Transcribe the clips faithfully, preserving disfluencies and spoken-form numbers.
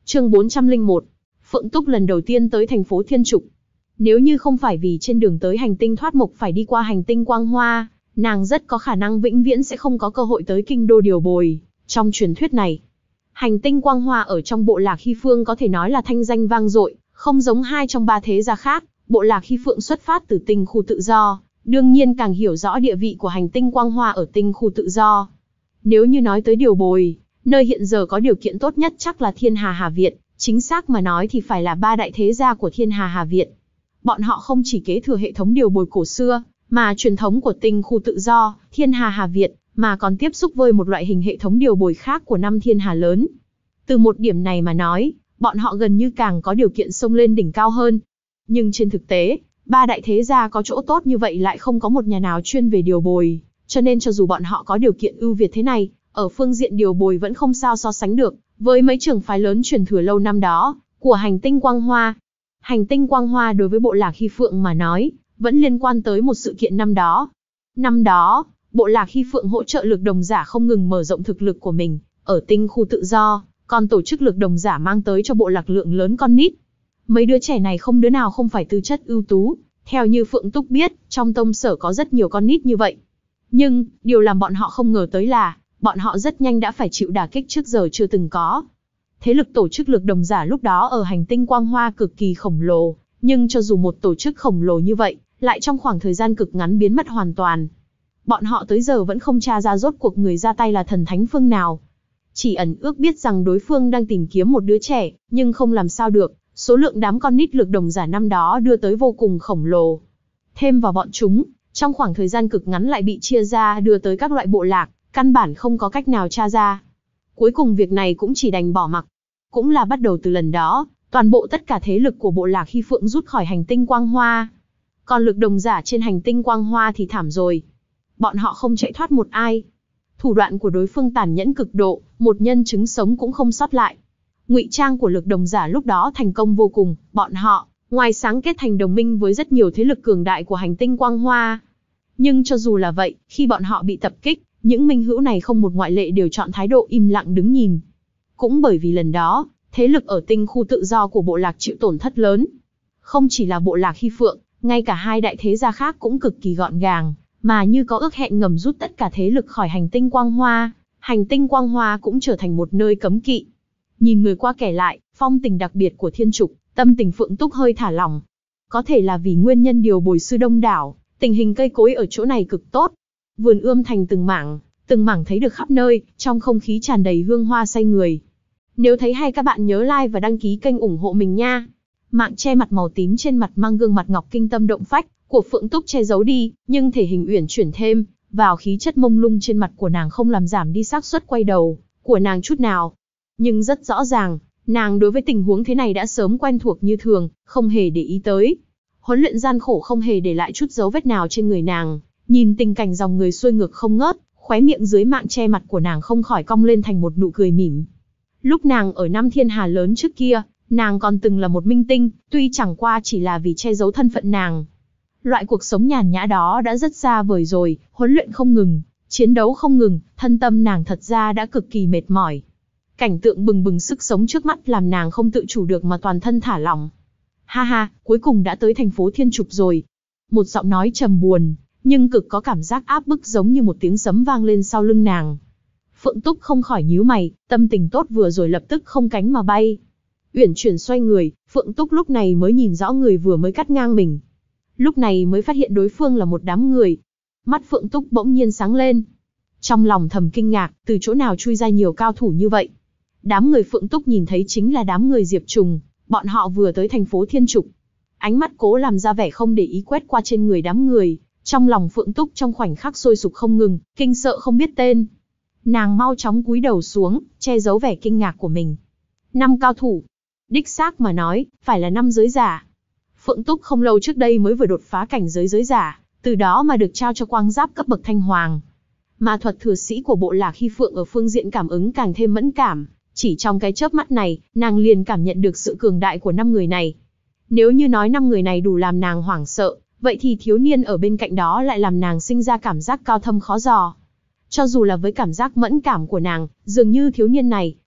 Chương bốn trăm lẻ một. Phượng Túc lần đầu tiên tới thành phố Thiên Trục. Nếu như không phải vì trên đường tới hành tinh thoát mộc phải đi qua hành tinh Quang Hoa, nàng rất có khả năng vĩnh viễn sẽ không có cơ hội tới kinh đô Điều Bồi. Trong truyền thuyết này, hành tinh Quang Hoa ở trong bộ lạc Hy Phương có thể nói là thanh danh vang dội, không giống hai trong ba thế gia khác. Bộ lạc Hy Phượng xuất phát từ tinh khu tự do, đương nhiên càng hiểu rõ địa vị của hành tinh Quang Hoa ở tinh khu tự do. Nếu như nói tới Điều Bồi, nơi hiện giờ có điều kiện tốt nhất chắc là Thiên Hà Hà Viện, chính xác mà nói thì phải là ba đại thế gia của Thiên Hà Hà Viện. Bọn họ không chỉ kế thừa hệ thống Điều Bồi cổ xưa, mà truyền thống của tinh khu tự do, Thiên Hà Hà Viện, mà còn tiếp xúc với một loại hình hệ thống Điều Bồi khác của năm Thiên Hà lớn. Từ một điểm này mà nói, bọn họ gần như càng có điều kiện xông lên đỉnh cao hơn. Nhưng trên thực tế, ba đại thế gia có chỗ tốt như vậy lại không có một nhà nào chuyên về Điều Bồi, cho nên cho dù bọn họ có điều kiện ưu việt thế này, ở phương diện Điều Bồi vẫn không sao so sánh được với mấy trường phái lớn truyền thừa lâu năm đó của hành tinh Quang Hoa. Hành tinh Quang Hoa đối với bộ lạc Hy Phượng mà nói, vẫn liên quan tới một sự kiện năm đó. Năm đó, bộ lạc Hy Phượng hỗ trợ lực đồng giả không ngừng mở rộng thực lực của mình ở tinh khu tự do, còn tổ chức lực đồng giả mang tới cho bộ lạc lượng lớn con nít. Mấy đứa trẻ này không đứa nào không phải tư chất ưu tú, theo như Phượng Túc biết, trong tông sở có rất nhiều con nít như vậy. Nhưng, điều làm bọn họ không ngờ tới là, bọn họ rất nhanh đã phải chịu đả kích trước giờ chưa từng có. Thế lực tổ chức lực đồng giả lúc đó ở hành tinh Quang Hoa cực kỳ khổng lồ, nhưng cho dù một tổ chức khổng lồ như vậy, lại trong khoảng thời gian cực ngắn biến mất hoàn toàn. Bọn họ tới giờ vẫn không tra ra rốt cuộc người ra tay là thần thánh phương nào. Chỉ ẩn ước biết rằng đối phương đang tìm kiếm một đứa trẻ, nhưng không làm sao được, số lượng đám con nít lực đồng giả năm đó đưa tới vô cùng khổng lồ. Thêm vào bọn chúng, trong khoảng thời gian cực ngắn lại bị chia ra đưa tới các loại bộ lạc, căn bản không có cách nào tra ra. Cuối cùng việc này cũng chỉ đành bỏ mặc. Cũng là bắt đầu từ lần đó, toàn bộ tất cả thế lực của bộ lạc Hy Phượng rút khỏi hành tinh Quang Hoa. Còn lực đồng giả trên hành tinh Quang Hoa thì thảm rồi. Bọn họ không chạy thoát một ai. Thủ đoạn của đối phương tàn nhẫn cực độ, một nhân chứng sống cũng không sót lại. Ngụy trang của lực đồng giả lúc đó thành công vô cùng, bọn họ, ngoài sáng kết thành đồng minh với rất nhiều thế lực cường đại của hành tinh Quang Hoa. Nhưng cho dù là vậy, khi bọn họ bị tập kích, những minh hữu này không một ngoại lệ đều chọn thái độ im lặng đứng nhìn. Cũng bởi vì lần đó, thế lực ở tinh khu tự do của bộ lạc chịu tổn thất lớn. Không chỉ là bộ lạc Hy Phượng, ngay cả hai đại thế gia khác cũng cực kỳ gọn gàng, mà như có ước hẹn ngầm rút tất cả thế lực khỏi hành tinh Quang Hoa. Hành tinh Quang Hoa cũng trở thành một nơi cấm kỵ. Nhìn người qua kẻ lại, phong tình đặc biệt của Thiên Trục, tâm tình Phượng Túc hơi thả lỏng. Có thể là vì nguyên nhân Điều Bồi sư đông đảo, tình hình cây cối ở chỗ này cực tốt. Vườn ươm thành từng mảng, từng mảng thấy được khắp nơi, trong không khí tràn đầy hương hoa say người. Nếu thấy hay các bạn nhớ like và đăng ký kênh ủng hộ mình nha. Mạng che mặt màu tím trên mặt mang gương mặt ngọc kinh tâm động phách của Phượng Túc che giấu đi, nhưng thể hình uyển chuyển thêm vào khí chất mông lung trên mặt của nàng không làm giảm đi xác suất quay đầu của nàng chút nào. Nhưng rất rõ ràng, nàng đối với tình huống thế này đã sớm quen thuộc như thường, không hề để ý tới. Huấn luyện gian khổ không hề để lại chút dấu vết nào trên người nàng, nhìn tình cảnh dòng người xuôi ngược không ngớt, khóe miệng dưới mạng che mặt của nàng không khỏi cong lên thành một nụ cười mỉm. Lúc nàng ở năm Thiên Hà lớn trước kia, nàng còn từng là một minh tinh, tuy chẳng qua chỉ là vì che giấu thân phận nàng. Loại cuộc sống nhàn nhã đó đã rất xa vời rồi, huấn luyện không ngừng, chiến đấu không ngừng, thân tâm nàng thật ra đã cực kỳ mệt mỏi. Cảnh tượng bừng bừng sức sống trước mắt làm nàng không tự chủ được mà toàn thân thả lỏng. Ha ha, cuối cùng đã tới thành phố Thiên Trục rồi. Một giọng nói trầm buồn, nhưng cực có cảm giác áp bức giống như một tiếng sấm vang lên sau lưng nàng. Phượng Túc không khỏi nhíu mày, tâm tình tốt vừa rồi lập tức không cánh mà bay. Uyển chuyển xoay người, Phượng Túc lúc này mới nhìn rõ người vừa mới cắt ngang mình. Lúc này mới phát hiện đối phương là một đám người. Mắt Phượng Túc bỗng nhiên sáng lên. Trong lòng thầm kinh ngạc, từ chỗ nào chui ra nhiều cao thủ như vậy. Đám người Phượng Túc nhìn thấy chính là đám người Diệp Trùng, bọn họ vừa tới thành phố Thiên Trục. Ánh mắt cố làm ra vẻ không để ý quét qua trên người đám người, trong lòng Phượng Túc trong khoảnh khắc sôi sục không ngừng, kinh sợ không biết tên. Nàng mau chóng cúi đầu xuống, che giấu vẻ kinh ngạc của mình. Năm cao thủ. Đích xác mà nói, phải là năm giới giả. Phượng Túc không lâu trước đây mới vừa đột phá cảnh giới giới giả, từ đó mà được trao cho quang giáp cấp bậc thanh hoàng. Ma thuật thừa sĩ của bộ lạc Hy Phượng ở phương diện cảm ứng càng thêm mẫn cảm, chỉ trong cái chớp mắt này, nàng liền cảm nhận được sự cường đại của năm người này. Nếu như nói năm người này đủ làm nàng hoảng sợ, vậy thì thiếu niên ở bên cạnh đó lại làm nàng sinh ra cảm giác cao thâm khó dò. Cho dù là với cảm giác mẫn cảm của nàng, dường như thiếu niên này,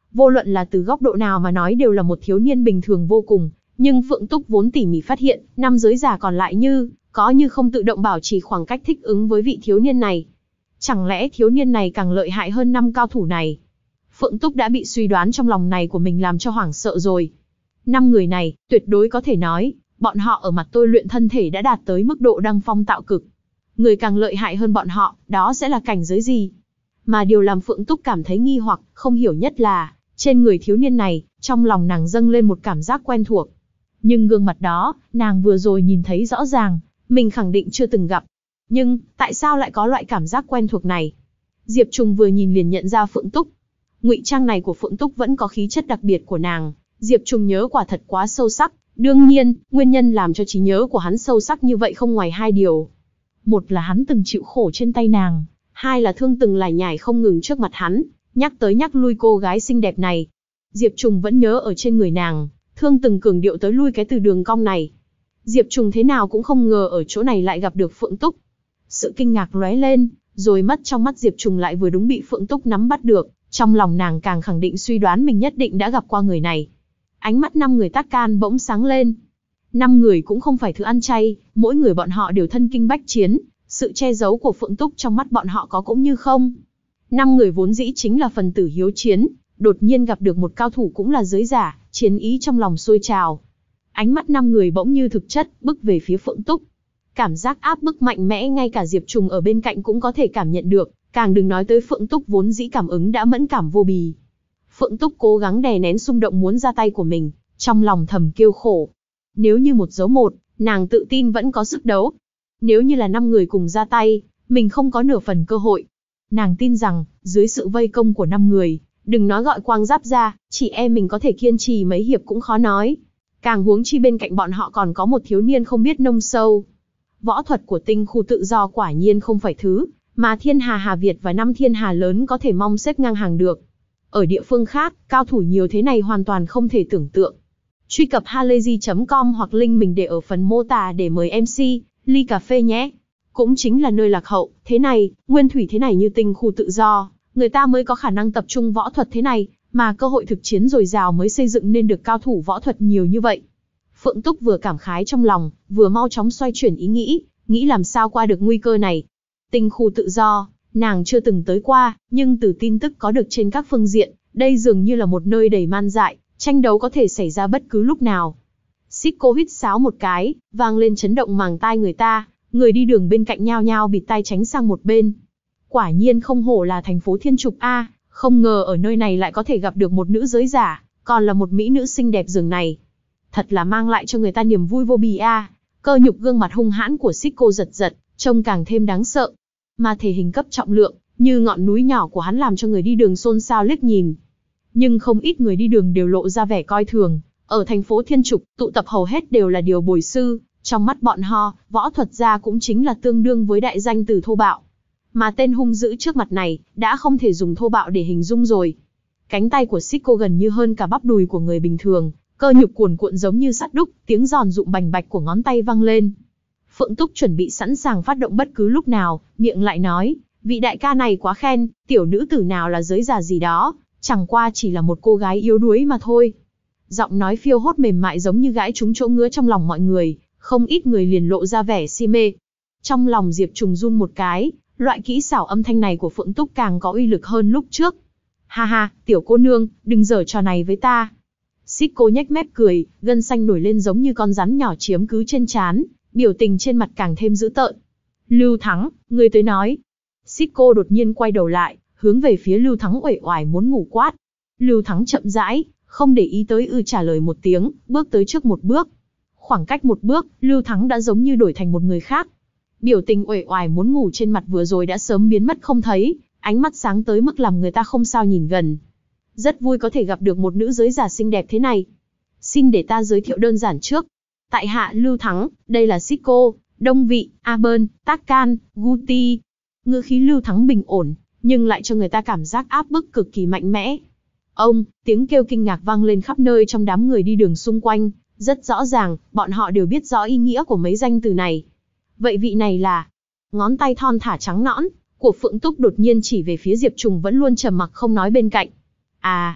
Vô luận là từ góc độ nào mà nói đều là một thiếu niên bình thường vô cùng, nhưng Phượng Túc vốn tỉ mỉ phát hiện, năm giới giả còn lại như, có như không tự động bảo trì khoảng cách thích ứng với vị thiếu niên này. Chẳng lẽ thiếu niên này càng lợi hại hơn năm cao thủ này? Phượng Túc đã bị suy đoán trong lòng này của mình làm cho hoảng sợ rồi. Năm người này, tuyệt đối có thể nói, bọn họ ở mặt tôi luyện thân thể đã đạt tới mức độ đăng phong tạo cực. Người càng lợi hại hơn bọn họ, đó sẽ là cảnh giới gì? Mà điều làm Phượng Túc cảm thấy nghi hoặc, không hiểu nhất là, trên người thiếu niên này, trong lòng nàng dâng lên một cảm giác quen thuộc. Nhưng gương mặt đó, nàng vừa rồi nhìn thấy rõ ràng, mình khẳng định chưa từng gặp. Nhưng, tại sao lại có loại cảm giác quen thuộc này? Diệp Trùng vừa nhìn liền nhận ra Phượng Túc. Ngụy trang này của Phượng Túc vẫn có khí chất đặc biệt của nàng, Diệp Trùng nhớ quả thật quá sâu sắc. Đương nhiên, nguyên nhân làm cho trí nhớ của hắn sâu sắc như vậy không ngoài hai điều. Một là hắn từng chịu khổ trên tay nàng, hai là thương từng lải nhải không ngừng trước mặt hắn, nhắc tới nhắc lui cô gái xinh đẹp này. Diệp Trùng vẫn nhớ ở trên người nàng, thương từng cường điệu tới lui cái từ đường cong này. Diệp Trùng thế nào cũng không ngờ ở chỗ này lại gặp được Phượng Túc. Sự kinh ngạc lóe lên, rồi mất trong mắt Diệp Trùng lại vừa đúng bị Phượng Túc nắm bắt được, trong lòng nàng càng khẳng định suy đoán mình nhất định đã gặp qua người này. Ánh mắt năm người Tát Can bỗng sáng lên. Năm người cũng không phải thứ ăn chay, mỗi người bọn họ đều thân kinh bách chiến, sự che giấu của Phượng Túc trong mắt bọn họ có cũng như không. Năm người vốn dĩ chính là phần tử hiếu chiến, đột nhiên gặp được một cao thủ cũng là giới giả, chiến ý trong lòng sôi trào. Ánh mắt năm người bỗng như thực chất, bức về phía Phượng Túc. Cảm giác áp bức mạnh mẽ ngay cả Diệp Trùng ở bên cạnh cũng có thể cảm nhận được, càng đừng nói tới Phượng Túc vốn dĩ cảm ứng đã mẫn cảm vô bì. Phượng Túc cố gắng đè nén xung động muốn ra tay của mình, trong lòng thầm kêu khổ. Nếu như một dấu một, nàng tự tin vẫn có sức đấu. Nếu như là năm người cùng ra tay, mình không có nửa phần cơ hội. Nàng tin rằng, dưới sự vây công của năm người, đừng nói gọi quang giáp ra, chỉ em mình có thể kiên trì mấy hiệp cũng khó nói. Càng huống chi bên cạnh bọn họ còn có một thiếu niên không biết nông sâu. Võ thuật của tinh khu tự do quả nhiên không phải thứ, mà thiên hà Hà Việt và năm thiên hà lớn có thể mong xếp ngang hàng được. Ở địa phương khác, cao thủ nhiều thế này hoàn toàn không thể tưởng tượng. Truy cập halayzi chấm com hoặc link mình để ở phần mô tả để mời em xê, ly cà phê nhé. Cũng chính là nơi lạc hậu, thế này, nguyên thủy thế này như tinh khu tự do, người ta mới có khả năng tập trung võ thuật thế này, mà cơ hội thực chiến dồi dào mới xây dựng nên được cao thủ võ thuật nhiều như vậy. Phượng Túc vừa cảm khái trong lòng, vừa mau chóng xoay chuyển ý nghĩ, nghĩ làm sao qua được nguy cơ này. Tinh khu tự do, nàng chưa từng tới qua, nhưng từ tin tức có được trên các phương diện, đây dường như là một nơi đầy man dại, tranh đấu có thể xảy ra bất cứ lúc nào. Xích Cô huýt sáo một cái, vang lên chấn động màng tai người ta, người đi đường bên cạnh nhao nhao bịt tai tránh sang một bên. Quả nhiên không hổ là thành phố Thiên Trục a, không ngờ ở nơi này lại có thể gặp được một nữ giới giả, còn là một mỹ nữ xinh đẹp giường này. Thật là mang lại cho người ta niềm vui vô bì a. Cơ nhục gương mặt hung hãn của Xích Cô giật giật, trông càng thêm đáng sợ. Mà thể hình cấp trọng lượng, như ngọn núi nhỏ của hắn làm cho người đi đường xôn xao liếc nhìn. Nhưng không ít người đi đường đều lộ ra vẻ coi thường. Ở thành phố Thiên Trục, tụ tập hầu hết đều là điều bồi sư, trong mắt bọn họ, võ thuật gia cũng chính là tương đương với đại danh từ thô bạo. Mà tên hung dữ trước mặt này, đã không thể dùng thô bạo để hình dung rồi. Cánh tay của Xích Cô gần như hơn cả bắp đùi của người bình thường, cơ nhục cuồn cuộn giống như sắt đúc, tiếng giòn rụng bành bạch của ngón tay vang lên. Phượng Túc chuẩn bị sẵn sàng phát động bất cứ lúc nào, miệng lại nói, vị đại ca này quá khen, tiểu nữ tử nào là giới giả gì đó, chẳng qua chỉ là một cô gái yếu đuối mà thôi. Giọng nói phiêu hốt mềm mại giống như gãi trúng chỗ ngứa trong lòng mọi người, không ít người liền lộ ra vẻ si mê. Trong lòng Diệp Trùng run một cái, loại kỹ xảo âm thanh này của Phượng Túc càng có uy lực hơn lúc trước. Ha ha, tiểu cô nương, đừng giở trò này với ta. Xích Cô nhếch mép cười, gân xanh nổi lên giống như con rắn nhỏ chiếm cứ trên trán, biểu tình trên mặt càng thêm dữ tợn. Lưu Thắng, ngươi tới nói. Xích Cô đột nhiên quay đầu lại, hướng về phía Lưu Thắng uể oải muốn ngủ quát. Lưu Thắng chậm rãi, không để ý tới ư trả lời một tiếng, bước tới trước một bước. Khoảng cách một bước, Lưu Thắng đã giống như đổi thành một người khác. Biểu tình uể oải muốn ngủ trên mặt vừa rồi đã sớm biến mất không thấy, ánh mắt sáng tới mức làm người ta không sao nhìn gần. Rất vui có thể gặp được một nữ giới giả xinh đẹp thế này. Xin để ta giới thiệu đơn giản trước. Tại hạ Lưu Thắng, đây là Xích Cô, Đông Vị, A Bơn, Tát Can, Guti. Ngữ khí Lưu Thắng bình ổn, nhưng lại cho người ta cảm giác áp bức cực kỳ mạnh mẽ. Ông, tiếng kêu kinh ngạc vang lên khắp nơi trong đám người đi đường xung quanh, rất rõ ràng, bọn họ đều biết rõ ý nghĩa của mấy danh từ này. Vậy vị này là... Ngón tay thon thả trắng nõn của Phượng Túc đột nhiên chỉ về phía Diệp Trùng vẫn luôn trầm mặc không nói bên cạnh. À,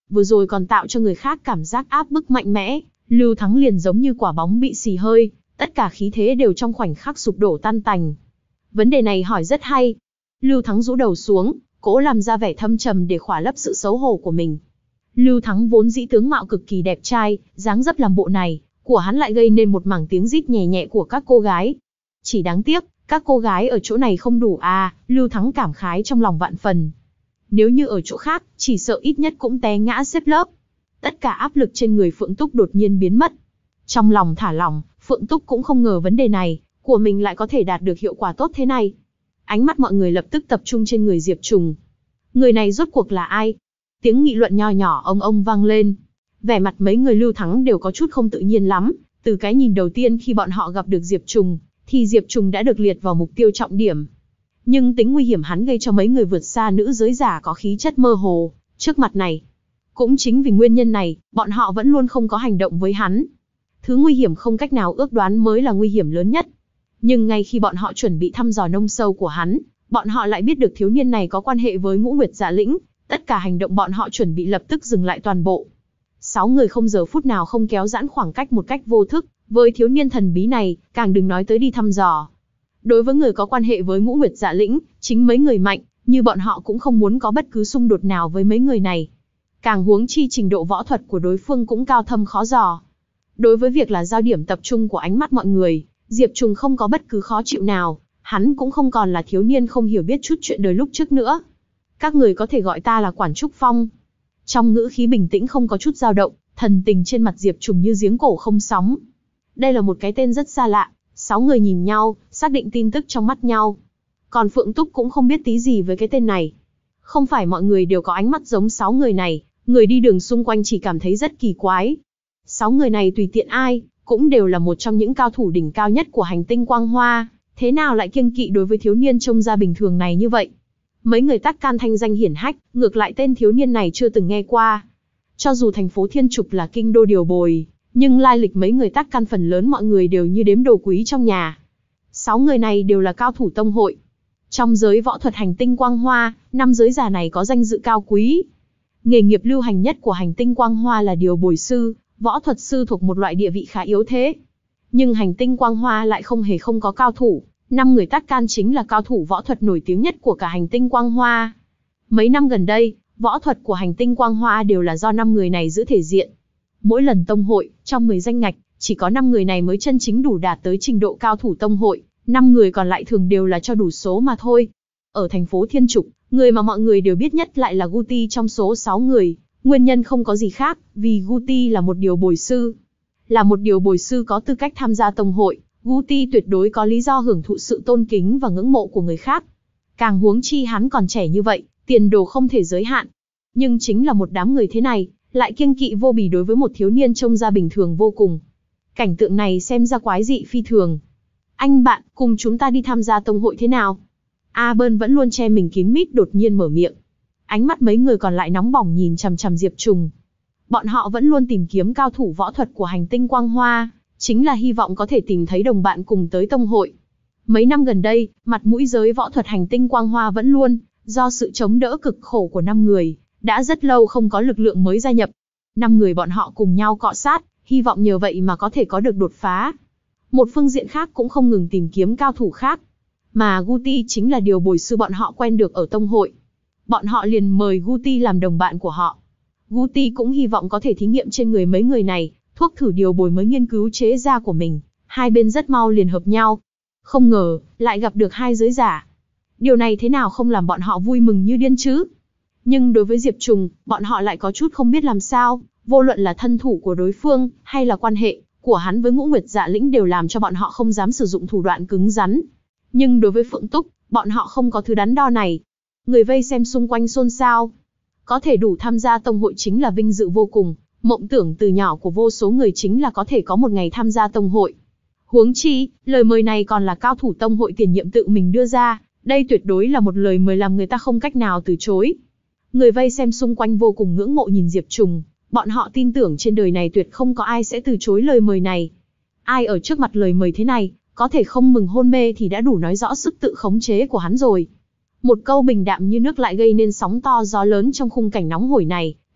vừa rồi còn tạo cho người khác cảm giác áp bức mạnh mẽ, Lưu Thắng liền giống như quả bóng bị xì hơi, tất cả khí thế đều trong khoảnh khắc sụp đổ tan tành. Vấn đề này hỏi rất hay. Lưu Thắng rũ đầu xuống, cố làm ra vẻ thâm trầm để khỏa lấp sự xấu hổ của mình. Lưu Thắng vốn dĩ tướng mạo cực kỳ đẹp trai, dáng dấp làm bộ này của hắn lại gây nên một mảng tiếng rít nhẹ nhẹ của các cô gái. Chỉ đáng tiếc, các cô gái ở chỗ này không đủ à, Lưu Thắng cảm khái trong lòng vạn phần. Nếu như ở chỗ khác, chỉ sợ ít nhất cũng té ngã xếp lớp. Tất cả áp lực trên người Phượng Túc đột nhiên biến mất. Trong lòng thả lỏng, Phượng Túc cũng không ngờ vấn đề này của mình lại có thể đạt được hiệu quả tốt thế này. Ánh mắt mọi người lập tức tập trung trên người Diệp Trùng. Người này rốt cuộc là ai? Tiếng nghị luận nho nhỏ ông ông vang lên. Vẻ mặt mấy người Lưu Thắng đều có chút không tự nhiên lắm. Từ cái nhìn đầu tiên khi bọn họ gặp được Diệp Trùng, thì Diệp Trùng đã được liệt vào mục tiêu trọng điểm. Nhưng tính nguy hiểm hắn gây cho mấy người vượt xa nữ giới giả có khí chất mơ hồ trước mặt này. Cũng chính vì nguyên nhân này, bọn họ vẫn luôn không có hành động với hắn. Thứ nguy hiểm không cách nào ước đoán mới là nguy hiểm lớn nhất. Nhưng ngay khi bọn họ chuẩn bị thăm dò nông sâu của hắn, bọn họ lại biết được thiếu niên này có quan hệ với Ngũ Nguyệt Dạ Lĩnh. Tất cả hành động bọn họ chuẩn bị lập tức dừng lại toàn bộ. Sáu người không giờ phút nào không kéo giãn khoảng cách một cách vô thức với thiếu niên thần bí này, càng đừng nói tới đi thăm dò. Đối với người có quan hệ với Ngũ Nguyệt Dạ Lĩnh, chính mấy người mạnh như bọn họ cũng không muốn có bất cứ xung đột nào với mấy người này. Càng huống chi trình độ võ thuật của đối phương cũng cao thâm khó dò. Đối với việc là giao điểm tập trung của ánh mắt mọi người, Diệp Trùng không có bất cứ khó chịu nào, hắn cũng không còn là thiếu niên không hiểu biết chút chuyện đời lúc trước nữa. Các người có thể gọi ta là Quản Trúc Phong. Trong ngữ khí bình tĩnh không có chút dao động, thần tình trên mặt Diệp Trùng như giếng cổ không sóng. Đây là một cái tên rất xa lạ, sáu người nhìn nhau, xác định tin tức trong mắt nhau. Còn Phượng Túc cũng không biết tí gì với cái tên này. Không phải mọi người đều có ánh mắt giống sáu người này, người đi đường xung quanh chỉ cảm thấy rất kỳ quái. Sáu người này tùy tiện ai, cũng đều là một trong những cao thủ đỉnh cao nhất của hành tinh Quang Hoa, thế nào lại kiêng kỵ đối với thiếu niên trông ra bình thường này như vậy? Mấy người Tắc Can thanh danh hiển hách, ngược lại tên thiếu niên này chưa từng nghe qua. Cho dù thành phố Thiên Trục là kinh đô điều bồi, nhưng lai lịch mấy người Tắc Can phần lớn mọi người đều như đếm đồ quý trong nhà. Sáu người này đều là cao thủ tông hội. Trong giới võ thuật hành tinh Quang Hoa, năm giới giả này có danh dự cao quý. Nghề nghiệp lưu hành nhất của hành tinh Quang Hoa là điều bồi sư, võ thuật sư thuộc một loại địa vị khá yếu thế. Nhưng hành tinh Quang Hoa lại không hề không có cao thủ. Năm người Tắc Can chính là cao thủ võ thuật nổi tiếng nhất của cả hành tinh Quang Hoa. Mấy năm gần đây, võ thuật của hành tinh Quang Hoa đều là do năm người này giữ thể diện. Mỗi lần tông hội, trong mười danh ngạch, chỉ có năm người này mới chân chính đủ đạt tới trình độ cao thủ tông hội, năm người còn lại thường đều là cho đủ số mà thôi. Ở thành phố Thiên Trục, người mà mọi người đều biết nhất lại là Guti trong số sáu người, nguyên nhân không có gì khác, vì Guti là một điều bồi sư. Là một điều bồi sư có tư cách tham gia tông hội, Guti tuyệt đối có lý do hưởng thụ sự tôn kính và ngưỡng mộ của người khác. Càng huống chi hắn còn trẻ như vậy, tiền đồ không thể giới hạn. Nhưng chính là một đám người thế này, lại kiêng kỵ vô bì đối với một thiếu niên trông ra bình thường vô cùng. Cảnh tượng này xem ra quái dị phi thường. Anh bạn, cùng chúng ta đi tham gia tông hội thế nào? A Bơn vẫn luôn che mình kín mít đột nhiên mở miệng. Ánh mắt mấy người còn lại nóng bỏng nhìn chằm chằm Diệp Trùng. Bọn họ vẫn luôn tìm kiếm cao thủ võ thuật của hành tinh Quang Hoa, chính là hy vọng có thể tìm thấy đồng bạn cùng tới tông hội. Mấy năm gần đây, mặt mũi giới võ thuật hành tinh Quang Hoa vẫn luôn, do sự chống đỡ cực khổ của năm người, đã rất lâu không có lực lượng mới gia nhập. Năm người bọn họ cùng nhau cọ sát, hy vọng nhờ vậy mà có thể có được đột phá. Một phương diện khác cũng không ngừng tìm kiếm cao thủ khác. Mà Guti chính là điều bồi sư bọn họ quen được ở tông hội. Bọn họ liền mời Guti làm đồng bạn của họ. Guti cũng hy vọng có thể thí nghiệm trên người mấy người này, thuốc thử điều bồi mới nghiên cứu chế ra của mình. Hai bên rất mau liền hợp nhau. Không ngờ, lại gặp được hai giới giả. Điều này thế nào không làm bọn họ vui mừng như điên chứ? Nhưng đối với Diệp Trùng, bọn họ lại có chút không biết làm sao, vô luận là thân thủ của đối phương, hay là quan hệ của hắn với Ngũ Nguyệt Dạ Lĩnh đều làm cho bọn họ không dám sử dụng thủ đoạn cứng rắn. Nhưng đối với Phượng Túc, bọn họ không có thứ đắn đo này. Người vây xem xung quanh xôn xao. Có thể đủ tham gia tông hội chính là vinh dự vô cùng, mộng tưởng từ nhỏ của vô số người chính là có thể có một ngày tham gia tông hội. Huống chi, lời mời này còn là cao thủ tông hội tiền nhiệm tự mình đưa ra, đây tuyệt đối là một lời mời làm người ta không cách nào từ chối. Người vây xem xung quanh vô cùng ngưỡng mộ nhìn Diệp Trùng, bọn họ tin tưởng trên đời này tuyệt không có ai sẽ từ chối lời mời này. Ai ở trước mặt lời mời thế này, có thể không mừng hôn mê thì đã đủ nói rõ sức tự khống chế của hắn rồi. Một câu bình đạm như nước lại gây nên sóng to gió lớn trong khung cảnh nóng hổi này,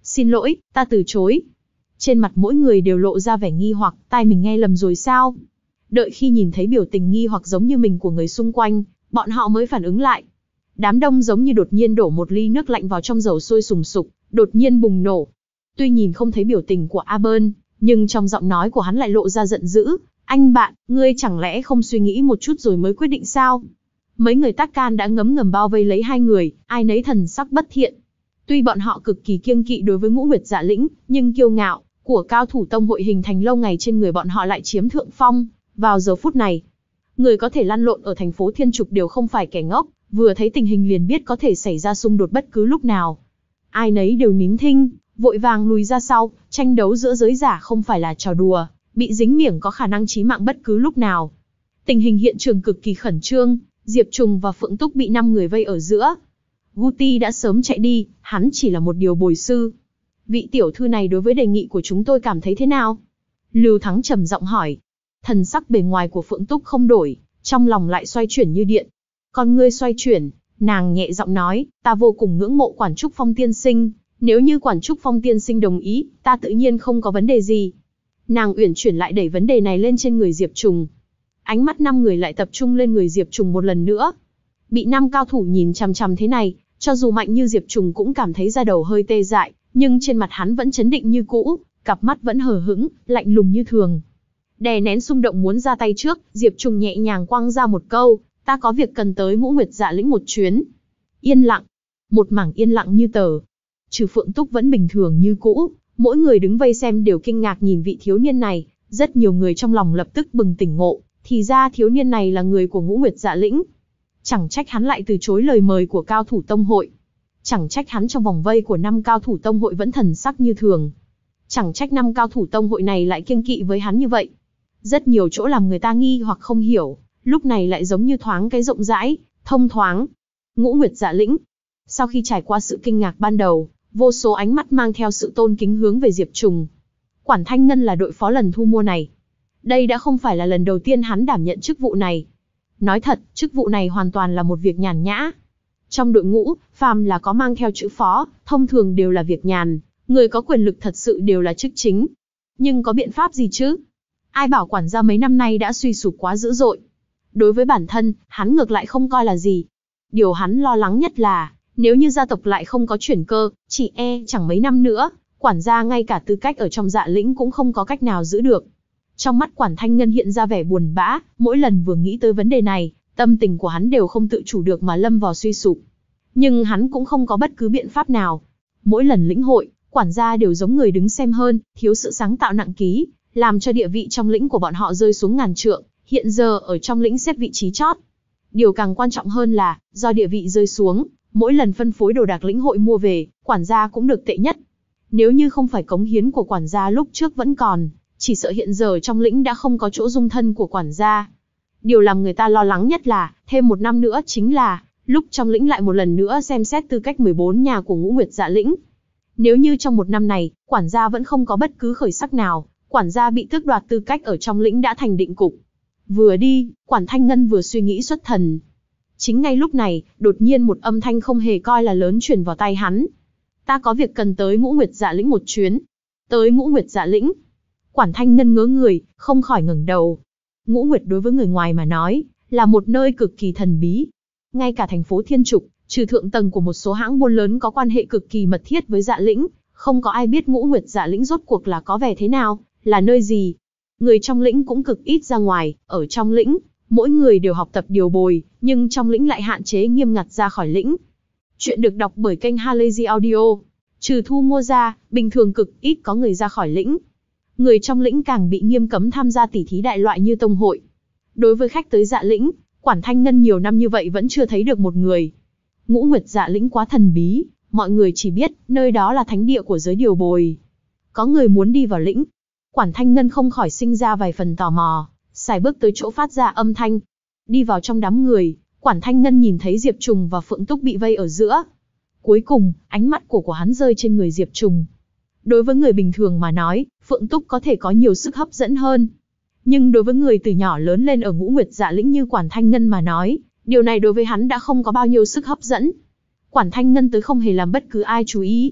Xin lỗi, ta từ chối. Trên mặt mỗi người đều lộ ra vẻ nghi hoặc, tai mình nghe lầm rồi sao? Đợi khi nhìn thấy biểu tình nghi hoặc giống như mình của người xung quanh, bọn họ mới phản ứng lại. Đám đông giống như đột nhiên đổ một ly nước lạnh vào trong dầu sôi sùng sục, đột nhiên bùng nổ. Tuy nhìn không thấy biểu tình của Aben, nhưng trong giọng nói của hắn lại lộ ra giận dữ. Anh bạn, ngươi chẳng lẽ không suy nghĩ một chút rồi mới quyết định sao? Mấy người tác can đã ngấm ngầm bao vây lấy hai người, ai nấy thần sắc bất thiện. Tuy bọn họ cực kỳ kiêng kỵ đối với Ngũ Nguyệt Dạ Lĩnh, nhưng kiêu ngạo của cao thủ tông hội hình thành lâu ngày trên người bọn họ lại chiếm thượng phong. Vào giờ phút này, người có thể lăn lộn ở thành phố Thiên Trục đều không phải kẻ ngốc, vừa thấy tình hình liền biết có thể xảy ra xung đột bất cứ lúc nào. Ai nấy đều nín thinh, vội vàng lùi ra sau, tranh đấu giữa giới giả không phải là trò đùa, bị dính miệng có khả năng chí mạng bất cứ lúc nào. Tình hình hiện trường cực kỳ khẩn trương, Diệp Trùng và Phượng Túc bị năm người vây ở giữa. Guti đã sớm chạy đi, hắn chỉ là một điều bồi sư. Vị tiểu thư này đối với đề nghị của chúng tôi cảm thấy thế nào? Lưu Thắng trầm giọng hỏi. Thần sắc bề ngoài của Phượng Túc không đổi, trong lòng lại xoay chuyển như điện. Con ngươi xoay chuyển, nàng nhẹ giọng nói, ta vô cùng ngưỡng mộ Quản Trúc Phong tiên sinh, nếu như Quản Trúc Phong tiên sinh đồng ý, ta tự nhiên không có vấn đề gì. Nàng uyển chuyển lại đẩy vấn đề này lên trên người Diệp Trùng. Ánh mắt năm người lại tập trung lên người Diệp Trùng một lần nữa. Bị năm cao thủ nhìn chằm chằm thế này, cho dù mạnh như Diệp Trùng cũng cảm thấy da đầu hơi tê dại, nhưng trên mặt hắn vẫn trấn định như cũ, cặp mắt vẫn hờ hững, lạnh lùng như thường. Đè nén xung động muốn ra tay trước, Diệp Trùng nhẹ nhàng quăng ra một câu, ta có việc cần tới Ngũ Nguyệt Dạ Lĩnh một chuyến. Yên lặng, một mảng yên lặng như tờ. Trừ Phượng Túc vẫn bình thường như cũ, mỗi người đứng vây xem đều kinh ngạc nhìn vị thiếu niên này, rất nhiều người trong lòng lập tức bừng tỉnh ngộ, thì ra thiếu niên này là người của Ngũ Nguyệt Dạ Lĩnh. Chẳng trách hắn lại từ chối lời mời của cao thủ tông hội. Chẳng trách hắn trong vòng vây của năm cao thủ tông hội vẫn thần sắc như thường. Chẳng trách năm cao thủ tông hội này lại kiêng kỵ với hắn như vậy. Rất nhiều chỗ làm người ta nghi hoặc không hiểu, lúc này lại giống như thoáng cái rộng rãi, thông thoáng. Ngũ Nguyệt Dạ Lĩnh. Sau khi trải qua sự kinh ngạc ban đầu, vô số ánh mắt mang theo sự tôn kính hướng về Diệp Trùng. Quản Thanh Ngân là đội phó lần thu mua này. Đây đã không phải là lần đầu tiên hắn đảm nhận chức vụ này. Nói thật, chức vụ này hoàn toàn là một việc nhàn nhã. Trong đội ngũ, phàm là có mang theo chữ phó, thông thường đều là việc nhàn, người có quyền lực thật sự đều là chức chính. Nhưng có biện pháp gì chứ? Ai bảo quản gia mấy năm nay đã suy sụp quá dữ dội. Đối với bản thân, hắn ngược lại không coi là gì. Điều hắn lo lắng nhất là, nếu như gia tộc lại không có chuyển cơ, chỉ e chẳng mấy năm nữa, quản gia ngay cả tư cách ở trong Dạ Lĩnh cũng không có cách nào giữ được. Trong mắt Quản Thanh Ngân hiện ra vẻ buồn bã, mỗi lần vừa nghĩ tới vấn đề này, tâm tình của hắn đều không tự chủ được mà lâm vào suy sụp. Nhưng hắn cũng không có bất cứ biện pháp nào. Mỗi lần lĩnh hội, quản gia đều giống người đứng xem hơn, thiếu sự sáng tạo nặng ký, làm cho địa vị trong lĩnh của bọn họ rơi xuống ngàn trượng, hiện giờ ở trong lĩnh xếp vị trí chót. Điều càng quan trọng hơn là, do địa vị rơi xuống, mỗi lần phân phối đồ đạc lĩnh hội mua về, quản gia cũng được tệ nhất. Nếu như không phải cống hiến của quản gia lúc trước vẫn còn, chỉ sợ hiện giờ trong lĩnh đã không có chỗ dung thân của quản gia. Điều làm người ta lo lắng nhất là, thêm một năm nữa chính là, lúc trong lĩnh lại một lần nữa xem xét tư cách mười bốn nhà của Ngũ Nguyệt Dạ Lĩnh. Nếu như trong một năm này, quản gia vẫn không có bất cứ khởi sắc nào, quản gia bị tước đoạt tư cách ở trong lĩnh đã thành định cục. Vừa đi, Quản Thanh Ngân vừa suy nghĩ xuất thần. Chính ngay lúc này, đột nhiên một âm thanh không hề coi là lớn truyền vào tai hắn. Ta có việc cần tới Ngũ Nguyệt Dạ Lĩnh một chuyến. Tới Ngũ Nguyệt Dạ Lĩnh. Quản Thanh Ngân ngớ người, không khỏi ngẩng đầu. Ngũ Nguyệt đối với người ngoài mà nói, là một nơi cực kỳ thần bí. Ngay cả thành phố Thiên Trục, trừ thượng tầng của một số hãng buôn lớn có quan hệ cực kỳ mật thiết với Dạ Lĩnh, không có ai biết Ngũ Nguyệt Dạ Lĩnh rốt cuộc là có vẻ thế nào, là nơi gì. Người trong lĩnh cũng cực ít ra ngoài, ở trong lĩnh, mỗi người đều học tập điều bồi, nhưng trong lĩnh lại hạn chế nghiêm ngặt ra khỏi lĩnh. Chuyện được đọc bởi kênh Halazy Audio. Trừ thu mua ra, bình thường cực ít có người ra khỏi lĩnh. Người trong lĩnh càng bị nghiêm cấm tham gia tỉ thí đại loại như tông hội. Đối với khách tới Dạ Lĩnh, Quản Thanh Ngân nhiều năm như vậy vẫn chưa thấy được một người. Ngũ Nguyệt Dạ Lĩnh quá thần bí, mọi người chỉ biết nơi đó là thánh địa của giới điều bồi. Có người muốn đi vào lĩnh. Quản Thanh Ngân không khỏi sinh ra vài phần tò mò, xài bước tới chỗ phát ra âm thanh. Đi vào trong đám người, Quản Thanh Ngân nhìn thấy Diệp Trùng và Phượng Túc bị vây ở giữa. Cuối cùng, ánh mắt của của hắn rơi trên người Diệp Trùng. Đối với người bình thường mà nói, Phượng Túc có thể có nhiều sức hấp dẫn hơn. Nhưng đối với người từ nhỏ lớn lên ở Ngũ Nguyệt Dạ Lĩnh như Quản Thanh Ngân mà nói, điều này đối với hắn đã không có bao nhiêu sức hấp dẫn. Quản Thanh Ngân tới không hề làm bất cứ ai chú ý.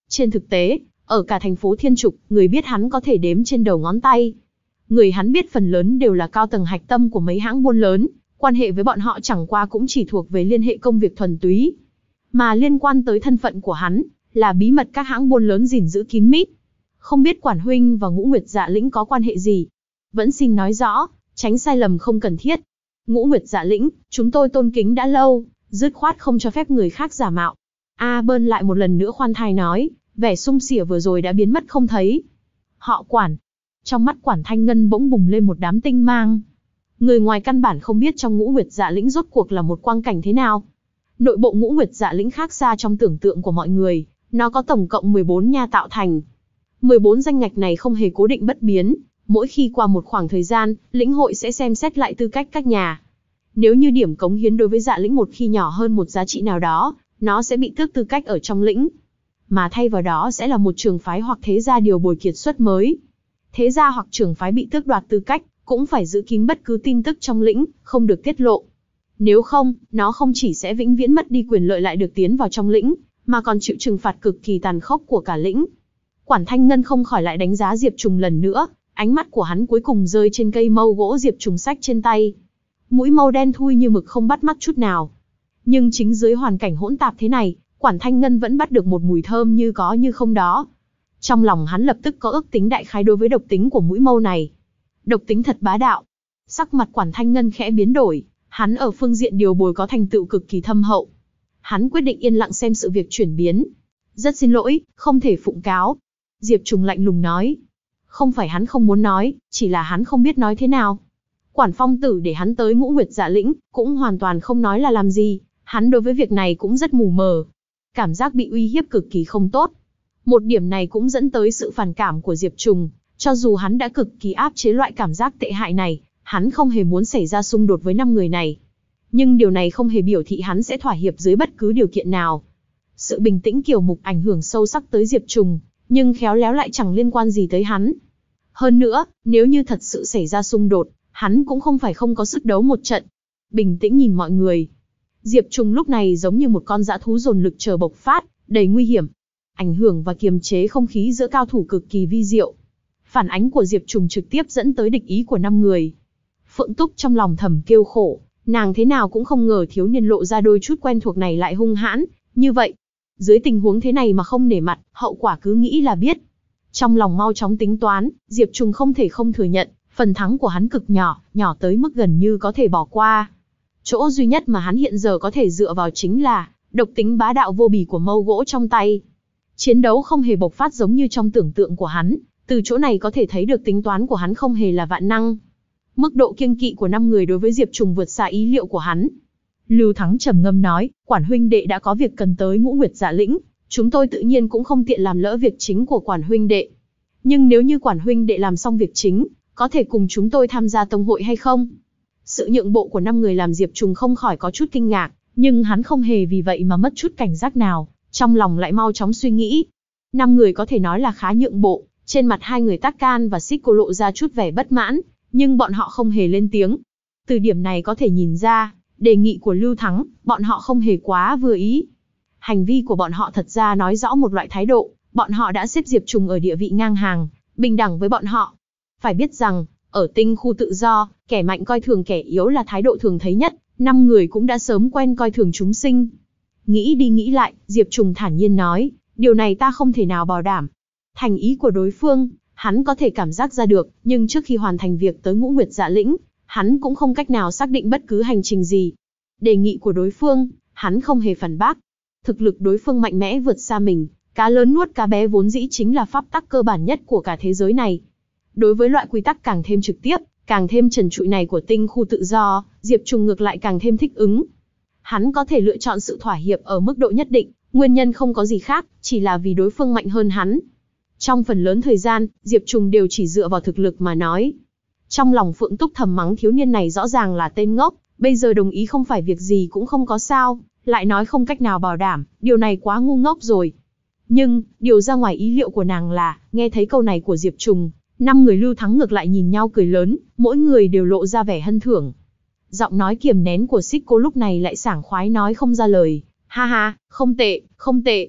Trên thực tế, ở cả thành phố Thiên Trục, người biết hắn có thể đếm trên đầu ngón tay. Người hắn biết phần lớn đều là cao tầng hạch tâm của mấy hãng buôn lớn, quan hệ với bọn họ chẳng qua cũng chỉ thuộc về liên hệ công việc thuần túy. Mà liên quan tới thân phận của hắn, là bí mật các hãng buôn lớn gìn giữ kín mít. Không biết Quản huynh và Ngũ Nguyệt Dạ Lĩnh có quan hệ gì? Vẫn xin nói rõ, tránh sai lầm không cần thiết. Ngũ Nguyệt Dạ Lĩnh, chúng tôi tôn kính đã lâu, dứt khoát không cho phép người khác giả mạo. A Bơn lại một lần nữa khoan thai nói, vẻ sung sỉa vừa rồi đã biến mất không thấy. Họ Quản. Trong mắt Quản Thanh Ngân bỗng bùng lên một đám tinh mang. Người ngoài căn bản không biết trong Ngũ Nguyệt Dạ Lĩnh rốt cuộc là một quang cảnh thế nào. Nội bộ Ngũ Nguyệt Dạ Lĩnh khác xa trong tưởng tượng của mọi người, nó có tổng cộng mười bốn nha tạo thành. mười bốn danh ngạch này không hề cố định bất biến, mỗi khi qua một khoảng thời gian, lĩnh hội sẽ xem xét lại tư cách các nhà. Nếu như điểm cống hiến đối với Dạ Lĩnh một khi nhỏ hơn một giá trị nào đó, nó sẽ bị tước tư cách ở trong lĩnh. Mà thay vào đó sẽ là một trường phái hoặc thế gia điều bồi kiệt xuất mới. Thế gia hoặc trường phái bị tước đoạt tư cách, cũng phải giữ kín bất cứ tin tức trong lĩnh, không được tiết lộ. Nếu không, nó không chỉ sẽ vĩnh viễn mất đi quyền lợi lại được tiến vào trong lĩnh, mà còn chịu trừng phạt cực kỳ tàn khốc của cả lĩnh. Quản Thanh Ngân không khỏi lại đánh giá Diệp Trùng lần nữa, ánh mắt của hắn cuối cùng rơi trên cây mâu gỗ Diệp Trùng xách trên tay. Mũi mâu đen thui như mực không bắt mắt chút nào. Nhưng chính dưới hoàn cảnh hỗn tạp thế này, Quản Thanh Ngân vẫn bắt được một mùi thơm như có như không đó. Trong lòng hắn lập tức có ước tính đại khái đối với độc tính của mũi mâu này. Độc tính thật bá đạo. Sắc mặt Quản Thanh Ngân khẽ biến đổi, hắn ở phương diện điều bồi có thành tựu cực kỳ thâm hậu. Hắn quyết định yên lặng xem sự việc chuyển biến. Rất xin lỗi, không thể phụng cáo. Diệp Trùng lạnh lùng nói. Không phải hắn không muốn nói, chỉ là hắn không biết nói thế nào. Quản Phong Tử để hắn tới Ngũ Nguyệt Dạ Lĩnh, cũng hoàn toàn không nói là làm gì. Hắn đối với việc này cũng rất mù mờ. Cảm giác bị uy hiếp cực kỳ không tốt. Một điểm này cũng dẫn tới sự phản cảm của Diệp Trùng. Cho dù hắn đã cực kỳ áp chế loại cảm giác tệ hại này, hắn không hề muốn xảy ra xung đột với năm người này. Nhưng điều này không hề biểu thị hắn sẽ thỏa hiệp dưới bất cứ điều kiện nào. Sự bình tĩnh kiều mục ảnh hưởng sâu sắc tới Diệp Trùng, nhưng khéo léo lại chẳng liên quan gì tới hắn. Hơn nữa, nếu như thật sự xảy ra xung đột, hắn cũng không phải không có sức đấu một trận. Bình tĩnh nhìn mọi người. Diệp Trùng lúc này giống như một con dã thú dồn lực chờ bộc phát, đầy nguy hiểm. Ảnh hưởng và kiềm chế không khí giữa cao thủ cực kỳ vi diệu. Phản ánh của Diệp Trùng trực tiếp dẫn tới địch ý của năm người. Phượng Túc trong lòng thầm kêu khổ, nàng thế nào cũng không ngờ thiếu niên lộ ra đôi chút quen thuộc này lại hung hãn, như vậy. Dưới tình huống thế này mà không nể mặt, hậu quả cứ nghĩ là biết. Trong lòng mau chóng tính toán, Diệp Trùng không thể không thừa nhận, phần thắng của hắn cực nhỏ, nhỏ tới mức gần như có thể bỏ qua. Chỗ duy nhất mà hắn hiện giờ có thể dựa vào chính là độc tính bá đạo vô bì của mâu gỗ trong tay. Chiến đấu không hề bộc phát giống như trong tưởng tượng của hắn, từ chỗ này có thể thấy được tính toán của hắn không hề là vạn năng. Mức độ kiêng kỵ của năm người đối với Diệp Trùng vượt xa ý liệu của hắn. Lưu Thắng trầm ngâm nói, Quản huynh đệ đã có việc cần tới Ngũ Nguyệt Dạ Lĩnh, chúng tôi tự nhiên cũng không tiện làm lỡ việc chính của Quản huynh đệ. Nhưng nếu như Quản huynh đệ làm xong việc chính, có thể cùng chúng tôi tham gia tông hội hay không? Sự nhượng bộ của năm người làm Diệp Trùng không khỏi có chút kinh ngạc, nhưng hắn không hề vì vậy mà mất chút cảnh giác nào, trong lòng lại mau chóng suy nghĩ. Năm người có thể nói là khá nhượng bộ, trên mặt hai người Tắc Can và Xích Cô lộ ra chút vẻ bất mãn, nhưng bọn họ không hề lên tiếng. Từ điểm này có thể nhìn ra, đề nghị của Lưu Thắng, bọn họ không hề quá vừa ý. Hành vi của bọn họ thật ra nói rõ một loại thái độ, bọn họ đã xếp Diệp Trùng ở địa vị ngang hàng, bình đẳng với bọn họ. Phải biết rằng, ở tinh khu tự do, kẻ mạnh coi thường kẻ yếu là thái độ thường thấy nhất, năm người cũng đã sớm quen coi thường chúng sinh. Nghĩ đi nghĩ lại, Diệp Trùng thản nhiên nói, điều này ta không thể nào bảo đảm. Thành ý của đối phương, hắn có thể cảm giác ra được, nhưng trước khi hoàn thành việc tới Ngũ Nguyệt Dạ Lĩnh, hắn cũng không cách nào xác định bất cứ hành trình gì. Đề nghị của đối phương, hắn không hề phản bác. Thực lực đối phương mạnh mẽ vượt xa mình, cá lớn nuốt cá bé vốn dĩ chính là pháp tắc cơ bản nhất của cả thế giới này. Đối với loại quy tắc càng thêm trực tiếp, càng thêm trần trụi này của tinh khu tự do, Diệp Trùng ngược lại càng thêm thích ứng. Hắn có thể lựa chọn sự thỏa hiệp ở mức độ nhất định, nguyên nhân không có gì khác, chỉ là vì đối phương mạnh hơn hắn. Trong phần lớn thời gian, Diệp Trùng đều chỉ dựa vào thực lực mà nói. Trong lòng Phượng Túc thầm mắng thiếu niên này rõ ràng là tên ngốc, bây giờ đồng ý không phải việc gì cũng không có sao, lại nói không cách nào bảo đảm, điều này quá ngu ngốc rồi. Nhưng, điều ra ngoài ý liệu của nàng là, nghe thấy câu này của Diệp Trùng, năm người Lưu Thắng ngược lại nhìn nhau cười lớn, mỗi người đều lộ ra vẻ hân thưởng. Giọng nói kiềm nén của Xích Cô lúc này lại sảng khoái nói không ra lời, ha ha, không tệ, không tệ.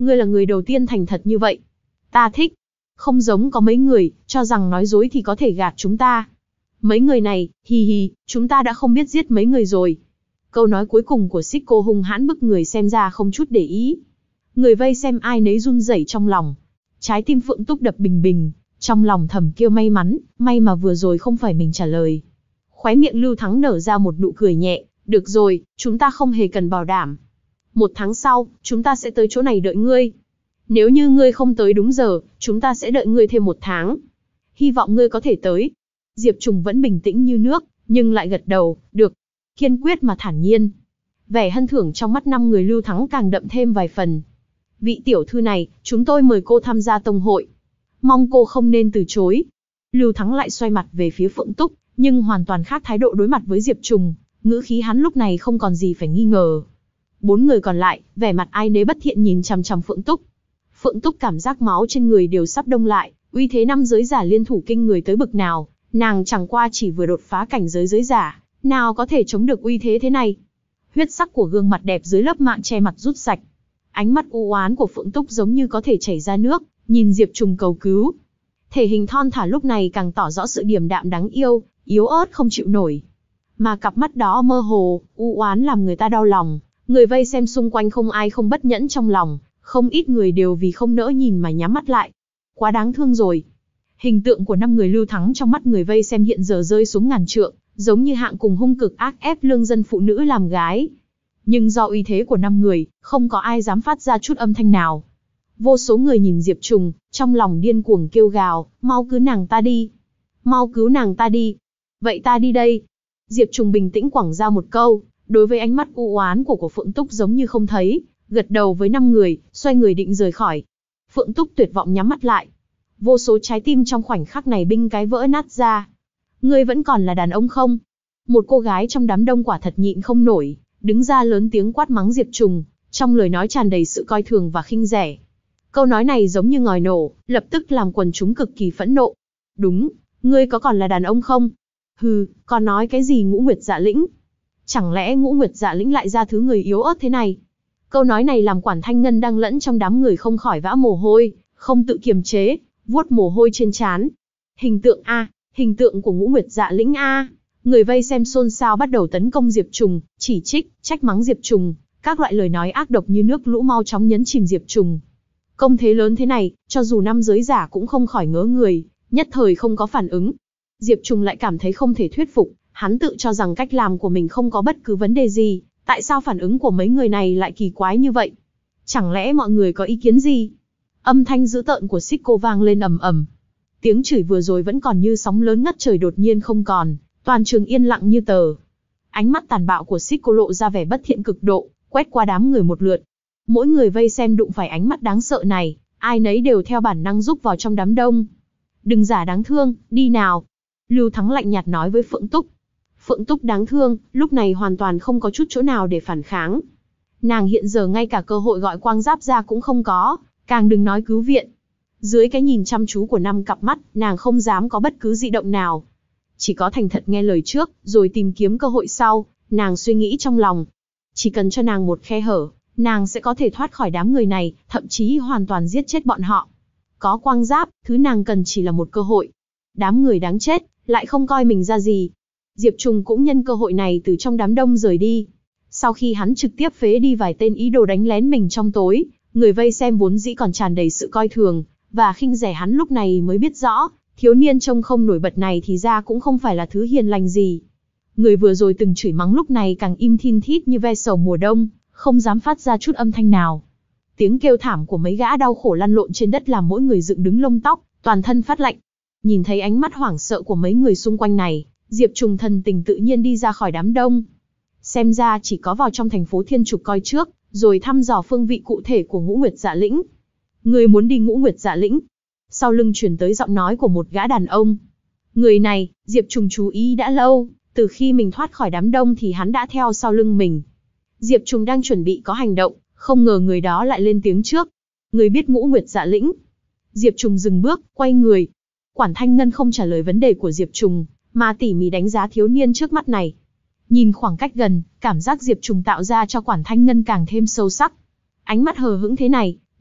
ngươi là người đầu tiên thành thật như vậy. Ta thích. Không giống có mấy người, cho rằng nói dối thì có thể gạt chúng ta. Mấy người này, hi hi, chúng ta đã không biết giết mấy người rồi. Câu nói cuối cùng của Xích Cô hung hãn bức người xem ra không chút để ý. Người vây xem ai nấy run rẩy trong lòng. Trái tim Phượng Túc đập bình bình, trong lòng thầm kêu may mắn, may mà vừa rồi không phải mình trả lời. Khóe miệng Lưu Thắng nở ra một nụ cười nhẹ, được rồi, chúng ta không hề cần bảo đảm. Một tháng sau, chúng ta sẽ tới chỗ này đợi ngươi. Nếu như ngươi không tới đúng giờ, chúng ta sẽ đợi ngươi thêm một tháng. Hy vọng ngươi có thể tới. Diệp Trùng vẫn bình tĩnh như nước, nhưng lại gật đầu, được. Kiên quyết mà thản nhiên. Vẻ hân thưởng trong mắt năm người Lưu Thắng càng đậm thêm vài phần. Vị tiểu thư này, chúng tôi mời cô tham gia tông hội. Mong cô không nên từ chối. Lưu Thắng lại xoay mặt về phía Phượng Túc, nhưng hoàn toàn khác thái độ đối mặt với Diệp Trùng. Ngữ khí hắn lúc này không còn gì phải nghi ngờ. Bốn người còn lại, vẻ mặt ai nấy bất thiện nhìn chằm chằm Phượng Túc. Phượng Túc cảm giác máu trên người đều sắp đông lại, uy thế năm giới giả liên thủ kinh người tới bực nào, nàng chẳng qua chỉ vừa đột phá cảnh giới giới giả, nào có thể chống được uy thế thế này. Huyết sắc của gương mặt đẹp dưới lớp mạng che mặt rút sạch. Ánh mắt u oán của Phượng Túc giống như có thể chảy ra nước, nhìn Diệp Trùng cầu cứu. Thể hình thon thả lúc này càng tỏ rõ sự điềm đạm đáng yêu, yếu ớt không chịu nổi. Mà cặp mắt đó mơ hồ, u oán làm người ta đau lòng, người vây xem xung quanh không ai không bất nhẫn trong lòng, không ít người đều vì không nỡ nhìn mà nhắm mắt lại. Quá đáng thương rồi. Hình tượng của năm người Lưu Thắng trong mắt người vây xem hiện giờ rơi xuống ngàn trượng, giống như hạng cùng hung cực ác ép lương dân phụ nữ làm gái. Nhưng do uy thế của năm người, không có ai dám phát ra chút âm thanh nào. Vô số người nhìn Diệp Trùng, trong lòng điên cuồng kêu gào, mau cứu nàng ta đi. Mau cứu nàng ta đi. Vậy ta đi đây. Diệp Trùng bình tĩnh quẳng ra một câu, đối với ánh mắt u oán của của Phượng Túc giống như không thấy, gật đầu với năm người, xoay người định rời khỏi. Phượng Túc tuyệt vọng nhắm mắt lại. Vô số trái tim trong khoảnh khắc này binh cái vỡ nát ra. Ngươi vẫn còn là đàn ông không? Một cô gái trong đám đông quả thật nhịn không nổi, đứng ra lớn tiếng quát mắng Diệp Trùng, trong lời nói tràn đầy sự coi thường và khinh rẻ. Câu nói này giống như ngòi nổ, lập tức làm quần chúng cực kỳ phẫn nộ. Đúng, ngươi có còn là đàn ông không? Hừ, còn nói cái gì Ngũ Nguyệt Dạ Lĩnh? Chẳng lẽ Ngũ Nguyệt Dạ Lĩnh lại ra thứ người yếu ớt thế này? Câu nói này làm Quản Thanh Ngân đang lẫn trong đám người không khỏi vã mồ hôi, không tự kiềm chế, vuốt mồ hôi trên trán. Hình tượng A, hình tượng của Ngũ Nguyệt Dạ Lĩnh A. Người vây xem xôn xao bắt đầu tấn công Diệp Trùng, chỉ trích, trách mắng Diệp Trùng, các loại lời nói ác độc như nước lũ mau chóng nhấn chìm Diệp Trùng. Công thế lớn thế này, cho dù năm giới giả cũng không khỏi ngớ người, nhất thời không có phản ứng. Diệp Trùng lại cảm thấy không thể thuyết phục, hắn tự cho rằng cách làm của mình không có bất cứ vấn đề gì, tại sao phản ứng của mấy người này lại kỳ quái như vậy? Chẳng lẽ mọi người có ý kiến gì? Âm thanh dữ tợn của Xích Cô vang lên ầm ầm. Tiếng chửi vừa rồi vẫn còn như sóng lớn ngất trời đột nhiên không còn, toàn trường yên lặng như tờ. Ánh mắt tàn bạo của Xích Cô lộ ra vẻ bất thiện cực độ, quét qua đám người một lượt. Mỗi người vây xem đụng phải ánh mắt đáng sợ này, ai nấy đều theo bản năng rúc vào trong đám đông. Đừng giả đáng thương, đi nào. Lưu Thắng lạnh nhạt nói với Phượng Túc. Phượng Túc đáng thương, lúc này hoàn toàn không có chút chỗ nào để phản kháng. Nàng hiện giờ ngay cả cơ hội gọi Quang Giáp ra cũng không có, càng đừng nói cứu viện. Dưới cái nhìn chăm chú của năm cặp mắt, nàng không dám có bất cứ dị động nào. Chỉ có thành thật nghe lời trước, rồi tìm kiếm cơ hội sau, nàng suy nghĩ trong lòng. Chỉ cần cho nàng một khe hở, nàng sẽ có thể thoát khỏi đám người này, thậm chí hoàn toàn giết chết bọn họ. Có Quang Giáp, thứ nàng cần chỉ là một cơ hội. Đám người đáng chết, lại không coi mình ra gì. Diệp Trùng cũng nhân cơ hội này từ trong đám đông rời đi. Sau khi hắn trực tiếp phế đi vài tên ý đồ đánh lén mình trong tối, người vây xem vốn dĩ còn tràn đầy sự coi thường, và khinh rẻ hắn lúc này mới biết rõ, thiếu niên trông không nổi bật này thì ra cũng không phải là thứ hiền lành gì. Người vừa rồi từng chửi mắng lúc này càng im thin thít như ve sầu mùa đông, không dám phát ra chút âm thanh nào. Tiếng kêu thảm của mấy gã đau khổ lăn lộn trên đất làm mỗi người dựng đứng lông tóc, toàn thân phát lạnh. Nhìn thấy ánh mắt hoảng sợ của mấy người xung quanh này, Diệp Trùng thần tình tự nhiên đi ra khỏi đám đông. Xem ra chỉ có vào trong thành phố Thiên Trục coi trước, rồi thăm dò phương vị cụ thể của Ngũ Nguyệt Dạ Lĩnh. Người muốn đi Ngũ Nguyệt Dạ Lĩnh? Sau lưng truyền tới giọng nói của một gã đàn ông. Người này, Diệp Trùng chú ý đã lâu, từ khi mình thoát khỏi đám đông thì hắn đã theo sau lưng mình. Diệp Trùng đang chuẩn bị có hành động, không ngờ người đó lại lên tiếng trước. Người biết Ngũ Nguyệt Dạ Lĩnh? Diệp Trùng dừng bước, quay người. Quản Thanh Ngân không trả lời vấn đề của Diệp Trùng, mà tỉ mỉ đánh giá thiếu niên trước mắt này. Nhìn khoảng cách gần, cảm giác Diệp Trùng tạo ra cho Quản Thanh Ngân càng thêm sâu sắc. Ánh mắt hờ hững thế này,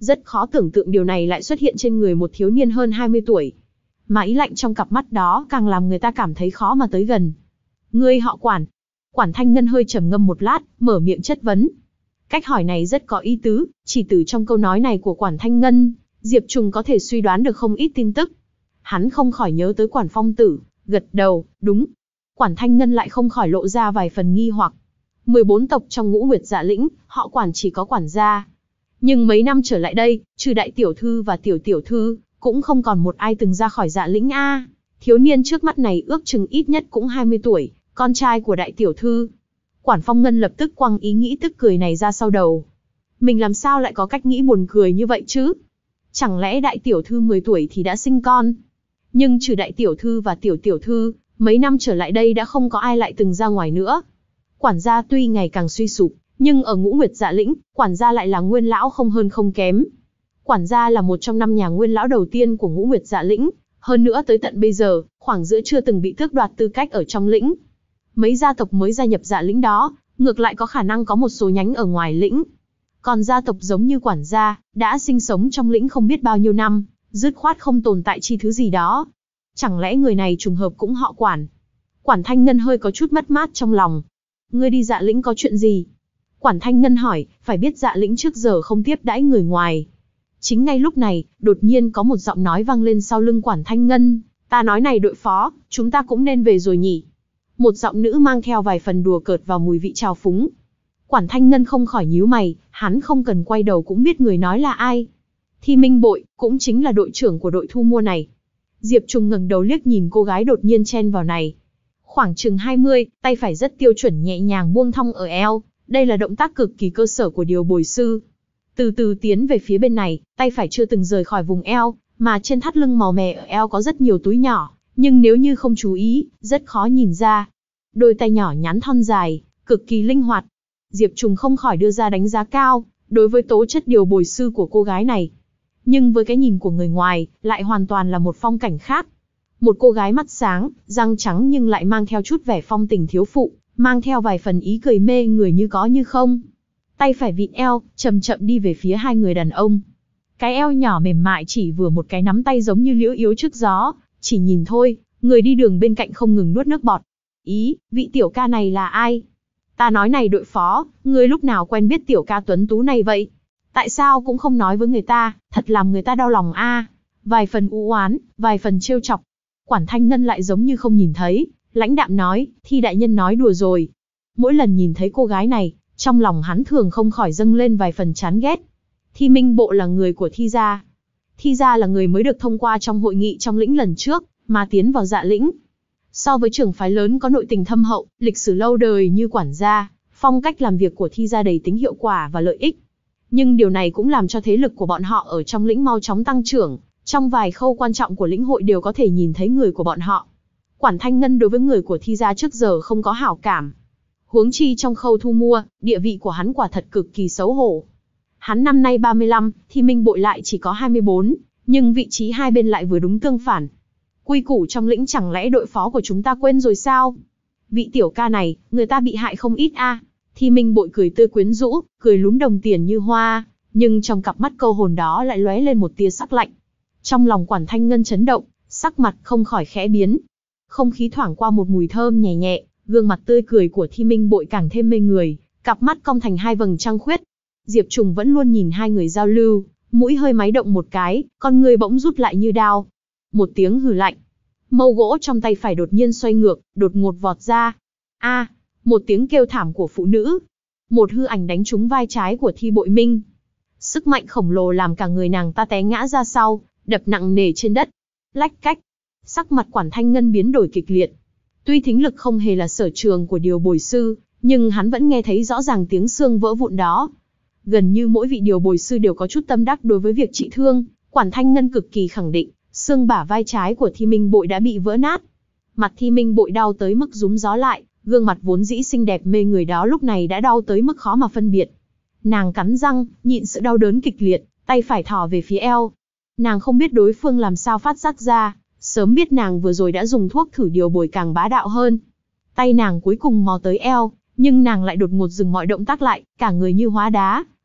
Rất khó tưởng tượng điều này lại xuất hiện trên người một thiếu niên hơn hai mươi tuổi. Mà ý lạnh trong cặp mắt đó càng làm người ta cảm thấy khó mà tới gần. Ngươi họ Quản. Quản Thanh Ngân hơi trầm ngâm một lát, mở miệng chất vấn. Cách hỏi này rất có ý tứ, chỉ từ trong câu nói này của Quản Thanh Ngân, Diệp Trùng có thể suy đoán được không ít tin tức. Hắn không khỏi nhớ tới Quản Phong Tử, gật đầu, đúng. Quản Thanh Ngân lại không khỏi lộ ra vài phần nghi hoặc. mười bốn tộc trong Ngũ Nguyệt Dạ Lĩnh, họ Quản chỉ có quản gia. Nhưng mấy năm trở lại đây, trừ đại tiểu thư và tiểu tiểu thư, cũng không còn một ai từng ra khỏi Dạ Lĩnh a. Thiếu niên trước mắt này ước chừng ít nhất cũng hai mươi tuổi, con trai của đại tiểu thư. Quản Phong Ngân lập tức quăng ý nghĩ tức cười này ra sau đầu. Mình làm sao lại có cách nghĩ buồn cười như vậy chứ? Chẳng lẽ đại tiểu thư mười tuổi thì đã sinh con? Nhưng trừ đại tiểu thư và tiểu tiểu thư, mấy năm trở lại đây đã không có ai lại từng ra ngoài nữa. Quản gia tuy ngày càng suy sụp, nhưng ở Ngũ Nguyệt Dạ Lĩnh, quản gia lại là nguyên lão không hơn không kém. Quản gia là một trong năm nhà nguyên lão đầu tiên của Ngũ Nguyệt Dạ Lĩnh, hơn nữa tới tận bây giờ, khoảng giữa chưa từng bị tước đoạt tư cách ở trong lĩnh. Mấy gia tộc mới gia nhập Dạ Lĩnh đó, ngược lại có khả năng có một số nhánh ở ngoài lĩnh. Còn gia tộc giống như quản gia, đã sinh sống trong lĩnh không biết bao nhiêu năm, dứt khoát không tồn tại chi thứ gì đó. Chẳng lẽ người này trùng hợp cũng họ Quản? Quản Thanh Ngân hơi có chút mất mát trong lòng. Ngươi đi Dạ Lĩnh có chuyện gì? Quản Thanh Ngân hỏi, phải biết Dạ Lĩnh trước giờ không tiếp đãi người ngoài. Chính ngay lúc này, đột nhiên có một giọng nói vang lên sau lưng Quản Thanh Ngân. Ta nói này đội phó, chúng ta cũng nên về rồi nhỉ? Một giọng nữ mang theo vài phần đùa cợt vào mùi vị trào phúng. Quản Thanh Ngân không khỏi nhíu mày, hắn không cần quay đầu cũng biết người nói là ai. Thi Minh Bội, cũng chính là đội trưởng của đội thu mua này. Diệp Trùng ngẩng đầu liếc nhìn cô gái đột nhiên chen vào này. Khoảng chừng hai mươi, tay phải rất tiêu chuẩn nhẹ nhàng buông thong ở eo, đây là động tác cực kỳ cơ sở của điều bồi sư. Từ từ tiến về phía bên này, tay phải chưa từng rời khỏi vùng eo, mà trên thắt lưng màu mè ở eo có rất nhiều túi nhỏ, nhưng nếu như không chú ý, rất khó nhìn ra. Đôi tay nhỏ nhắn thon dài, cực kỳ linh hoạt. Diệp Trùng không khỏi đưa ra đánh giá cao, đối với tố chất điều bồi sư của cô gái này. Nhưng với cái nhìn của người ngoài, lại hoàn toàn là một phong cảnh khác. Một cô gái mắt sáng, răng trắng nhưng lại mang theo chút vẻ phong tình thiếu phụ, mang theo vài phần ý cười mê người như có như không. Tay phải vịn eo, chậm chậm đi về phía hai người đàn ông. Cái eo nhỏ mềm mại chỉ vừa một cái nắm tay giống như liễu yếu trước gió, chỉ nhìn thôi, người đi đường bên cạnh không ngừng nuốt nước bọt. Ý, vị tiểu ca này là ai? Ta nói này đội phó, ngươi lúc nào quen biết tiểu ca tuấn tú này vậy? Tại sao cũng không nói với người ta, thật làm người ta đau lòng a. Vài phần u oán, vài phần trêu chọc. Quản Thanh Ngân lại giống như không nhìn thấy, lãnh đạm nói, Thi đại nhân nói đùa rồi. Mỗi lần nhìn thấy cô gái này, trong lòng hắn thường không khỏi dâng lên vài phần chán ghét. Thi Minh Bộ là người của Thi gia. Thi gia là người mới được thông qua trong hội nghị trong lĩnh lần trước, mà tiến vào Dạ Lĩnh. So với trưởng phái lớn có nội tình thâm hậu, lịch sử lâu đời như quản gia, phong cách làm việc của Thi gia đầy tính hiệu quả và lợi ích. Nhưng điều này cũng làm cho thế lực của bọn họ ở trong lĩnh mau chóng tăng trưởng, trong vài khâu quan trọng của lĩnh hội đều có thể nhìn thấy người của bọn họ. Quản Thanh Ngân đối với người của Thi gia trước giờ không có hảo cảm. Huống chi trong khâu thu mua, địa vị của hắn quả thật cực kỳ xấu hổ. Hắn năm nay ba mươi lăm, Thi Minh Bội lại chỉ có hai mươi bốn, nhưng vị trí hai bên lại vừa đúng tương phản. Quy củ trong lĩnh chẳng lẽ đội phó của chúng ta quên rồi sao? Vị tiểu ca này, người ta bị hại không ít a. Thi Minh Bội cười tươi quyến rũ, cười lúm đồng tiền như hoa, nhưng trong cặp mắt câu hồn đó lại lóe lên một tia sắc lạnh. Trong lòng Quản Thanh Ngân chấn động, sắc mặt không khỏi khẽ biến. Không khí thoảng qua một mùi thơm nhẹ nhẹ, gương mặt tươi cười của Thi Minh Bội càng thêm mê người, cặp mắt cong thành hai vầng trăng khuyết. Diệp Trùng vẫn luôn nhìn hai người giao lưu, mũi hơi máy động một cái, con người bỗng rút lại như đao. Một tiếng hừ lạnh, mâu gỗ trong tay phải đột nhiên xoay ngược, đột ngột vọt ra. A, một tiếng kêu thảm của phụ nữ. Một hư ảnh đánh trúng vai trái của Thi Bội Minh. Sức mạnh khổng lồ làm cả người nàng ta té ngã ra sau, đập nặng nề trên đất. Lách cách. Sắc mặt Quản Thanh Ngân biến đổi kịch liệt. Tuy thính lực không hề là sở trường của điều bồi sư, nhưng hắn vẫn nghe thấy rõ ràng tiếng xương vỡ vụn đó. Gần như mỗi vị điều bồi sư đều có chút tâm đắc đối với việc trị thương, Quản Thanh Ngân cực kỳ khẳng định, xương bả vai trái của Thi Minh Bội đã bị vỡ nát. Mặt Thi Minh Bội đau tới mức rúm gió lại, gương mặt vốn dĩ xinh đẹp mê người đó lúc này đã đau tới mức khó mà phân biệt. Nàng cắn răng, nhịn sự đau đớn kịch liệt, tay phải thò về phía eo. Nàng không biết đối phương làm sao phát giác ra, sớm biết nàng vừa rồi đã dùng thuốc thử điều bồi càng bá đạo hơn. Tay nàng cuối cùng mò tới eo, nhưng nàng lại đột ngột dừng mọi động tác lại, cả người như hóa đá,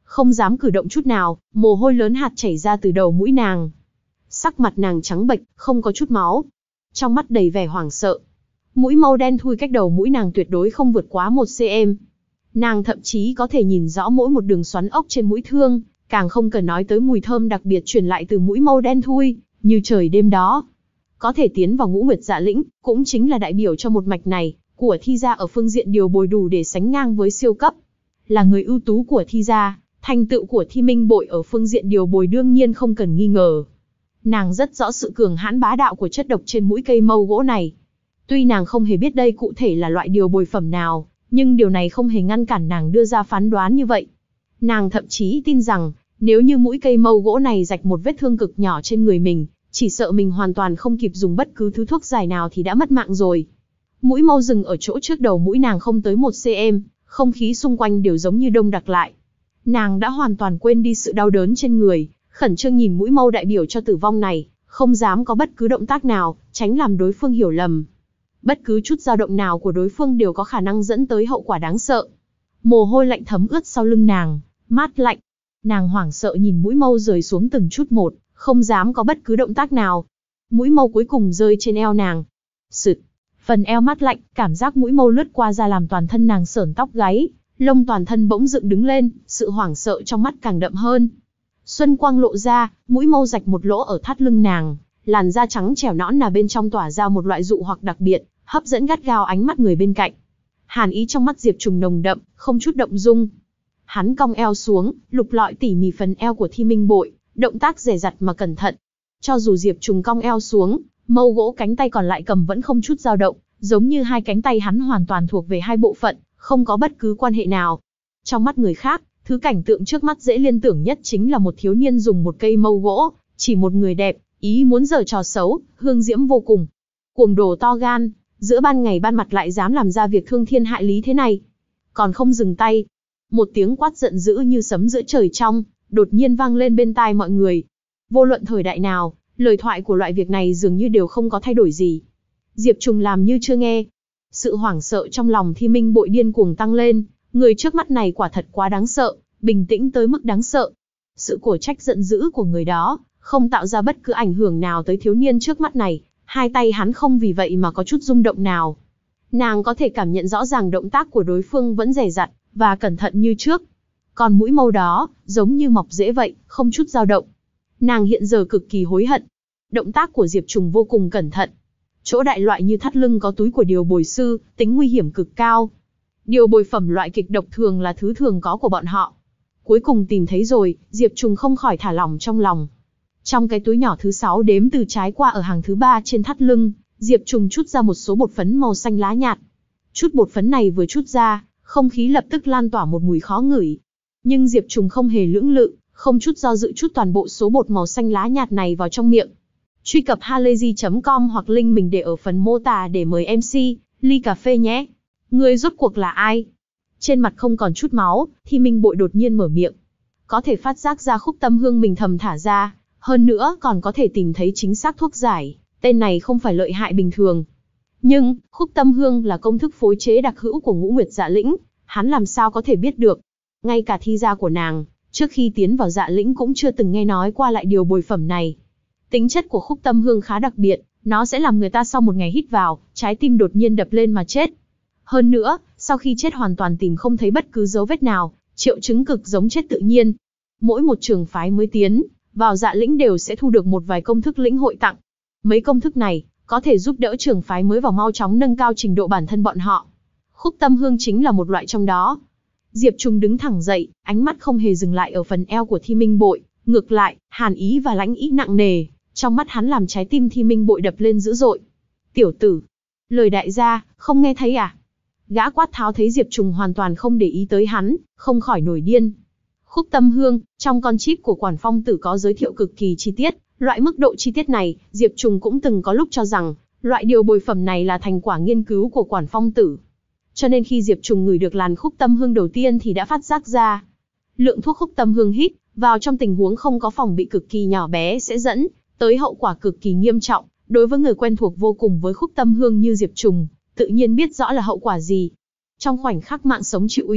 không dám cử động chút nào, mồ hôi lớn hạt chảy ra từ đầu mũi nàng. Sắc mặt nàng trắng bệch, không có chút máu. Trong mắt đầy vẻ hoảng sợ. Mũi màu đen thui cách đầu mũi nàng tuyệt đối không vượt quá một xăng-ti-mét. Nàng thậm chí có thể nhìn rõ mỗi một đường xoắn ốc trên mũi thương, càng không cần nói tới mùi thơm đặc biệt truyền lại từ mũi màu đen thui, như trời đêm đó. Có thể tiến vào Ngũ Nguyệt Dạ Lĩnh, cũng chính là đại biểu cho một mạch này, của Thi gia ở phương diện điều bồi đủ để sánh ngang với siêu cấp. Là người ưu tú của Thi gia, thành tựu của Thi Minh Bội ở phương diện điều bồi đương nhiên không cần nghi ngờ. Nàng rất rõ sự cường hãn bá đạo của chất độc trên mũi cây mâu gỗ này. Tuy nàng không hề biết đây cụ thể là loại điều bồi phẩm nào, nhưng điều này không hề ngăn cản nàng đưa ra phán đoán như vậy. Nàng thậm chí tin rằng, nếu như mũi cây mâu gỗ này rạch một vết thương cực nhỏ trên người mình, chỉ sợ mình hoàn toàn không kịp dùng bất cứ thứ thuốc giải nào thì đã mất mạng rồi. Mũi mâu dừng ở chỗ trước đầu mũi nàng không tới một xăng-ti-mét, không khí xung quanh đều giống như đông đặc lại. Nàng đã hoàn toàn quên đi sự đau đớn trên người, khẩn trương nhìn mũi mâu đại biểu cho tử vong này, không dám có bất cứ động tác nào, tránh làm đối phương hiểu lầm. Bất cứ chút dao động nào của đối phương đều có khả năng dẫn tới hậu quả đáng sợ. Mồ hôi lạnh thấm ướt sau lưng nàng, mát lạnh. Nàng hoảng sợ nhìn mũi mâu rơi xuống từng chút một, không dám có bất cứ động tác nào. Mũi mâu cuối cùng rơi trên eo nàng. Sụt, phần eo mát lạnh, cảm giác mũi mâu lướt qua da làm toàn thân nàng sởn tóc gáy, lông toàn thân bỗng dựng đứng lên, sự hoảng sợ trong mắt càng đậm hơn. Xuân quang lộ ra, mũi mâu rạch một lỗ ở thắt lưng nàng, làn da trắng trẻo nõn nà bên trong tỏa ra một loại dụ hoặc đặc biệt, hấp dẫn gắt gao ánh mắt người bên cạnh. Hàn ý trong mắt Diệp Trùng nồng đậm, không chút động dung. Hắn cong eo xuống, lục lọi tỉ mỉ phần eo của Thi Minh Bội, động tác dè dặt mà cẩn thận. Cho dù Diệp Trùng cong eo xuống, mâu gỗ cánh tay còn lại cầm vẫn không chút dao động, giống như hai cánh tay hắn hoàn toàn thuộc về hai bộ phận, không có bất cứ quan hệ nào. Trong mắt người khác, thứ cảnh tượng trước mắt dễ liên tưởng nhất chính là một thiếu niên dùng một cây mâu gỗ, chỉ một người đẹp, ý muốn giở trò xấu, hương diễm vô cùng. Cuồng đồ to gan, giữa ban ngày ban mặt lại dám làm ra việc thương thiên hại lý thế này. Còn không dừng tay. Một tiếng quát giận dữ như sấm giữa trời trong, đột nhiên vang lên bên tai mọi người. Vô luận thời đại nào, lời thoại của loại việc này dường như đều không có thay đổi gì. Diệp Trùng làm như chưa nghe. Sự hoảng sợ trong lòng Thi Minh Bội điên cuồng tăng lên, người trước mắt này quả thật quá đáng sợ, bình tĩnh tới mức đáng sợ. Sự cổ trách giận dữ của người đó, không tạo ra bất cứ ảnh hưởng nào tới thiếu niên trước mắt này, hai tay hắn không vì vậy mà có chút rung động nào. Nàng có thể cảm nhận rõ ràng động tác của đối phương vẫn dè dặt, và cẩn thận như trước. Còn mũi mâu đó, giống như mọc rễ vậy, không chút dao động. Nàng hiện giờ cực kỳ hối hận. Động tác của Diệp Trùng vô cùng cẩn thận. Chỗ đại loại như thắt lưng có túi của điều bồi sư, tính nguy hiểm cực cao. Điều bồi phẩm loại kịch độc thường là thứ thường có của bọn họ. Cuối cùng tìm thấy rồi, Diệp Trùng không khỏi thả lỏng trong lòng. Trong cái túi nhỏ thứ sáu đếm từ trái qua ở hàng thứ ba trên thắt lưng, Diệp Trùng chút ra một số bột phấn màu xanh lá nhạt. Chút bột phấn này vừa chút ra, không khí lập tức lan tỏa một mùi khó ngửi. Nhưng Diệp Trùng không hề lưỡng lự, không chút do dự chút toàn bộ số bột màu xanh lá nhạt này vào trong miệng. Truy cập halayzi chấm com hoặc link mình để ở phần mô tả để mời em xê, ly cà phê nhé. Người rốt cuộc là ai? Trên mặt không còn chút máu, Thi Minh Bội đột nhiên mở miệng. Có thể phát giác ra khúc tâm hương mình thầm thả ra, hơn nữa còn có thể tìm thấy chính xác thuốc giải, tên này không phải lợi hại bình thường. Nhưng, khúc tâm hương là công thức phối chế đặc hữu của Ngũ Nguyệt Dạ Lĩnh, hắn làm sao có thể biết được. Ngay cả Thi gia của nàng, trước khi tiến vào Dạ Lĩnh cũng chưa từng nghe nói qua lại điều bồi phẩm này. Tính chất của khúc tâm hương khá đặc biệt, nó sẽ làm người ta sau một ngày hít vào, trái tim đột nhiên đập lên mà chết. Hơn nữa, sau khi chết hoàn toàn tìm không thấy bất cứ dấu vết nào, triệu chứng cực giống chết tự nhiên. Mỗi một trường phái mới tiến vào Dạ Lĩnh đều sẽ thu được một vài công thức lĩnh hội tặng. Mấy công thức này có thể giúp đỡ trường phái mới vào mau chóng nâng cao trình độ bản thân bọn họ. Khúc tâm hương chính là một loại trong đó. Diệp Trùng đứng thẳng dậy, ánh mắt không hề dừng lại ở phần eo của Thi Minh Bội, ngược lại, hàn ý và lãnh ý nặng nề, trong mắt hắn làm trái tim Thi Minh Bội đập lên dữ dội. Tiểu tử, lời đại gia, không nghe thấy à? Gã quát tháo thấy Diệp Trùng hoàn toàn không để ý tới hắn, không khỏi nổi điên. Khúc tâm hương, trong con chip của Quản Phong Tử có giới thiệu cực kỳ chi tiết, loại mức độ chi tiết này, Diệp Trùng cũng từng có lúc cho rằng, loại điều bồi phẩm này là thành quả nghiên cứu của Quản Phong Tử. Cho nên khi Diệp Trùng ngửi được làn khúc tâm hương đầu tiên thì đã phát giác ra. Lượng thuốc khúc tâm hương hít vào trong tình huống không có phòng bị cực kỳ nhỏ bé sẽ dẫn tới hậu quả cực kỳ nghiêm trọng, đối với người quen thuộc vô cùng với khúc tâm hương như Diệp Trùng, tự nhiên biết rõ là hậu quả gì. Trong khoảnh khắc mạng sống chịu uy hiếp,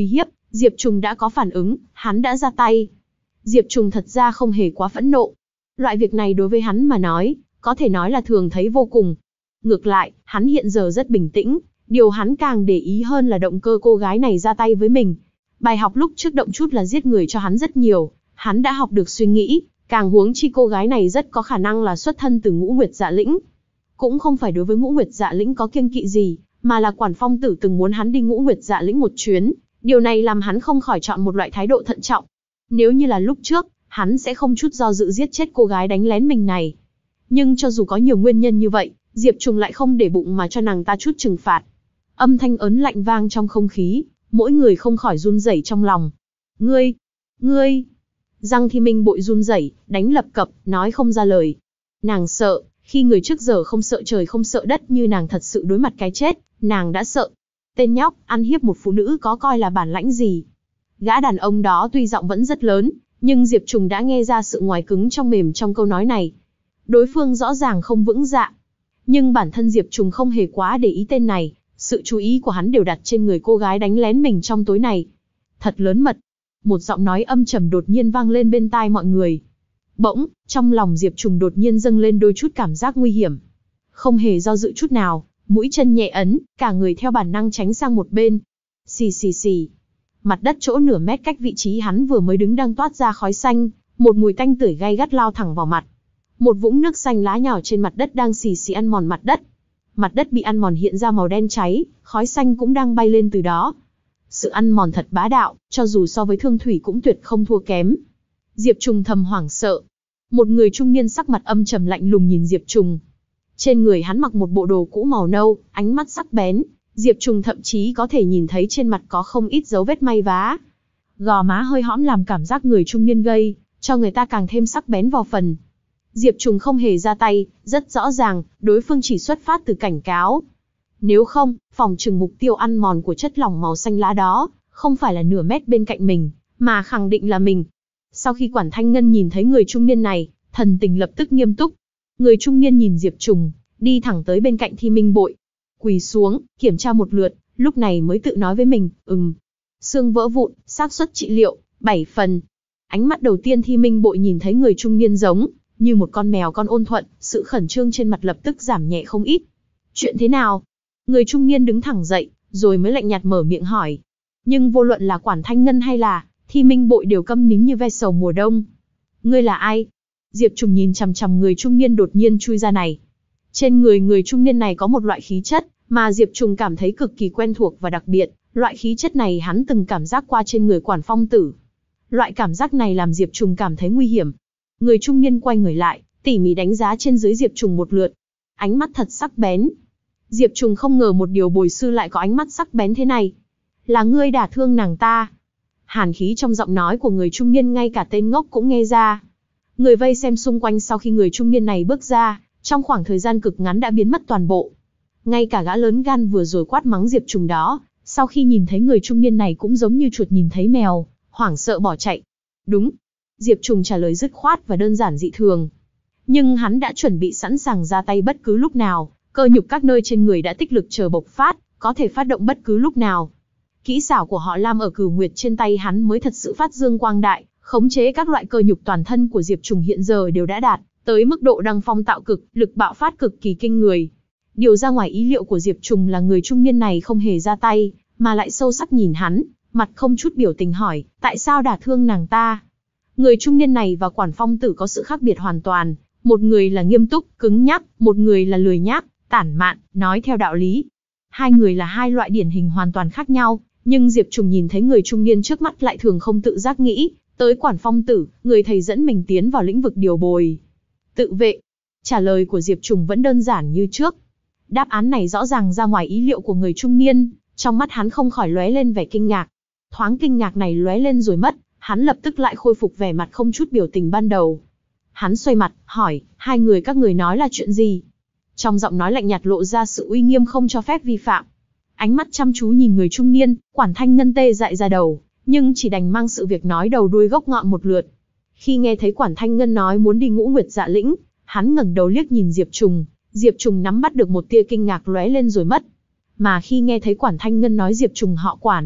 Diệp Trùng đã có phản ứng, hắn đã ra tay. Diệp Trùng thật ra không hề quá phẫn nộ. Loại việc này đối với hắn mà nói, có thể nói là thường thấy vô cùng. Ngược lại, hắn hiện giờ rất bình tĩnh, điều hắn càng để ý hơn là động cơ cô gái này ra tay với mình. Bài học lúc trước động chút là giết người cho hắn rất nhiều, hắn đã học được suy nghĩ, càng huống chi cô gái này rất có khả năng là xuất thân từ Ngũ Nguyệt Dạ Lĩnh. Cũng không phải đối với Ngũ Nguyệt Dạ Lĩnh có kiêng kỵ gì, mà là Quản Phong Tử từng muốn hắn đi Ngũ Nguyệt Dạ Lĩnh một chuyến, điều này làm hắn không khỏi chọn một loại thái độ thận trọng. Nếu như là lúc trước, hắn sẽ không chút do dự giết chết cô gái đánh lén mình này. Nhưng cho dù có nhiều nguyên nhân như vậy, Diệp Trùng lại không để bụng mà cho nàng ta chút trừng phạt. Âm thanh ớn lạnh vang trong không khí, mỗi người không khỏi run rẩy trong lòng. Ngươi, ngươi, Giang Thi Minh Bội run rẩy, đánh lập cập, nói không ra lời. Nàng sợ, khi người trước giờ không sợ trời không sợ đất như nàng thật sự đối mặt cái chết, nàng đã sợ. Tên nhóc, ăn hiếp một phụ nữ có coi là bản lãnh gì? Gã đàn ông đó tuy giọng vẫn rất lớn, nhưng Diệp Trùng đã nghe ra sự ngoài cứng trong mềm trong câu nói này. Đối phương rõ ràng không vững dạ. Nhưng bản thân Diệp Trùng không hề quá để ý tên này, sự chú ý của hắn đều đặt trên người cô gái đánh lén mình trong tối này. Thật lớn mật. Một giọng nói âm trầm đột nhiên vang lên bên tai mọi người. Bỗng, trong lòng Diệp Trùng đột nhiên dâng lên đôi chút cảm giác nguy hiểm. Không hề do dự chút nào, mũi chân nhẹ ấn, cả người theo bản năng tránh sang một bên. Xì xì xì. Mặt đất chỗ nửa mét cách vị trí hắn vừa mới đứng đang toát ra khói xanh, một mùi tanh tưởi gay gắt lao thẳng vào mặt. Một vũng nước xanh lá nhỏ trên mặt đất đang xì xì ăn mòn mặt đất. Mặt đất bị ăn mòn hiện ra màu đen cháy, khói xanh cũng đang bay lên từ đó. Sự ăn mòn thật bá đạo, cho dù so với thương thủy cũng tuyệt không thua kém. Diệp Trùng thầm hoảng sợ. Một người trung niên sắc mặt âm trầm lạnh lùng nhìn Diệp Trùng. Trên người hắn mặc một bộ đồ cũ màu nâu, ánh mắt sắc bén. Diệp Trùng thậm chí có thể nhìn thấy trên mặt có không ít dấu vết may vá. Gò má hơi hõm làm cảm giác người trung niên gây, cho người ta càng thêm sắc bén vào phần. Diệp Trùng không hề ra tay, rất rõ ràng, đối phương chỉ xuất phát từ cảnh cáo. Nếu không, phòng trừng mục tiêu ăn mòn của chất lỏng màu xanh lá đó, không phải là nửa mét bên cạnh mình, mà khẳng định là mình. Sau khi Quản Thanh Ngân nhìn thấy người trung niên này, thần tình lập tức nghiêm túc. Người trung niên nhìn Diệp Trùng, đi thẳng tới bên cạnh Thi Minh Bội. Quỳ xuống, kiểm tra một lượt, lúc này mới tự nói với mình, ừm. Xương vỡ vụn, xác suất trị liệu, bảy phần. Ánh mắt đầu tiên Thi Minh Bội nhìn thấy người trung niên giống như một con mèo con ôn thuận, sự khẩn trương trên mặt lập tức giảm nhẹ không ít. Chuyện thế nào? Người trung niên đứng thẳng dậy, rồi mới lạnh nhạt mở miệng hỏi. Nhưng vô luận là Quản Thanh Ngân hay là Thi Minh Bội đều câm nín như ve sầu mùa đông. Ngươi là ai? Diệp Trùng nhìn chằm chằm người trung niên đột nhiên chui ra này. Trên người người trung niên này có một loại khí chất mà Diệp Trùng cảm thấy cực kỳ quen thuộc và đặc biệt. Loại khí chất này hắn từng cảm giác qua trên người Quản Phong Tử. Loại cảm giác này làm Diệp Trùng cảm thấy nguy hiểm. Người trung niên quay người lại, tỉ mỉ đánh giá trên dưới Diệp Trùng một lượt. Ánh mắt thật sắc bén. Diệp Trùng không ngờ một điều bồi sư lại có ánh mắt sắc bén thế này. Là ngươi đả thương nàng ta. Hàn khí trong giọng nói của người trung niên ngay cả tên ngốc cũng nghe ra. Người vây xem xung quanh sau khi người trung niên này bước ra, trong khoảng thời gian cực ngắn đã biến mất toàn bộ. Ngay cả gã lớn gan vừa rồi quát mắng Diệp Trùng đó, sau khi nhìn thấy người trung niên này cũng giống như chuột nhìn thấy mèo, hoảng sợ bỏ chạy. Đúng. Diệp Trùng trả lời dứt khoát và đơn giản dị thường. Nhưng hắn đã chuẩn bị sẵn sàng ra tay bất cứ lúc nào, cơ nhục các nơi trên người đã tích lực chờ bộc phát, có thể phát động bất cứ lúc nào. Kỹ xảo của họ Lam ở Cửu Nguyệt trên tay hắn mới thật sự phát dương quang đại, khống chế các loại cơ nhục toàn thân của Diệp Trùng hiện giờ đều đã đạt tới mức độ đăng phong tạo cực, lực bạo phát cực kỳ kinh người. Điều ra ngoài ý liệu của Diệp Trùng là người trung niên này không hề ra tay, mà lại sâu sắc nhìn hắn, mặt không chút biểu tình hỏi, tại sao đả thương nàng ta? Người trung niên này và Quản Phong Tử có sự khác biệt hoàn toàn, một người là nghiêm túc, cứng nhắc, một người là lười nhác, tản mạn, nói theo đạo lý. Hai người là hai loại điển hình hoàn toàn khác nhau, nhưng Diệp Trùng nhìn thấy người trung niên trước mắt lại thường không tự giác nghĩ tới Quản Phong Tử, người thầy dẫn mình tiến vào lĩnh vực điều bồi. Tự vệ. Trả lời của Diệp Trùng vẫn đơn giản như trước. Đáp án này rõ ràng ra ngoài ý liệu của người trung niên, trong mắt hắn không khỏi lóe lên vẻ kinh ngạc. Thoáng kinh ngạc này lóe lên rồi mất, hắn lập tức lại khôi phục vẻ mặt không chút biểu tình ban đầu. Hắn xoay mặt, hỏi, hai người các người nói là chuyện gì? Trong giọng nói lạnh nhạt lộ ra sự uy nghiêm không cho phép vi phạm. Ánh mắt chăm chú nhìn người trung niên, Quản Thanh Ngân tê dại ra đầu, nhưng chỉ đành mang sự việc nói đầu đuôi gốc ngọn một lượt. Khi nghe thấy Quản Thanh Ngân nói muốn đi Ngũ Nguyệt Dạ Lĩnh, hắn ngẩng đầu liếc nhìn Diệp Trùng, Diệp Trùng nắm bắt được một tia kinh ngạc lóe lên rồi mất. Mà khi nghe thấy Quản Thanh Ngân nói Diệp Trùng họ Quản,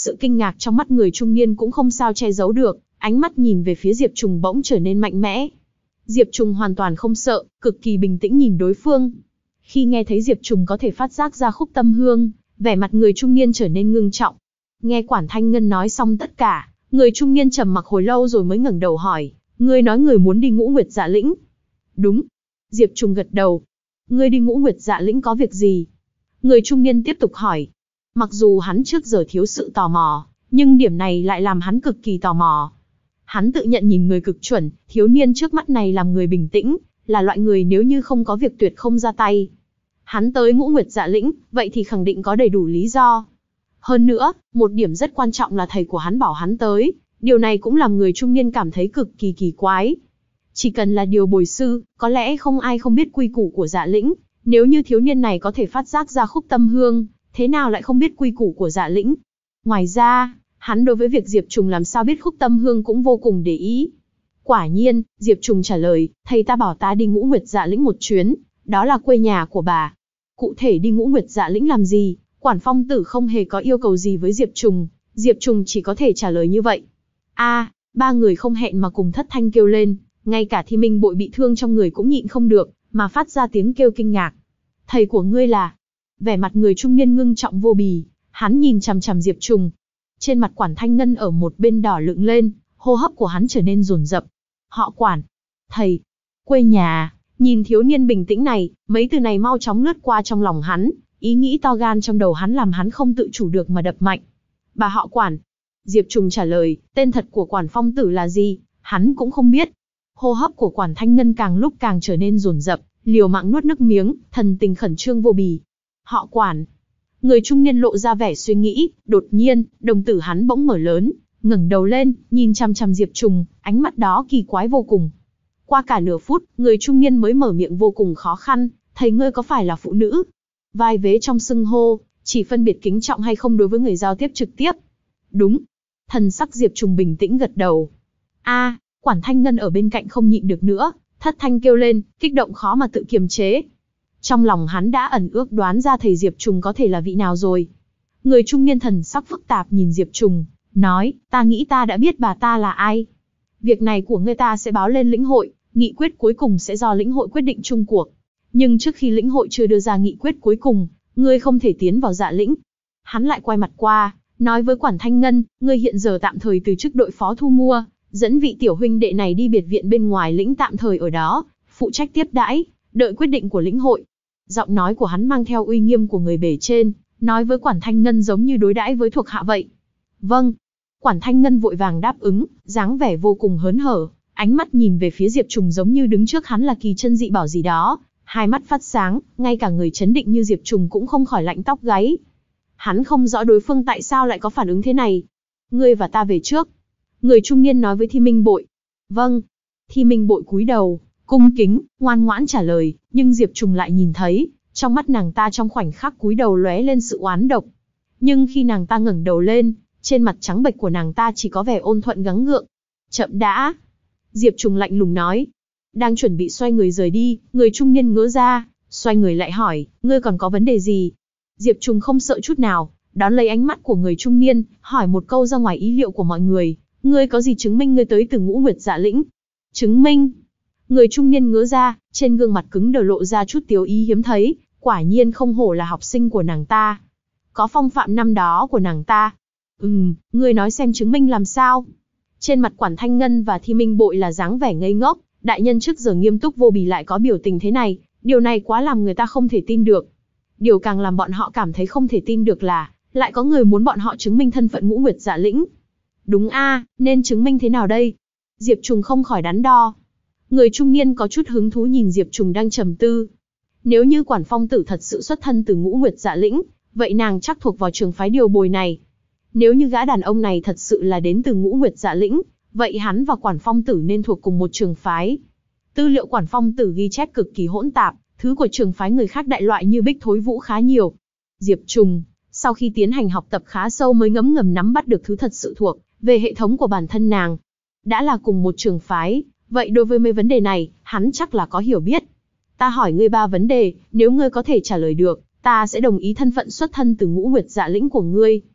Sự kinh ngạc trong mắt người trung niên cũng không sao che giấu được, ánh mắt nhìn về phía Diệp Trùng bỗng trở nên mạnh mẽ. Diệp Trùng hoàn toàn không sợ, cực kỳ bình tĩnh nhìn đối phương. Khi nghe thấy Diệp Trùng có thể phát giác ra khúc tâm hương, vẻ mặt người trung niên trở nên ngưng trọng. Nghe Quản Thanh Ngân nói xong tất cả, người trung niên trầm mặc hồi lâu rồi mới ngẩng đầu hỏi, ngươi nói người muốn đi Ngũ Nguyệt Dạ Lĩnh? Đúng. Diệp Trùng gật đầu. Ngươi đi Ngũ Nguyệt Dạ Lĩnh có việc gì? Người trung niên tiếp tục hỏi. Mặc dù hắn trước giờ thiếu sự tò mò, nhưng điểm này lại làm hắn cực kỳ tò mò. Hắn tự nhận nhìn người cực chuẩn, thiếu niên trước mắt này làm người bình tĩnh, là loại người nếu như không có việc tuyệt không ra tay. Hắn tới Ngũ Nguyệt Dạ Lĩnh, vậy thì khẳng định có đầy đủ lý do. Hơn nữa, một điểm rất quan trọng là thầy của hắn bảo hắn tới, điều này cũng làm người trung niên cảm thấy cực kỳ kỳ quái. Chỉ cần là điều bồi sư, có lẽ không ai không biết quy củ của Dạ Lĩnh, nếu như thiếu niên này có thể phát giác ra khúc tâm hương, thế nào lại không biết quy củ của Dạ Lĩnh. Ngoài ra, hắn đối với việc Diệp Trùng làm sao biết khúc tâm hương cũng vô cùng để ý. Quả nhiên, Diệp Trùng trả lời, thầy ta bảo ta đi Ngũ Nguyệt Dạ Lĩnh một chuyến, đó là quê nhà của bà. Cụ thể đi Ngũ Nguyệt Dạ Lĩnh làm gì, Quản Phong Tử không hề có yêu cầu gì với Diệp Trùng, Diệp Trùng chỉ có thể trả lời như vậy. A, ba người không hẹn mà cùng thất thanh kêu lên, ngay cả Thi Minh Bội bị thương trong người cũng nhịn không được, mà phát ra tiếng kêu kinh ngạc. Thầy của ngươi là? Vẻ mặt người trung niên ngưng trọng vô bì, hắn nhìn chằm chằm Diệp Trùng. Trên mặt Quản Thanh Ngân ở một bên đỏ lựng lên, hô hấp của hắn trở nên dồn dập. Họ Quản, thầy, quê nhà. Nhìn thiếu niên bình tĩnh này, mấy từ này mau chóng lướt qua trong lòng hắn, ý nghĩ to gan trong đầu hắn làm hắn không tự chủ được mà đập mạnh. Bà họ Quản. Diệp Trùng trả lời, tên thật của Quản Phong Tử là gì, hắn cũng không biết. Hô hấp của Quản Thanh Ngân càng lúc càng trở nên dồn dập, liều mạng nuốt nước miếng, thần tình khẩn trương vô bì. Họ Quản. Người trung niên lộ ra vẻ suy nghĩ, đột nhiên, đồng tử hắn bỗng mở lớn, ngẩng đầu lên, nhìn chăm chăm Diệp Trùng, ánh mắt đó kỳ quái vô cùng. Qua cả nửa phút, người trung niên mới mở miệng vô cùng khó khăn, thầy ngươi có phải là phụ nữ? Vai vế trong xưng hô, chỉ phân biệt kính trọng hay không đối với người giao tiếp trực tiếp. Đúng. Thần sắc Diệp Trùng bình tĩnh gật đầu. A, Quản Thanh Ngân ở bên cạnh không nhịn được nữa, thất thanh kêu lên, kích động khó mà tự kiềm chế. Trong lòng hắn đã ẩn ước đoán ra thầy Diệp Trùng có thể là vị nào rồi. Người trung niên thần sắc phức tạp nhìn Diệp Trùng, nói, ta nghĩ ta đã biết bà ta là ai. Việc này của ngươi ta sẽ báo lên lĩnh hội, nghị quyết cuối cùng sẽ do lĩnh hội quyết định chung cuộc. Nhưng trước khi lĩnh hội chưa đưa ra nghị quyết cuối cùng, ngươi không thể tiến vào Dạ Lĩnh. Hắn lại quay mặt qua, nói với Quản Thanh Ngân, ngươi hiện giờ tạm thời từ chức đội phó thu mua, dẫn vị tiểu huynh đệ này đi biệt viện bên ngoài lĩnh tạm thời ở đó, phụ trách tiếp đãi, đợi quyết định của lĩnh hội. Giọng nói của hắn mang theo uy nghiêm của người bề trên, nói với Quản Thanh Ngân giống như đối đãi với thuộc hạ vậy. Vâng. Quản Thanh Ngân vội vàng đáp ứng, dáng vẻ vô cùng hớn hở, ánh mắt nhìn về phía Diệp Trùng giống như đứng trước hắn là kỳ chân dị bảo gì đó, hai mắt phát sáng, ngay cả người chấn định như Diệp Trùng cũng không khỏi lạnh tóc gáy. Hắn không rõ đối phương tại sao lại có phản ứng thế này. Ngươi và ta về trước. Người trung niên nói với Thi Minh Bội. Vâng. Thi Minh Bội cúi đầu, cung kính, ngoan ngoãn trả lời, nhưng Diệp Trùng lại nhìn thấy, trong mắt nàng ta trong khoảnh khắc cúi đầu lóe lên sự oán độc. Nhưng khi nàng ta ngẩng đầu lên, trên mặt trắng bệch của nàng ta chỉ có vẻ ôn thuận gắng gượng. Chậm đã. Diệp Trùng lạnh lùng nói. Đang chuẩn bị xoay người rời đi, người trung niên ngỡ ra, xoay người lại hỏi, ngươi còn có vấn đề gì? Diệp Trùng không sợ chút nào, đón lấy ánh mắt của người trung niên, hỏi một câu ra ngoài ý liệu của mọi người, ngươi có gì chứng minh ngươi tới từ Ngũ Nguyệt Dạ Lĩnh? Chứng minh? Người trung niên ngỡ ra, trên gương mặt cứng đờ lộ ra chút tiếu ý hiếm thấy, quả nhiên không hổ là học sinh của nàng ta. Có phong phạm năm đó của nàng ta. Ừm, ngươi nói xem chứng minh làm sao? Trên mặt Quản Thanh Ngân và Thi Minh Bội là dáng vẻ ngây ngốc, đại nhân trước giờ nghiêm túc vô bì lại có biểu tình thế này, điều này quá làm người ta không thể tin được. Điều càng làm bọn họ cảm thấy không thể tin được là, lại có người muốn bọn họ chứng minh thân phận Ngũ Nguyệt Dạ Lĩnh. Đúng a, nên chứng minh thế nào đây? Diệp Trùng không khỏi đắn đo. Người trung niên có chút hứng thú nhìn Diệp Trùng đang trầm tư. Nếu như Quản Phong Tử thật sự xuất thân từ Ngũ Nguyệt Dạ Lĩnh, vậy nàng chắc thuộc vào trường phái điều bồi này. Nếu như gã đàn ông này thật sự là đến từ Ngũ Nguyệt Dạ Lĩnh, vậy hắn và Quản Phong Tử nên thuộc cùng một trường phái. Tư liệu Quản Phong Tử ghi chép cực kỳ hỗn tạp, thứ của trường phái người khác đại loại như Bích Thối Vũ khá nhiều. Diệp Trùng, sau khi tiến hành học tập khá sâu mới ngấm ngầm nắm bắt được thứ thật sự thuộc về hệ thống của bản thân nàng. Đã là cùng một trường phái, vậy đối với mấy vấn đề này, hắn chắc là có hiểu biết. Ta hỏi ngươi ba vấn đề, nếu ngươi có thể trả lời được, ta sẽ đồng ý thân phận xuất thân từ Ngũ Nguyệt Dạ Lĩnh của ngươi.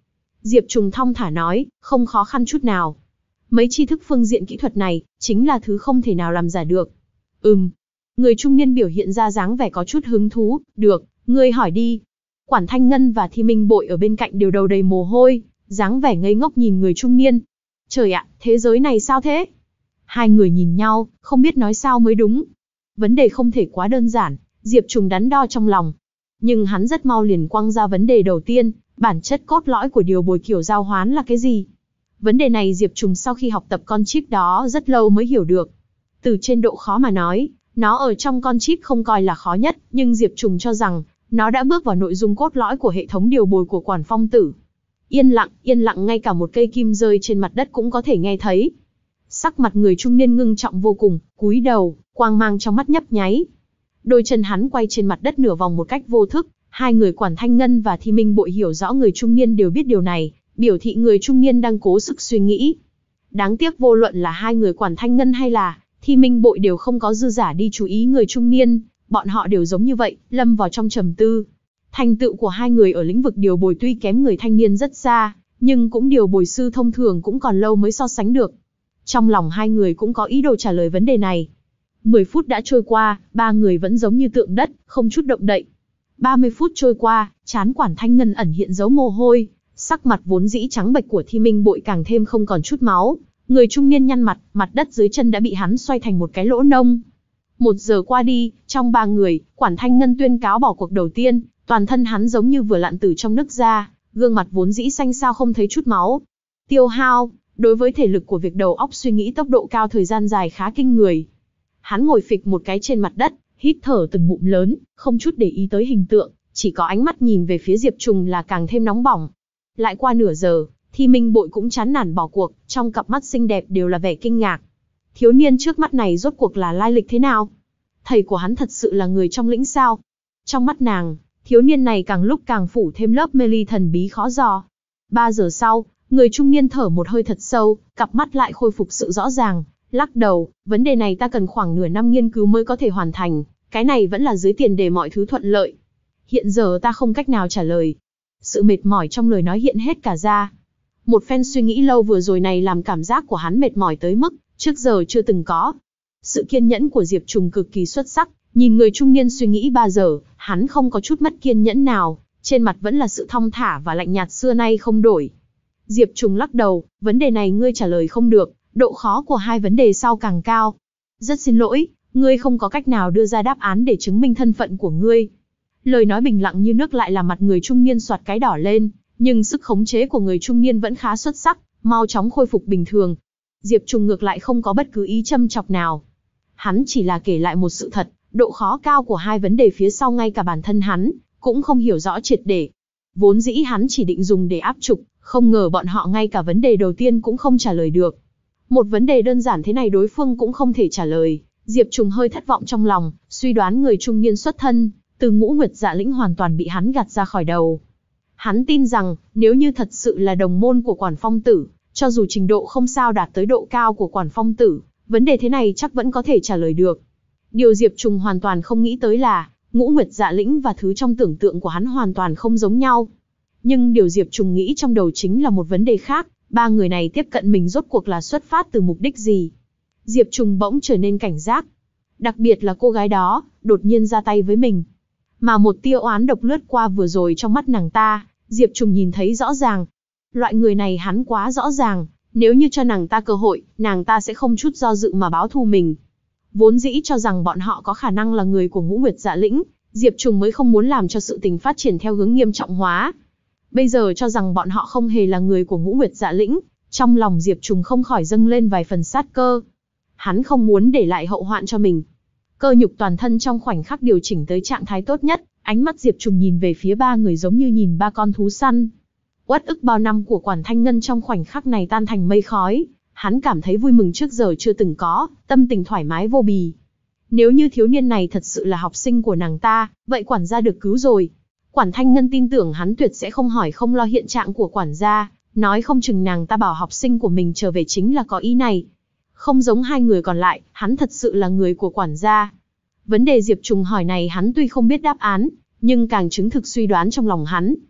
Diệp Trùng thong thả nói, không khó khăn chút nào. Mấy tri thức phương diện kỹ thuật này, chính là thứ không thể nào làm giả được. Ừm. Người trung niên biểu hiện ra dáng vẻ có chút hứng thú, được, ngươi hỏi đi. Quản Thanh Ngân và Thi Minh Bội ở bên cạnh đều đầu đầy mồ hôi, dáng vẻ ngây ngốc nhìn người trung niên. Trời ạ, thế giới này sao thế? Hai người nhìn nhau, không biết nói sao mới đúng. Vấn đề không thể quá đơn giản, Diệp Trùng đắn đo trong lòng. Nhưng hắn rất mau liền quăng ra vấn đề đầu tiên, bản chất cốt lõi của điều bồi kiểu giao hoán là cái gì? Vấn đề này Diệp Trùng sau khi học tập con chip đó rất lâu mới hiểu được. Từ trên độ khó mà nói, nó ở trong con chip không coi là khó nhất, nhưng Diệp Trùng cho rằng, nó đã bước vào nội dung cốt lõi của hệ thống điều bồi của Quản Phong Tử. Yên lặng, yên lặng ngay cả một cây kim rơi trên mặt đất cũng có thể nghe thấy. Sắc mặt người trung niên ngưng trọng vô cùng, cúi đầu, quang mang trong mắt nhấp nháy. Đôi chân hắn quay trên mặt đất nửa vòng một cách vô thức, hai người Quản Thanh Ngân và Thi Minh Bội hiểu rõ người trung niên đều biết điều này, biểu thị người trung niên đang cố sức suy nghĩ. Đáng tiếc vô luận là hai người Quản Thanh Ngân hay là Thi Minh Bội đều không có dư giả đi chú ý người trung niên, bọn họ đều giống như vậy, lâm vào trong trầm tư. Thành tựu của hai người ở lĩnh vực điều bồi tuy kém người thanh niên rất xa, nhưng cũng điều bồi sư thông thường cũng còn lâu mới so sánh được. Trong lòng hai người cũng có ý đồ trả lời vấn đề này. Mười phút đã trôi qua, ba người vẫn giống như tượng đất, không chút động đậy. Ba mươi phút trôi qua, trán Quản Thanh Ngân ẩn hiện dấu mồ hôi, sắc mặt vốn dĩ trắng bệch của Thi Minh Bội càng thêm không còn chút máu. Người trung niên nhăn mặt, mặt đất dưới chân đã bị hắn xoay thành một cái lỗ nông. Một giờ qua đi, trong ba người, Quản Thanh Ngân tuyên cáo bỏ cuộc đầu tiên, toàn thân hắn giống như vừa lặn từ trong nước ra, gương mặt vốn dĩ xanh xao không thấy chút máu. Tiêu hao, đối với thể lực của việc đầu óc suy nghĩ tốc độ cao thời gian dài khá kinh người. Hắn ngồi phịch một cái trên mặt đất, hít thở từng ngụm lớn, không chút để ý tới hình tượng, chỉ có ánh mắt nhìn về phía Diệp Trùng là càng thêm nóng bỏng. Lại qua nửa giờ, Thi Minh Bội cũng chán nản bỏ cuộc, trong cặp mắt xinh đẹp đều là vẻ kinh ngạc. Thiếu niên trước mắt này rốt cuộc là lai lịch thế nào? Thầy của hắn thật sự là người trong lĩnh sao? Trong mắt nàng, thiếu niên này càng lúc càng phủ thêm lớp mê ly thần bí khó dò. Ba giờ sau, người trung niên thở một hơi thật sâu, cặp mắt lại khôi phục sự rõ ràng, lắc đầu, vấn đề này ta cần khoảng nửa năm nghiên cứu mới có thể hoàn thành, cái này vẫn là dưới tiền đề mọi thứ thuận lợi. Hiện giờ ta không cách nào trả lời. Sự mệt mỏi trong lời nói hiện hết cả ra. Một phen suy nghĩ lâu vừa rồi này làm cảm giác của hắn mệt mỏi tới mức trước giờ chưa từng có. Sự kiên nhẫn của Diệp Trùng cực kỳ xuất sắc, nhìn người trung niên suy nghĩ ba giờ, hắn không có chút mất kiên nhẫn nào, trên mặt vẫn là sự thong thả và lạnh nhạt xưa nay không đổi. Diệp Trùng lắc đầu, vấn đề này ngươi trả lời không được, độ khó của hai vấn đề sau càng cao. Rất xin lỗi, ngươi không có cách nào đưa ra đáp án để chứng minh thân phận của ngươi. Lời nói bình lặng như nước lại làm mặt người trung niên soạt cái đỏ lên, nhưng sức khống chế của người trung niên vẫn khá xuất sắc, mau chóng khôi phục bình thường. Diệp Trùng ngược lại không có bất cứ ý châm chọc nào. Hắn chỉ là kể lại một sự thật, độ khó cao của hai vấn đề phía sau ngay cả bản thân hắn cũng không hiểu rõ triệt để. Vốn dĩ hắn chỉ định dùng để áp trục, không ngờ bọn họ ngay cả vấn đề đầu tiên cũng không trả lời được. Một vấn đề đơn giản thế này đối phương cũng không thể trả lời, Diệp Trùng hơi thất vọng trong lòng, suy đoán người trung niên xuất thân từ Ngũ Nguyệt Dạ Lĩnh hoàn toàn bị hắn gạt ra khỏi đầu. Hắn tin rằng, nếu như thật sự là đồng môn của Quản Phong Tử, cho dù trình độ không sao đạt tới độ cao của Quản Phong Tử, vấn đề thế này chắc vẫn có thể trả lời được. Điều Diệp Trùng hoàn toàn không nghĩ tới là, Ngũ Nguyệt Dạ Lĩnh và thứ trong tưởng tượng của hắn hoàn toàn không giống nhau. Nhưng điều Diệp Trùng nghĩ trong đầu chính là một vấn đề khác, ba người này tiếp cận mình rốt cuộc là xuất phát từ mục đích gì? Diệp Trùng bỗng trở nên cảnh giác. Đặc biệt là cô gái đó, đột nhiên ra tay với mình. Mà một tia oán độc lướt qua vừa rồi trong mắt nàng ta, Diệp Trùng nhìn thấy rõ ràng. Loại người này hắn quá rõ ràng, nếu như cho nàng ta cơ hội, nàng ta sẽ không chút do dự mà báo thù mình. Vốn dĩ cho rằng bọn họ có khả năng là người của Ngũ Nguyệt Dạ Lĩnh, Diệp Trùng mới không muốn làm cho sự tình phát triển theo hướng nghiêm trọng hóa. Bây giờ cho rằng bọn họ không hề là người của Ngũ Nguyệt Dạ Lĩnh, trong lòng Diệp Trùng không khỏi dâng lên vài phần sát cơ. Hắn không muốn để lại hậu hoạn cho mình. Cơ nhục toàn thân trong khoảnh khắc điều chỉnh tới trạng thái tốt nhất, ánh mắt Diệp Trùng nhìn về phía ba người giống như nhìn ba con thú săn. Uất ức bao năm của Quản Thanh Ngân trong khoảnh khắc này tan thành mây khói, hắn cảm thấy vui mừng trước giờ chưa từng có, tâm tình thoải mái vô bì. Nếu như thiếu niên này thật sự là học sinh của nàng ta, vậy quản gia được cứu rồi. Quản Thanh Ngân tin tưởng hắn tuyệt sẽ không hỏi không lo hiện trạng của quản gia, nói không chừng nàng ta bảo học sinh của mình trở về chính là có ý này. Không giống hai người còn lại, hắn thật sự là người của quản gia. Vấn đề Diệp Trùng hỏi này hắn tuy không biết đáp án, nhưng càng chứng thực suy đoán trong lòng hắn.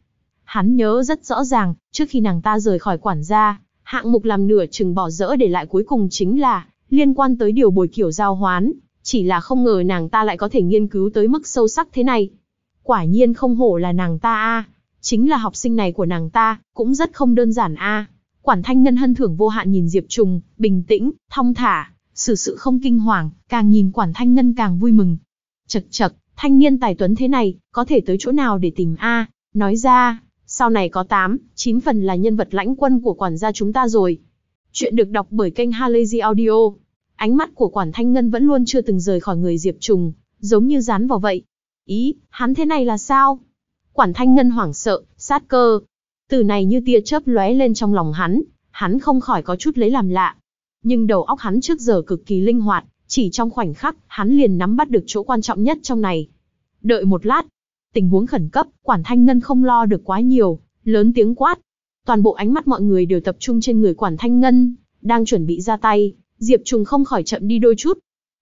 Hắn nhớ rất rõ ràng, trước khi nàng ta rời khỏi quản gia, hạng mục làm nửa chừng bỏ dỡ để lại cuối cùng chính là liên quan tới điều bồi kiểu giao hoán, chỉ là không ngờ nàng ta lại có thể nghiên cứu tới mức sâu sắc thế này. Quả nhiên không hổ là nàng ta a, chính là học sinh này của nàng ta, cũng rất không đơn giản a. Quản Thanh Ngân hân thưởng vô hạn nhìn Diệp Trùng, bình tĩnh, thong thả, xử sự không kinh hoàng, càng nhìn Quản Thanh Ngân càng vui mừng. Chậc chậc, thanh niên tài tuấn thế này, có thể tới chỗ nào để tìm a? Nói ra, sau này có tám, chín phần là nhân vật lãnh quân của quản gia chúng ta rồi. Chuyện được đọc bởi kênh Halazy Audio. Ánh mắt của Quản Thanh Ngân vẫn luôn chưa từng rời khỏi người Diệp Trùng, giống như dán vào vậy. Ý, hắn thế này là sao? Quản Thanh Ngân hoảng sợ, sát cơ. Từ này như tia chớp lóe lên trong lòng hắn, hắn không khỏi có chút lấy làm lạ. Nhưng đầu óc hắn trước giờ cực kỳ linh hoạt, chỉ trong khoảnh khắc, hắn liền nắm bắt được chỗ quan trọng nhất trong này. Đợi một lát, tình huống khẩn cấp, Quản Thanh Ngân không lo được quá nhiều, lớn tiếng quát. Toàn bộ ánh mắt mọi người đều tập trung trên người Quản Thanh Ngân, đang chuẩn bị ra tay, Diệp Trùng không khỏi chậm đi đôi chút.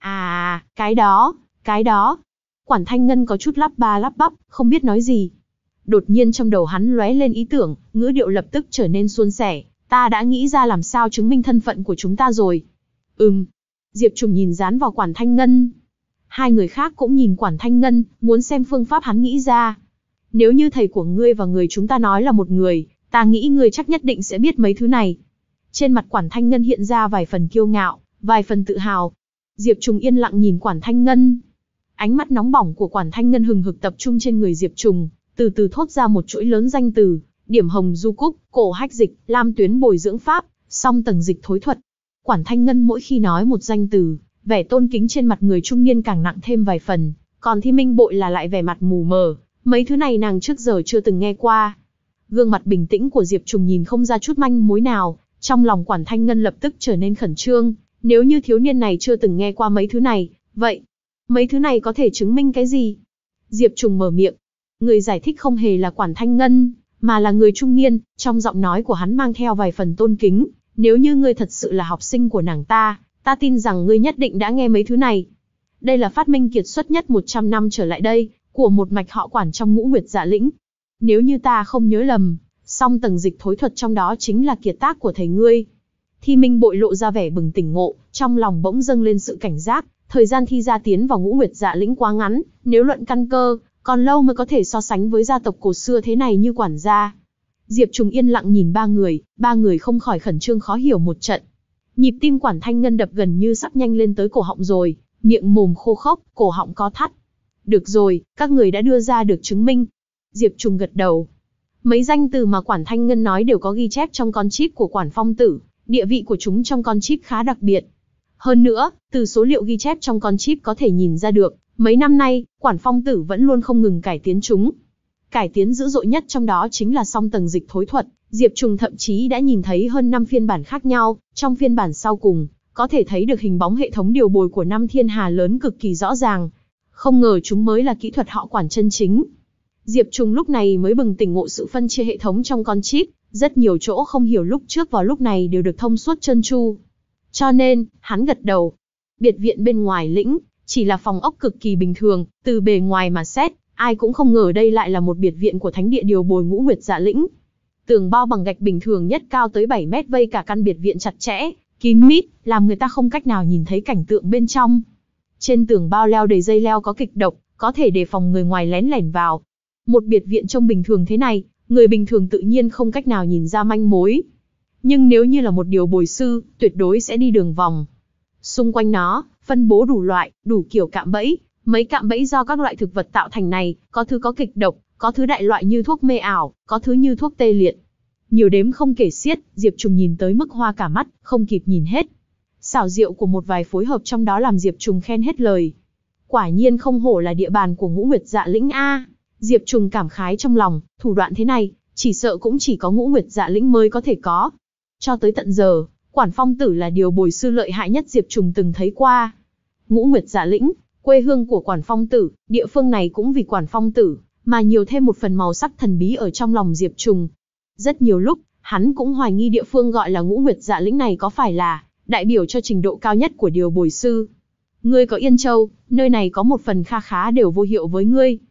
À, cái đó, cái đó. Quản Thanh Ngân có chút lắp ba lắp bắp, không biết nói gì. Đột nhiên trong đầu hắn lóe lên ý tưởng, ngữ điệu lập tức trở nên suôn sẻ. Ta đã nghĩ ra làm sao chứng minh thân phận của chúng ta rồi. Ừm. Diệp Trùng nhìn dán vào Quản Thanh Ngân. Hai người khác cũng nhìn Quản Thanh Ngân, muốn xem phương pháp hắn nghĩ ra. Nếu như thầy của ngươi và người chúng ta nói là một người, ta nghĩ ngươi chắc nhất định sẽ biết mấy thứ này. Trên mặt Quản Thanh Ngân hiện ra vài phần kiêu ngạo, vài phần tự hào. Diệp Trùng yên lặng nhìn Quản Thanh Ngân. Ánh mắt nóng bỏng của Quản Thanh Ngân hừng hực tập trung trên người Diệp Trùng, từ từ thốt ra một chuỗi lớn danh từ: điểm hồng du cúc, cổ hách dịch, lam tuyến bồi dưỡng pháp, song tầng dịch thối thuật. Quản Thanh Ngân mỗi khi nói một danh từ, vẻ tôn kính trên mặt người trung niên càng nặng thêm vài phần, còn Thi Minh Bội là lại vẻ mặt mù mờ, mấy thứ này nàng trước giờ chưa từng nghe qua. Gương mặt bình tĩnh của Diệp Trùng nhìn không ra chút manh mối nào, trong lòng Quản Thanh Ngân lập tức trở nên khẩn trương, nếu như thiếu niên này chưa từng nghe qua mấy thứ này, vậy mấy thứ này có thể chứng minh cái gì? Diệp Trùng mở miệng. Người giải thích không hề là Quản Thanh Ngân, mà là người trung niên, trong giọng nói của hắn mang theo vài phần tôn kính. Nếu như ngươi thật sự là học sinh của nàng ta, ta tin rằng ngươi nhất định đã nghe mấy thứ này. Đây là phát minh kiệt xuất nhất một trăm năm trở lại đây, của một mạch họ Quản trong Ngũ Nguyệt Dạ Lĩnh. Nếu như ta không nhớ lầm, song tầng dịch thối thuật trong đó chính là kiệt tác của thầy ngươi. Thi Minh Bội lộ ra vẻ bừng tỉnh ngộ, trong lòng bỗng dâng lên sự cảnh giác. Thời gian thi gia tiến vào Ngũ Nguyệt Dạ Lĩnh quá ngắn, nếu luận căn cơ, còn lâu mới có thể so sánh với gia tộc cổ xưa thế này như quản gia. Diệp Trùng yên lặng nhìn ba người, ba người không khỏi khẩn trương khó hiểu một trận. Nhịp tim Quản Thanh Ngân đập gần như sắp nhanh lên tới cổ họng rồi, miệng mồm khô khốc, cổ họng có thắt. Được rồi, các người đã đưa ra được chứng minh. Diệp Trùng gật đầu. Mấy danh từ mà Quản Thanh Ngân nói đều có ghi chép trong con chip của Quản Phong Tử, địa vị của chúng trong con chip khá đặc biệt. Hơn nữa, từ số liệu ghi chép trong con chip có thể nhìn ra được, mấy năm nay, Quản Phong Tử vẫn luôn không ngừng cải tiến chúng. Cải tiến dữ dội nhất trong đó chính là song tầng dịch thối thuật, Diệp Trùng thậm chí đã nhìn thấy hơn năm phiên bản khác nhau, trong phiên bản sau cùng, có thể thấy được hình bóng hệ thống điều bồi của năm thiên hà lớn cực kỳ rõ ràng. Không ngờ chúng mới là kỹ thuật họ Quản chân chính. Diệp Trùng lúc này mới bừng tỉnh ngộ sự phân chia hệ thống trong con chip, rất nhiều chỗ không hiểu lúc trước vào lúc này đều được thông suốt trơn tru. Cho nên, hắn gật đầu. Biệt viện bên ngoài lĩnh, chỉ là phòng ốc cực kỳ bình thường, từ bề ngoài mà xét, ai cũng không ngờ đây lại là một biệt viện của thánh địa điều bồi Ngũ Nguyệt Dạ Lĩnh. Tường bao bằng gạch bình thường nhất cao tới bảy mét vây cả căn biệt viện chặt chẽ, kín mít, làm người ta không cách nào nhìn thấy cảnh tượng bên trong. Trên tường bao leo đầy dây leo có kịch độc, có thể đề phòng người ngoài lén lẻn vào. Một biệt viện trông bình thường thế này, người bình thường tự nhiên không cách nào nhìn ra manh mối. Nhưng nếu như là một điều bồi sư, tuyệt đối sẽ đi đường vòng. Xung quanh nó, phân bố đủ loại, đủ kiểu cạm bẫy. Mấy cạm bẫy do các loại thực vật tạo thành này, có thứ có kịch độc, có thứ đại loại như thuốc mê ảo, có thứ như thuốc tê liệt. Nhiều đếm không kể xiết, Diệp Trùng nhìn tới mức hoa cả mắt, không kịp nhìn hết. Xảo diệu của một vài phối hợp trong đó làm Diệp Trùng khen hết lời. Quả nhiên không hổ là địa bàn của Ngũ Nguyệt Dạ Lĩnh a. Diệp Trùng cảm khái trong lòng, thủ đoạn thế này, chỉ sợ cũng chỉ có Ngũ Nguyệt Dạ Lĩnh mới có thể có. Cho tới tận giờ, Quản Phong Tử là điều bồi sư lợi hại nhất Diệp Trùng từng thấy qua. Ngũ Nguyệt Dạ Lĩnh, quê hương của Quản Phong Tử, địa phương này cũng vì Quản Phong Tử, mà nhiều thêm một phần màu sắc thần bí ở trong lòng Diệp Trùng. Rất nhiều lúc, hắn cũng hoài nghi địa phương gọi là Ngũ Nguyệt Dạ Lĩnh này có phải là đại biểu cho trình độ cao nhất của điều bồi sư. Ngươi có Yên Châu, nơi này có một phần kha khá đều vô hiệu với ngươi.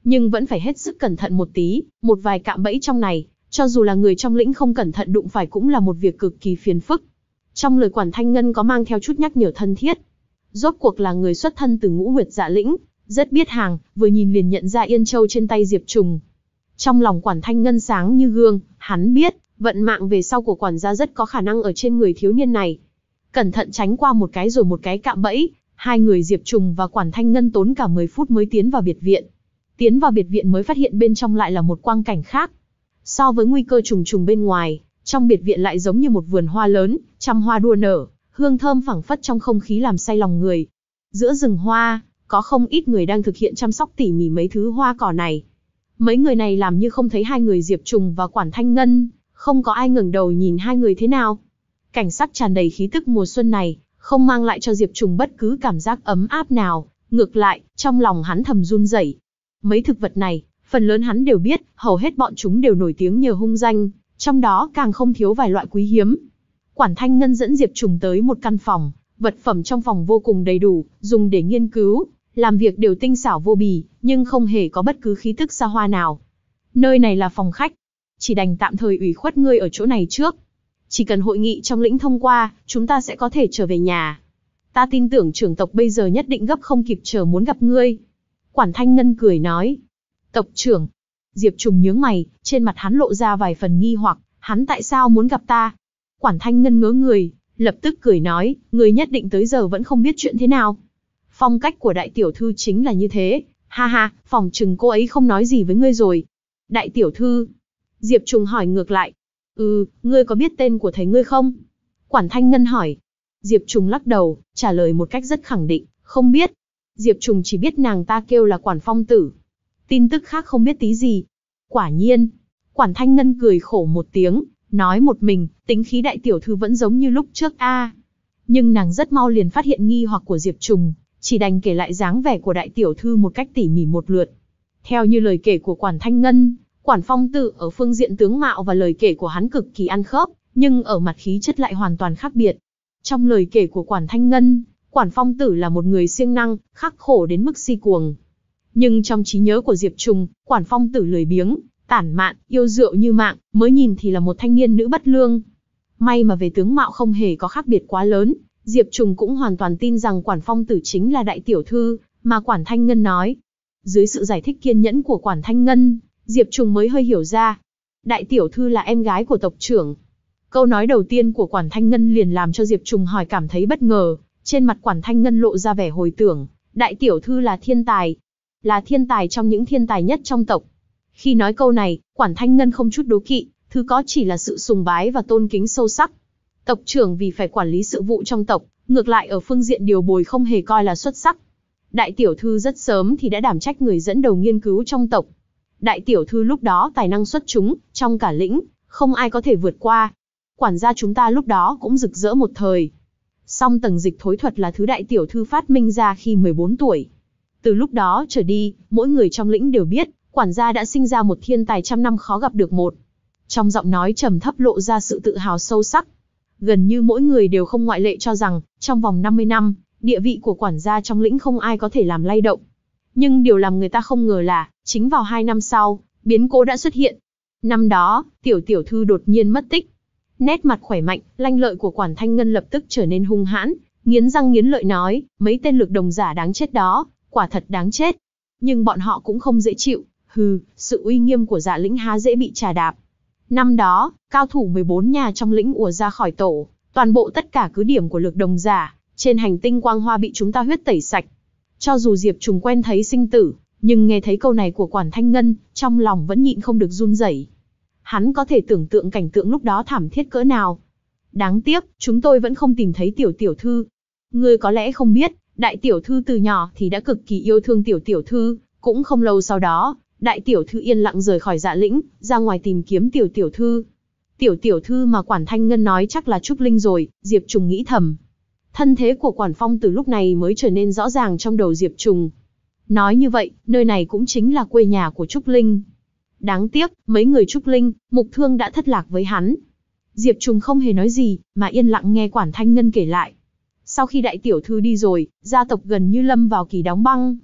nhưng vẫn phải hết sức cẩn thận một tí, một vài cạm bẫy trong này, cho dù là người trong lĩnh không cẩn thận đụng phải cũng là một việc cực kỳ phiền phức. Trong lời Quản Thanh Ngân có mang theo chút nhắc nhở thân thiết. Rốt cuộc là người xuất thân từ Ngũ Nguyệt Dạ lĩnh, rất biết hàng, vừa nhìn liền nhận ra Yên Châu trên tay Diệp Trùng. Trong lòng Quản Thanh Ngân sáng như gương, hắn biết, vận mạng về sau của quản gia rất có khả năng ở trên người thiếu niên này. Cẩn thận tránh qua một cái rồi một cái cạm bẫy, hai người Diệp Trùng và Quản Thanh Ngân tốn cả mười phút mới tiến vào biệt viện. Tiến vào biệt viện mới phát hiện bên trong lại là một quang cảnh khác. So với nguy cơ trùng trùng bên ngoài, trong biệt viện lại giống như một vườn hoa lớn, trăm hoa đua nở, hương thơm phảng phất trong không khí làm say lòng người. Giữa rừng hoa, có không ít người đang thực hiện chăm sóc tỉ mỉ mấy thứ hoa cỏ này. Mấy người này làm như không thấy hai người Diệp Trùng và Quản Thanh Ngân, không có ai ngẩng đầu nhìn hai người thế nào. Cảnh sắc tràn đầy khí tức mùa xuân này, không mang lại cho Diệp Trùng bất cứ cảm giác ấm áp nào, ngược lại, trong lòng hắn thầm run rẩy. Mấy thực vật này, phần lớn hắn đều biết, hầu hết bọn chúng đều nổi tiếng nhờ hung danh, trong đó càng không thiếu vài loại quý hiếm. Quản Thanh Ngân dẫn Diệp Trùng tới một căn phòng, vật phẩm trong phòng vô cùng đầy đủ, dùng để nghiên cứu, làm việc đều tinh xảo vô bì, nhưng không hề có bất cứ khí tức xa hoa nào. Nơi này là phòng khách, chỉ đành tạm thời ủy khuất ngươi ở chỗ này trước. Chỉ cần hội nghị trong lĩnh thông qua, chúng ta sẽ có thể trở về nhà. Ta tin tưởng trưởng tộc bây giờ nhất định gấp không kịp chờ muốn gặp ngươi. Quản Thanh Ngân cười nói. Tộc trưởng. Diệp Trùng nhướng mày, trên mặt hắn lộ ra vài phần nghi hoặc, hắn tại sao muốn gặp ta? Quản Thanh Ngân ngớ người, lập tức cười nói, ngươi nhất định tới giờ vẫn không biết chuyện thế nào. Phong cách của đại tiểu thư chính là như thế, ha ha, phòng chừng cô ấy không nói gì với ngươi rồi. Đại tiểu thư. Diệp Trùng hỏi ngược lại. Ừ, ngươi có biết tên của thầy ngươi không? Quản Thanh Ngân hỏi. Diệp Trùng lắc đầu, trả lời một cách rất khẳng định, không biết. Diệp Trùng chỉ biết nàng ta kêu là Quản Phong Tử. Tin tức khác không biết tí gì. Quả nhiên. Quản Thanh Ngân cười khổ một tiếng, nói một mình, tính khí đại tiểu thư vẫn giống như lúc trước a. À. Nhưng nàng rất mau liền phát hiện nghi hoặc của Diệp Trùng, chỉ đành kể lại dáng vẻ của đại tiểu thư một cách tỉ mỉ một lượt. Theo như lời kể của Quản Thanh Ngân, Quản Phong Tử ở phương diện tướng mạo và lời kể của hắn cực kỳ ăn khớp, nhưng ở mặt khí chất lại hoàn toàn khác biệt. Trong lời kể của Quản Thanh Ngân, Quản Phong Tử là một người siêng năng, khắc khổ đến mức si cuồng. Nhưng trong trí nhớ của Diệp Trùng, Quản Phong Tử lười biếng, tản mạn, yêu rượu như mạng, mới nhìn thì là một thanh niên nữ bất lương. May mà về tướng mạo không hề có khác biệt quá lớn, Diệp Trùng cũng hoàn toàn tin rằng Quản Phong Tử chính là đại tiểu thư, mà Quản Thanh Ngân nói. Dưới sự giải thích kiên nhẫn của Quản Thanh Ngân, Diệp Trùng mới hơi hiểu ra. Đại tiểu thư là em gái của tộc trưởng. Câu nói đầu tiên của Quản Thanh Ngân liền làm cho Diệp Trùng hỏi cảm thấy bất ngờ, trên mặt Quản Thanh Ngân lộ ra vẻ hồi tưởng, đại tiểu thư là thiên tài, là thiên tài trong những thiên tài nhất trong tộc. Khi nói câu này, Quản Thanh Ngân không chút đố kỵ, thứ có chỉ là sự sùng bái và tôn kính sâu sắc. Tộc trưởng vì phải quản lý sự vụ trong tộc, ngược lại ở phương diện điều bồi không hề coi là xuất sắc. Đại tiểu thư rất sớm thì đã đảm trách người dẫn đầu nghiên cứu trong tộc. Đại tiểu thư lúc đó tài năng xuất chúng, trong cả lĩnh, không ai có thể vượt qua. Quản gia chúng ta lúc đó cũng rực rỡ một thời. Song tầng dịch thối thuật là thứ đại tiểu thư phát minh ra khi mười bốn tuổi. Từ lúc đó trở đi, mỗi người trong lĩnh đều biết, quản gia đã sinh ra một thiên tài trăm năm khó gặp được một. Trong giọng nói trầm thấp lộ ra sự tự hào sâu sắc. Gần như mỗi người đều không ngoại lệ cho rằng, trong vòng năm mươi năm, địa vị của quản gia trong lĩnh không ai có thể làm lay động. Nhưng điều làm người ta không ngờ là, chính vào hai năm sau, biến cố đã xuất hiện. Năm đó, tiểu tiểu thư đột nhiên mất tích. Nét mặt khỏe mạnh, lanh lợi của Quản Thanh Ngân lập tức trở nên hung hãn, nghiến răng nghiến lợi nói, mấy tên lực đồng giả đáng chết đó, quả thật đáng chết. Nhưng bọn họ cũng không dễ chịu, hừ, sự uy nghiêm của Dạ lĩnh há dễ bị trà đạp. Năm đó, cao thủ mười bốn nhà trong lĩnh ùa ra khỏi tổ, toàn bộ tất cả cứ điểm của lực đồng giả, trên hành tinh Quang Hoa bị chúng ta huyết tẩy sạch. Cho dù Diệp Trùng quen thấy sinh tử, nhưng nghe thấy câu này của Quản Thanh Ngân, trong lòng vẫn nhịn không được run rẩy. Hắn có thể tưởng tượng cảnh tượng lúc đó thảm thiết cỡ nào. Đáng tiếc, chúng tôi vẫn không tìm thấy tiểu tiểu thư. Ngươi có lẽ không biết, đại tiểu thư từ nhỏ thì đã cực kỳ yêu thương tiểu tiểu thư, cũng không lâu sau đó, đại tiểu thư yên lặng rời khỏi Dạ lĩnh, ra ngoài tìm kiếm tiểu tiểu thư. Tiểu tiểu thư mà Quản Thanh Ngân nói chắc là Trúc Linh rồi, Diệp Trùng nghĩ thầm. Thân thế của Quản Phong từ lúc này mới trở nên rõ ràng trong đầu Diệp Trùng. Nói như vậy, nơi này cũng chính là quê nhà của Trúc Linh. Đáng tiếc, mấy người Trúc Linh, Mục Thương đã thất lạc với hắn. Diệp Trùng không hề nói gì, mà yên lặng nghe Quản Thanh Ngân kể lại. Sau khi đại tiểu thư đi rồi, gia tộc gần như lâm vào kỳ đóng băng.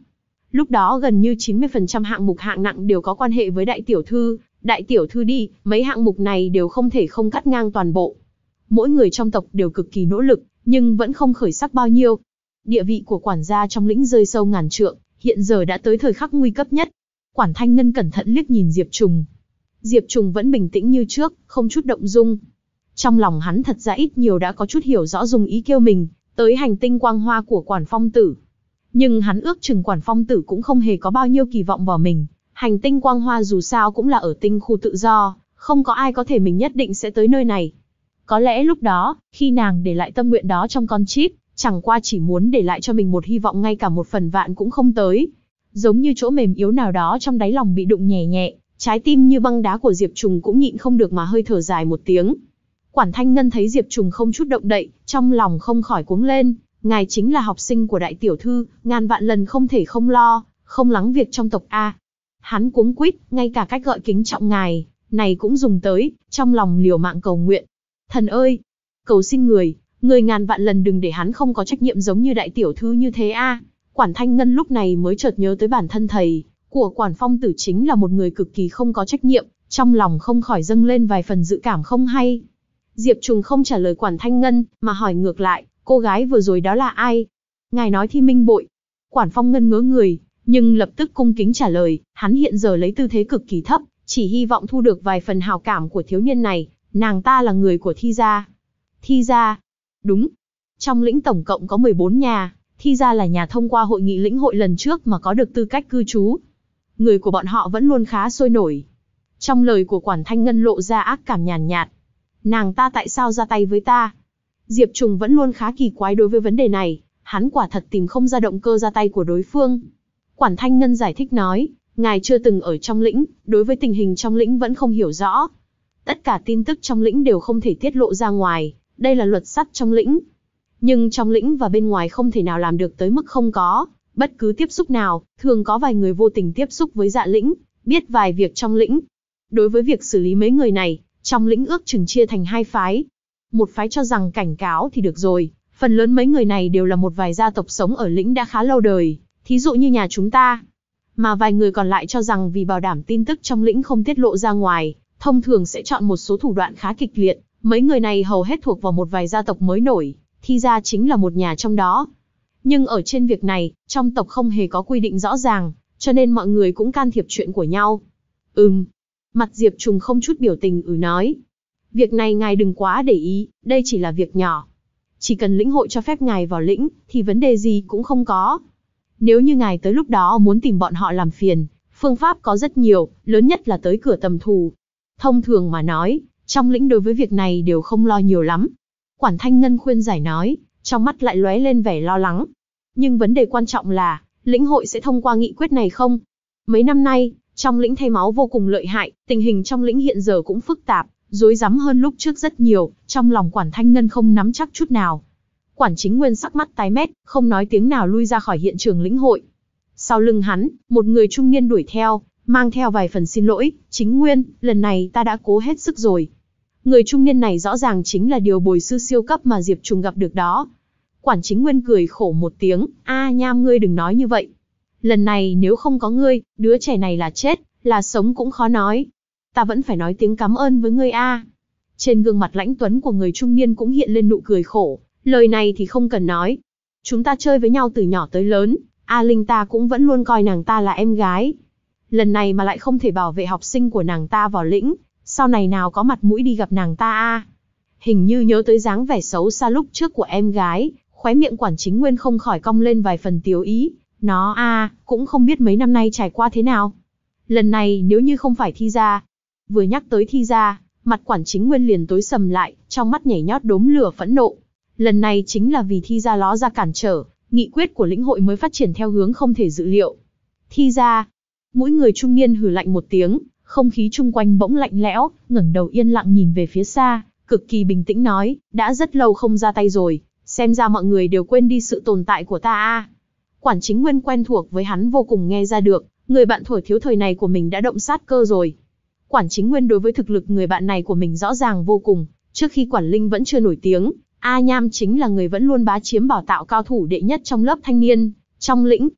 Lúc đó gần như chín mươi phần trăm hạng mục hạng nặng đều có quan hệ với đại tiểu thư, đại tiểu thư đi, mấy hạng mục này đều không thể không cắt ngang toàn bộ. Mỗi người trong tộc đều cực kỳ nỗ lực, nhưng vẫn không khởi sắc bao nhiêu. Địa vị của quản gia trong lĩnh rơi sâu ngàn trượng, hiện giờ đã tới thời khắc nguy cấp nhất. Quản Thanh Ngân cẩn thận liếc nhìn Diệp Trùng. Diệp Trùng vẫn bình tĩnh như trước, không chút động dung. Trong lòng hắn thật ra ít nhiều đã có chút hiểu rõ dùng ý kêu mình tới hành tinh quang hoa của Quản Phong Tử. Nhưng hắn ước chừng Quản Phong Tử cũng không hề có bao nhiêu kỳ vọng vào mình. Hành tinh quang hoa dù sao cũng là ở tinh khu tự do, không có ai có thể mình nhất định sẽ tới nơi này. Có lẽ lúc đó, khi nàng để lại tâm nguyện đó trong con chip, chẳng qua chỉ muốn để lại cho mình một hy vọng ngay cả một phần vạn cũng không tới. Giống như chỗ mềm yếu nào đó trong đáy lòng bị đụng nhẹ nhẹ, trái tim như băng đá của Diệp Trùng cũng nhịn không được mà hơi thở dài một tiếng. Quản Thanh Ngân thấy Diệp Trùng không chút động đậy, trong lòng không khỏi cuống lên. Ngài chính là học sinh của đại tiểu thư, ngàn vạn lần không thể không lo, không lắng việc trong tộc A. Hắn cuống quýt, ngay cả cách gọi kính trọng ngài, này cũng dùng tới, trong lòng liều mạng cầu nguyện. Thần ơi! Cầu xin người, người ngàn vạn lần đừng để hắn không có trách nhiệm giống như đại tiểu thư như thế A. Quản Thanh Ngân lúc này mới chợt nhớ tới bản thân thầy của Quản Phong Tử chính là một người cực kỳ không có trách nhiệm, trong lòng không khỏi dâng lên vài phần dự cảm không hay. Diệp Trùng không trả lời Quản Thanh Ngân, mà hỏi ngược lại, cô gái vừa rồi đó là ai? Ngài nói Thi Minh Bội. Quản Phong Ngân ngớ người, nhưng lập tức cung kính trả lời, hắn hiện giờ lấy tư thế cực kỳ thấp, chỉ hy vọng thu được vài phần hào cảm của thiếu niên này, nàng ta là người của Thi gia. Thi gia? Đúng. Trong lĩnh tổng cộng có mười bốn nhà, Thi gia là nhà thông qua hội nghị lĩnh hội lần trước mà có được tư cách cư trú. Người của bọn họ vẫn luôn khá sôi nổi. Trong lời của Quản Thanh Ngân lộ ra ác cảm nhàn nhạt. Nàng ta tại sao ra tay với ta? Diệp Trùng vẫn luôn khá kỳ quái đối với vấn đề này, hắn quả thật tìm không ra động cơ ra tay của đối phương. Quản Thanh Ngân giải thích nói, ngài chưa từng ở trong lĩnh, đối với tình hình trong lĩnh vẫn không hiểu rõ. Tất cả tin tức trong lĩnh đều không thể tiết lộ ra ngoài, đây là luật sắt trong lĩnh. Nhưng trong lĩnh và bên ngoài không thể nào làm được tới mức không có bất cứ tiếp xúc nào, thường có vài người vô tình tiếp xúc với dạ lĩnh, biết vài việc trong lĩnh. Đối với việc xử lý mấy người này, trong lĩnh ước chừng chia thành hai phái. Một phái cho rằng cảnh cáo thì được rồi, phần lớn mấy người này đều là một vài gia tộc sống ở lĩnh đã khá lâu đời, thí dụ như nhà chúng ta. Mà vài người còn lại cho rằng vì bảo đảm tin tức trong lĩnh không tiết lộ ra ngoài, thông thường sẽ chọn một số thủ đoạn khá kịch liệt, mấy người này hầu hết thuộc vào một vài gia tộc mới nổi, Thi gia chính là một nhà trong đó. Nhưng ở trên việc này, trong tộc không hề có quy định rõ ràng, cho nên mọi người cũng can thiệp chuyện của nhau. Ừm. Mặt Diệp Trùng không chút biểu tình ừ nói. Việc này ngài đừng quá để ý, đây chỉ là việc nhỏ. Chỉ cần lĩnh hội cho phép ngài vào lĩnh, thì vấn đề gì cũng không có. Nếu như ngài tới lúc đó muốn tìm bọn họ làm phiền, phương pháp có rất nhiều, lớn nhất là tới cửa tầm thù. Thông thường mà nói, trong lĩnh đối với việc này đều không lo nhiều lắm. Quản Thanh Ngân khuyên giải nói, trong mắt lại lóe lên vẻ lo lắng. Nhưng vấn đề quan trọng là, lĩnh hội sẽ thông qua nghị quyết này không? Mấy năm nay, trong lĩnh thay máu vô cùng lợi hại, tình hình trong lĩnh hiện giờ cũng phức tạp, rối rắm hơn lúc trước rất nhiều, trong lòng Quản Thanh Ngân không nắm chắc chút nào. Quản Chính Nguyên sắc mắt tái mét, không nói tiếng nào lui ra khỏi hiện trường lĩnh hội. Sau lưng hắn, một người trung niên đuổi theo, mang theo vài phần xin lỗi, Chính Nguyên, lần này ta đã cố hết sức rồi. Người trung niên này rõ ràng chính là điều bồi sư siêu cấp mà Diệp Trùng gặp được đó. Quản Chính Nguyên cười khổ một tiếng, a nham ngươi đừng nói như vậy. Lần này nếu không có ngươi, đứa trẻ này là chết, là sống cũng khó nói. Ta vẫn phải nói tiếng cảm ơn với ngươi a. Trên gương mặt lãnh tuấn của người trung niên cũng hiện lên nụ cười khổ, lời này thì không cần nói. Chúng ta chơi với nhau từ nhỏ tới lớn, A Linh ta cũng vẫn luôn coi nàng ta là em gái. Lần này mà lại không thể bảo vệ học sinh của nàng ta vào lĩnh, sau này nào có mặt mũi đi gặp nàng ta a. Hình như nhớ tới dáng vẻ xấu xa lúc trước của em gái, khóe miệng Quản Chính Nguyên không khỏi cong lên vài phần tiếu ý. Nó a, cũng không biết mấy năm nay trải qua thế nào. Lần này nếu như không phải Thi gia. Vừa nhắc tới Thi gia, mặt Quản Chính Nguyên liền tối sầm lại, trong mắt nhảy nhót đốm lửa phẫn nộ. Lần này chính là vì Thi gia ló ra cản trở, nghị quyết của lĩnh hội mới phát triển theo hướng không thể dự liệu. Thi gia. Mỗi người trung niên hừ lạnh một tiếng, không khí chung quanh bỗng lạnh lẽo, ngẩng đầu yên lặng nhìn về phía xa, cực kỳ bình tĩnh nói, đã rất lâu không ra tay rồi, xem ra mọi người đều quên đi sự tồn tại của ta a. Quản Chính Nguyên quen thuộc với hắn vô cùng nghe ra được, người bạn thuở thiếu thời này của mình đã động sát cơ rồi. Quản Chính Nguyên đối với thực lực người bạn này của mình rõ ràng vô cùng, trước khi Quản Linh vẫn chưa nổi tiếng, A Nham chính là người vẫn luôn bá chiếm bảo tạo cao thủ đệ nhất trong lớp thanh niên, trong lĩnh.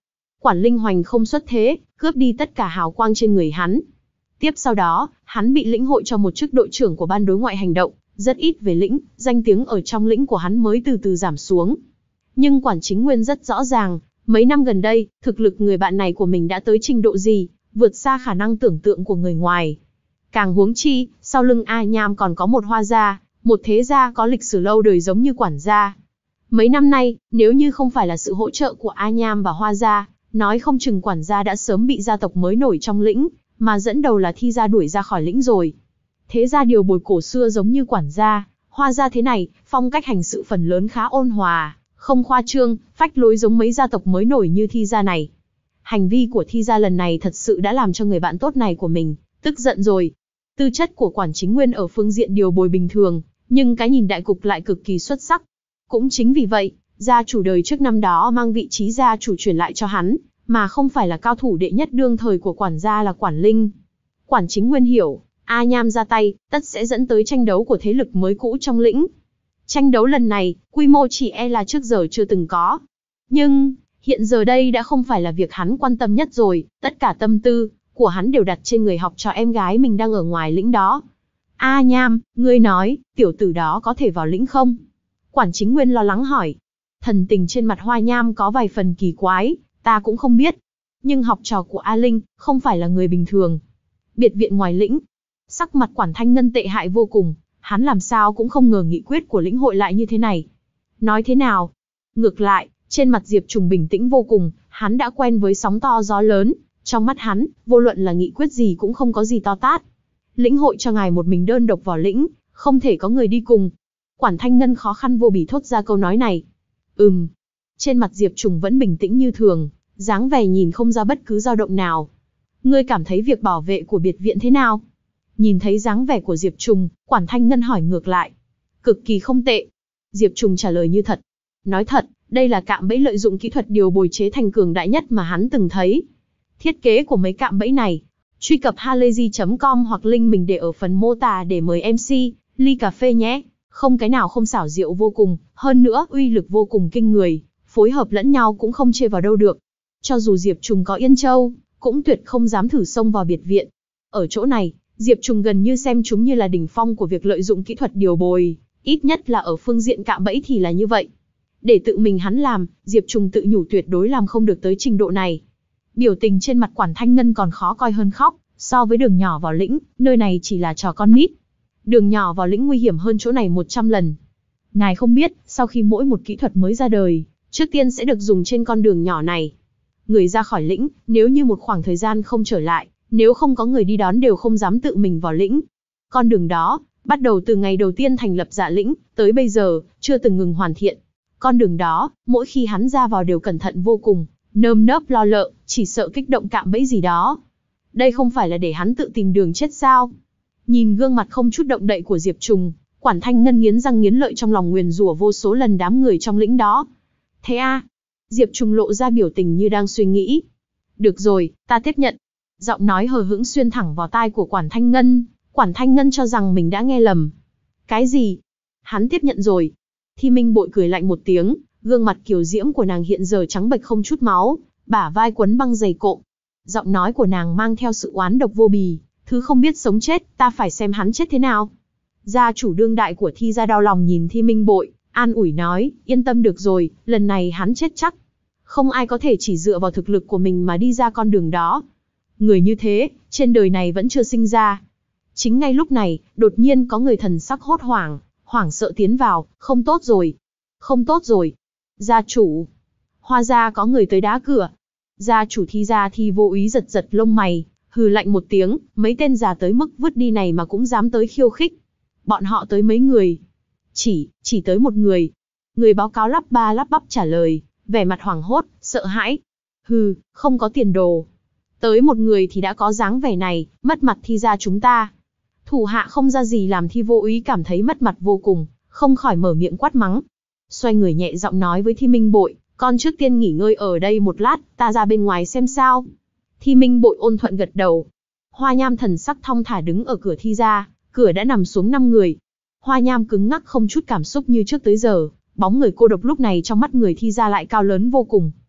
Quản Linh hoành không xuất thế, cướp đi tất cả hào quang trên người hắn. Tiếp sau đó, hắn bị lĩnh hội cho một chức đội trưởng của ban đối ngoại hành động, rất ít về lĩnh, danh tiếng ở trong lĩnh của hắn mới từ từ giảm xuống. Nhưng Quản Chính Nguyên rất rõ ràng, mấy năm gần đây, thực lực người bạn này của mình đã tới trình độ gì, vượt xa khả năng tưởng tượng của người ngoài. Càng huống chi, sau lưng A Nham còn có một Hoa gia, một thế gia có lịch sử lâu đời giống như Quản gia. Mấy năm nay, nếu như không phải là sự hỗ trợ của A Nham và Hoa gia, nói không chừng Quản gia đã sớm bị gia tộc mới nổi trong lĩnh, mà dẫn đầu là Thi gia đuổi ra khỏi lĩnh rồi. Thế gia điều bồi cổ xưa giống như Quản gia, Hoa gia thế này, phong cách hành sự phần lớn khá ôn hòa, không khoa trương, phách lối giống mấy gia tộc mới nổi như Thi gia này. Hành vi của Thi gia lần này thật sự đã làm cho người bạn tốt này của mình tức giận rồi. Tư chất của Quản Chính Nguyên ở phương diện điều bồi bình thường, nhưng cái nhìn đại cục lại cực kỳ xuất sắc. Cũng chính vì vậy, gia chủ đời trước năm đó mang vị trí gia chủ chuyển lại cho hắn, mà không phải là cao thủ đệ nhất đương thời của quản gia là Quản Linh. Quản Chính Nguyên hiểu, A Nham ra tay, tất sẽ dẫn tới tranh đấu của thế lực mới cũ trong lĩnh. Tranh đấu lần này, quy mô chỉ e là trước giờ chưa từng có. Nhưng, hiện giờ đây đã không phải là việc hắn quan tâm nhất rồi, tất cả tâm tư của hắn đều đặt trên người học trò em gái mình đang ở ngoài lĩnh đó. A Nham, ngươi nói, tiểu tử đó có thể vào lĩnh không? Quản Chính Nguyên lo lắng hỏi. Thần tình trên mặt Hoa Nham có vài phần kỳ quái, ta cũng không biết. Nhưng học trò của A Linh, không phải là người bình thường. Biệt viện ngoài lĩnh. Sắc mặt Quản Thanh Ngân tệ hại vô cùng, hắn làm sao cũng không ngờ nghị quyết của lĩnh hội lại như thế này. Nói thế nào? Ngược lại, trên mặt Diệp Trùng bình tĩnh vô cùng, hắn đã quen với sóng to gió lớn. Trong mắt hắn, vô luận là nghị quyết gì cũng không có gì to tát. Lĩnh hội cho ngài một mình đơn độc vào lĩnh, không thể có người đi cùng. Quản Thanh Ngân khó khăn vô bì thốt ra câu nói này. Ừm. Trên mặt Diệp Trùng vẫn bình tĩnh như thường, dáng vẻ nhìn không ra bất cứ dao động nào. Ngươi cảm thấy việc bảo vệ của biệt viện thế nào? Nhìn thấy dáng vẻ của Diệp Trùng, Quản Thanh Ngân hỏi ngược lại. Cực kỳ không tệ. Diệp Trùng trả lời như thật. Nói thật, đây là cạm bẫy lợi dụng kỹ thuật điều bồi chế thành cường đại nhất mà hắn từng thấy. Thiết kế của mấy cạm bẫy này, truy cập halayzi chấm com hoặc link mình để ở phần mô tả để mời em xê, ly cà phê nhé. Không cái nào không xảo diệu vô cùng, hơn nữa uy lực vô cùng kinh người, phối hợp lẫn nhau cũng không chê vào đâu được. Cho dù Diệp Trùng có Yên Châu, cũng tuyệt không dám thử xông vào biệt viện. Ở chỗ này, Diệp Trùng gần như xem chúng như là đỉnh phong của việc lợi dụng kỹ thuật điều bồi, ít nhất là ở phương diện cạm bẫy thì là như vậy. Để tự mình hắn làm, Diệp Trùng tự nhủ tuyệt đối làm không được tới trình độ này. Biểu tình trên mặt Quản Thanh Ngân còn khó coi hơn khóc, so với đường nhỏ vào lĩnh, nơi này chỉ là trò con nít. Đường nhỏ vào lĩnh nguy hiểm hơn chỗ này một trăm lần. Ngài không biết, sau khi mỗi một kỹ thuật mới ra đời, trước tiên sẽ được dùng trên con đường nhỏ này. Người ra khỏi lĩnh, nếu như một khoảng thời gian không trở lại, nếu không có người đi đón đều không dám tự mình vào lĩnh. Con đường đó, bắt đầu từ ngày đầu tiên thành lập Dạ lĩnh, tới bây giờ, chưa từng ngừng hoàn thiện. Con đường đó, mỗi khi hắn ra vào đều cẩn thận vô cùng, nơm nớp lo sợ, chỉ sợ kích động cạm bẫy gì đó. Đây không phải là để hắn tự tìm đường chết sao? Nhìn gương mặt không chút động đậy của Diệp Trùng, Quản Thanh Ngân nghiến răng nghiến lợi trong lòng nguyền rủa vô số lần đám người trong lĩnh đó. Thế a? À? Diệp Trùng lộ ra biểu tình như đang suy nghĩ. Được rồi, ta tiếp nhận. Giọng nói hờ hững xuyên thẳng vào tai của Quản Thanh Ngân. Quản Thanh Ngân cho rằng mình đã nghe lầm. Cái gì? Hắn tiếp nhận rồi. Thi Minh Bội cười lạnh một tiếng, gương mặt kiều diễm của nàng hiện giờ trắng bệch không chút máu, bả vai quấn băng dày cộm. Giọng nói của nàng mang theo sự oán độc vô bì, thứ không biết sống chết, ta phải xem hắn chết thế nào. Gia chủ đương đại của Thi gia đau lòng nhìn Thi Minh Bội, an ủi nói, yên tâm được rồi, lần này hắn chết chắc. Không ai có thể chỉ dựa vào thực lực của mình mà đi ra con đường đó. Người như thế, trên đời này vẫn chưa sinh ra. Chính ngay lúc này, đột nhiên có người thần sắc hốt hoảng, hoảng sợ tiến vào, không tốt rồi. Không tốt rồi. Gia chủ. Hoa gia có người tới đá cửa. Gia chủ Thi gia Thi Vô Úy giật giật lông mày, hừ lạnh một tiếng, mấy tên già tới mức vứt đi này mà cũng dám tới khiêu khích. Bọn họ tới mấy người? Chỉ, chỉ tới một người. Người báo cáo lắp ba lắp bắp trả lời, vẻ mặt hoảng hốt, sợ hãi. Hừ, không có tiền đồ. Tới một người thì đã có dáng vẻ này, mất mặt Thi gia chúng ta. Thủ hạ không ra gì làm Thi Vô Úy cảm thấy mất mặt vô cùng, không khỏi mở miệng quát mắng. Xoay người nhẹ giọng nói với Thi Minh Bội, con trước tiên nghỉ ngơi ở đây một lát, ta ra bên ngoài xem sao. Thi Minh Bội ôn thuận gật đầu. Hoa Nham thần sắc thong thả đứng ở cửa Thi gia, cửa đã nằm xuống năm người. Hoa Nham cứng ngắc không chút cảm xúc như trước tới giờ, bóng người cô độc lúc này trong mắt người Thi gia lại cao lớn vô cùng.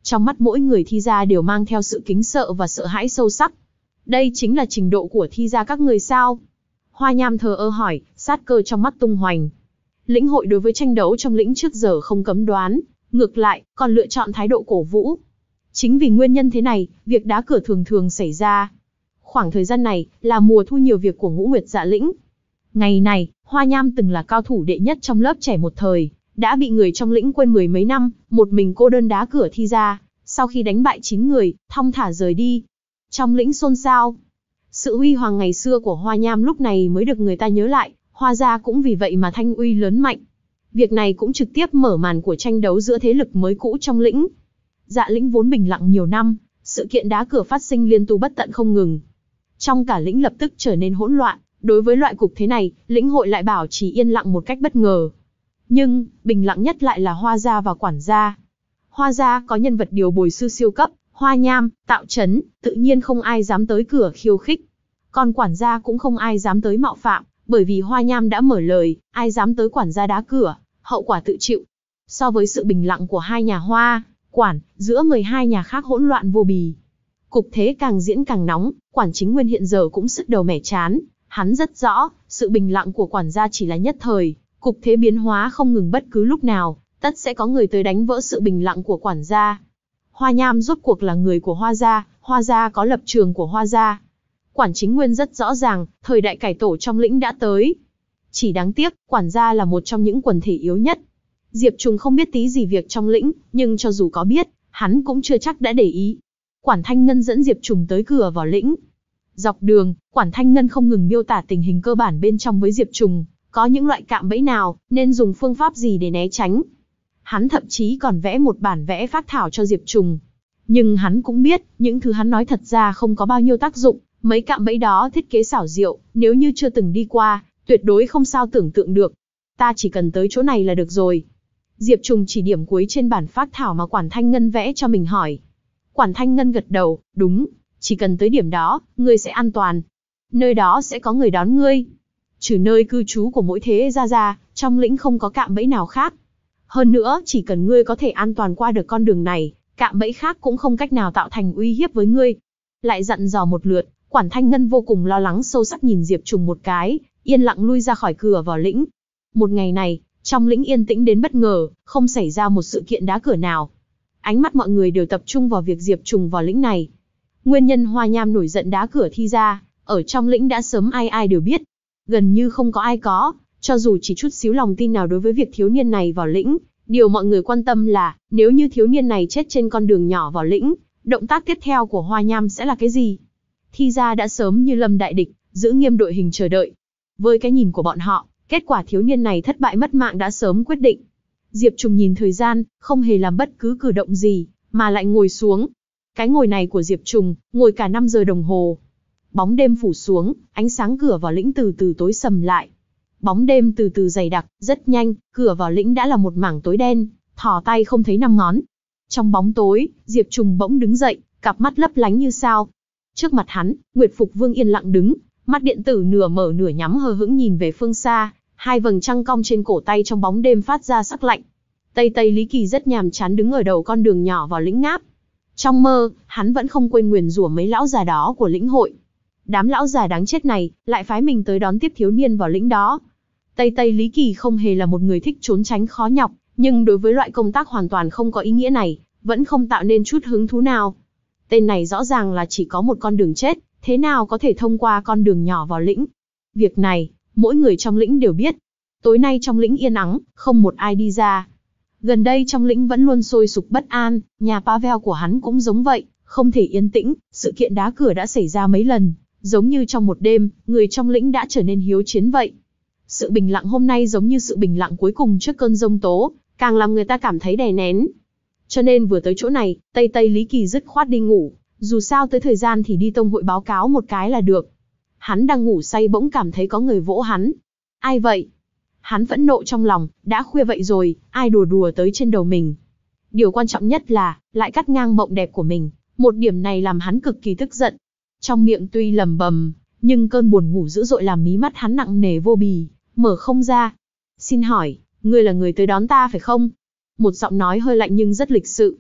Trong mắt mỗi người thi gia đều mang theo sự kính sợ và sợ hãi sâu sắc. Đây chính là trình độ của thi gia các người sao? Hoa Nham thờ ơ hỏi, sát cơ trong mắt tung hoành. Lĩnh hội đối với tranh đấu trong lĩnh trước giờ không cấm đoán, ngược lại, còn lựa chọn thái độ cổ vũ. Chính vì nguyên nhân thế này, việc đá cửa thường thường xảy ra. Khoảng thời gian này, là mùa thu nhiều việc của Ngũ Nguyệt Dạ lĩnh. Ngày này, Hoa Nham từng là cao thủ đệ nhất trong lớp trẻ một thời, đã bị người trong lĩnh quên mười mấy năm, một mình cô đơn đá cửa thi ra, sau khi đánh bại chín người, thong thả rời đi. Trong lĩnh xôn xao. Sự huy hoàng ngày xưa của Hoa Nham lúc này mới được người ta nhớ lại, Hoa gia cũng vì vậy mà thanh uy lớn mạnh. Việc này cũng trực tiếp mở màn của tranh đấu giữa thế lực mới cũ trong lĩnh. Dạ lĩnh vốn bình lặng nhiều năm, sự kiện đá cửa phát sinh liên tục bất tận không ngừng. Trong cả lĩnh lập tức trở nên hỗn loạn, đối với loại cục thế này, lĩnh hội lại bảo trì yên lặng một cách bất ngờ. Nhưng, bình lặng nhất lại là Hoa gia và quản gia. Hoa gia có nhân vật điều bồi sư siêu cấp, Hoa Nham, Tạo Chấn, tự nhiên không ai dám tới cửa khiêu khích. Còn quản gia cũng không ai dám tới mạo phạm, bởi vì Hoa Nham đã mở lời, ai dám tới quản gia đá cửa, hậu quả tự chịu. So với sự bình lặng của hai nhà Hoa, Quản, giữa mười hai nhà khác hỗn loạn vô bì. Cục thế càng diễn càng nóng, Quản Chính Nguyên hiện giờ cũng sứt đầu mẻ chán, hắn rất rõ, sự bình lặng của quản gia chỉ là nhất thời, cục thế biến hóa không ngừng bất cứ lúc nào, tất sẽ có người tới đánh vỡ sự bình lặng của quản gia. Hoa Nham rốt cuộc là người của Hoa gia, Hoa gia có lập trường của Hoa gia. Quản Chính Nguyên rất rõ ràng, thời đại cải tổ trong lĩnh đã tới. Chỉ đáng tiếc, quản gia là một trong những quần thể yếu nhất. Diệp Trùng không biết tí gì việc trong lĩnh, nhưng cho dù có biết, hắn cũng chưa chắc đã để ý. Quản Thanh Ngân dẫn Diệp Trùng tới cửa vào lĩnh. Dọc đường, Quản Thanh Ngân không ngừng miêu tả tình hình cơ bản bên trong với Diệp Trùng, có những loại cạm bẫy nào, nên dùng phương pháp gì để né tránh. Hắn thậm chí còn vẽ một bản vẽ phác thảo cho Diệp Trùng. Nhưng hắn cũng biết, những thứ hắn nói thật ra không có bao nhiêu tác dụng, mấy cạm bẫy đó thiết kế xảo diệu, nếu như chưa từng đi qua, tuyệt đối không sao tưởng tượng được. Ta chỉ cần tới chỗ này là được rồi. Diệp Trùng chỉ điểm cuối trên bản phác thảo mà Quản Thanh Ngân vẽ cho mình hỏi. Quản Thanh Ngân gật đầu, đúng, chỉ cần tới điểm đó, ngươi sẽ an toàn. Nơi đó sẽ có người đón ngươi. Trừ nơi cư trú của mỗi thế gia ra, trong lĩnh không có cạm bẫy nào khác. Hơn nữa, chỉ cần ngươi có thể an toàn qua được con đường này, cạm bẫy khác cũng không cách nào tạo thành uy hiếp với ngươi. Lại dặn dò một lượt, Quản Thanh Ngân vô cùng lo lắng sâu sắc nhìn Diệp Trùng một cái, yên lặng lui ra khỏi cửa vào lĩnh. Một ngày này, trong lĩnh yên tĩnh đến bất ngờ, không xảy ra một sự kiện đá cửa nào. Ánh mắt mọi người đều tập trung vào việc Diệp Trùng vào lĩnh này. Nguyên nhân Hoa Nham nổi giận đá cửa thi ra, ở trong lĩnh đã sớm ai ai đều biết. Gần như không có ai có, cho dù chỉ chút xíu lòng tin nào đối với việc thiếu niên này vào lĩnh. Điều mọi người quan tâm là, nếu như thiếu niên này chết trên con đường nhỏ vào lĩnh, động tác tiếp theo của Hoa Nham sẽ là cái gì? Thi ra đã sớm như lâm đại địch, giữ nghiêm đội hình chờ đợi. Với cái nhìn của bọn họ, kết quả thiếu niên này thất bại mất mạng đã sớm quyết định. Diệp Trùng nhìn thời gian, không hề làm bất cứ cử động gì, mà lại ngồi xuống. Cái ngồi này của Diệp Trùng, ngồi cả năm giờ đồng hồ. Bóng đêm phủ xuống, ánh sáng cửa vào lĩnh từ từ tối sầm lại. Bóng đêm từ từ dày đặc, rất nhanh, cửa vào lĩnh đã là một mảng tối đen, thò tay không thấy năm ngón. Trong bóng tối, Diệp Trùng bỗng đứng dậy, cặp mắt lấp lánh như sao. Trước mặt hắn, Nguyệt Phục Vương yên lặng đứng, mắt điện tử nửa mở nửa nhắm hờ hững nhìn về phương xa, hai vầng trăng cong trên cổ tay trong bóng đêm phát ra sắc lạnh. Tây Tây Lý Kỳ rất nhàm chán đứng ở đầu con đường nhỏ vào lĩnh ngáp. Trong mơ, hắn vẫn không quên nguyền rủa mấy lão già đó của lĩnh hội. Đám lão già đáng chết này, lại phái mình tới đón tiếp thiếu niên vào lĩnh đó. Tây Tây Lý Kỳ không hề là một người thích trốn tránh khó nhọc, nhưng đối với loại công tác hoàn toàn không có ý nghĩa này, vẫn không tạo nên chút hứng thú nào. Tên này rõ ràng là chỉ có một con đường chết, thế nào có thể thông qua con đường nhỏ vào lĩnh. Việc này, mỗi người trong lĩnh đều biết. Tối nay trong lĩnh yên ắng, không một ai đi ra. Gần đây trong lĩnh vẫn luôn sôi sục bất an, nhà Pavel của hắn cũng giống vậy, không thể yên tĩnh, sự kiện đá cửa đã xảy ra mấy lần, giống như trong một đêm, người trong lĩnh đã trở nên hiếu chiến vậy. Sự bình lặng hôm nay giống như sự bình lặng cuối cùng trước cơn giông tố, càng làm người ta cảm thấy đè nén. Cho nên vừa tới chỗ này, Tây Tây Lý Kỳ dứt khoát đi ngủ, dù sao tới thời gian thì đi tông hội báo cáo một cái là được. Hắn đang ngủ say bỗng cảm thấy có người vỗ hắn. Ai vậy? Hắn phẫn nộ trong lòng, đã khuya vậy rồi, ai đùa đùa tới trên đầu mình. Điều quan trọng nhất là, lại cắt ngang mộng đẹp của mình, một điểm này làm hắn cực kỳ tức giận. Trong miệng tuy lầm bầm, nhưng cơn buồn ngủ dữ dội làm mí mắt hắn nặng nề vô bì, mở không ra. Xin hỏi, ngươi là người tới đón ta phải không? Một giọng nói hơi lạnh nhưng rất lịch sự.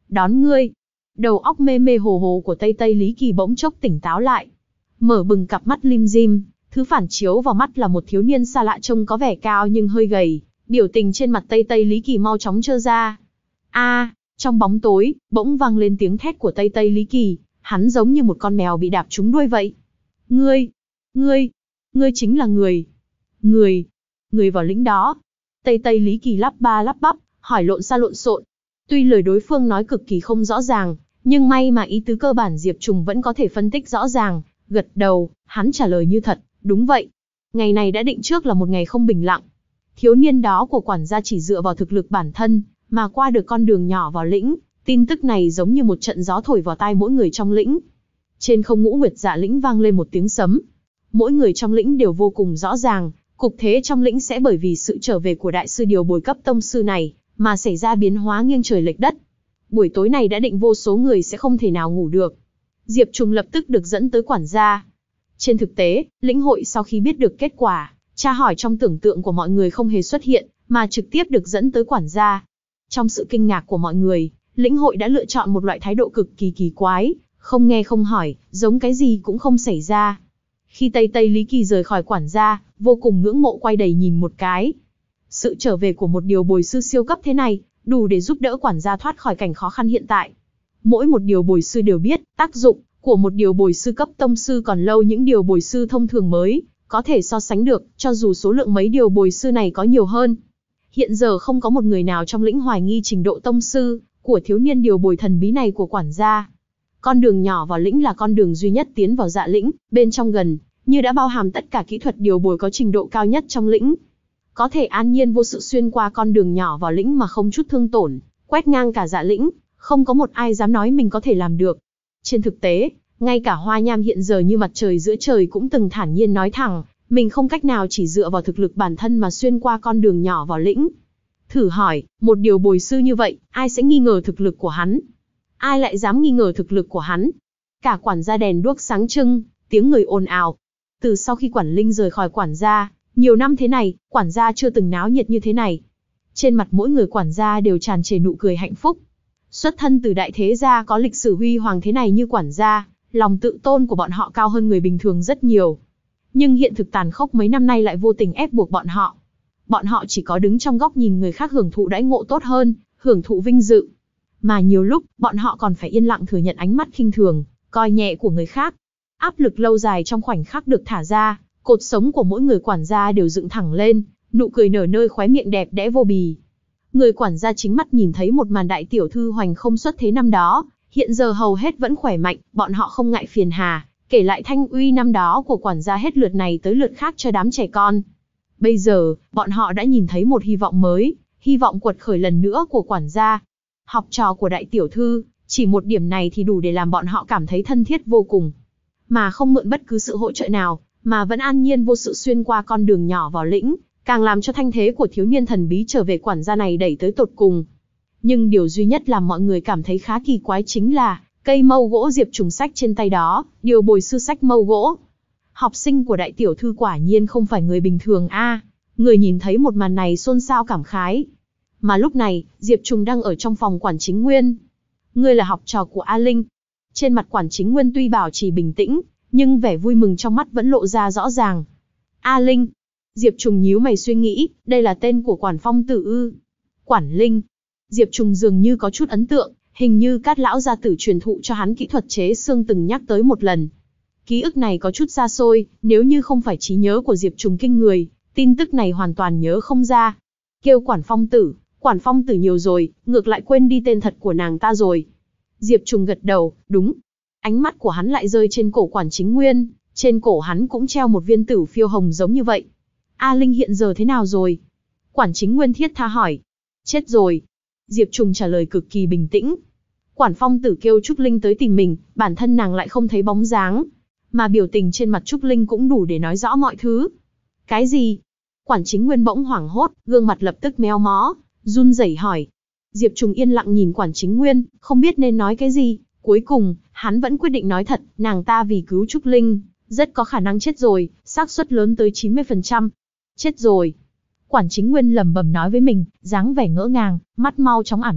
Đón ngươi. Đầu óc mê mê hồ hồ của Tây Tây Lý Kỳ bỗng chốc tỉnh táo lại. Mở bừng cặp mắt lim dim, thứ phản chiếu vào mắt là một thiếu niên xa lạ trông có vẻ cao nhưng hơi gầy, biểu tình trên mặt Tây Tây Lý Kỳ mau chóng trơ ra. A, trong bóng tối, bỗng vang lên tiếng thét của Tây Tây Lý Kỳ, hắn giống như một con mèo bị đạp trúng đuôi vậy. Ngươi, ngươi, ngươi chính là người. Người, người vào lĩnh đó. Tây Tây Lý Kỳ lắp ba lắp bắp, hỏi lộn xa lộn xộn. Tuy lời đối phương nói cực kỳ không rõ ràng, nhưng may mà ý tứ cơ bản Diệp Trùng vẫn có thể phân tích rõ ràng, gật đầu, hắn trả lời như thật, đúng vậy. Ngày này đã định trước là một ngày không bình lặng. Thiếu niên đó của quản gia chỉ dựa vào thực lực bản thân, mà qua được con đường nhỏ vào lĩnh, tin tức này giống như một trận gió thổi vào tai mỗi người trong lĩnh. Trên không Ngũ Nguyệt Dạ lĩnh vang lên một tiếng sấm. Mỗi người trong lĩnh đều vô cùng rõ ràng, cục thế trong lĩnh sẽ bởi vì sự trở về của đại sư điều bồi cấp tông sư này, mà xảy ra biến hóa nghiêng trời lệch đất. Buổi tối này đã định vô số người sẽ không thể nào ngủ được. Diệp Trùng lập tức được dẫn tới quản gia. Trên thực tế, lĩnh hội sau khi biết được kết quả, tra hỏi trong tưởng tượng của mọi người không hề xuất hiện, mà trực tiếp được dẫn tới quản gia. Trong sự kinh ngạc của mọi người, lĩnh hội đã lựa chọn một loại thái độ cực kỳ kỳ quái, không nghe không hỏi, giống cái gì cũng không xảy ra. Khi Tây Tây Lý Kỳ rời khỏi quản gia, vô cùng ngưỡng mộ quay đầy nhìn một cái. Sự trở về của một điều bồi sư siêu cấp thế này, đủ để giúp đỡ quản gia thoát khỏi cảnh khó khăn hiện tại. Mỗi một điều bồi sư đều biết, tác dụng của một điều bồi sư cấp tông sư còn lâu những điều bồi sư thông thường mới có thể so sánh được, cho dù số lượng mấy điều bồi sư này có nhiều hơn. Hiện giờ không có một người nào trong lĩnh hoài nghi trình độ tông sư của thiếu niên điều bồi thần bí này của quản gia. Con đường nhỏ vào lĩnh là con đường duy nhất tiến vào Dạ lĩnh, bên trong gần như đã bao hàm tất cả kỹ thuật điều bồi có trình độ cao nhất trong lĩnh. Có thể an nhiên vô sự xuyên qua con đường nhỏ vào lĩnh mà không chút thương tổn, quét ngang cả Dạ lĩnh, không có một ai dám nói mình có thể làm được. Trên thực tế, ngay cả Hoa Nham hiện giờ như mặt trời giữa trời cũng từng thản nhiên nói thẳng, mình không cách nào chỉ dựa vào thực lực bản thân mà xuyên qua con đường nhỏ vào lĩnh. Thử hỏi, một điều bồi sư như vậy, ai sẽ nghi ngờ thực lực của hắn? Ai lại dám nghi ngờ thực lực của hắn? Cả quản gia đèn đuốc sáng trưng, tiếng người ồn ào. Từ sau khi quản linh rời khỏi quản gia, nhiều năm thế này, quản gia chưa từng náo nhiệt như thế này. Trên mặt mỗi người quản gia đều tràn trề nụ cười hạnh phúc. Xuất thân từ đại thế gia có lịch sử huy hoàng thế này như quản gia, lòng tự tôn của bọn họ cao hơn người bình thường rất nhiều. Nhưng hiện thực tàn khốc mấy năm nay lại vô tình ép buộc bọn họ. Bọn họ chỉ có đứng trong góc nhìn người khác hưởng thụ đãi ngộ tốt hơn, hưởng thụ vinh dự. Mà nhiều lúc, bọn họ còn phải yên lặng thừa nhận ánh mắt khinh thường, coi nhẹ của người khác. Áp lực lâu dài trong khoảnh khắc được thả ra, cột sống của mỗi người quản gia đều dựng thẳng lên, nụ cười nở nơi khóe miệng đẹp đẽ vô bì. Người quản gia chính mắt nhìn thấy một màn đại tiểu thư hoành không xuất thế năm đó, hiện giờ hầu hết vẫn khỏe mạnh, bọn họ không ngại phiền hà, kể lại thanh uy năm đó của quản gia hết lượt này tới lượt khác cho đám trẻ con. Bây giờ, bọn họ đã nhìn thấy một hy vọng mới, hy vọng quật khởi lần nữa của quản gia. Học trò của đại tiểu thư, chỉ một điểm này thì đủ để làm bọn họ cảm thấy thân thiết vô cùng. Mà không mượn bất cứ sự hỗ trợ nào, mà vẫn an nhiên vô sự xuyên qua con đường nhỏ vào lĩnh, càng làm cho thanh thế của thiếu niên thần bí trở về quản gia này đẩy tới tột cùng. Nhưng điều duy nhất làm mọi người cảm thấy khá kỳ quái chính là, cây mâu gỗ Diệp Trùng sách trên tay đó, điều bồi sư sách mâu gỗ. Học sinh của đại tiểu thư quả nhiên không phải người bình thường a. À, người nhìn thấy một màn này xôn xao cảm khái. Mà lúc này, Diệp Trùng đang ở trong phòng quản chính nguyên. Ngươi là học trò của A Linh. Trên mặt quản chính nguyên tuy bảo trì bình tĩnh, nhưng vẻ vui mừng trong mắt vẫn lộ ra rõ ràng. A Linh. Diệp Trùng nhíu mày suy nghĩ, đây là tên của quản phong tử ư? Quản Linh. Diệp Trùng dường như có chút ấn tượng, hình như Cát lão gia tử truyền thụ cho hắn kỹ thuật chế xương từng nhắc tới một lần. Ký ức này có chút xa xôi, nếu như không phải trí nhớ của Diệp Trùng kinh người, tin tức này hoàn toàn nhớ không ra. Kêu quản phong tử, quản phong tử nhiều rồi, ngược lại quên đi tên thật của nàng ta rồi. Diệp Trùng gật đầu, đúng. Ánh mắt của hắn lại rơi trên cổ quản chính nguyên, trên cổ hắn cũng treo một viên tử phiêu hồng giống như vậy. A Linh hiện giờ thế nào rồi? Quản chính nguyên thiết tha hỏi. Chết rồi. Diệp Trùng trả lời cực kỳ bình tĩnh. Quản phong tử kêu Trúc Linh tới tìm mình, bản thân nàng lại không thấy bóng dáng. Mà biểu tình trên mặt Trúc Linh cũng đủ để nói rõ mọi thứ. Cái gì? Quản chính nguyên bỗng hoảng hốt, gương mặt lập tức méo mó, run rẩy hỏi. Diệp Trùng yên lặng nhìn quản chính nguyên, không biết nên nói cái gì. Cuối cùng, hắn vẫn quyết định nói thật, nàng ta vì cứu Trúc Linh, rất có khả năng chết rồi, xác suất lớn tới chín mươi phần trăm. Chết rồi. Quản chính nguyên lẩm bẩm nói với mình, dáng vẻ ngỡ ngàng, mắt mau chóng ảm đạm,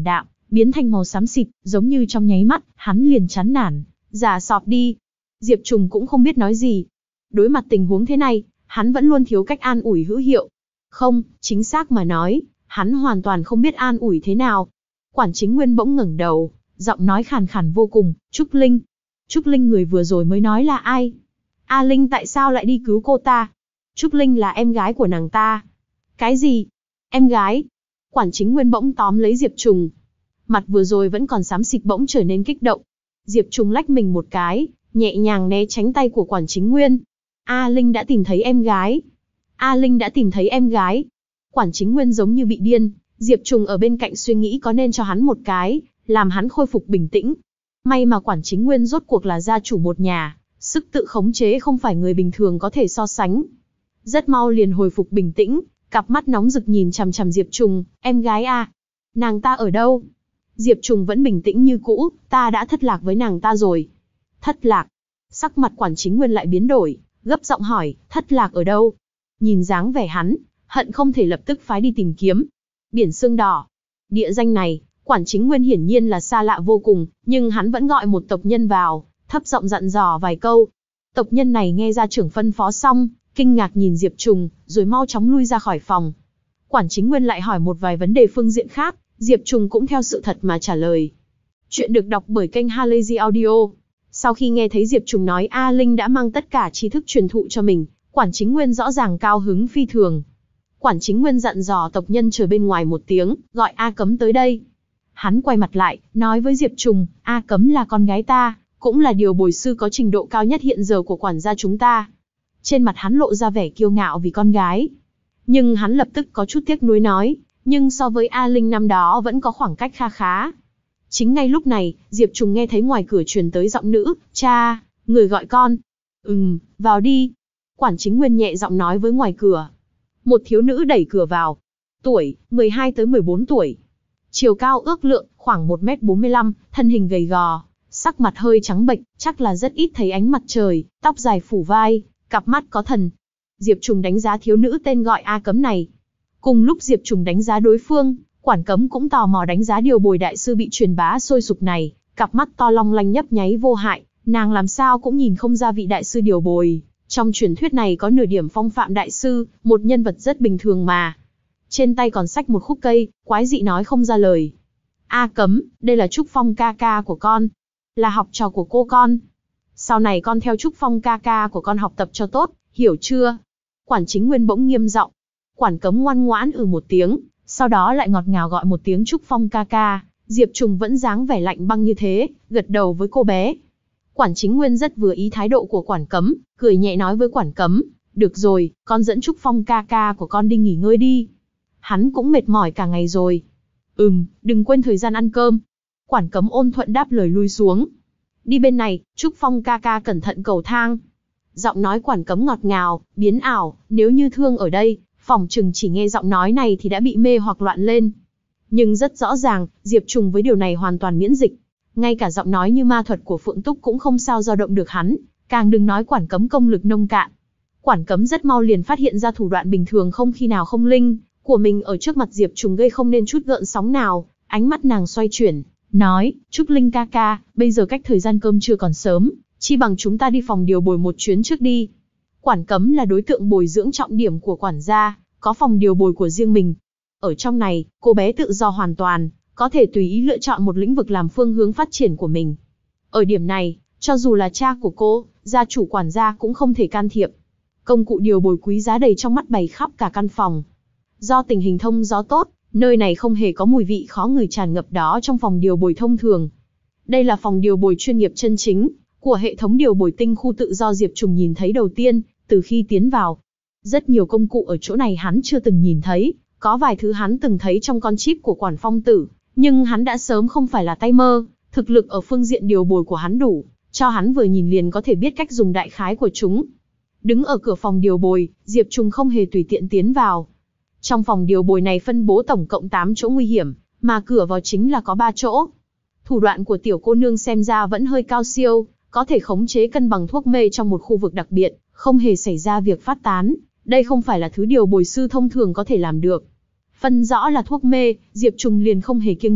biến thành màu xám xịt, giống như trong nháy mắt, hắn liền chán nản, giả sọp đi. Diệp Trùng cũng không biết nói gì. Đối mặt tình huống thế này, hắn vẫn luôn thiếu cách an ủi hữu hiệu. Không, chính xác mà nói, hắn hoàn toàn không biết an ủi thế nào. Quản Chính Nguyên bỗng ngẩng đầu, giọng nói khàn khàn vô cùng, Trúc Linh. Trúc Linh người vừa rồi mới nói là ai? A Linh tại sao lại đi cứu cô ta? Trúc Linh là em gái của nàng ta. Cái gì? Em gái? Quản Chính Nguyên bỗng tóm lấy Diệp Trùng. Mặt vừa rồi vẫn còn xám xịt bỗng trở nên kích động. Diệp Trùng lách mình một cái, nhẹ nhàng né tránh tay của Quản Chính Nguyên. A Linh đã tìm thấy em gái. A Linh đã tìm thấy em gái. Quản Chính Nguyên giống như bị điên. Diệp Trùng ở bên cạnh suy nghĩ có nên cho hắn một cái, làm hắn khôi phục bình tĩnh. May mà Quản Chính Nguyên rốt cuộc là gia chủ một nhà, sức tự khống chế không phải người bình thường có thể so sánh. Rất mau liền hồi phục bình tĩnh, cặp mắt nóng rực nhìn chằm chằm Diệp Trùng, em gái à? Nàng ta ở đâu? Diệp Trùng vẫn bình tĩnh như cũ, ta đã thất lạc với nàng ta rồi. Thất lạc? Sắc mặt Quản Chính Nguyên lại biến đổi, gấp giọng hỏi, thất lạc ở đâu? Nhìn dáng vẻ hắn, hận không thể lập tức phái đi tìm kiếm. Biển Sương Đỏ. Địa danh này, Quản Chính Nguyên hiển nhiên là xa lạ vô cùng, nhưng hắn vẫn gọi một tộc nhân vào, thấp giọng dặn dò vài câu. Tộc nhân này nghe gia trưởng phân phó xong, kinh ngạc nhìn Diệp Trùng, rồi mau chóng lui ra khỏi phòng. Quản Chính Nguyên lại hỏi một vài vấn đề phương diện khác, Diệp Trùng cũng theo sự thật mà trả lời. Chuyện được đọc bởi kênh Halazy Audio. Sau khi nghe thấy Diệp Trùng nói A Linh đã mang tất cả tri thức truyền thụ cho mình, Quản Chính Nguyên rõ ràng cao hứng phi thường. Quản Chính Nguyên dặn dò tộc nhân chờ bên ngoài một tiếng, gọi A Cấm tới đây. Hắn quay mặt lại, nói với Diệp Trùng, A Cấm là con gái ta, cũng là điều bồi sư có trình độ cao nhất hiện giờ của quản gia chúng ta. Trên mặt hắn lộ ra vẻ kiêu ngạo vì con gái. Nhưng hắn lập tức có chút tiếc nuối nói, nhưng so với A Linh năm đó vẫn có khoảng cách kha khá. Chính ngay lúc này, Diệp Trùng nghe thấy ngoài cửa truyền tới giọng nữ, cha, người gọi con. Ừm, vào đi. Quản Chính Nguyên nhẹ giọng nói với ngoài cửa. Một thiếu nữ đẩy cửa vào. Tuổi, mười hai tới mười bốn tuổi. Chiều cao ước lượng, khoảng một mét bốn mươi lăm, thân hình gầy gò, sắc mặt hơi trắng bệch, chắc là rất ít thấy ánh mặt trời, tóc dài phủ vai, cặp mắt có thần. Diệp Trùng đánh giá thiếu nữ tên gọi A Cấm này. Cùng lúc Diệp Trùng đánh giá đối phương, Quản Cấm cũng tò mò đánh giá điều bồi đại sư bị truyền bá sôi sục này, cặp mắt to long lanh nhấp nháy vô hại, nàng làm sao cũng nhìn không ra vị đại sư điều bồi. Trong truyền thuyết này có nửa điểm phong phạm đại sư, một nhân vật rất bình thường mà. Trên tay còn xách một khúc cây, quái dị nói không ra lời. A Cấm, đây là Trúc Phong ca ca của con. Là học trò của cô con. Sau này con theo Trúc Phong ca ca của con học tập cho tốt, hiểu chưa? Quản Chính Nguyên bỗng nghiêm giọng. Quản Cấm ngoan ngoãn ừ một tiếng, sau đó lại ngọt ngào gọi một tiếng Trúc Phong ca ca. Diệp Trùng vẫn dáng vẻ lạnh băng như thế, gật đầu với cô bé. Quản Chính Nguyên rất vừa ý thái độ của Quản Cấm, cười nhẹ nói với Quản Cấm, được rồi, con dẫn Trúc Phong ca ca của con đi nghỉ ngơi đi. Hắn cũng mệt mỏi cả ngày rồi. Ừm, đừng quên thời gian ăn cơm. Quản Cấm ôn thuận đáp lời lui xuống. Đi bên này, Trúc Phong ca ca cẩn thận cầu thang. Giọng nói Quản Cấm ngọt ngào, biến ảo, nếu như Thương ở đây, phỏng chừng chỉ nghe giọng nói này thì đã bị mê hoặc loạn lên. Nhưng rất rõ ràng, Diệp Trùng với điều này hoàn toàn miễn dịch. Ngay cả giọng nói như ma thuật của Phượng Túc cũng không sao dao động được hắn, càng đừng nói Quản Cấm công lực nông cạn. Quản Cấm rất mau liền phát hiện ra thủ đoạn bình thường không khi nào không linh của mình ở trước mặt Diệp Trùng gây không nên chút gợn sóng nào, ánh mắt nàng xoay chuyển, nói, Trúc Linh ca ca, bây giờ cách thời gian cơm trưa còn sớm, chi bằng chúng ta đi phòng điều bồi một chuyến trước đi. Quản Cấm là đối tượng bồi dưỡng trọng điểm của quản gia, có phòng điều bồi của riêng mình. Ở trong này, cô bé tự do hoàn toàn, có thể tùy ý lựa chọn một lĩnh vực làm phương hướng phát triển của mình. Ở điểm này, cho dù là cha của cô, gia chủ quản gia cũng không thể can thiệp. Công cụ điều bồi quý giá đầy trong mắt bày khắp cả căn phòng. Do tình hình thông gió tốt, nơi này không hề có mùi vị khó ngửi tràn ngập đó trong phòng điều bồi thông thường. Đây là phòng điều bồi chuyên nghiệp chân chính, của hệ thống điều bồi tinh khu tự do Diệp Trùng nhìn thấy đầu tiên, từ khi tiến vào. Rất nhiều công cụ ở chỗ này hắn chưa từng nhìn thấy, có vài thứ hắn từng thấy trong con chip của Quản Phong Tử, nhưng hắn đã sớm không phải là tay mơ, thực lực ở phương diện điều bồi của hắn đủ, cho hắn vừa nhìn liền có thể biết cách dùng đại khái của chúng. Đứng ở cửa phòng điều bồi, Diệp Trùng không hề tùy tiện tiến vào. Trong phòng điều bồi này phân bố tổng cộng tám chỗ nguy hiểm, mà cửa vào chính là có ba chỗ. Thủ đoạn của tiểu cô nương xem ra vẫn hơi cao siêu, có thể khống chế cân bằng thuốc mê trong một khu vực đặc biệt, không hề xảy ra việc phát tán. Đây không phải là thứ điều bồi sư thông thường có thể làm được. Phân rõ là thuốc mê, Diệp Trùng liền không hề kiêng kỵ,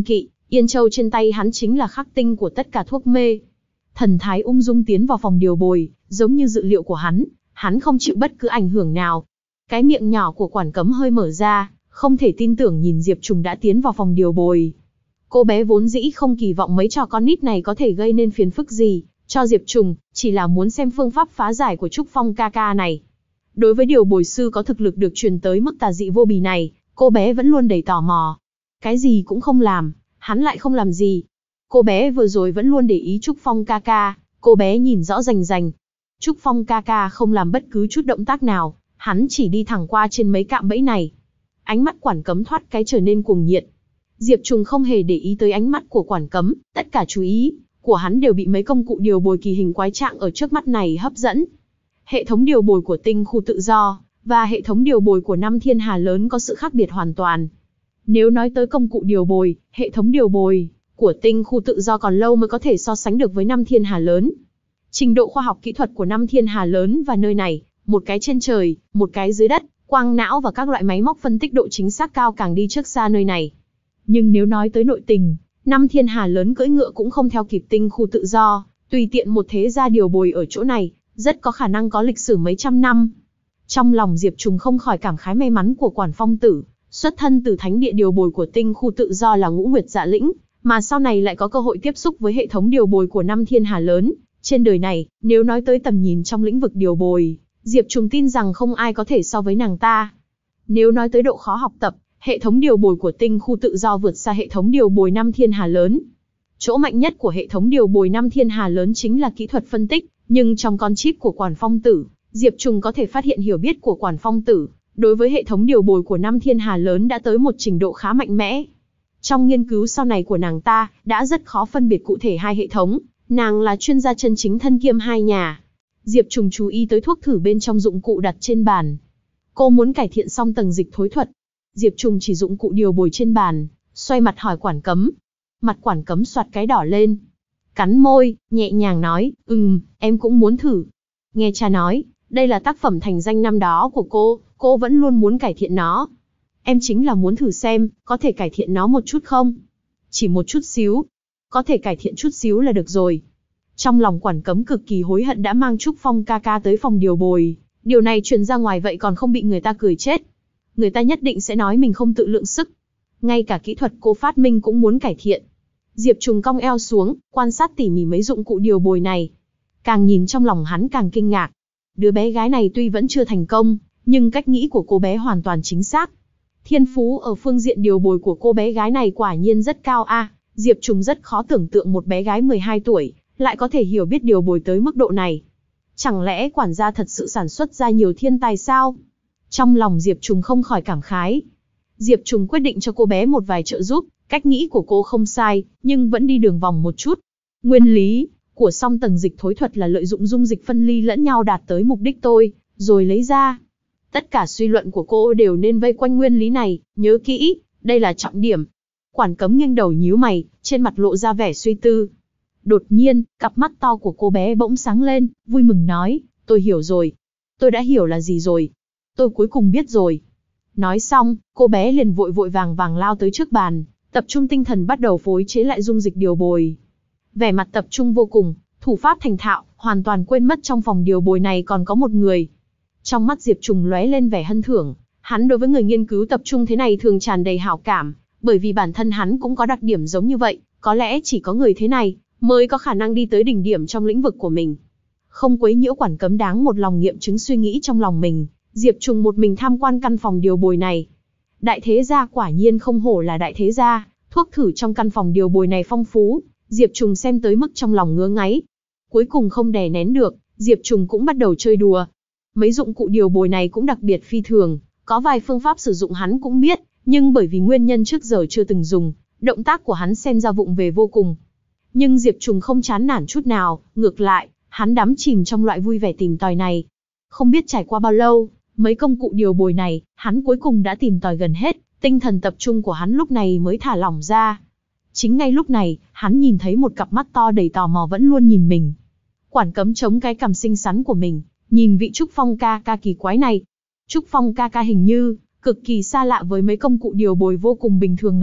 Yên châu trên tay hắn chính là khắc tinh của tất cả thuốc mê. Thần thái ung dung tiến vào phòng điều bồi, giống như dự liệu của hắn, hắn không chịu bất cứ ảnh hưởng nào. Cái miệng nhỏ của quản cấm hơi mở ra, không thể tin tưởng nhìn Diệp Trùng đã tiến vào phòng điều bồi. Cô bé vốn dĩ không kỳ vọng mấy trò con nít này có thể gây nên phiền phức gì cho Diệp Trùng, chỉ là muốn xem phương pháp phá giải của Trúc Phong ca ca này. Đối với điều bồi sư có thực lực được truyền tới mức tà dị vô bì này, cô bé vẫn luôn đầy tò mò. Cái gì cũng không làm, hắn lại không làm gì. Cô bé vừa rồi vẫn luôn để ý Trúc Phong ca ca, cô bé nhìn rõ rành rành. Trúc Phong ca ca không làm bất cứ chút động tác nào, hắn chỉ đi thẳng qua trên mấy cạm bẫy này. Ánh mắt quản cấm thoát cái trở nên cuồng nhiệt. Diệp Trùng không hề để ý tới ánh mắt của quản cấm, tất cả chú ý của hắn đều bị mấy công cụ điều bồi kỳ hình quái trạng ở trước mắt này hấp dẫn. Hệ thống điều bồi của tinh khu tự do và hệ thống điều bồi của năm thiên hà lớn có sự khác biệt hoàn toàn. Nếu nói tới công cụ điều bồi, hệ thống điều bồi của tinh khu tự do còn lâu mới có thể so sánh được với năm thiên hà lớn. Trình độ khoa học kỹ thuật của năm thiên hà lớn và nơi này, một cái trên trời, một cái dưới đất, quang não và các loại máy móc phân tích độ chính xác cao càng đi trước xa nơi này. Nhưng nếu nói tới nội tình, năm thiên hà lớn cưỡi ngựa cũng không theo kịp tinh khu tự do, tùy tiện một thế gia điều bồi ở chỗ này, rất có khả năng có lịch sử mấy trăm năm. Trong lòng Diệp Trùng không khỏi cảm khái may mắn của Quản Phong Tử, xuất thân từ thánh địa điều bồi của tinh khu tự do là Ngũ Nguyệt Dạ Lĩnh, mà sau này lại có cơ hội tiếp xúc với hệ thống điều bồi của năm thiên hà lớn. Trên đời này, nếu nói tới tầm nhìn trong lĩnh vực điều bồi, Diệp Trùng tin rằng không ai có thể so với nàng ta. Nếu nói tới độ khó học tập, hệ thống điều bồi của tinh khu tự do vượt xa hệ thống điều bồi năm thiên hà lớn. Chỗ mạnh nhất của hệ thống điều bồi năm thiên hà lớn chính là kỹ thuật phân tích, nhưng trong con chip của Quản Phong Tử, Diệp Trùng có thể phát hiện hiểu biết của Quản Phong Tử đối với hệ thống điều bồi của năm thiên hà lớn đã tới một trình độ khá mạnh mẽ. Trong nghiên cứu sau này của nàng ta, đã rất khó phân biệt cụ thể hai hệ thống, nàng là chuyên gia chân chính thân kiêm hai nhà. Diệp Trùng chú ý tới thuốc thử bên trong dụng cụ đặt trên bàn. Cô muốn cải thiện song tầng dịch thối thuật. Diệp Trùng chỉ dụng cụ điều bồi trên bàn, xoay mặt hỏi Quản Cấm. Mặt Quản Cấm soạt cái đỏ lên. Cắn môi, nhẹ nhàng nói, ừm, em cũng muốn thử. Nghe cha nói, đây là tác phẩm thành danh năm đó của cô, cô vẫn luôn muốn cải thiện nó. Em chính là muốn thử xem, có thể cải thiện nó một chút không? Chỉ một chút xíu. Có thể cải thiện chút xíu là được rồi. Trong lòng Quản Cấm cực kỳ hối hận đã mang Trúc Phong ca ca tới phòng điều bồi. Điều này truyền ra ngoài vậy còn không bị người ta cười chết. Người ta nhất định sẽ nói mình không tự lượng sức. Ngay cả kỹ thuật cô phát minh cũng muốn cải thiện. Diệp Trùng cong eo xuống, quan sát tỉ mỉ mấy dụng cụ điều bồi này. Càng nhìn trong lòng hắn càng kinh ngạc. Đứa bé gái này tuy vẫn chưa thành công, nhưng cách nghĩ của cô bé hoàn toàn chính xác. Thiên phú ở phương diện điều bồi của cô bé gái này quả nhiên rất cao a. À, Diệp Trùng rất khó tưởng tượng một bé gái mười hai tuổi, lại có thể hiểu biết điều bồi tới mức độ này. Chẳng lẽ quản gia thật sự sản xuất ra nhiều thiên tài sao? Trong lòng Diệp Trùng không khỏi cảm khái. Diệp Trùng quyết định cho cô bé một vài trợ giúp, cách nghĩ của cô không sai, nhưng vẫn đi đường vòng một chút. Nguyên lý của song tầng dịch thối thuật là lợi dụng dung dịch phân ly lẫn nhau đạt tới mục đích tôi, rồi lấy ra. Tất cả suy luận của cô đều nên vây quanh nguyên lý này, nhớ kỹ, đây là trọng điểm. Quản Cấm nghiêng đầu nhíu mày, trên mặt lộ ra vẻ suy tư. Đột nhiên, cặp mắt to của cô bé bỗng sáng lên, vui mừng nói, tôi hiểu rồi. Tôi đã hiểu là gì rồi. Tôi cuối cùng biết rồi. Nói xong, cô bé liền vội vội vàng vàng lao tới trước bàn, tập trung tinh thần bắt đầu phối chế lại dung dịch điều bồi. Vẻ mặt tập trung vô cùng, thủ pháp thành thạo, hoàn toàn quên mất trong phòng điều bồi này còn có một người. Trong mắt Diệp Trùng lóe lên vẻ hân thưởng, hắn đối với người nghiên cứu tập trung thế này thường tràn đầy hảo cảm, bởi vì bản thân hắn cũng có đặc điểm giống như vậy, có lẽ chỉ có người thế này mới có khả năng đi tới đỉnh điểm trong lĩnh vực của mình. Không quấy nhiễu Quản Cấm đáng một lòng nghiệm chứng suy nghĩ trong lòng mình, Diệp Trùng một mình tham quan căn phòng điều bồi này. Đại thế gia quả nhiên không hổ là đại thế gia, thuốc thử trong căn phòng điều bồi này phong phú, Diệp Trùng xem tới mức trong lòng ngứa ngáy. Cuối cùng không đè nén được, Diệp Trùng cũng bắt đầu chơi đùa. Mấy dụng cụ điều bồi này cũng đặc biệt phi thường, có vài phương pháp sử dụng hắn cũng biết, nhưng bởi vì nguyên nhân trước giờ chưa từng dùng, động tác của hắn xem ra vụng về vô cùng. Nhưng Diệp Trùng không chán nản chút nào, ngược lại, hắn đắm chìm trong loại vui vẻ tìm tòi này. Không biết trải qua bao lâu, mấy công cụ điều bồi này, hắn cuối cùng đã tìm tòi gần hết, tinh thần tập trung của hắn lúc này mới thả lỏng ra. Chính ngay lúc này, hắn nhìn thấy một cặp mắt to đầy tò mò vẫn luôn nhìn mình. Quản Cấm chống cái cằm xinh xắn của mình, nhìn vị Trúc Phong ca ca kỳ quái này. Trúc Phong ca ca hình như cực kỳ xa lạ với mấy công cụ điều bồi vô cùng bình thường này,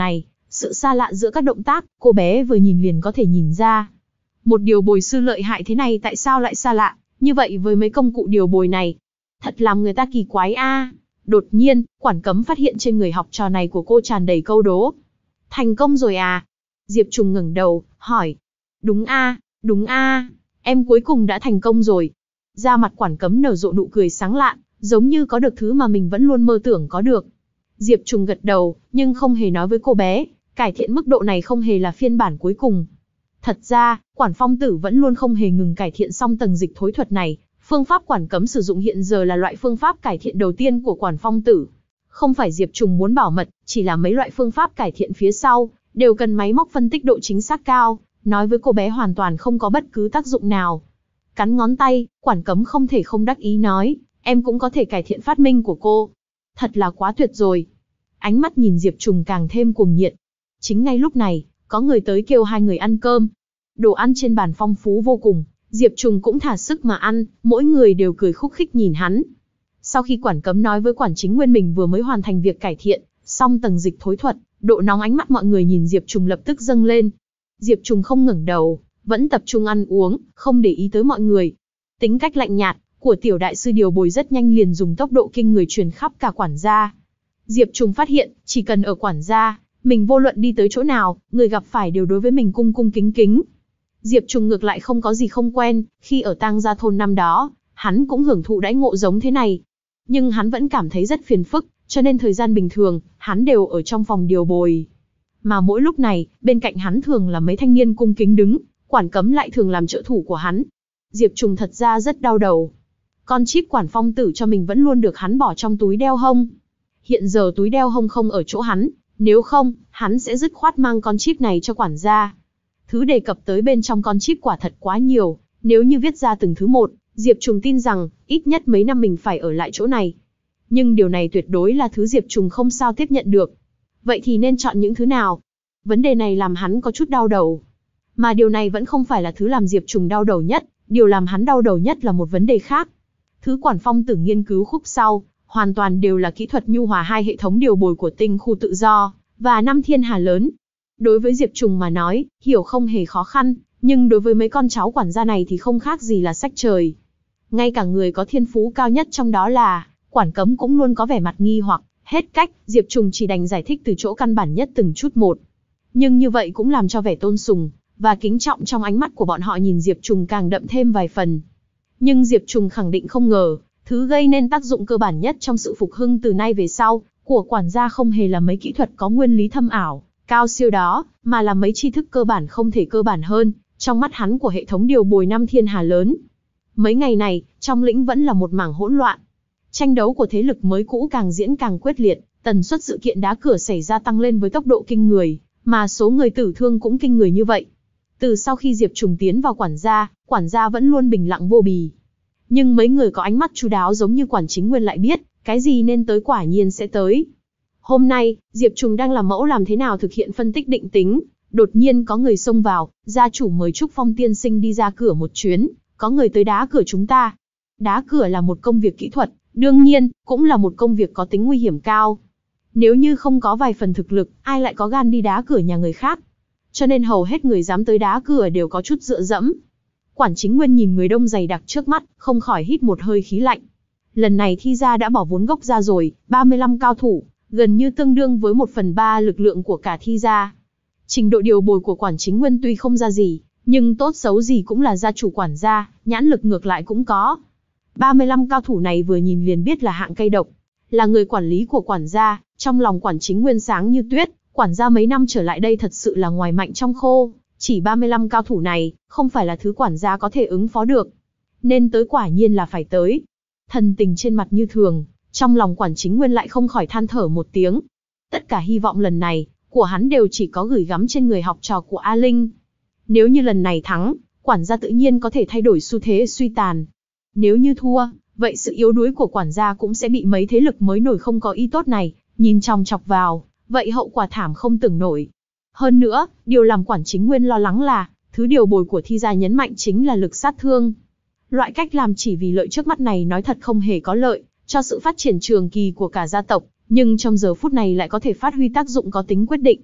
Sự xa lạ giữa các động tác, cô bé vừa nhìn liền có thể nhìn ra. Một điều bồi sư lợi hại thế này tại sao lại xa lạ, như vậy với mấy công cụ điều bồi này? Thật làm người ta kỳ quái a. Đột nhiên, quản cấm phát hiện trên người học trò này của cô tràn đầy câu đố. Thành công rồi à? Diệp Trùng ngẩng đầu, hỏi. Đúng a, đúng a, em cuối cùng đã thành công rồi. Da mặt quản cấm nở rộ nụ cười sáng lạn, giống như có được thứ mà mình vẫn luôn mơ tưởng có được. Diệp Trùng gật đầu, nhưng không hề nói với cô bé, cải thiện mức độ này không hề là phiên bản cuối cùng. Thật ra, Quản Phong Tử vẫn luôn không hề ngừng cải thiện song tầng dịch thối thuật này. Phương pháp quản cấm sử dụng hiện giờ là loại phương pháp cải thiện đầu tiên của Quản Phong Tử. Không phải Diệp Trùng muốn bảo mật, chỉ là mấy loại phương pháp cải thiện phía sau, đều cần máy móc phân tích độ chính xác cao, nói với cô bé hoàn toàn không có bất cứ tác dụng nào. Cắn ngón tay, Quản Cấm không thể không đắc ý nói, em cũng có thể cải thiện phát minh của cô. Thật là quá tuyệt rồi. Ánh mắt nhìn Diệp Trùng càng thêm cuồng nhiệt. Chính ngay lúc này, có người tới kêu hai người ăn cơm. Đồ ăn trên bàn phong phú vô cùng, Diệp Trùng cũng thả sức mà ăn, mỗi người đều cười khúc khích nhìn hắn. Sau khi Quản Cấm nói với Quản Chính Nguyên mình vừa mới hoàn thành việc cải thiện, xong tầng dịch thối thuật, độ nóng ánh mắt mọi người nhìn Diệp Trùng lập tức dâng lên. Diệp Trùng không ngẩng đầu, vẫn tập trung ăn uống, không để ý tới mọi người. Tính cách lạnh nhạt của tiểu đại sư điều bồi rất nhanh liền dùng tốc độ kinh người truyền khắp cả quản gia. Diệp Trùng phát hiện, chỉ cần ở quản gia, mình vô luận đi tới chỗ nào, người gặp phải đều đối với mình cung cung kính kính. Diệp Trùng ngược lại không có gì không quen, khi ở Tang Gia thôn năm đó, hắn cũng hưởng thụ đãi ngộ giống thế này. Nhưng hắn vẫn cảm thấy rất phiền phức, cho nên thời gian bình thường, hắn đều ở trong phòng điều bồi. Mà mỗi lúc này, bên cạnh hắn thường là mấy thanh niên cung kính đứng, Quản Cấm lại thường làm trợ thủ của hắn. Diệp Trùng thật ra rất đau đầu. Con chip Quản Phong Tử cho mình vẫn luôn được hắn bỏ trong túi đeo hông. Hiện giờ túi đeo hông không ở chỗ hắn, nếu không, hắn sẽ dứt khoát mang con chip này cho quản gia. Thứ đề cập tới bên trong con chip quả thật quá nhiều, nếu như viết ra từng thứ một, Diệp Trùng tin rằng, ít nhất mấy năm mình phải ở lại chỗ này. Nhưng điều này tuyệt đối là thứ Diệp Trùng không sao tiếp nhận được. Vậy thì nên chọn những thứ nào? Vấn đề này làm hắn có chút đau đầu. Mà điều này vẫn không phải là thứ làm Diệp Trùng đau đầu nhất, điều làm hắn đau đầu nhất là một vấn đề khác. Thứ Quản Phong Tử nghiên cứu khúc sau, hoàn toàn đều là kỹ thuật nhu hòa hai hệ thống điều bồi của tinh khu tự do, và năm thiên hà lớn. Đối với Diệp Trùng mà nói, hiểu không hề khó khăn, nhưng đối với mấy con cháu quản gia này thì không khác gì là sách trời. Ngay cả người có thiên phú cao nhất trong đó là Quản Cấm cũng luôn có vẻ mặt nghi hoặc, hết cách, Diệp Trùng chỉ đành giải thích từ chỗ căn bản nhất từng chút một. Nhưng như vậy cũng làm cho vẻ tôn sùng và kính trọng trong ánh mắt của bọn họ nhìn Diệp Trùng càng đậm thêm vài phần. Nhưng Diệp Trùng khẳng định không ngờ, thứ gây nên tác dụng cơ bản nhất trong sự phục hưng từ nay về sau của quản gia không hề là mấy kỹ thuật có nguyên lý thâm ảo, cao siêu đó, mà là mấy tri thức cơ bản không thể cơ bản hơn, trong mắt hắn của hệ thống điều bồi năm thiên hà lớn. Mấy ngày này, trong lĩnh vẫn là một mảng hỗn loạn. Tranh đấu của thế lực mới cũ càng diễn càng quyết liệt, tần suất sự kiện đá cửa xảy ra tăng lên với tốc độ kinh người, mà số người tử thương cũng kinh người như vậy. Từ sau khi Diệp Trùng tiến vào quản gia, quản gia vẫn luôn bình lặng vô bì. Nhưng mấy người có ánh mắt chu đáo giống như Quản Chính Nguyên lại biết, cái gì nên tới quả nhiên sẽ tới. Hôm nay, Diệp Trùng đang làm mẫu làm thế nào thực hiện phân tích định tính, đột nhiên có người xông vào, gia chủ mời Trúc Phong tiên sinh đi ra cửa một chuyến, có người tới đá cửa chúng ta. Đá cửa là một công việc kỹ thuật, đương nhiên, cũng là một công việc có tính nguy hiểm cao. Nếu như không có vài phần thực lực, ai lại có gan đi đá cửa nhà người khác? Cho nên hầu hết người dám tới đá cửa đều có chút dựa dẫm. Quản Chính Nguyên nhìn người đông dày đặc trước mắt, không khỏi hít một hơi khí lạnh. Lần này Thi gia đã bỏ vốn gốc ra rồi, ba mươi lăm cao thủ, gần như tương đương với một phần ba lực lượng của cả Thi gia. Trình độ điều bồi của Quản Chính Nguyên tuy không ra gì, nhưng tốt xấu gì cũng là gia chủ quản gia, nhãn lực ngược lại cũng có. ba mươi lăm cao thủ này vừa nhìn liền biết là hạng cây độc, là người quản lý của quản gia, trong lòng Quản Chính Nguyên sáng như tuyết, quản gia mấy năm trở lại đây thật sự là ngoài mạnh trong khô, chỉ ba mươi lăm cao thủ này, không phải là thứ quản gia có thể ứng phó được. Nên tới quả nhiên là phải tới. Thần tình trên mặt như thường, trong lòng Quản Chính Nguyên lại không khỏi than thở một tiếng. Tất cả hy vọng lần này, của hắn đều chỉ có gửi gắm trên người học trò của A Linh. Nếu như lần này thắng, quản gia tự nhiên có thể thay đổi xu thế suy tàn. Nếu như thua, vậy sự yếu đuối của quản gia cũng sẽ bị mấy thế lực mới nổi không có ý tốt này, nhìn chòng chọc vào, vậy hậu quả thảm không tưởng nổi. Hơn nữa, điều làm Quản Chính Nguyên lo lắng là, thứ điều bồi của Thi gia nhấn mạnh chính là lực sát thương. Loại cách làm chỉ vì lợi trước mắt này nói thật không hề có lợi cho sự phát triển trường kỳ của cả gia tộc, nhưng trong giờ phút này lại có thể phát huy tác dụng có tính quyết định.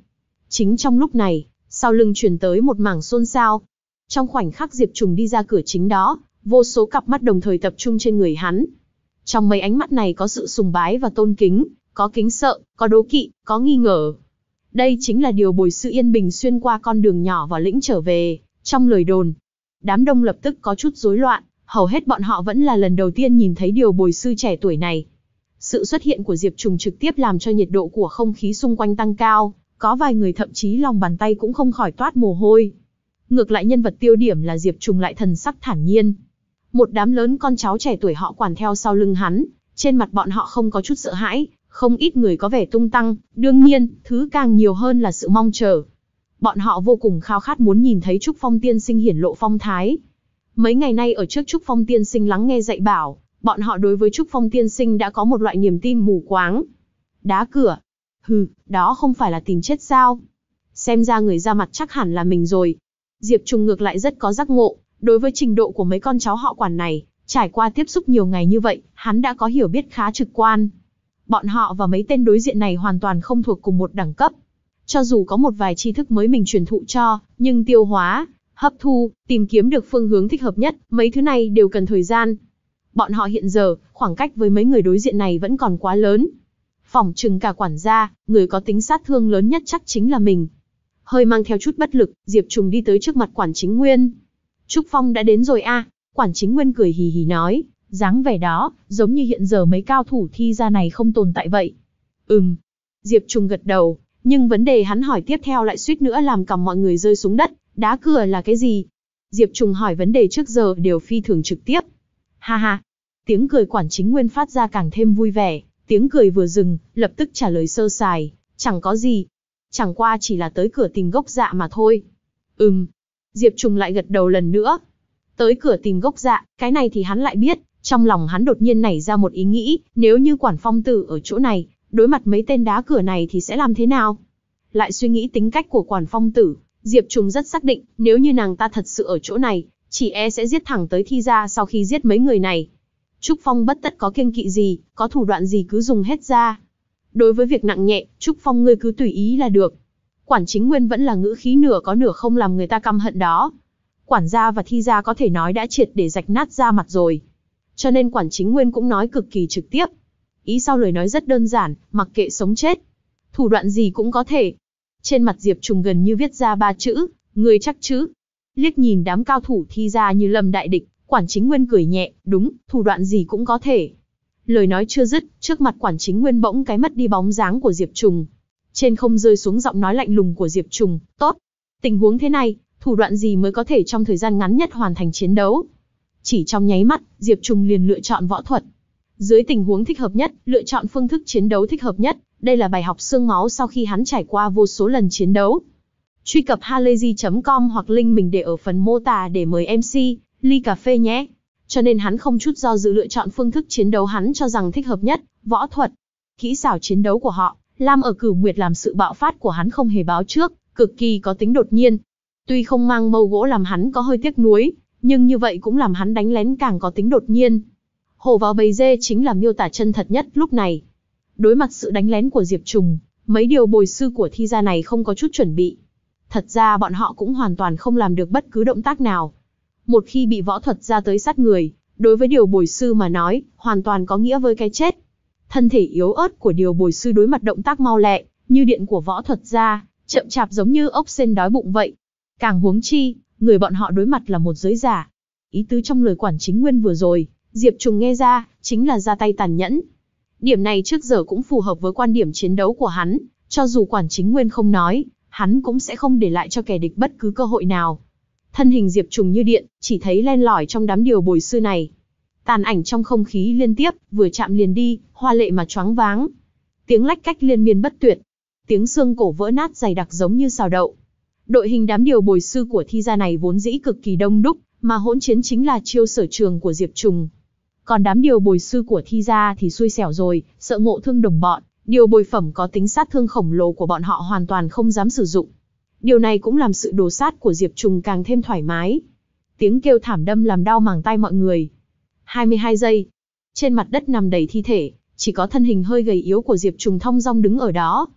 Chính trong lúc này, sau lưng truyền tới một mảng xôn xao. Trong khoảnh khắc Diệp Trùng đi ra cửa chính đó, vô số cặp mắt đồng thời tập trung trên người hắn. Trong mấy ánh mắt này có sự sùng bái và tôn kính, có kính sợ, có đố kỵ, có nghi ngờ. Đây chính là điều Bồi Sư Yên Bình xuyên qua con đường nhỏ vào lĩnh trở về, trong lời đồn. Đám đông lập tức có chút rối loạn, hầu hết bọn họ vẫn là lần đầu tiên nhìn thấy điều Bồi Sư trẻ tuổi này. Sự xuất hiện của Diệp Trùng trực tiếp làm cho nhiệt độ của không khí xung quanh tăng cao, có vài người thậm chí lòng bàn tay cũng không khỏi toát mồ hôi. Ngược lại nhân vật tiêu điểm là Diệp Trùng lại thần sắc thản nhiên. Một đám lớn con cháu trẻ tuổi họ quản theo sau lưng hắn, trên mặt bọn họ không có chút sợ hãi, không ít người có vẻ tung tăng, đương nhiên, thứ càng nhiều hơn là sự mong chờ. Bọn họ vô cùng khao khát muốn nhìn thấy Trúc Phong tiên sinh hiển lộ phong thái. Mấy ngày nay ở trước Trúc Phong tiên sinh lắng nghe dạy bảo, bọn họ đối với Trúc Phong tiên sinh đã có một loại niềm tin mù quáng. Đá cửa. Hừ, đó không phải là tìm chết sao? Xem ra người ra mặt chắc hẳn là mình rồi. Diệp Trùng ngược lại rất có giác ngộ, đối với trình độ của mấy con cháu họ quản này, trải qua tiếp xúc nhiều ngày như vậy, hắn đã có hiểu biết khá trực quan. Bọn họ và mấy tên đối diện này hoàn toàn không thuộc cùng một đẳng cấp. Cho dù có một vài tri thức mới mình truyền thụ cho, nhưng tiêu hóa, hấp thu, tìm kiếm được phương hướng thích hợp nhất, mấy thứ này đều cần thời gian. Bọn họ hiện giờ, khoảng cách với mấy người đối diện này vẫn còn quá lớn. Phỏng chừng cả quản gia, người có tính sát thương lớn nhất chắc chính là mình. Hơi mang theo chút bất lực, Diệp Trùng đi tới trước mặt Quản Chính Nguyên. Trúc Phong đã đến rồi a. À? Quản Chính Nguyên cười hì hì nói, dáng vẻ đó, giống như hiện giờ mấy cao thủ thi ra này không tồn tại vậy. Ừm. Diệp Trùng gật đầu, nhưng vấn đề hắn hỏi tiếp theo lại suýt nữa làm cằm mọi người rơi xuống đất, đá cửa là cái gì? Diệp Trùng hỏi vấn đề trước giờ đều phi thường trực tiếp. Ha ha. Tiếng cười Quản Chính Nguyên phát ra càng thêm vui vẻ, tiếng cười vừa dừng, lập tức trả lời sơ sài, chẳng có gì. Chẳng qua chỉ là tới cửa tìm gốc dạ mà thôi. Ừm. Diệp Trùng lại gật đầu lần nữa. Tới cửa tìm gốc dạ, cái này thì hắn lại biết, trong lòng hắn đột nhiên nảy ra một ý nghĩ, nếu như Quản Phong Tử ở chỗ này, đối mặt mấy tên đá cửa này thì sẽ làm thế nào? Lại suy nghĩ tính cách của Quản Phong Tử, Diệp Trùng rất xác định, nếu như nàng ta thật sự ở chỗ này, chỉ e sẽ giết thẳng tới Thi gia sau khi giết mấy người này. Trúc Phong bất tất có kiêng kỵ gì, có thủ đoạn gì cứ dùng hết ra. Đối với việc nặng nhẹ, Trúc Phong ngươi cứ tùy ý là được. Quản Chính Nguyên vẫn là ngữ khí nửa có nửa không làm người ta căm hận đó. Quản gia và Thi gia có thể nói đã triệt để rạch nát da mặt rồi. Cho nên Quản Chính Nguyên cũng nói cực kỳ trực tiếp. Ý sau lời nói rất đơn giản, mặc kệ sống chết. Thủ đoạn gì cũng có thể. Trên mặt Diệp Trùng gần như viết ra ba chữ, ngươi chắc chứ. Liếc nhìn đám cao thủ Thi gia như lâm đại địch, Quản Chính Nguyên cười nhẹ, đúng, thủ đoạn gì cũng có thể. Lời nói chưa dứt, trước mặt Quản Chính Nguyên bỗng cái mất đi bóng dáng của Diệp Trùng. Trên không rơi xuống giọng nói lạnh lùng của Diệp Trùng, tốt. Tình huống thế này, thủ đoạn gì mới có thể trong thời gian ngắn nhất hoàn thành chiến đấu? Chỉ trong nháy mắt, Diệp Trùng liền lựa chọn võ thuật. Dưới tình huống thích hợp nhất, lựa chọn phương thức chiến đấu thích hợp nhất, đây là bài học xương máu sau khi hắn trải qua vô số lần chiến đấu. Truy cập halayzi chấm com hoặc link mình để ở phần mô tả để mời em xê, ly cà phê nhé. Cho nên hắn không chút do dự lựa chọn phương thức chiến đấu hắn cho rằng thích hợp nhất, võ thuật. Kỹ xảo chiến đấu của họ, Lam ở Cửu Nguyệt làm sự bạo phát của hắn không hề báo trước, cực kỳ có tính đột nhiên. Tuy không mang mâu gỗ làm hắn có hơi tiếc nuối, nhưng như vậy cũng làm hắn đánh lén càng có tính đột nhiên. Hổ vào bầy dê chính là miêu tả chân thật nhất lúc này. Đối mặt sự đánh lén của Diệp Trùng, mấy điều bồi sư của Thi gia này không có chút chuẩn bị. Thật ra bọn họ cũng hoàn toàn không làm được bất cứ động tác nào. Một khi bị võ thuật ra tới sát người, đối với điều bồi sư mà nói, hoàn toàn có nghĩa với cái chết. Thân thể yếu ớt của điều bồi sư đối mặt động tác mau lẹ, như điện của võ thuật ra, chậm chạp giống như ốc sên đói bụng vậy. Càng huống chi, người bọn họ đối mặt là một giới giả. Ý tứ trong lời Quản Chính Nguyên vừa rồi, Diệp Trùng nghe ra, chính là ra tay tàn nhẫn. Điểm này trước giờ cũng phù hợp với quan điểm chiến đấu của hắn, cho dù Quản Chính Nguyên không nói, hắn cũng sẽ không để lại cho kẻ địch bất cứ cơ hội nào. Thân hình Diệp Trùng như điện, chỉ thấy len lỏi trong đám điều bồi sư này. Tàn ảnh trong không khí liên tiếp, vừa chạm liền đi, hoa lệ mà choáng váng. Tiếng lách cách liên miên bất tuyệt. Tiếng xương cổ vỡ nát dày đặc giống như xào đậu. Đội hình đám điều bồi sư của Thi gia này vốn dĩ cực kỳ đông đúc, mà hỗn chiến chính là chiêu sở trường của Diệp Trùng. Còn đám điều bồi sư của Thi gia thì xui xẻo rồi, sợ ngộ thương đồng bọn, điều bồi phẩm có tính sát thương khổng lồ của bọn họ hoàn toàn không dám sử dụng. Điều này cũng làm sự đồ sát của Diệp Trùng càng thêm thoải mái. Tiếng kêu thảm đâm làm đau màng tai mọi người. hai mươi hai giây. Trên mặt đất nằm đầy thi thể, chỉ có thân hình hơi gầy yếu của Diệp Trùng thong dong đứng ở đó.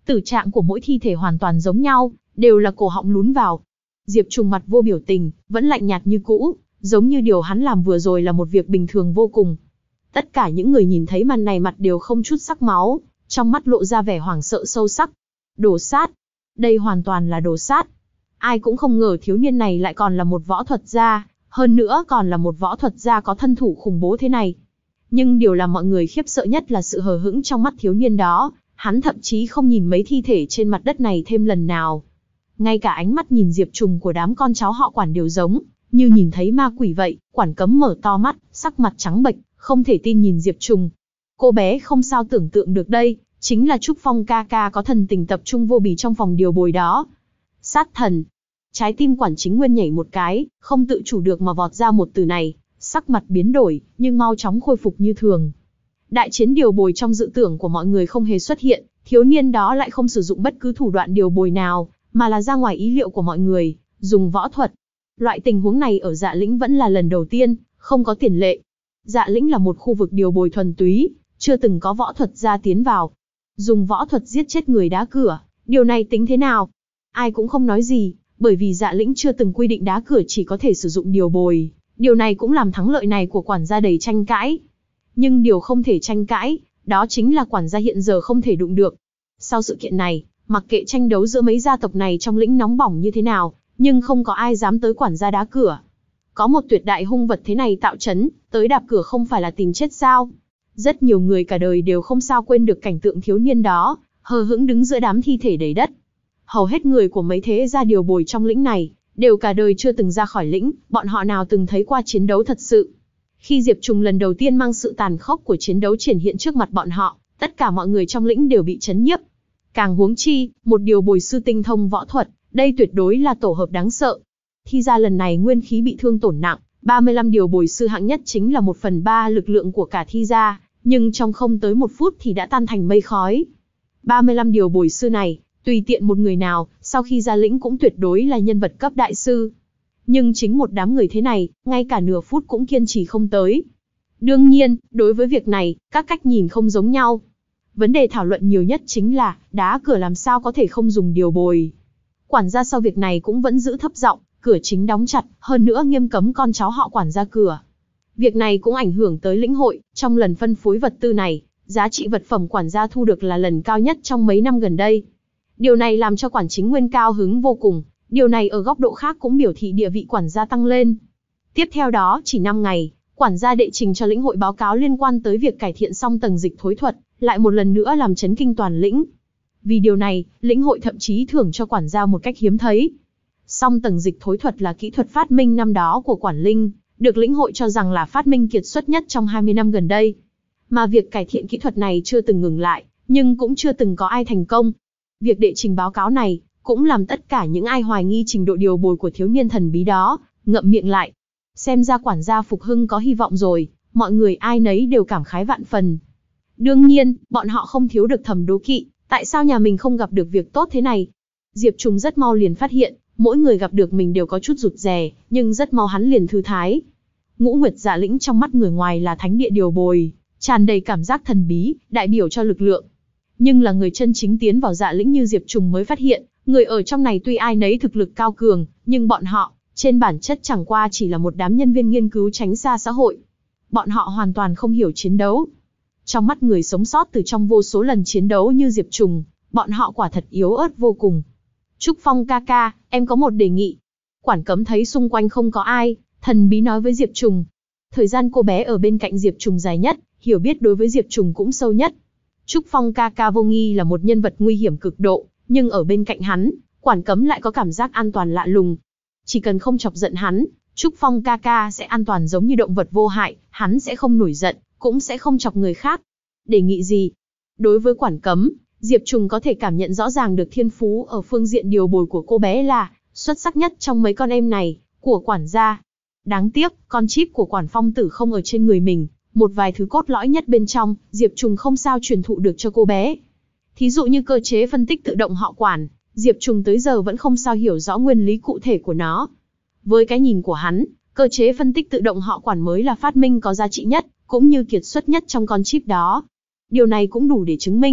Tử trạng của mỗi thi thể hoàn toàn giống nhau, đều là cổ họng lún vào. Diệp Trùng mặt vô biểu tình, vẫn lạnh nhạt như cũ, giống như điều hắn làm vừa rồi là một việc bình thường vô cùng. Tất cả những người nhìn thấy màn này mặt đều không chút sắc máu, trong mắt lộ ra vẻ hoảng sợ sâu sắc. Đồ sát. Đây hoàn toàn là đồ sát. Ai cũng không ngờ thiếu niên này lại còn là một võ thuật gia, hơn nữa còn là một võ thuật gia có thân thủ khủng bố thế này. Nhưng điều làm mọi người khiếp sợ nhất là sự hờ hững trong mắt thiếu niên đó, hắn thậm chí không nhìn mấy thi thể trên mặt đất này thêm lần nào. Ngay cả ánh mắt nhìn Diệp Trùng của đám con cháu họ Quản đều giống, như nhìn thấy ma quỷ vậy. Quản Cấm mở to mắt, sắc mặt trắng bệch, không thể tin nhìn Diệp Trùng. Cô bé không sao tưởng tượng được đây, chính là Trúc Phong ca ca có thần tình tập trung vô bì trong phòng điều bồi đó. Sát thần. Trái tim Quản Chính Nguyên nhảy một cái, không tự chủ được mà vọt ra một từ này, sắc mặt biến đổi, nhưng mau chóng khôi phục như thường. Đại chiến điều bồi trong dự tưởng của mọi người không hề xuất hiện, thiếu niên đó lại không sử dụng bất cứ thủ đoạn điều bồi nào, mà là ra ngoài ý liệu của mọi người, dùng võ thuật. Loại tình huống này ở Dạ Lĩnh vẫn là lần đầu tiên, không có tiền lệ. Dạ Lĩnh là một khu vực điều bồi thuần túy, chưa từng có võ thuật gia tiến vào. Dùng võ thuật giết chết người đá cửa, điều này tính thế nào? Ai cũng không nói gì, bởi vì Dạ Lĩnh chưa từng quy định đá cửa chỉ có thể sử dụng điều bồi. Điều này cũng làm thắng lợi này của quản gia đầy tranh cãi. Nhưng điều không thể tranh cãi, đó chính là quản gia hiện giờ không thể đụng được. Sau sự kiện này, mặc kệ tranh đấu giữa mấy gia tộc này trong lĩnh nóng bỏng như thế nào, nhưng không có ai dám tới quản gia đá cửa. Có một tuyệt đại hung vật thế này tạo chấn, tới đạp cửa không phải là tìm chết sao? Rất nhiều người cả đời đều không sao quên được cảnh tượng thiếu niên đó, hờ hững đứng giữa đám thi thể đầy đất. Hầu hết người của mấy thế gia điều bồi trong lĩnh này, đều cả đời chưa từng ra khỏi lĩnh, bọn họ nào từng thấy qua chiến đấu thật sự. Khi Diệp Trùng lần đầu tiên mang sự tàn khốc của chiến đấu triển hiện trước mặt bọn họ, tất cả mọi người trong lĩnh đều bị chấn nhiếp. Càng huống chi, một điều bồi sư tinh thông võ thuật, đây tuyệt đối là tổ hợp đáng sợ. Thi ra lần này nguyên khí bị thương tổn nặng, ba mươi lăm điều bồi sư hạng nhất chính là một phần ba lực lượng của cả thi gia, nhưng trong không tới một phút thì đã tan thành mây khói. ba mươi lăm điều bồi sư này, tùy tiện một người nào, sau khi ra lĩnh cũng tuyệt đối là nhân vật cấp đại sư. Nhưng chính một đám người thế này, ngay cả nửa phút cũng kiên trì không tới. Đương nhiên, đối với việc này, các cách nhìn không giống nhau. Vấn đề thảo luận nhiều nhất chính là, đá cửa làm sao có thể không dùng điều bồi. Quản gia sau việc này cũng vẫn giữ thấp giọng, cửa chính đóng chặt, hơn nữa nghiêm cấm con cháu họ Quản ra cửa. Việc này cũng ảnh hưởng tới lĩnh hội, trong lần phân phối vật tư này, giá trị vật phẩm quản gia thu được là lần cao nhất trong mấy năm gần đây. Điều này làm cho Quản Chính Nguyên cao hứng vô cùng, điều này ở góc độ khác cũng biểu thị địa vị quản gia tăng lên. Tiếp theo đó chỉ năm ngày, quản gia đệ trình cho lĩnh hội báo cáo liên quan tới việc cải thiện song tầng dịch thối thuật, lại một lần nữa làm chấn kinh toàn lĩnh. Vì điều này, lĩnh hội thậm chí thưởng cho quản gia một cách hiếm thấy. Song tầng dịch thối thuật là kỹ thuật phát minh năm đó của Quản Linh, được lĩnh hội cho rằng là phát minh kiệt xuất nhất trong hai mươi năm gần đây. Mà việc cải thiện kỹ thuật này chưa từng ngừng lại, nhưng cũng chưa từng có ai thành công. Việc đệ trình báo cáo này, cũng làm tất cả những ai hoài nghi trình độ điều bồi của thiếu niên thần bí đó, ngậm miệng lại. Xem ra quản gia Phục Hưng có hy vọng rồi, mọi người ai nấy đều cảm khái vạn phần. Đương nhiên, bọn họ không thiếu được thầm đố kỵ, tại sao nhà mình không gặp được việc tốt thế này. Diệp Trùng rất mau liền phát hiện, mỗi người gặp được mình đều có chút rụt rè, nhưng rất mau hắn liền thư thái. Ngũ Nguyệt Dạ Lĩnh trong mắt người ngoài là thánh địa điều bồi, tràn đầy cảm giác thần bí, đại biểu cho lực lượng. Nhưng là người chân chính tiến vào Dạ Lĩnh như Diệp Trùng mới phát hiện, người ở trong này tuy ai nấy thực lực cao cường, nhưng bọn họ, trên bản chất chẳng qua chỉ là một đám nhân viên nghiên cứu tránh xa xã hội. Bọn họ hoàn toàn không hiểu chiến đấu. Trong mắt người sống sót từ trong vô số lần chiến đấu như Diệp Trùng, bọn họ quả thật yếu ớt vô cùng. Trúc Phong ca ca, em có một đề nghị. Quản Cấm thấy xung quanh không có ai, thần bí nói với Diệp Trùng. Thời gian cô bé ở bên cạnh Diệp Trùng dài nhất, hiểu biết đối với Diệp Trùng cũng sâu nhất. Trúc Phong ca ca vô nghi là một nhân vật nguy hiểm cực độ, nhưng ở bên cạnh hắn, Quản Cấm lại có cảm giác an toàn lạ lùng. Chỉ cần không chọc giận hắn, Trúc Phong ca ca sẽ an toàn giống như động vật vô hại, hắn sẽ không nổi giận, cũng sẽ không chọc người khác. Đề nghị gì? Đối với Quản Cấm, Diệp Trùng có thể cảm nhận rõ ràng được thiên phú ở phương diện điều bồi của cô bé là xuất sắc nhất trong mấy con em này, của quản gia. Đáng tiếc, con chip của Quản Phong Tử không ở trên người mình, một vài thứ cốt lõi nhất bên trong, Diệp Trùng không sao truyền thụ được cho cô bé. Thí dụ như cơ chế phân tích tự động họ Quản, Diệp Trùng tới giờ vẫn không sao hiểu rõ nguyên lý cụ thể của nó. Với cái nhìn của hắn, cơ chế phân tích tự động họ Quản mới là phát minh có giá trị nhất, cũng như kiệt xuất nhất trong con chip đó. Điều này cũng đủ để chứng minh,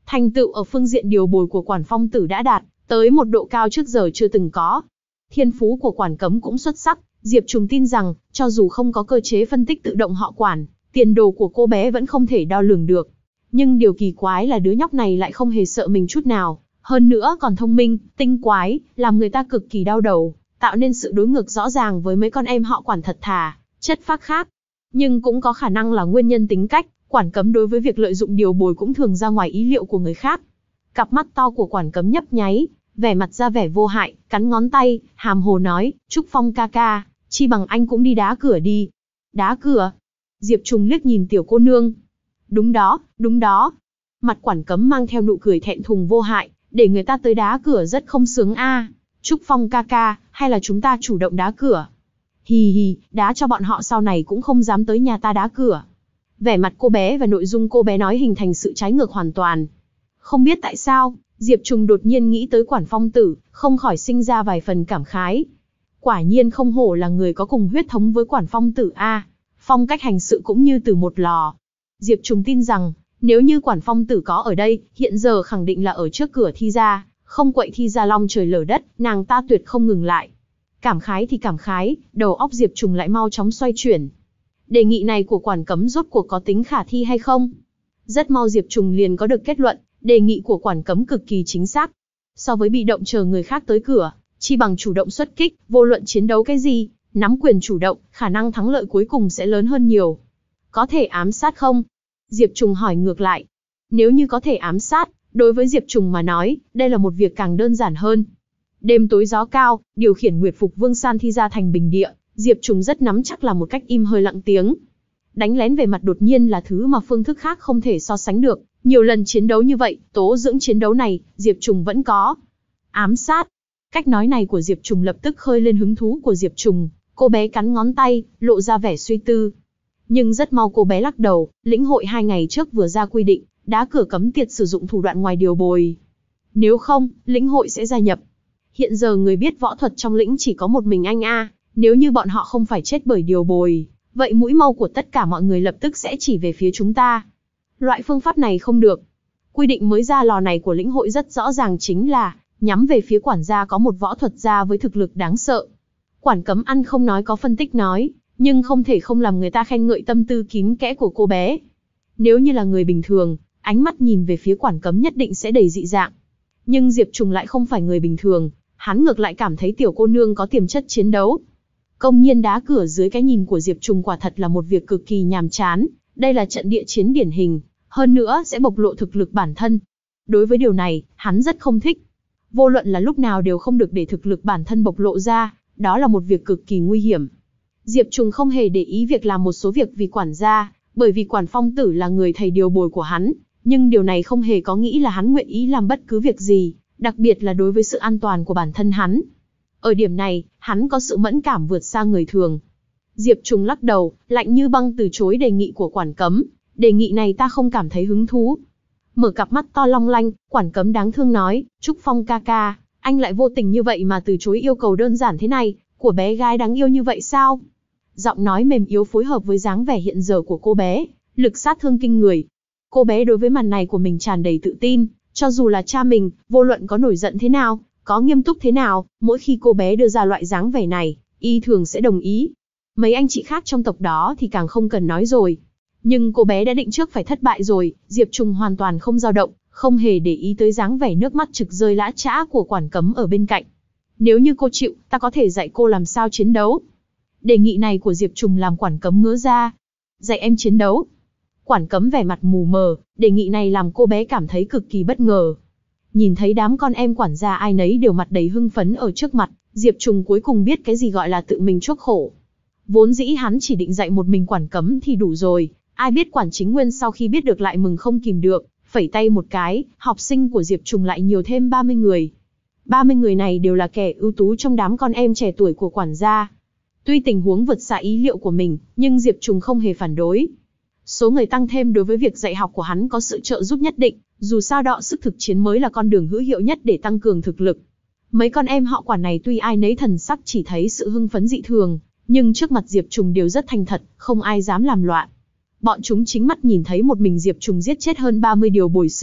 Thành tựu ở phương diện điều bồi của Quản Phong Tử đã đạt tới một độ cao trước giờ chưa từng có. Thiên phú của Quản Cấm cũng xuất sắc, Diệp Trùng tin rằng, cho dù không có cơ chế phân tích tự động họ Quản, tiền đồ của cô bé vẫn không thể đo lường được. Nhưng điều kỳ quái là đứa nhóc này lại không hề sợ mình chút nào, hơn nữa còn thông minh, tinh quái, làm người ta cực kỳ đau đầu, tạo nên sự đối ngược rõ ràng với mấy con em họ Quản thật thà, chất phác khác. Nhưng cũng có khả năng là nguyên nhân tính cách, Quản Cấm đối với việc lợi dụng điều bồi cũng thường ra ngoài ý liệu của người khác. Cặp mắt to của Quản Cấm nhấp nháy, vẻ mặt ra vẻ vô hại, cắn ngón tay, hàm hồ nói, Trúc Phong ca ca, chi bằng anh cũng đi đá cửa đi. Đá cửa? Diệp Trùng liếc nhìn tiểu cô nương. Đúng đó, đúng đó. Mặt Quản Cấm mang theo nụ cười thẹn thùng vô hại, để người ta tới đá cửa rất không sướng a. À. Trúc Phong ca ca, hay là chúng ta chủ động đá cửa? Hì hì, đá cho bọn họ sau này cũng không dám tới nhà ta đá cửa. Vẻ mặt cô bé và nội dung cô bé nói hình thành sự trái ngược hoàn toàn. Không biết tại sao, Diệp Trùng đột nhiên nghĩ tới Quản Phong Tử, không khỏi sinh ra vài phần cảm khái. Quả nhiên không hổ là người có cùng huyết thống với Quản Phong Tử a, à, phong cách hành sự cũng như từ một lò. Diệp Trùng tin rằng, nếu như Quản Phong Tử có ở đây, hiện giờ khẳng định là ở trước cửa thi gia, không quậy thi gia long trời lở đất, nàng ta tuyệt không ngừng lại. Cảm khái thì cảm khái, đầu óc Diệp Trùng lại mau chóng xoay chuyển. Đề nghị này của Quản Cấm rốt cuộc có tính khả thi hay không? Rất mau Diệp Trùng liền có được kết luận, đề nghị của Quản Cấm cực kỳ chính xác. So với bị động chờ người khác tới cửa, chi bằng chủ động xuất kích, vô luận chiến đấu cái gì, nắm quyền chủ động, khả năng thắng lợi cuối cùng sẽ lớn hơn nhiều. Có thể ám sát không? Diệp Trùng hỏi ngược lại. Nếu như có thể ám sát, đối với Diệp Trùng mà nói, đây là một việc càng đơn giản hơn. Đêm tối gió cao, điều khiển Nguyệt Phục Vương San thi ra thành bình địa, Diệp Trùng rất nắm chắc là một cách im hơi lặng tiếng. Đánh lén về mặt đột nhiên là thứ mà phương thức khác không thể so sánh được. Nhiều lần chiến đấu như vậy, tố dưỡng chiến đấu này, Diệp Trùng vẫn có. Ám sát. Cách nói này của Diệp Trùng lập tức khơi lên hứng thú của Diệp Trùng. Cô bé cắn ngón tay, lộ ra vẻ suy tư. Nhưng rất mau cô bé lắc đầu, lĩnh hội hai ngày trước vừa ra quy định, đá cửa cấm tiệt sử dụng thủ đoạn ngoài điều bồi. Nếu không, lĩnh hội sẽ gia nhập. Hiện giờ người biết võ thuật trong lĩnh chỉ có một mình anh a, nếu như bọn họ không phải chết bởi điều bồi, vậy mũi mau của tất cả mọi người lập tức sẽ chỉ về phía chúng ta. Loại phương pháp này không được. Quy định mới ra lò này của lĩnh hội rất rõ ràng chính là, nhắm về phía quản gia có một võ thuật gia với thực lực đáng sợ. Quản Cấm ăn không nói có phân tích nói, nhưng không thể không làm người ta khen ngợi tâm tư kín kẽ của cô bé. Nếu như là người bình thường, ánh mắt nhìn về phía Quản Cấm nhất định sẽ đầy dị dạng. Nhưng Diệp Trùng lại không phải người bình thường, hắn ngược lại cảm thấy tiểu cô nương có tiềm chất chiến đấu. Công nhiên đá cửa dưới cái nhìn của Diệp Trùng quả thật là một việc cực kỳ nhàm chán, đây là trận địa chiến điển hình, hơn nữa sẽ bộc lộ thực lực bản thân. Đối với điều này, hắn rất không thích. Vô luận là lúc nào đều không được để thực lực bản thân bộc lộ ra, đó là một việc cực kỳ nguy hiểm. Diệp Trùng không hề để ý việc làm một số việc vì quản gia, bởi vì Quản Phong Tử là người thầy điều bồi của hắn, nhưng điều này không hề có nghĩ là hắn nguyện ý làm bất cứ việc gì, đặc biệt là đối với sự an toàn của bản thân hắn. Ở điểm này, hắn có sự mẫn cảm vượt xa người thường. Diệp Trùng lắc đầu, lạnh như băng từ chối đề nghị của Quản Cấm, đề nghị này ta không cảm thấy hứng thú. Mở cặp mắt to long lanh, Quản Cấm đáng thương nói, Trúc Phong ca ca, anh lại vô tình như vậy mà từ chối yêu cầu đơn giản thế này, của bé gái đáng yêu như vậy sao? Giọng nói mềm yếu phối hợp với dáng vẻ hiện giờ của cô bé, lực sát thương kinh người. Cô bé đối với màn này của mình tràn đầy tự tin, cho dù là cha mình, vô luận có nổi giận thế nào, có nghiêm túc thế nào, mỗi khi cô bé đưa ra loại dáng vẻ này, y thường sẽ đồng ý. Mấy anh chị khác trong tộc đó thì càng không cần nói rồi. Nhưng cô bé đã định trước phải thất bại rồi, Diệp Trùng hoàn toàn không dao động, không hề để ý tới dáng vẻ nước mắt trực rơi lã chã của Quản Cấm ở bên cạnh. Nếu như cô chịu, ta có thể dạy cô làm sao chiến đấu. Đề nghị này của Diệp Trùng làm Quản Cấm ngứa ra. Dạy em chiến đấu. Quản Cấm vẻ mặt mù mờ, đề nghị này làm cô bé cảm thấy cực kỳ bất ngờ. Nhìn thấy đám con em quản gia ai nấy đều mặt đầy hưng phấn ở trước mặt, Diệp Trùng cuối cùng biết cái gì gọi là tự mình chuốc khổ. Vốn dĩ hắn chỉ định dạy một mình Quản Cấm thì đủ rồi, ai biết Quản Chính Nguyên sau khi biết được lại mừng không kìm được, phẩy tay một cái, học sinh của Diệp Trùng lại nhiều thêm ba mươi người. ba mươi người này đều là kẻ ưu tú trong đám con em trẻ tuổi của quản gia. Tuy tình huống vượt xa ý liệu của mình, nhưng Diệp Trùng không hề phản đối. Số người tăng thêm đối với việc dạy học của hắn có sự trợ giúp nhất định, dù sao đọ sức thực chiến mới là con đường hữu hiệu nhất để tăng cường thực lực. Mấy con em họ Quản này tuy ai nấy thần sắc chỉ thấy sự hưng phấn dị thường, nhưng trước mặt Diệp Trùng đều rất thành thật, không ai dám làm loạn. Bọn chúng chính mắt nhìn thấy một mình Diệp Trùng giết chết hơn ba mươi điều bồi sư,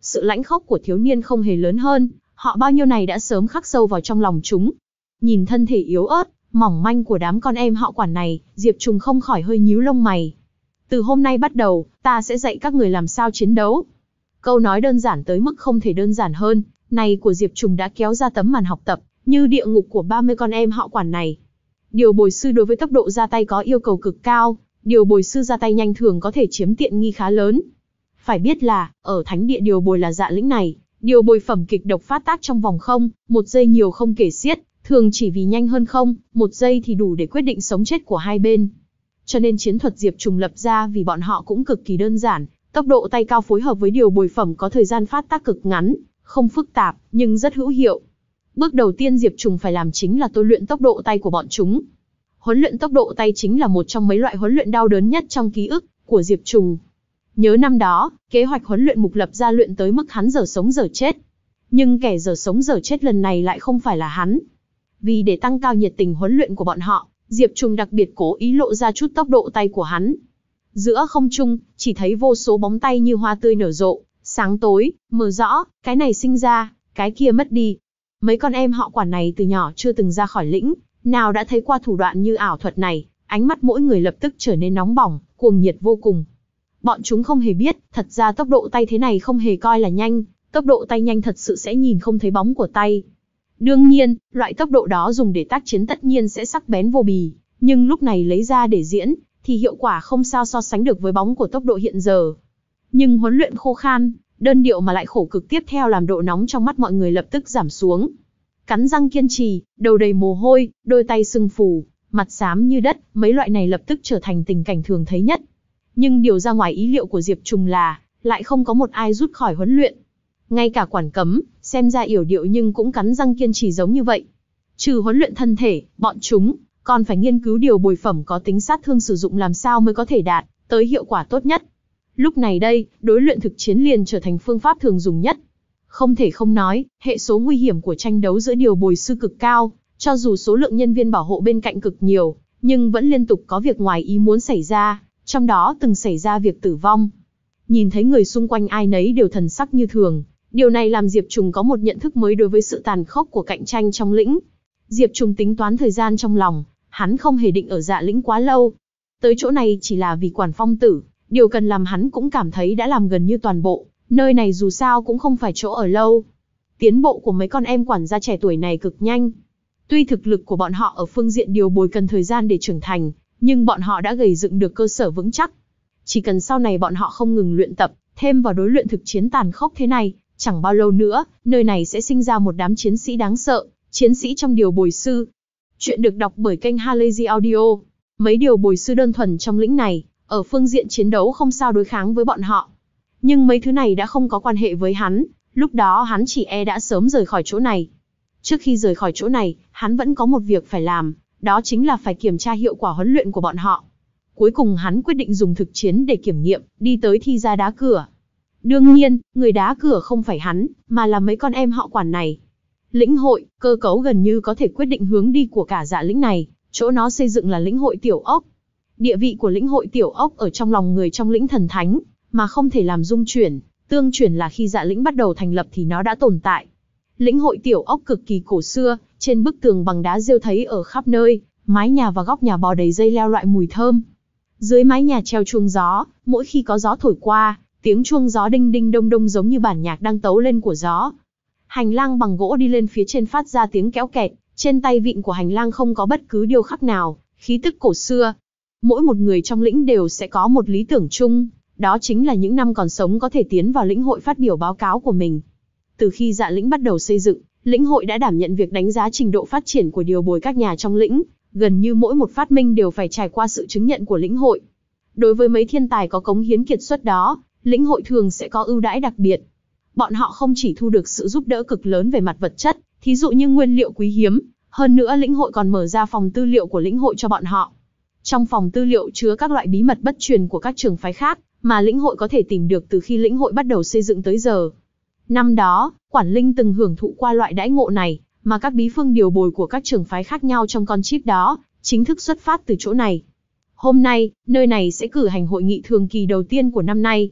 Sự lãnh khốc của thiếu niên không hề lớn hơn, họ bao nhiêu này đã sớm khắc sâu vào trong lòng chúng. Nhìn thân thể yếu ớt, mỏng manh của đám con em họ quản này, Diệp Trùng không khỏi hơi nhíu lông mày. Từ hôm nay bắt đầu, ta sẽ dạy các người làm sao chiến đấu. Câu nói đơn giản tới mức không thể đơn giản hơn, này của Diệp Trùng đã kéo ra tấm màn học tập, như địa ngục của ba mươi con em họ quản này. Điều bồi sư đối với tốc độ ra tay có yêu cầu cực cao, điều bồi sư ra tay nhanh thường có thể chiếm tiện nghi khá lớn. Phải biết là, ở thánh địa điều bồi là Dạ Lĩnh này, điều bồi phẩm kịch độc phát tác trong vòng không, một giây nhiều không kể xiết, thường chỉ vì nhanh hơn không, một giây thì đủ để quyết định sống chết của hai bên. Cho nên chiến thuật Diệp Trùng lập ra vì bọn họ cũng cực kỳ đơn giản, tốc độ tay cao phối hợp với điều bồi phẩm có thời gian phát tác cực ngắn, không phức tạp, nhưng rất hữu hiệu. Bước đầu tiên Diệp Trùng phải làm chính là tôi luyện tốc độ tay của bọn chúng. Huấn luyện tốc độ tay chính là một trong mấy loại huấn luyện đau đớn nhất trong ký ức của Diệp Trùng. Nhớ năm đó, kế hoạch huấn luyện mục lập ra luyện tới mức hắn dở sống dở chết. Nhưng kẻ dở sống dở chết lần này lại không phải là hắn. Vì để tăng cao nhiệt tình huấn luyện của bọn họ, Diệp Trùng đặc biệt cố ý lộ ra chút tốc độ tay của hắn. Giữa không trung, chỉ thấy vô số bóng tay như hoa tươi nở rộ, sáng tối, mờ rõ, cái này sinh ra, cái kia mất đi. Mấy con em họ quản này từ nhỏ chưa từng ra khỏi lĩnh, nào đã thấy qua thủ đoạn như ảo thuật này, ánh mắt mỗi người lập tức trở nên nóng bỏng, cuồng nhiệt vô cùng. Bọn chúng không hề biết, thật ra tốc độ tay thế này không hề coi là nhanh, tốc độ tay nhanh thật sự sẽ nhìn không thấy bóng của tay. Đương nhiên, loại tốc độ đó dùng để tác chiến tất nhiên sẽ sắc bén vô bì, nhưng lúc này lấy ra để diễn, thì hiệu quả không sao so sánh được với bóng của tốc độ hiện giờ. Nhưng huấn luyện khô khan, đơn điệu mà lại khổ cực tiếp theo làm độ nóng trong mắt mọi người lập tức giảm xuống. Cắn răng kiên trì, đầu đầy mồ hôi, đôi tay sưng phù, mặt xám như đất, mấy loại này lập tức trở thành tình cảnh thường thấy nhất. Nhưng điều ra ngoài ý liệu của Diệp Trùng là, lại không có một ai rút khỏi huấn luyện. Ngay cả quản cấm, xem ra yểu điệu nhưng cũng cắn răng kiên trì giống như vậy. Trừ huấn luyện thân thể, bọn chúng còn phải nghiên cứu điều bồi phẩm có tính sát thương sử dụng làm sao mới có thể đạt tới hiệu quả tốt nhất. Lúc này đây, đối luyện thực chiến liền trở thành phương pháp thường dùng nhất. Không thể không nói, hệ số nguy hiểm của tranh đấu giữa điều bồi sư cực cao, cho dù số lượng nhân viên bảo hộ bên cạnh cực nhiều, nhưng vẫn liên tục có việc ngoài ý muốn xảy ra, trong đó từng xảy ra việc tử vong. Nhìn thấy người xung quanh ai nấy đều thần sắc như thường, điều này làm Diệp Trùng có một nhận thức mới đối với sự tàn khốc của cạnh tranh trong lĩnh. Diệp Trùng tính toán thời gian trong lòng, hắn không hề định ở Dạ Lĩnh quá lâu. Tới chỗ này chỉ là vì Quản Phong Tử, điều cần làm hắn cũng cảm thấy đã làm gần như toàn bộ, nơi này dù sao cũng không phải chỗ ở lâu. Tiến bộ của mấy con em quản gia trẻ tuổi này cực nhanh. Tuy thực lực của bọn họ ở phương diện điều bồi cần thời gian để trưởng thành, nhưng bọn họ đã gầy dựng được cơ sở vững chắc. Chỉ cần sau này bọn họ không ngừng luyện tập, thêm vào đối luyện thực chiến tàn khốc thế này, chẳng bao lâu nữa, nơi này sẽ sinh ra một đám chiến sĩ đáng sợ, chiến sĩ trong điều bồi sư. Chuyện được đọc bởi kênh Halazy Audio. Mấy điều bồi sư đơn thuần trong lĩnh này, ở phương diện chiến đấu không sao đối kháng với bọn họ. Nhưng mấy thứ này đã không có quan hệ với hắn, lúc đó hắn chỉ e đã sớm rời khỏi chỗ này. Trước khi rời khỏi chỗ này, hắn vẫn có một việc phải làm, đó chính là phải kiểm tra hiệu quả huấn luyện của bọn họ. Cuối cùng hắn quyết định dùng thực chiến để kiểm nghiệm, đi tới thi ra đá cửa. Đương nhiên, người đá cửa không phải hắn, mà là mấy con em họ quản này. Lĩnh hội, cơ cấu gần như có thể quyết định hướng đi của cả Dạ Lĩnh này, chỗ nó xây dựng là lĩnh hội tiểu ốc. Địa vị của lĩnh hội tiểu ốc ở trong lòng người trong lĩnh thần thánh, mà không thể làm dung chuyển, tương chuyển là khi Dạ Lĩnh bắt đầu thành lập thì nó đã tồn tại. Lĩnh hội tiểu ốc cực kỳ cổ xưa, trên bức tường bằng đá rêu thấy ở khắp nơi, mái nhà và góc nhà bò đầy dây leo loại mùi thơm. Dưới mái nhà treo chuông gió, mỗi khi có gió thổi qua, tiếng chuông gió đinh đinh đông đông giống như bản nhạc đang tấu lên của gió. Hành lang bằng gỗ đi lên phía trên phát ra tiếng kéo kẹt, trên tay vịn của hành lang không có bất cứ điêu khắc nào, khí tức cổ xưa. Mỗi một người trong lĩnh đều sẽ có một lý tưởng chung, đó chính là những năm còn sống có thể tiến vào lĩnh hội phát biểu báo cáo của mình. Từ khi Dạ Lĩnh bắt đầu xây dựng, lĩnh hội đã đảm nhận việc đánh giá trình độ phát triển của điều bồi các nhà trong lĩnh, gần như mỗi một phát minh đều phải trải qua sự chứng nhận của lĩnh hội. Đối với mấy thiên tài có cống hiến kiệt xuất đó, lĩnh hội thường sẽ có ưu đãi đặc biệt. Bọn họ không chỉ thu được sự giúp đỡ cực lớn về mặt vật chất, thí dụ như nguyên liệu quý hiếm, hơn nữa lĩnh hội còn mở ra phòng tư liệu của lĩnh hội cho bọn họ. Trong phòng tư liệu chứa các loại bí mật bất truyền của các trường phái khác, mà lĩnh hội có thể tìm được từ khi lĩnh hội bắt đầu xây dựng tới giờ. Năm đó, Quản Linh từng hưởng thụ qua loại đãi ngộ này, mà các bí phương điều bồi của các trường phái khác nhau trong con chip đó, chính thức xuất phát từ chỗ này. Hôm nay, nơi này sẽ cử hành hội nghị thường kỳ đầu tiên của năm nay.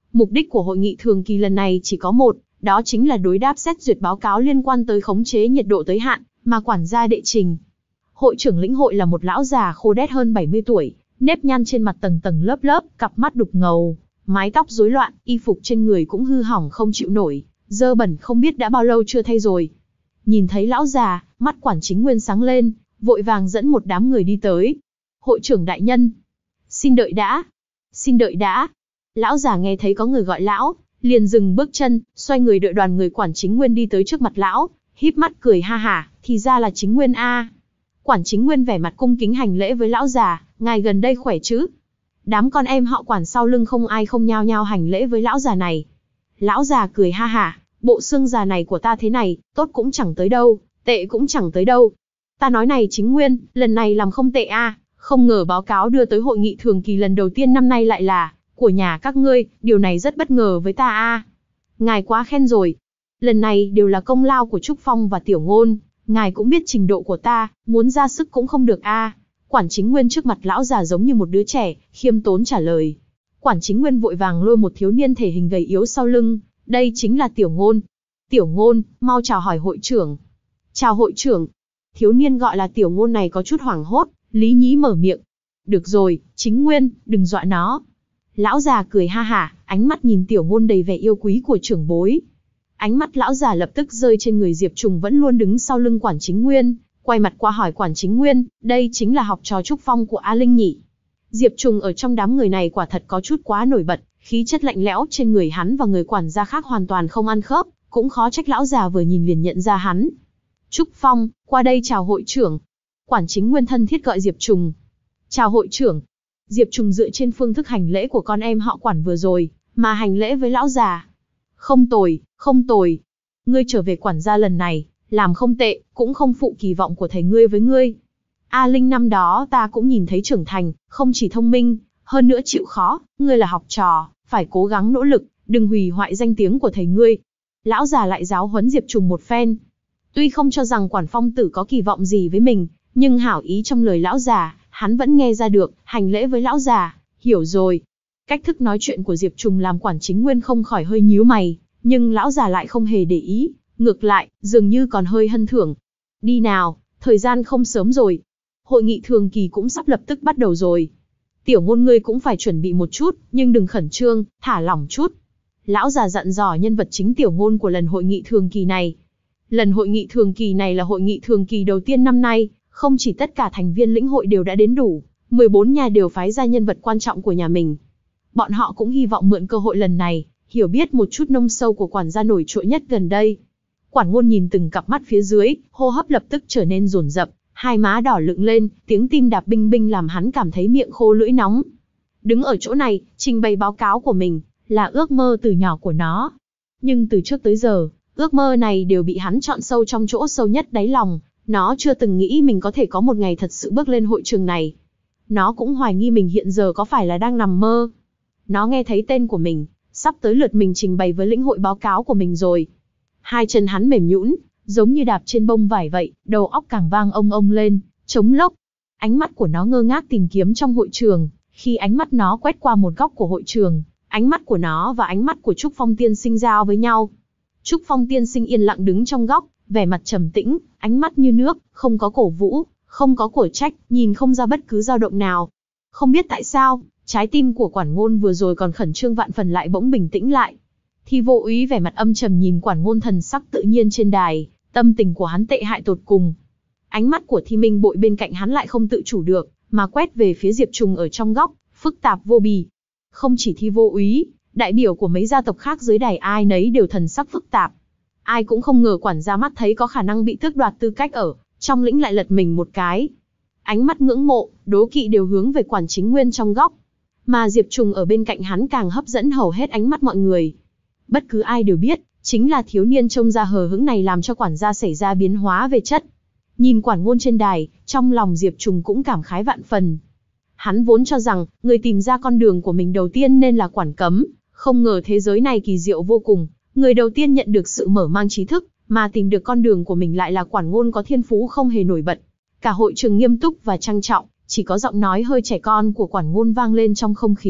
Mục đích của hội nghị thường kỳ lần này chỉ có một, đó chính là đối đáp xét duyệt báo cáo liên quan tới khống chế nhiệt độ tới hạn, mà quản gia đệ trình. Hội trưởng lĩnh hội là một lão già khô đét hơn bảy mươi tuổi, nếp nhăn trên mặt tầng tầng lớp lớp, cặp mắt đục ngầu, mái tóc rối loạn, y phục trên người cũng hư hỏng không chịu nổi, dơ bẩn không biết đã bao lâu chưa thay rồi. Nhìn thấy lão già, mắt Quản Chính Nguyên sáng lên, vội vàng dẫn một đám người đi tới. Hội trưởng đại nhân, xin đợi đã, xin đợi đã. Lão già nghe thấy có người gọi lão, liền dừng bước chân, xoay người đợi đoàn người Quản Chính Nguyên đi tới trước mặt lão, híp mắt cười ha hả, thì ra là Chính Nguyên a. Quản Chính Nguyên vẻ mặt cung kính hành lễ với lão già, ngài gần đây khỏe chứ? Đám con em họ Quản sau lưng không ai không nhao nhao hành lễ với lão già này. Lão già cười ha hả, bộ xương già này của ta thế này, tốt cũng chẳng tới đâu, tệ cũng chẳng tới đâu. Ta nói này Chính Nguyên, lần này làm không tệ a, không ngờ báo cáo đưa tới hội nghị thường kỳ lần đầu tiên năm nay lại là của nhà các ngươi, điều này rất bất ngờ với ta a. Ngài quá khen rồi. Lần này đều là công lao của Trúc Phong và Tiểu Ngôn, ngài cũng biết trình độ của ta, muốn ra sức cũng không được a. Quản Chính Nguyên trước mặt lão già giống như một đứa trẻ, khiêm tốn trả lời. Quản Chính Nguyên vội vàng lôi một thiếu niên thể hình gầy yếu sau lưng, đây chính là Tiểu Ngôn. Tiểu Ngôn, mau chào hỏi hội trưởng. Chào hội trưởng. Thiếu niên gọi là Tiểu Ngôn này có chút hoảng hốt, lý nhí mở miệng. Được rồi, Chính Nguyên, đừng dọa nó. Lão già cười ha hả, ánh mắt nhìn Tiểu Ngôn đầy vẻ yêu quý của trưởng bối. Ánh mắt lão già lập tức rơi trên người Diệp Trùng vẫn luôn đứng sau lưng Quản Chính Nguyên, quay mặt qua hỏi Quản Chính Nguyên, đây chính là học trò Trúc Phong của A Linh nhỉ? Diệp Trùng ở trong đám người này quả thật có chút quá nổi bật, khí chất lạnh lẽo trên người hắn và người quản gia khác hoàn toàn không ăn khớp, cũng khó trách lão già vừa nhìn liền nhận ra hắn. Trúc Phong, qua đây chào hội trưởng. Quản Chính Nguyên thân thiết gọi Diệp Trùng. Chào hội trưởng. Diệp Trùng dựa trên phương thức hành lễ của con em họ Quản vừa rồi, mà hành lễ với lão già. Không tồi, không tồi. Ngươi trở về quản gia lần này, làm không tệ, cũng không phụ kỳ vọng của thầy ngươi với ngươi. A Linh năm đó ta cũng nhìn thấy trưởng thành, không chỉ thông minh, hơn nữa chịu khó, ngươi là học trò, phải cố gắng nỗ lực, đừng hủy hoại danh tiếng của thầy ngươi. Lão già lại giáo huấn Diệp Trùng một phen. Tuy không cho rằng Quản Phong Tử có kỳ vọng gì với mình, nhưng hảo ý trong lời lão già, hắn vẫn nghe ra được, hành lễ với lão già, hiểu rồi. Cách thức nói chuyện của Diệp Trùng làm Quản Chính Nguyên không khỏi hơi nhíu mày, nhưng lão già lại không hề để ý, ngược lại, dường như còn hơi hân thưởng. Đi nào, thời gian không sớm rồi. Hội nghị thường kỳ cũng sắp lập tức bắt đầu rồi. Tiểu Ngôn ngươi cũng phải chuẩn bị một chút, nhưng đừng khẩn trương, thả lỏng chút. Lão già dặn dò nhân vật chính Tiểu Ngôn của lần hội nghị thường kỳ này. Lần hội nghị thường kỳ này là hội nghị thường kỳ đầu tiên năm nay, không chỉ tất cả thành viên lĩnh hội đều đã đến đủ, mười bốn nhà đều phái ra nhân vật quan trọng của nhà mình. Bọn họ cũng hy vọng mượn cơ hội lần này, hiểu biết một chút nông sâu của quản gia nổi trội nhất gần đây. Quản Ngôn nhìn từng cặp mắt phía dưới, hô hấp lập tức trở nên dồn dập, hai má đỏ lựng lên, tiếng tim đạp binh binh làm hắn cảm thấy miệng khô lưỡi nóng. Đứng ở chỗ này, trình bày báo cáo của mình, là ước mơ từ nhỏ của nó. Nhưng từ trước tới giờ, ước mơ này đều bị hắn chọn sâu trong chỗ sâu nhất đáy lòng, nó chưa từng nghĩ mình có thể có một ngày thật sự bước lên hội trường này. Nó cũng hoài nghi mình hiện giờ có phải là đang nằm mơ. Nó nghe thấy tên của mình, sắp tới lượt mình trình bày với lĩnh hội báo cáo của mình rồi. Hai chân hắn mềm nhũn, giống như đạp trên bông vải vậy, đầu óc càng vang ông ông lên, trống lốc. Ánh mắt của nó ngơ ngác tìm kiếm trong hội trường, khi ánh mắt nó quét qua một góc của hội trường, ánh mắt của nó và ánh mắt của Trúc Phong tiên sinh giao với nhau. Trúc Phong tiên sinh yên lặng đứng trong góc, vẻ mặt trầm tĩnh, ánh mắt như nước, không có cổ vũ, không có cổ trách, nhìn không ra bất cứ dao động nào. Không biết tại sao, trái tim của Quản Ngôn vừa rồi còn khẩn trương vạn phần lại bỗng bình tĩnh lại. Thi Vô Úy vẻ mặt âm trầm nhìn Quản Ngôn thần sắc tự nhiên trên đài, tâm tình của hắn tệ hại tột cùng. Ánh mắt của Thi Minh Bội bên cạnh hắn lại không tự chủ được, mà quét về phía Diệp Trùng ở trong góc, phức tạp vô bì. Không chỉ Thi Vô Úy, đại biểu của mấy gia tộc khác dưới đài ai nấy đều thần sắc phức tạp. Ai cũng không ngờ quản gia mắt thấy có khả năng bị tước đoạt tư cách ở trong lĩnh lại lật mình một cái. Ánh mắt ngưỡng mộ, đố kỵ đều hướng về Quản Chính Nguyên trong góc. Mà Diệp Trùng ở bên cạnh hắn càng hấp dẫn hầu hết ánh mắt mọi người. Bất cứ ai đều biết, chính là thiếu niên trông ra hờ hững này làm cho quản gia xảy ra biến hóa về chất. Nhìn Quản Ngôn trên đài, trong lòng Diệp Trùng cũng cảm khái vạn phần. Hắn vốn cho rằng, người tìm ra con đường của mình đầu tiên nên là Quản Cấm, không ngờ thế giới này kỳ diệu vô cùng, người đầu tiên nhận được sự mở mang trí thức, mà tìm được con đường của mình lại là Quản Ngôn có thiên phú không hề nổi bật. Cả hội trường nghiêm túc và trang trọng, chỉ có giọng nói hơi trẻ con của Quản Ngôn vang lên trong không khí,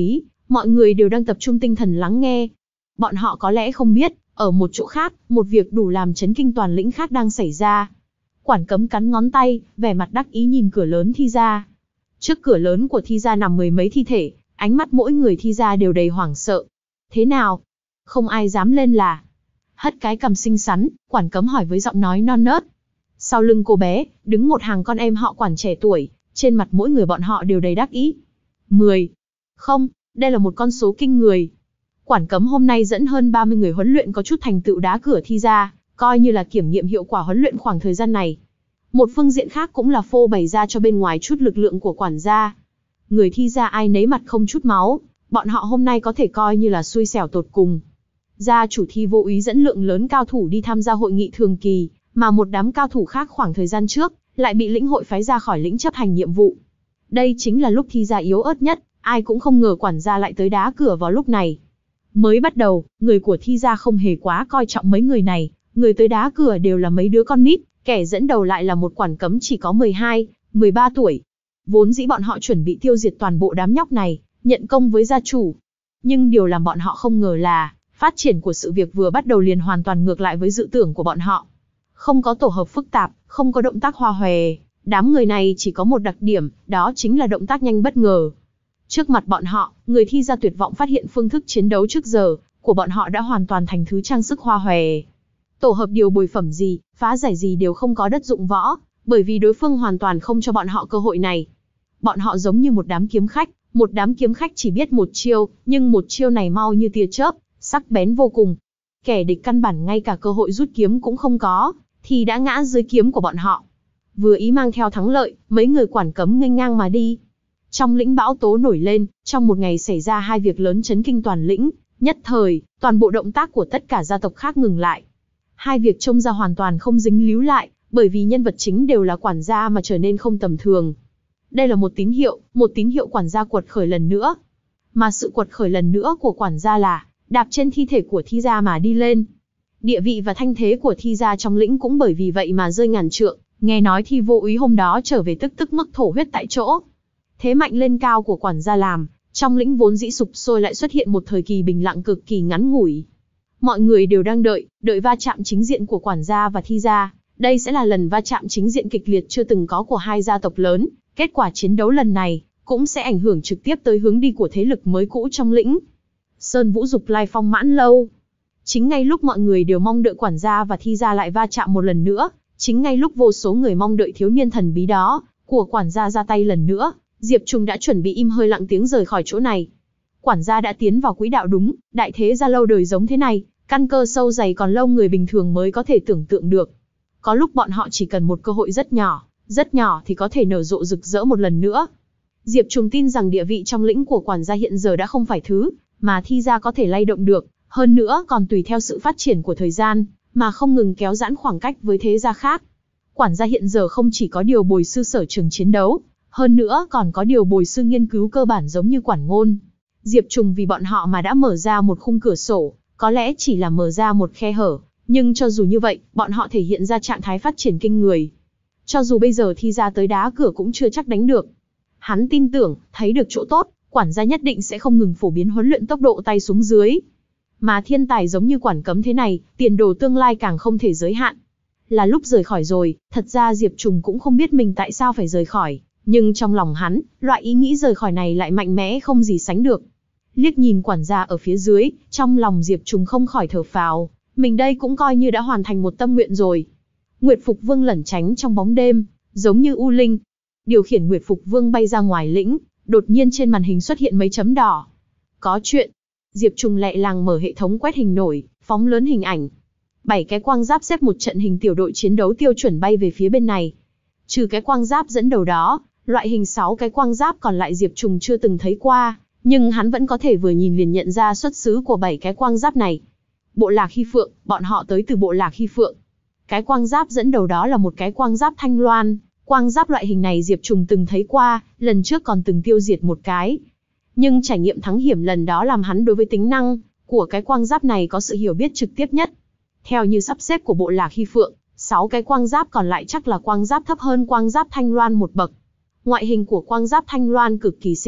Mọi người đều đang tập trung tinh thần lắng nghe. Bọn họ có lẽ không biết, ở một chỗ khác, một việc đủ làm chấn kinh toàn lĩnh khác đang xảy ra. Quản cấm cắn ngón tay, vẻ mặt đắc ý nhìn cửa lớn thi gia. Trước cửa lớn của thi gia nằm mười mấy thi thể, ánh mắt mỗi người thi gia đều đầy hoảng sợ. Thế nào? Không ai dám lên là. Hất cái cằm xinh xắn, quản cấm hỏi với giọng nói non nớt. Sau lưng cô bé, đứng một hàng con em họ quản trẻ tuổi, trên mặt mỗi người bọn họ đều đầy đắc ý. Mười. Không, đây là một con số kinh người. Quản cấm hôm nay dẫn hơn ba mươi người huấn luyện có chút thành tựu đá cửa thi gia, coi như là kiểm nghiệm hiệu quả huấn luyện khoảng thời gian này. Một phương diện khác cũng là phô bày ra cho bên ngoài chút lực lượng của quản gia. Người thi gia ai nấy mặt không chút máu, bọn họ hôm nay có thể coi như là xui xẻo tột cùng. Gia chủ Thi vô ý dẫn lượng lớn cao thủ đi tham gia hội nghị thường kỳ, mà một đám cao thủ khác khoảng thời gian trước, lại bị lĩnh hội phái ra khỏi lĩnh chấp hành nhiệm vụ. Đây chính là lúc thi gia yếu ớt nhất, ai cũng không ngờ quản gia lại tới đá cửa vào lúc này. Mới bắt đầu, người của thi gia không hề quá coi trọng mấy người này, người tới đá cửa đều là mấy đứa con nít, kẻ dẫn đầu lại là một quản cấm chỉ có mười hai, mười ba tuổi. Vốn dĩ bọn họ chuẩn bị tiêu diệt toàn bộ đám nhóc này, nhận công với gia chủ. Nhưng điều làm bọn họ không ngờ là, phát triển của sự việc vừa bắt đầu liền hoàn toàn ngược lại với dự tưởng của bọn họ. Không có tổ hợp phức tạp, không có động tác hoa hòe, đám người này chỉ có một đặc điểm, đó chính là động tác nhanh bất ngờ. Trước mặt bọn họ, người thi gia tuyệt vọng phát hiện phương thức chiến đấu trước giờ của bọn họ đã hoàn toàn thành thứ trang sức hoa hòe. Tổ hợp điều bồi phẩm gì, phá giải gì đều không có đất dụng võ, bởi vì đối phương hoàn toàn không cho bọn họ cơ hội này. Bọn họ giống như một đám kiếm khách, một đám kiếm khách chỉ biết một chiêu, nhưng một chiêu này mau như tia chớp, sắc bén vô cùng. Kẻ địch căn bản ngay cả cơ hội rút kiếm cũng không có, thì đã ngã dưới kiếm của bọn họ. Vừa ý mang theo thắng lợi, mấy người quản cấm nghênh ngang mà đi. Trong lĩnh bão tố nổi lên, trong một ngày xảy ra hai việc lớn chấn kinh toàn lĩnh, nhất thời, toàn bộ động tác của tất cả gia tộc khác ngừng lại. Hai việc trông ra hoàn toàn không dính líu lại, bởi vì nhân vật chính đều là quản gia mà trở nên không tầm thường. Đây là một tín hiệu, một tín hiệu quản gia quật khởi lần nữa. Mà sự quật khởi lần nữa của quản gia là, đạp trên thi thể của thi gia mà đi lên. Địa vị và thanh thế của thi gia trong lĩnh cũng bởi vì vậy mà rơi ngàn trượng, nghe nói Thi vô ý hôm đó trở về tức tức mức thổ huyết tại chỗ. Thế mạnh lên cao của quản gia làm, trong lĩnh vốn dĩ sụp sôi lại xuất hiện một thời kỳ bình lặng cực kỳ ngắn ngủi. Mọi người đều đang đợi, đợi va chạm chính diện của quản gia và thi gia. Đây sẽ là lần va chạm chính diện kịch liệt chưa từng có của hai gia tộc lớn. Kết quả chiến đấu lần này cũng sẽ ảnh hưởng trực tiếp tới hướng đi của thế lực mới cũ trong lĩnh. Sơn Vũ Dục Lai Phong Mãn Lâu. Chính ngay lúc mọi người đều mong đợi quản gia và thi gia lại va chạm một lần nữa, chính ngay lúc vô số người mong đợi thiếu niên thần bí đó của quản gia ra tay lần nữa, Diệp Trùng đã chuẩn bị im hơi lặng tiếng rời khỏi chỗ này. Quản gia đã tiến vào quỹ đạo đúng, đại thế gia lâu đời giống thế này, căn cơ sâu dày còn lâu người bình thường mới có thể tưởng tượng được. Có lúc bọn họ chỉ cần một cơ hội rất nhỏ, rất nhỏ thì có thể nở rộ rực rỡ một lần nữa. Diệp Trùng tin rằng địa vị trong lĩnh của quản gia hiện giờ đã không phải thứ mà thi gia có thể lay động được, hơn nữa còn tùy theo sự phát triển của thời gian mà không ngừng kéo giãn khoảng cách với thế gia khác. Quản gia hiện giờ không chỉ có điều bồi sư sở trường chiến đấu, hơn nữa còn có điều bồi sư nghiên cứu cơ bản giống như quản ngôn. Diệp Trùng vì bọn họ mà đã mở ra một khung cửa sổ, có lẽ chỉ là mở ra một khe hở, nhưng cho dù như vậy, bọn họ thể hiện ra trạng thái phát triển kinh người. Cho dù bây giờ thi gia tới đá cửa cũng chưa chắc đánh được. Hắn tin tưởng, thấy được chỗ tốt, quản gia nhất định sẽ không ngừng phổ biến huấn luyện tốc độ tay xuống dưới. Mà thiên tài giống như quản cấm thế này, tiền đồ tương lai càng không thể giới hạn. Là lúc rời khỏi rồi, thật ra Diệp Trùng cũng không biết mình tại sao phải rời khỏi, nhưng trong lòng hắn, loại ý nghĩ rời khỏi này lại mạnh mẽ không gì sánh được. Liếc nhìn quản gia ở phía dưới, trong lòng Diệp Trùng không khỏi thở phào, mình đây cũng coi như đã hoàn thành một tâm nguyện rồi. Nguyệt Phục Vương lẩn tránh trong bóng đêm, giống như u linh. Điều khiển Nguyệt Phục Vương bay ra ngoài lĩnh, đột nhiên trên màn hình xuất hiện mấy chấm đỏ. Có chuyện. Diệp Trùng lẹ làng mở hệ thống quét hình nổi, phóng lớn hình ảnh. Bảy cái quang giáp xếp một trận hình tiểu đội chiến đấu tiêu chuẩn bay về phía bên này. Trừ cái quang giáp dẫn đầu đó, loại hình sáu cái quang giáp còn lại Diệp Trùng chưa từng thấy qua, nhưng hắn vẫn có thể vừa nhìn liền nhận ra xuất xứ của bảy cái quang giáp này. Bộ Lạc Hy Phượng, bọn họ tới từ Bộ Lạc Hy Phượng. Cái quang giáp dẫn đầu đó là một cái quang giáp thanh loan. Quang giáp loại hình này Diệp Trùng từng thấy qua, lần trước còn từng tiêu diệt một cái. Nhưng trải nghiệm thắng hiểm lần đó làm hắn đối với tính năng của cái quang giáp này có sự hiểu biết trực tiếp nhất. Theo như sắp xếp của Bộ Lạc Hy Phượng, sáu cái quang giáp còn lại chắc là quang giáp thấp hơn quang giáp thanh loan một bậc. Ngoại hình của quang giáp thanh loan cực kỳ xinh đẹp,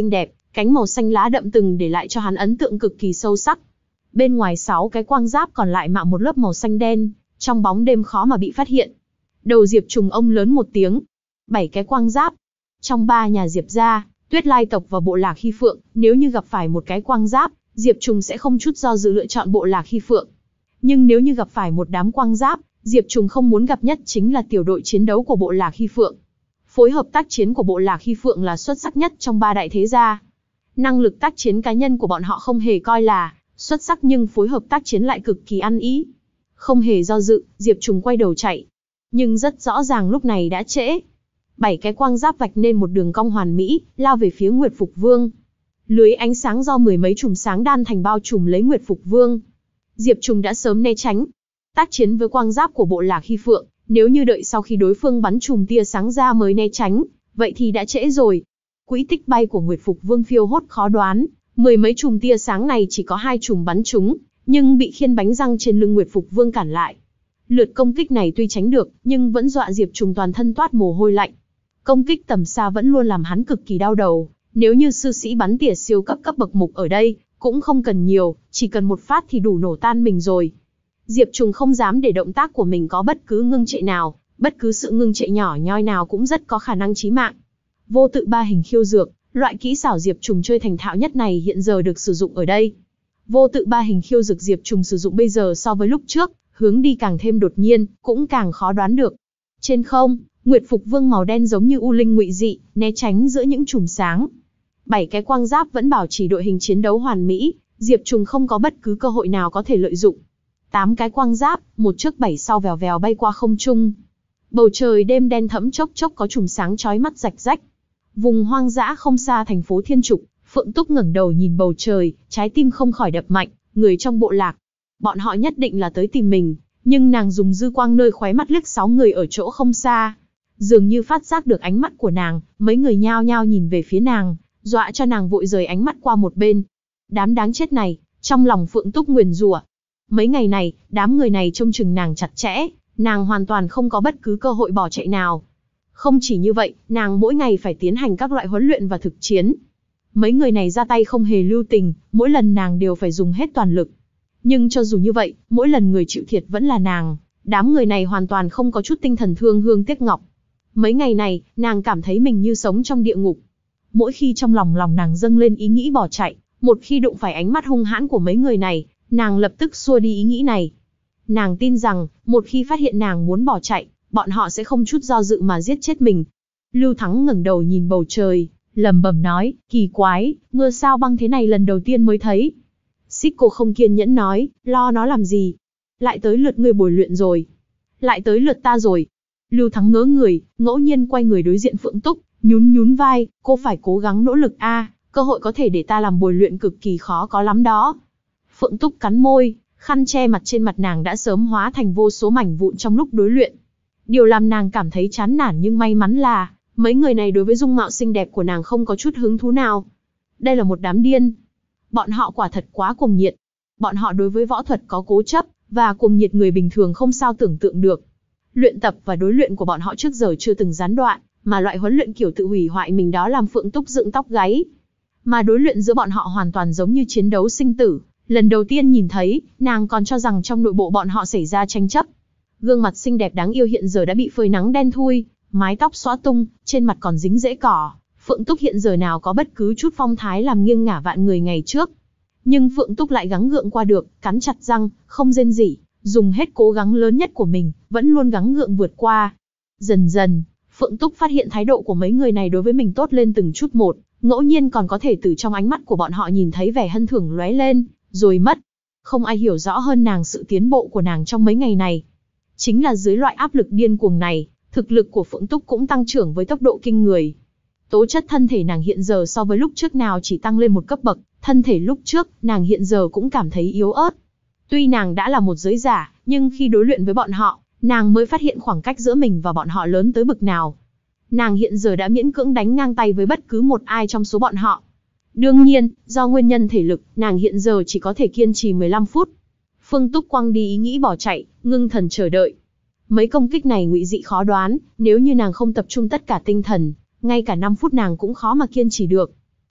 Cánh màu xanh lá đậm từng để lại cho hắn ấn tượng cực kỳ sâu sắc. Bên ngoài sáu cái quang giáp còn lại mạo một lớp màu xanh đen, trong bóng đêm khó mà bị phát hiện. Đầu Diệp Trùng ông lớn một tiếng. Bảy cái quang giáp. Trong ba nhà Diệp gia, Tuyết Lai tộc và bộ lạc Hy Phượng, nếu như gặp phải một cái quang giáp, Diệp Trùng sẽ không chút do dự lựa chọn bộ lạc Hy Phượng. Nhưng nếu như gặp phải một đám quang giáp, Diệp Trùng không muốn gặp nhất chính là tiểu đội chiến đấu của bộ lạc Hy Phượng. Phối hợp tác chiến của bộ lạc Hy Phượng là xuất sắc nhất trong ba đại thế gia. Năng lực tác chiến cá nhân của bọn họ không hề coi là xuất sắc, nhưng phối hợp tác chiến lại cực kỳ ăn ý. Không hề do dự, Diệp Trùng quay đầu chạy. Nhưng rất rõ ràng lúc này đã trễ. Bảy cái quang giáp vạch nên một đường cong hoàn mỹ, lao về phía Nguyệt Phục Vương. Lưới ánh sáng do mười mấy chùm sáng đan thành bao trùm lấy Nguyệt Phục Vương. Diệp Trùng đã sớm né tránh. Tác chiến với quang giáp của bộ lạc Hy Phượng, nếu như đợi sau khi đối phương bắn chùm tia sáng ra mới né tránh, vậy thì đã trễ rồi. Quỹ tích bay của Nguyệt Phục Vương phiêu hốt khó đoán, mười mấy chùm tia sáng này chỉ có hai chùm bắn trúng, nhưng bị khiên bánh răng trên lưng Nguyệt Phục Vương cản lại. Lượt công kích này tuy tránh được, nhưng vẫn dọa Diệp Trùng toàn thân toát mồ hôi lạnh. Công kích tầm xa vẫn luôn làm hắn cực kỳ đau đầu, nếu như sư sĩ bắn tỉa siêu cấp cấp bậc mục ở đây, cũng không cần nhiều, chỉ cần một phát thì đủ nổ tan mình rồi. Diệp Trùng không dám để động tác của mình có bất cứ ngưng trệ nào, bất cứ sự ngưng trệ nhỏ nhoi nào cũng rất có khả năng chí mạng. Vô tự ba hình khiêu dược, loại kỹ xảo Diệp Trùng chơi thành thạo nhất này hiện giờ được sử dụng ở đây. Vô tự ba hình khiêu dược Diệp Trùng sử dụng bây giờ so với lúc trước, hướng đi càng thêm đột nhiên, cũng càng khó đoán được. Trên không, Nguyệt Phục Vương màu đen giống như u linh ngụy dị, né tránh giữa những chùm sáng. Bảy cái quang giáp vẫn bảo trì đội hình chiến đấu hoàn mỹ, Diệp Trùng không có bất cứ cơ hội nào có thể lợi dụng. Tám cái quang giáp, một trước bảy sau vèo vèo bay qua không trung. Bầu trời đêm đen thẫm chốc chốc có chùm sáng chói mắt rạch rách. Vùng hoang dã không xa thành phố Thiên Trục, Phượng Túc ngẩng đầu nhìn bầu trời, trái tim không khỏi đập mạnh, người trong bộ lạc. Bọn họ nhất định là tới tìm mình, nhưng nàng dùng dư quang nơi khóe mắt liếc sáu người ở chỗ không xa. Dường như phát giác được ánh mắt của nàng, mấy người nhao nhao nhìn về phía nàng, dọa cho nàng vội rời ánh mắt qua một bên. Đám đáng chết này, trong lòng Phượng Túc nguyền rủa. Mấy ngày này, đám người này trông chừng nàng chặt chẽ, nàng hoàn toàn không có bất cứ cơ hội bỏ chạy nào. Không chỉ như vậy, nàng mỗi ngày phải tiến hành các loại huấn luyện và thực chiến. Mấy người này ra tay không hề lưu tình, mỗi lần nàng đều phải dùng hết toàn lực. Nhưng cho dù như vậy, mỗi lần người chịu thiệt vẫn là nàng, đám người này hoàn toàn không có chút tinh thần thương hương tiếc ngọc. Mấy ngày này, nàng cảm thấy mình như sống trong địa ngục. Mỗi khi trong lòng lòng nàng dâng lên ý nghĩ bỏ chạy, một khi đụng phải ánh mắt hung hãn của mấy người này, nàng lập tức xua đi ý nghĩ này. Nàng tin rằng, một khi phát hiện nàng muốn bỏ chạy, bọn họ sẽ không chút do dự mà giết chết mình. Lưu Thắng ngẩng đầu nhìn bầu trời, lẩm bẩm nói, kỳ quái, mưa sao băng thế này lần đầu tiên mới thấy. Xích Cô không kiên nhẫn nói, lo nó làm gì? Lại tới lượt ngươi bồi luyện rồi. Lại tới lượt ta rồi. Lưu Thắng ngớ người, ngẫu nhiên quay người đối diện Phượng Túc, nhún nhún vai, cô phải cố gắng nỗ lực a, cơ hội có thể để ta làm bồi luyện cực kỳ khó có lắm đó. Phượng Túc cắn môi, khăn che mặt trên mặt nàng đã sớm hóa thành vô số mảnh vụn trong lúc đối luyện. Điều làm nàng cảm thấy chán nản nhưng may mắn là, mấy người này đối với dung mạo xinh đẹp của nàng không có chút hứng thú nào. Đây là một đám điên. Bọn họ quả thật quá cuồng nhiệt. Bọn họ đối với võ thuật có cố chấp, và cuồng nhiệt người bình thường không sao tưởng tượng được. Luyện tập và đối luyện của bọn họ trước giờ chưa từng gián đoạn, mà loại huấn luyện kiểu tự hủy hoại mình đó làm Phượng Túc dựng tóc gáy. Mà đối luyện giữa bọn họ hoàn toàn giống như chiến đấu sinh tử. Lần đầu tiên nhìn thấy, nàng còn cho rằng trong nội bộ bọn họ xảy ra tranh chấp. Gương mặt xinh đẹp đáng yêu hiện giờ đã bị phơi nắng đen thui, mái tóc xõa tung, trên mặt còn dính rễ cỏ. Phượng Túc hiện giờ nào có bất cứ chút phong thái làm nghiêng ngả vạn người ngày trước. Nhưng Phượng Túc lại gắng gượng qua được, cắn chặt răng, không rên rỉ, dùng hết cố gắng lớn nhất của mình, vẫn luôn gắng gượng vượt qua. Dần dần, Phượng Túc phát hiện thái độ của mấy người này đối với mình tốt lên từng chút một, ngẫu nhiên còn có thể từ trong ánh mắt của bọn họ nhìn thấy vẻ hân thưởng lóe lên, rồi mất. Không ai hiểu rõ hơn nàng sự tiến bộ của nàng trong mấy ngày này. Chính là dưới loại áp lực điên cuồng này, thực lực của Phượng Túc cũng tăng trưởng với tốc độ kinh người. Tố chất thân thể nàng hiện giờ so với lúc trước nào chỉ tăng lên một cấp bậc, thân thể lúc trước, nàng hiện giờ cũng cảm thấy yếu ớt. Tuy nàng đã là một giới giả, nhưng khi đối luyện với bọn họ, nàng mới phát hiện khoảng cách giữa mình và bọn họ lớn tới bực nào. Nàng hiện giờ đã miễn cưỡng đánh ngang tay với bất cứ một ai trong số bọn họ. Đương nhiên, do nguyên nhân thể lực, nàng hiện giờ chỉ có thể kiên trì mười lăm phút. Phương Túc quăng đi ý nghĩ bỏ chạy, ngưng thần chờ đợi. Mấy công kích này ngụy dị khó đoán, nếu như nàng không tập trung tất cả tinh thần, ngay cả năm phút nàng cũng khó mà kiên trì được.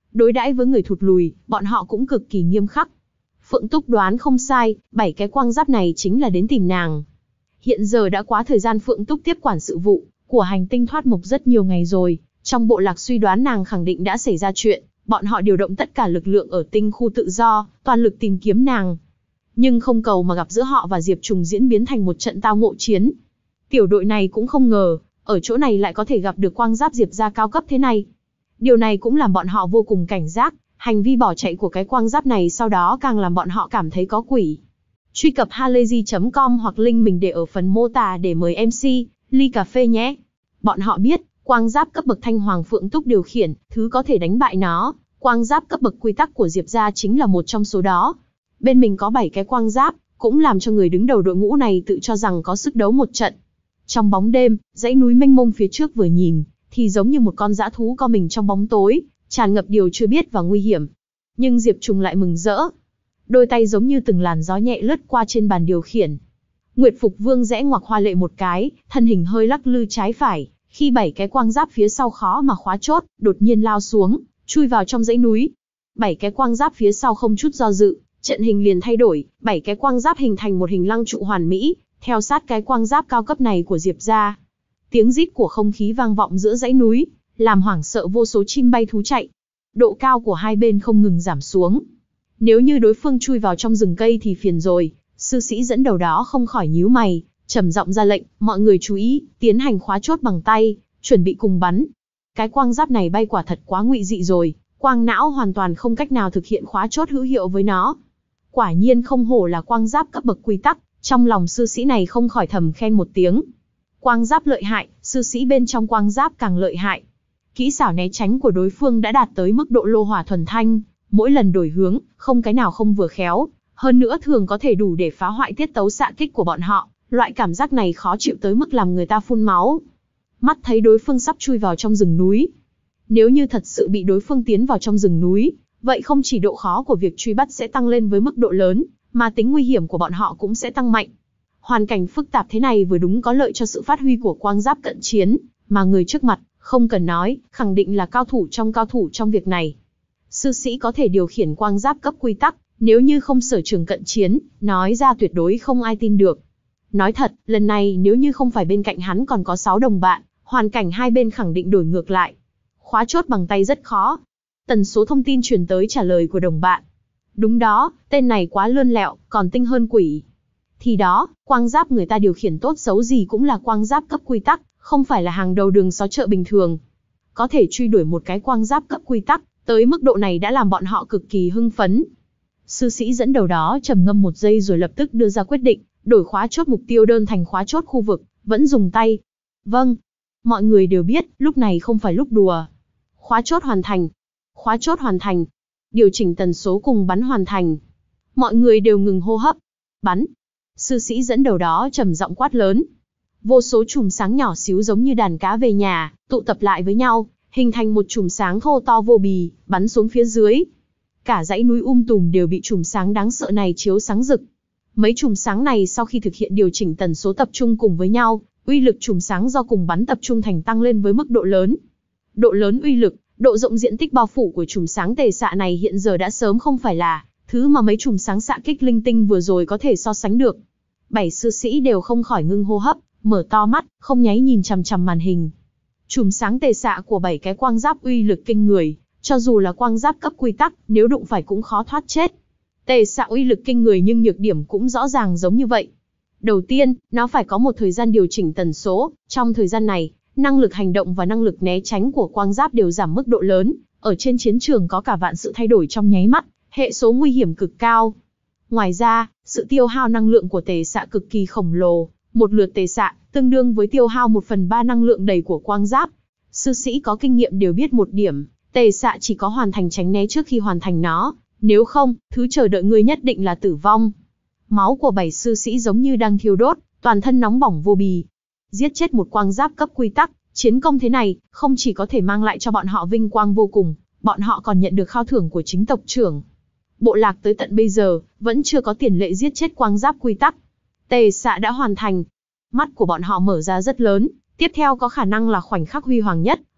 Đối đãi với người thụt lùi, bọn họ cũng cực kỳ nghiêm khắc. Phượng Túc đoán không sai, bảy cái quang giáp này chính là đến tìm nàng. Hiện giờ đã quá thời gian Phượng Túc tiếp quản sự vụ của hành tinh thoát mộc rất nhiều ngày rồi, trong bộ lạc suy đoán nàng khẳng định đã xảy ra chuyện, bọn họ điều động tất cả lực lượng ở tinh khu tự do, toàn lực tìm kiếm nàng. Nhưng không cầu mà gặp giữa họ và Diệp Trùng diễn biến thành một trận tao ngộ chiến. Tiểu đội này cũng không ngờ, ở chỗ này lại có thể gặp được quang giáp Diệp gia cao cấp thế này. Điều này cũng làm bọn họ vô cùng cảnh giác, hành vi bỏ chạy của cái quang giáp này sau đó càng làm bọn họ cảm thấy có quỷ. Truy cập halayzi chấm com hoặc link mình để ở phần mô tả để mời em xê, ly cà phê nhé. Bọn họ biết, quang giáp cấp bậc Thanh Hoàng Phượng Túc điều khiển, thứ có thể đánh bại nó, quang giáp cấp bậc quy tắc của Diệp gia chính là một trong số đó. Bên mình có bảy cái quang giáp, cũng làm cho người đứng đầu đội ngũ này tự cho rằng có sức đấu một trận. Trong bóng đêm, dãy núi mênh mông phía trước vừa nhìn, thì giống như một con dã thú co mình trong bóng tối, tràn ngập điều chưa biết và nguy hiểm. Nhưng Diệp Trùng lại mừng rỡ. Đôi tay giống như từng làn gió nhẹ lướt qua trên bàn điều khiển. Nguyệt Phục Vương rẽ ngoặc hoa lệ một cái, thân hình hơi lắc lư trái phải, khi bảy cái quang giáp phía sau khó mà khóa chốt, đột nhiên lao xuống, chui vào trong dãy núi. Bảy cái quang giáp phía sau không chút do dự, trận hình liền thay đổi, bảy cái quang giáp hình thành một hình lăng trụ hoàn mỹ, theo sát cái quang giáp cao cấp này của Diệp gia. Tiếng rít của không khí vang vọng giữa dãy núi, làm hoảng sợ vô số chim bay thú chạy. Độ cao của hai bên không ngừng giảm xuống. Nếu như đối phương chui vào trong rừng cây thì phiền rồi, sư sĩ dẫn đầu đó không khỏi nhíu mày, trầm giọng ra lệnh, mọi người chú ý, tiến hành khóa chốt bằng tay, chuẩn bị cùng bắn. Cái quang giáp này bay quả thật quá ngụy dị rồi, quang não hoàn toàn không cách nào thực hiện khóa chốt hữu hiệu với nó. Quả nhiên không hổ là quang giáp cấp bậc quy tắc, trong lòng sư sĩ này không khỏi thầm khen một tiếng. Quang giáp lợi hại, sư sĩ bên trong quang giáp càng lợi hại. Kỹ xảo né tránh của đối phương đã đạt tới mức độ lô hỏa thuần thanh, mỗi lần đổi hướng, không cái nào không vừa khéo, hơn nữa thường có thể đủ để phá hoại tiết tấu xạ kích của bọn họ, loại cảm giác này khó chịu tới mức làm người ta phun máu. Mắt thấy đối phương sắp chui vào trong rừng núi. Nếu như thật sự bị đối phương tiến vào trong rừng núi, vậy không chỉ độ khó của việc truy bắt sẽ tăng lên với mức độ lớn, mà tính nguy hiểm của bọn họ cũng sẽ tăng mạnh. Hoàn cảnh phức tạp thế này vừa đúng có lợi cho sự phát huy của quang giáp cận chiến, mà người trước mặt, không cần nói, khẳng định là cao thủ trong cao thủ trong việc này. Sư sĩ có thể điều khiển quang giáp cấp quy tắc, nếu như không sở trường cận chiến, nói ra tuyệt đối không ai tin được. Nói thật, lần này nếu như không phải bên cạnh hắn còn có sáu đồng bạn, hoàn cảnh hai bên khẳng định đổi ngược lại. Khóa chốt bằng tay rất khó. Tần số thông tin truyền tới trả lời của đồng bạn. Đúng đó, tên này quá lươn lẹo, còn tinh hơn quỷ. Thì đó, quang giáp người ta điều khiển tốt xấu gì cũng là quang giáp cấp quy tắc, không phải là hàng đầu đường xó chợ bình thường. Có thể truy đuổi một cái quang giáp cấp quy tắc, tới mức độ này đã làm bọn họ cực kỳ hưng phấn. Sư sĩ dẫn đầu đó trầm ngâm một giây rồi lập tức đưa ra quyết định, đổi khóa chốt mục tiêu đơn thành khóa chốt khu vực, vẫn dùng tay. Vâng. Mọi người đều biết, lúc này không phải lúc đùa. Khóa chốt hoàn thành. Khóa chốt hoàn thành. Điều chỉnh tần số cùng bắn hoàn thành. Mọi người đều ngừng hô hấp. Bắn. Sư sĩ dẫn đầu đó trầm giọng quát lớn. Vô số chùm sáng nhỏ xíu giống như đàn cá về nhà, tụ tập lại với nhau, hình thành một chùm sáng thô to vô bì, bắn xuống phía dưới. Cả dãy núi um tùm đều bị chùm sáng đáng sợ này chiếu sáng rực. Mấy chùm sáng này sau khi thực hiện điều chỉnh tần số tập trung cùng với nhau, uy lực chùm sáng do cùng bắn tập trung thành tăng lên với mức độ lớn. Độ lớn uy lực, độ rộng diện tích bao phủ của chùm sáng tề xạ này hiện giờ đã sớm không phải là thứ mà mấy chùm sáng xạ kích linh tinh vừa rồi có thể so sánh được. Bảy sư sĩ đều không khỏi ngưng hô hấp, mở to mắt, không nháy nhìn chằm chằm màn hình. Chùm sáng tề xạ của bảy cái quang giáp uy lực kinh người, cho dù là quang giáp cấp quy tắc, nếu đụng phải cũng khó thoát chết. Tề xạ uy lực kinh người nhưng nhược điểm cũng rõ ràng giống như vậy. Đầu tiên, nó phải có một thời gian điều chỉnh tần số, trong thời gian này, năng lực hành động và năng lực né tránh của quang giáp đều giảm mức độ lớn, ở trên chiến trường có cả vạn sự thay đổi trong nháy mắt, hệ số nguy hiểm cực cao. Ngoài ra, sự tiêu hao năng lượng của tề xạ cực kỳ khổng lồ, một lượt tề xạ tương đương với tiêu hao một phần ba năng lượng đầy của quang giáp. Sư sĩ có kinh nghiệm đều biết một điểm, tề xạ chỉ có hoàn thành tránh né trước khi hoàn thành nó, nếu không, thứ chờ đợi ngươi nhất định là tử vong. Máu của bảy sư sĩ giống như đang thiêu đốt, toàn thân nóng bỏng vô bì. Giết chết một quang giáp cấp quy tắc, chiến công thế này, không chỉ có thể mang lại cho bọn họ vinh quang vô cùng, bọn họ còn nhận được khao thưởng của chính tộc trưởng. Bộ lạc tới tận bây giờ, vẫn chưa có tiền lệ giết chết quang giáp quy tắc. Tề xạ đã hoàn thành. Mắt của bọn họ mở ra rất lớn, tiếp theo có khả năng là khoảnh khắc huy hoàng nhất,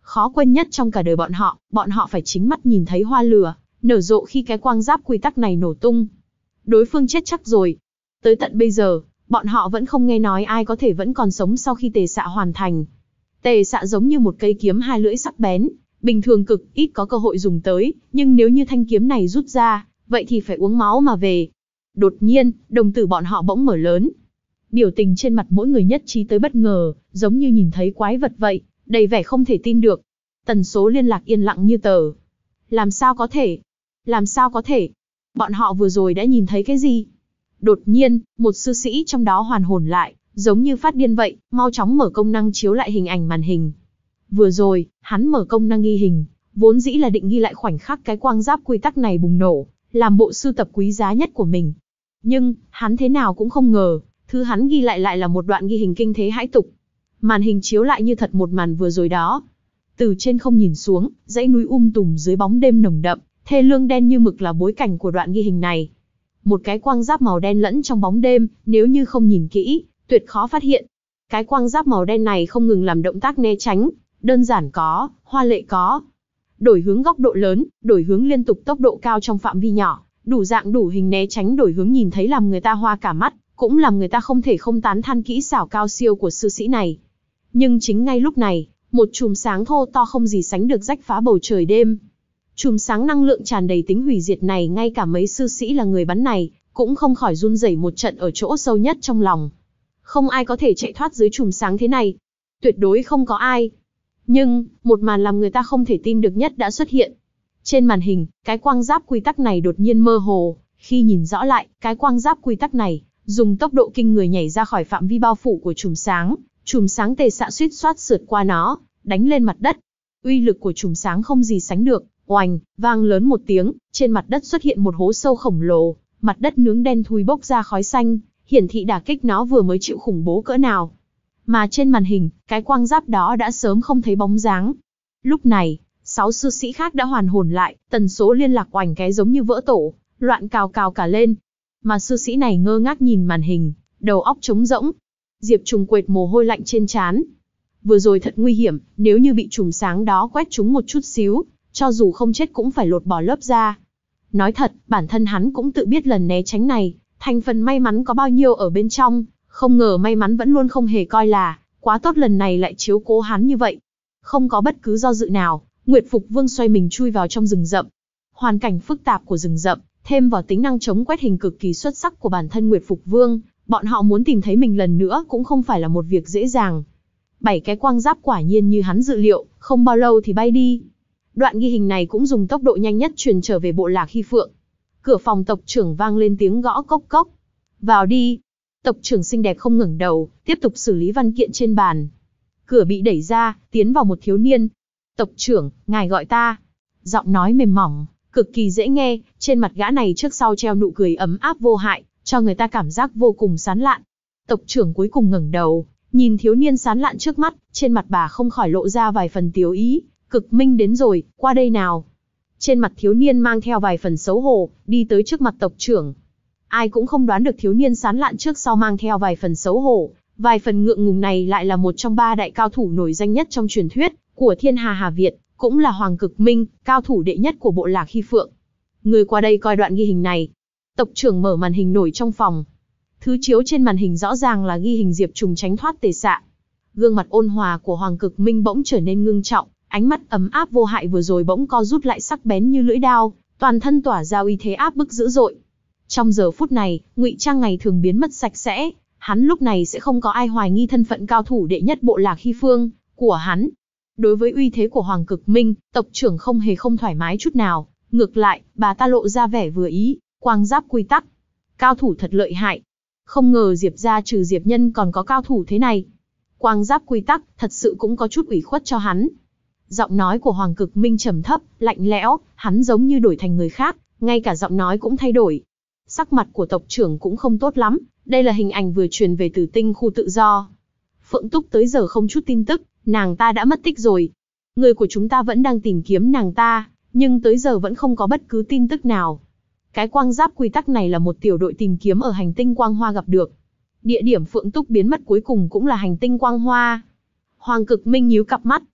Khó quên nhất trong cả đời bọn họ, bọn họ phải chính mắt nhìn thấy hoa lửa nở rộ khi cái quang giáp quy tắc này nổ tung. Đối phương chết chắc rồi. Tới tận bây giờ, bọn họ vẫn không nghe nói ai có thể vẫn còn sống sau khi tề xạ hoàn thành. Tề xạ giống như một cây kiếm hai lưỡi sắc bén, bình thường cực ít có cơ hội dùng tới, nhưng nếu như thanh kiếm này rút ra, vậy thì phải uống máu mà về. Đột nhiên, đồng tử bọn họ bỗng mở lớn. Biểu tình trên mặt mỗi người nhất trí tới bất ngờ, giống như nhìn thấy quái vật vậy, đầy vẻ không thể tin được. Tần số liên lạc yên lặng như tờ. Làm sao có thể? Làm sao có thể? Bọn họ vừa rồi đã nhìn thấy cái gì? Đột nhiên, một sư sĩ trong đó hoàn hồn lại, giống như phát điên vậy, mau chóng mở công năng chiếu lại hình ảnh màn hình. Vừa rồi, hắn mở công năng ghi hình, vốn dĩ là định ghi lại khoảnh khắc cái quang giáp quy tắc này bùng nổ, làm bộ sưu tập quý giá nhất của mình. Nhưng, hắn thế nào cũng không ngờ, thứ hắn ghi lại lại là một đoạn ghi hình kinh thế hãi tục. Màn hình chiếu lại như thật một màn vừa rồi đó. Từ trên không nhìn xuống, dãy núi um tùm dưới bóng đêm nồng đậm, thê lương đen như mực là bối cảnh của đoạn ghi hình này. Một cái quang giáp màu đen lẫn trong bóng đêm, nếu như không nhìn kỹ, tuyệt khó phát hiện. Cái quang giáp màu đen này không ngừng làm động tác né tránh, đơn giản có, hoa lệ có. Đổi hướng góc độ lớn, đổi hướng liên tục tốc độ cao trong phạm vi nhỏ, đủ dạng đủ hình né tránh đổi hướng nhìn thấy làm người ta hoa cả mắt, cũng làm người ta không thể không tán than kỹ xảo cao siêu của sư sĩ này. Nhưng chính ngay lúc này, một chùm sáng thô to không gì sánh được rách phá bầu trời đêm. Chùm sáng năng lượng tràn đầy tính hủy diệt này ngay cả mấy sư sĩ là người bắn này, cũng không khỏi run rẩy một trận ở chỗ sâu nhất trong lòng. Không ai có thể chạy thoát dưới chùm sáng thế này. Tuyệt đối không có ai. Nhưng, một màn làm người ta không thể tin được nhất đã xuất hiện. Trên màn hình, cái quang giáp quy tắc này đột nhiên mơ hồ, khi nhìn rõ lại, cái quang giáp quy tắc này, dùng tốc độ kinh người nhảy ra khỏi phạm vi bao phủ của chùm sáng, chùm sáng tề xạ suýt xoát sượt qua nó, đánh lên mặt đất. Uy lực của chùm sáng không gì sánh được, oành, vang lớn một tiếng, trên mặt đất xuất hiện một hố sâu khổng lồ, mặt đất nướng đen thui bốc ra khói xanh, hiển thị đả kích nó vừa mới chịu khủng bố cỡ nào. Mà trên màn hình, cái quang giáp đó đã sớm không thấy bóng dáng. Lúc này, sáu sư sĩ khác đã hoàn hồn lại, tần số liên lạc oành cái giống như vỡ tổ, loạn cào cào cả lên. Mà sư sĩ này ngơ ngác nhìn màn hình, đầu óc trống rỗng. Diệp Trùng quệt mồ hôi lạnh trên trán. Vừa rồi thật nguy hiểm, nếu như bị chùm sáng đó quét trúng một chút xíu, cho dù không chết cũng phải lột bỏ lớp da. Nói thật, bản thân hắn cũng tự biết lần né tránh này, thành phần may mắn có bao nhiêu ở bên trong, không ngờ may mắn vẫn luôn không hề coi là, quá tốt lần này lại chiếu cố hắn như vậy. Không có bất cứ do dự nào, Nguyệt Phục Vương xoay mình chui vào trong rừng rậm. Hoàn cảnh phức tạp của rừng rậm, thêm vào tính năng chống quét hình cực kỳ xuất sắc của bản thân Nguyệt Phục Vương, bọn họ muốn tìm thấy mình lần nữa cũng không phải là một việc dễ dàng. Bảy cái quang giáp quả nhiên như hắn dự liệu, không bao lâu thì bay đi. Đoạn ghi hình này cũng dùng tốc độ nhanh nhất truyền trở về bộ lạc Hy Phượng. Cửa phòng tộc trưởng vang lên tiếng gõ cốc cốc. Vào đi. Tộc trưởng xinh đẹp không ngẩng đầu, tiếp tục xử lý văn kiện trên bàn. Cửa bị đẩy ra, tiến vào một thiếu niên. Tộc trưởng, ngài gọi ta. Giọng nói mềm mỏng, cực kỳ dễ nghe, trên mặt gã này trước sau treo nụ cười ấm áp vô hại, cho người ta cảm giác vô cùng sán lạn. Tộc trưởng cuối cùng ngẩng đầu, nhìn thiếu niên sán lạn trước mắt, trên mặt bà không khỏi lộ ra vài phần tiếu ý. Cực Minh đến rồi, qua đây nào. Trên mặt thiếu niên mang theo vài phần xấu hổ, đi tới trước mặt tộc trưởng. Ai cũng không đoán được thiếu niên sán lạn trước sau mang theo vài phần xấu hổ, vài phần ngượng ngùng này lại là một trong ba đại cao thủ nổi danh nhất trong truyền thuyết của Thiên Hà Hà Việt, cũng là Hoàng Cực Minh, cao thủ đệ nhất của bộ lạc Hy Phượng. Người qua đây coi đoạn ghi hình này. Tộc trưởng mở màn hình nổi trong phòng. Thứ chiếu trên màn hình rõ ràng là ghi hình Diệp Trùng tránh thoát tề xạ. Gương mặt ôn hòa của Hoàng Cực Minh bỗng trở nên ngưng trọng, ánh mắt ấm áp vô hại vừa rồi bỗng co rút lại sắc bén như lưỡi đao, toàn thân tỏa ra uy thế áp bức dữ dội. Trong giờ phút này, ngụy trang ngày thường biến mất sạch sẽ, hắn lúc này sẽ không có ai hoài nghi thân phận cao thủ đệ nhất bộ lạc Hy Phương của hắn. Đối với uy thế của Hoàng Cực Minh, tộc trưởng không hề không thoải mái chút nào, ngược lại, bà ta lộ ra vẻ vừa ý, quang giáp quy tắc. Cao thủ thật lợi hại. Không ngờ Diệp gia trừ Diệp Nhân còn có cao thủ thế này. Quang giáp quy tắc, thật sự cũng có chút ủy khuất cho hắn. Giọng nói của Hoàng Cực Minh trầm thấp, lạnh lẽo, hắn giống như đổi thành người khác, ngay cả giọng nói cũng thay đổi. Sắc mặt của tộc trưởng cũng không tốt lắm, đây là hình ảnh vừa truyền về từ tinh khu tự do. Phượng Túc tới giờ không chút tin tức, nàng ta đã mất tích rồi. Người của chúng ta vẫn đang tìm kiếm nàng ta, nhưng tới giờ vẫn không có bất cứ tin tức nào. Cái quang giáp quy tắc này là một tiểu đội tìm kiếm ở hành tinh Quang Hoa gặp được. Địa điểm Phượng Túc biến mất cuối cùng cũng là hành tinh Quang Hoa. Hoàng Cực Minh nhíu cặp mắt,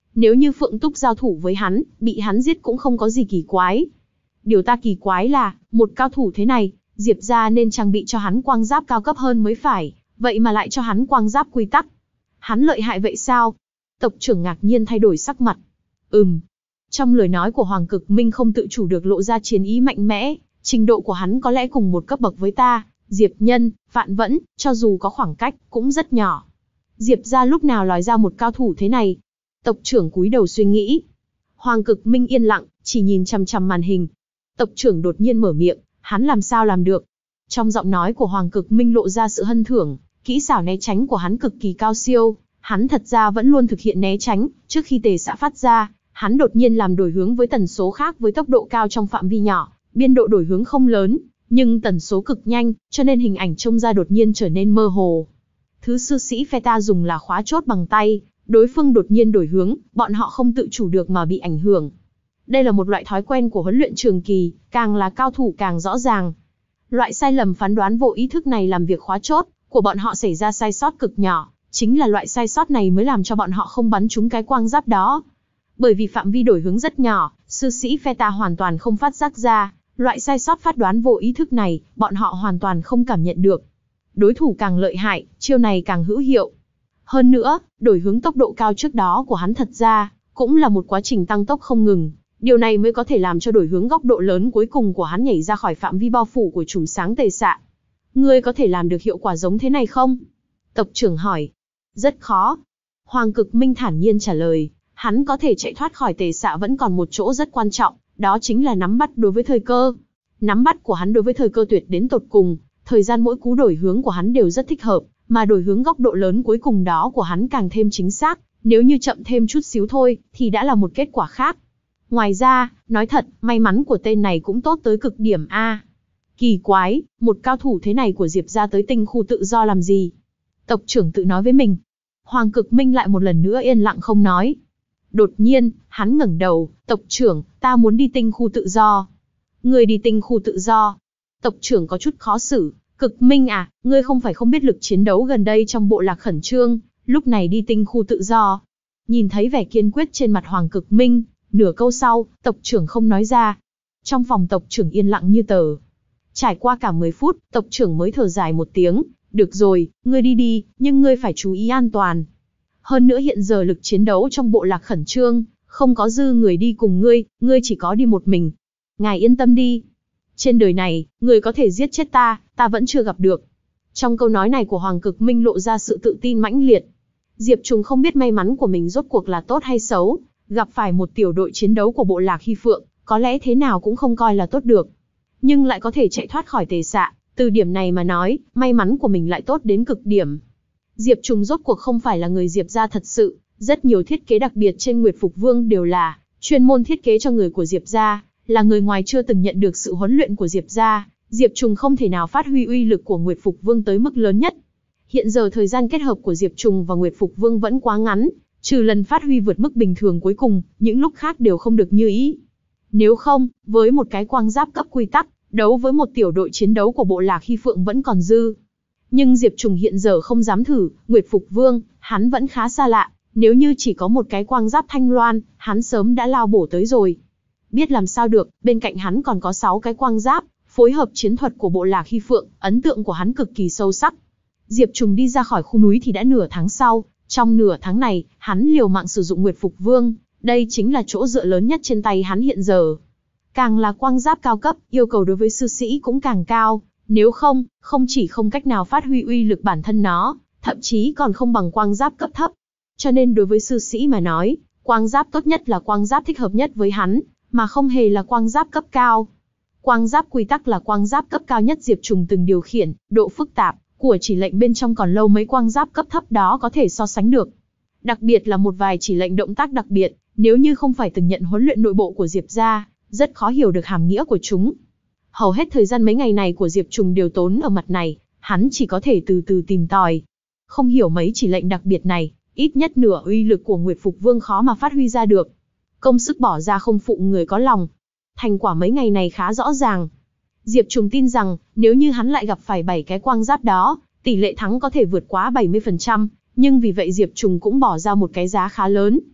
Nếu như Phượng Túc giao thủ với hắn, bị hắn giết cũng không có gì kỳ quái. Điều ta kỳ quái là, một cao thủ thế này, Diệp gia nên trang bị cho hắn quang giáp cao cấp hơn mới phải, vậy mà lại cho hắn quang giáp quy tắc. Hắn lợi hại vậy sao? Tộc trưởng ngạc nhiên thay đổi sắc mặt. Ừm. Trong lời nói của Hoàng Cực Minh không tự chủ được lộ ra chiến ý mạnh mẽ, trình độ của hắn có lẽ cùng một cấp bậc với ta, Diệp Nhân, Vạn Vẫn, cho dù có khoảng cách, cũng rất nhỏ. Diệp gia lúc nào lòi ra một cao thủ thế này? Tộc trưởng cúi đầu suy nghĩ. Hoàng Cực Minh yên lặng, chỉ nhìn chằm chằm màn hình. Tộc trưởng đột nhiên mở miệng, hắn làm sao làm được? Trong giọng nói của Hoàng Cực Minh lộ ra sự hân thưởng, kỹ xảo né tránh của hắn cực kỳ cao siêu, hắn thật ra vẫn luôn thực hiện né tránh, trước khi tề xạ phát ra, hắn đột nhiên làm đổi hướng với tần số khác với tốc độ cao trong phạm vi nhỏ, biên độ đổi hướng không lớn, nhưng tần số cực nhanh, cho nên hình ảnh trông ra đột nhiên trở nên mơ hồ. Thứ sư sĩ phe ta dùng là khóa chốt bằng tay, đối phương đột nhiên đổi hướng, bọn họ không tự chủ được mà bị ảnh hưởng. Đây là một loại thói quen của huấn luyện trường kỳ, càng là cao thủ càng rõ ràng. Loại sai lầm phán đoán vô ý thức này làm việc khóa chốt của bọn họ xảy ra sai sót cực nhỏ, chính là loại sai sót này mới làm cho bọn họ không bắn trúng cái quang giáp đó. Bởi vì phạm vi đổi hướng rất nhỏ, sư sĩ phe ta hoàn toàn không phát giác ra, loại sai sót phát đoán vô ý thức này, bọn họ hoàn toàn không cảm nhận được. Đối thủ càng lợi hại, chiêu này càng hữu hiệu. Hơn nữa, đổi hướng tốc độ cao trước đó của hắn thật ra, cũng là một quá trình tăng tốc không ngừng. Điều này mới có thể làm cho đổi hướng góc độ lớn cuối cùng của hắn nhảy ra khỏi phạm vi bao phủ của chùm sáng tề xạ. Ngươi có thể làm được hiệu quả giống thế này không? Tộc trưởng hỏi. Rất khó. Hoàng Cực Minh thản nhiên trả lời. Hắn có thể chạy thoát khỏi tề xạ vẫn còn một chỗ rất quan trọng, đó chính là nắm bắt đối với thời cơ. Nắm bắt của hắn đối với thời cơ tuyệt đến tột cùng, thời gian mỗi cú đổi hướng của hắn đều rất thích hợp, mà đổi hướng góc độ lớn cuối cùng đó của hắn càng thêm chính xác, nếu như chậm thêm chút xíu thôi, thì đã là một kết quả khác. Ngoài ra, nói thật, may mắn của tên này cũng tốt tới cực điểm a. Kỳ quái, một cao thủ thế này của Diệp gia tới tinh khu tự do làm gì? Tộc trưởng tự nói với mình. Hoàng Cực Minh lại một lần nữa yên lặng không nói. Đột nhiên, hắn ngẩng đầu, tộc trưởng, ta muốn đi tinh khu tự do. Ngươi đi tinh khu tự do? Tộc trưởng có chút khó xử. Cực Minh à, ngươi không phải không biết lực chiến đấu gần đây trong bộ lạc khẩn trương, lúc này đi tinh khu tự do. Nhìn thấy vẻ kiên quyết trên mặt Hoàng Cực Minh, nửa câu sau, tộc trưởng không nói ra. Trong phòng tộc trưởng yên lặng như tờ. Trải qua cả mười phút, tộc trưởng mới thở dài một tiếng. Được rồi, ngươi đi đi, nhưng ngươi phải chú ý an toàn. Hơn nữa hiện giờ lực chiến đấu trong bộ lạc khẩn trương, không có dư người đi cùng ngươi, ngươi chỉ có đi một mình. Ngài yên tâm đi. Trên đời này, người có thể giết chết ta, ta vẫn chưa gặp được. Trong câu nói này của Hoàng Cực Minh lộ ra sự tự tin mãnh liệt. Diệp Trùng không biết may mắn của mình rốt cuộc là tốt hay xấu, gặp phải một tiểu đội chiến đấu của bộ lạc Hy Phượng, có lẽ thế nào cũng không coi là tốt được. Nhưng lại có thể chạy thoát khỏi tề xạ, từ điểm này mà nói, may mắn của mình lại tốt đến cực điểm. Diệp Trùng rốt cuộc không phải là người Diệp gia thật sự, rất nhiều thiết kế đặc biệt trên Nguyệt Phục Vương đều là chuyên môn thiết kế cho người của Diệp gia, là người ngoài chưa từng nhận được sự huấn luyện của Diệp gia, Diệp Trùng không thể nào phát huy uy lực của Nguyệt Phục Vương tới mức lớn nhất. Hiện giờ thời gian kết hợp của Diệp Trùng và Nguyệt Phục Vương vẫn quá ngắn, trừ lần phát huy vượt mức bình thường cuối cùng, những lúc khác đều không được như ý. Nếu không, với một cái quang giáp cấp quy tắc, đấu với một tiểu đội chiến đấu của bộ lạc Hy Phượng vẫn còn dư. Nhưng Diệp Trùng hiện giờ không dám thử, Nguyệt Phục Vương, hắn vẫn khá xa lạ, nếu như chỉ có một cái quang giáp thanh loan, hắn sớm đã lao bổ tới rồi. Biết làm sao được, bên cạnh hắn còn có sáu cái quang giáp, phối hợp chiến thuật của bộ lạc Hy Phượng, ấn tượng của hắn cực kỳ sâu sắc. Diệp Trùng đi ra khỏi khu núi thì đã nửa tháng sau, trong nửa tháng này, hắn liều mạng sử dụng Nguyệt Phục Vương, đây chính là chỗ dựa lớn nhất trên tay hắn hiện giờ. Càng là quang giáp cao cấp, yêu cầu đối với sư sĩ cũng càng cao, nếu không, không chỉ không cách nào phát huy uy lực bản thân nó, thậm chí còn không bằng quang giáp cấp thấp. Cho nên đối với sư sĩ mà nói, quang giáp tốt nhất là quang giáp thích hợp nhất với hắn, mà không hề là quang giáp cấp cao. Quang giáp quy tắc là quang giáp cấp cao nhất Diệp Trùng từng điều khiển, độ phức tạp của chỉ lệnh bên trong còn lâu mấy quang giáp cấp thấp đó có thể so sánh được. Đặc biệt là một vài chỉ lệnh động tác đặc biệt, nếu như không phải từng nhận huấn luyện nội bộ của Diệp gia, rất khó hiểu được hàm nghĩa của chúng. Hầu hết thời gian mấy ngày này của Diệp Trùng đều tốn ở mặt này, hắn chỉ có thể từ từ tìm tòi. Không hiểu mấy chỉ lệnh đặc biệt này, ít nhất nửa uy lực của Nguyệt Phục Vương khó mà phát huy ra được. Công sức bỏ ra không phụ người có lòng. Thành quả mấy ngày này khá rõ ràng. Diệp Trùng tin rằng, nếu như hắn lại gặp phải bảy cái quang giáp đó, tỷ lệ thắng có thể vượt quá bảy mươi phần trăm, nhưng vì vậy Diệp Trùng cũng bỏ ra một cái giá khá lớn.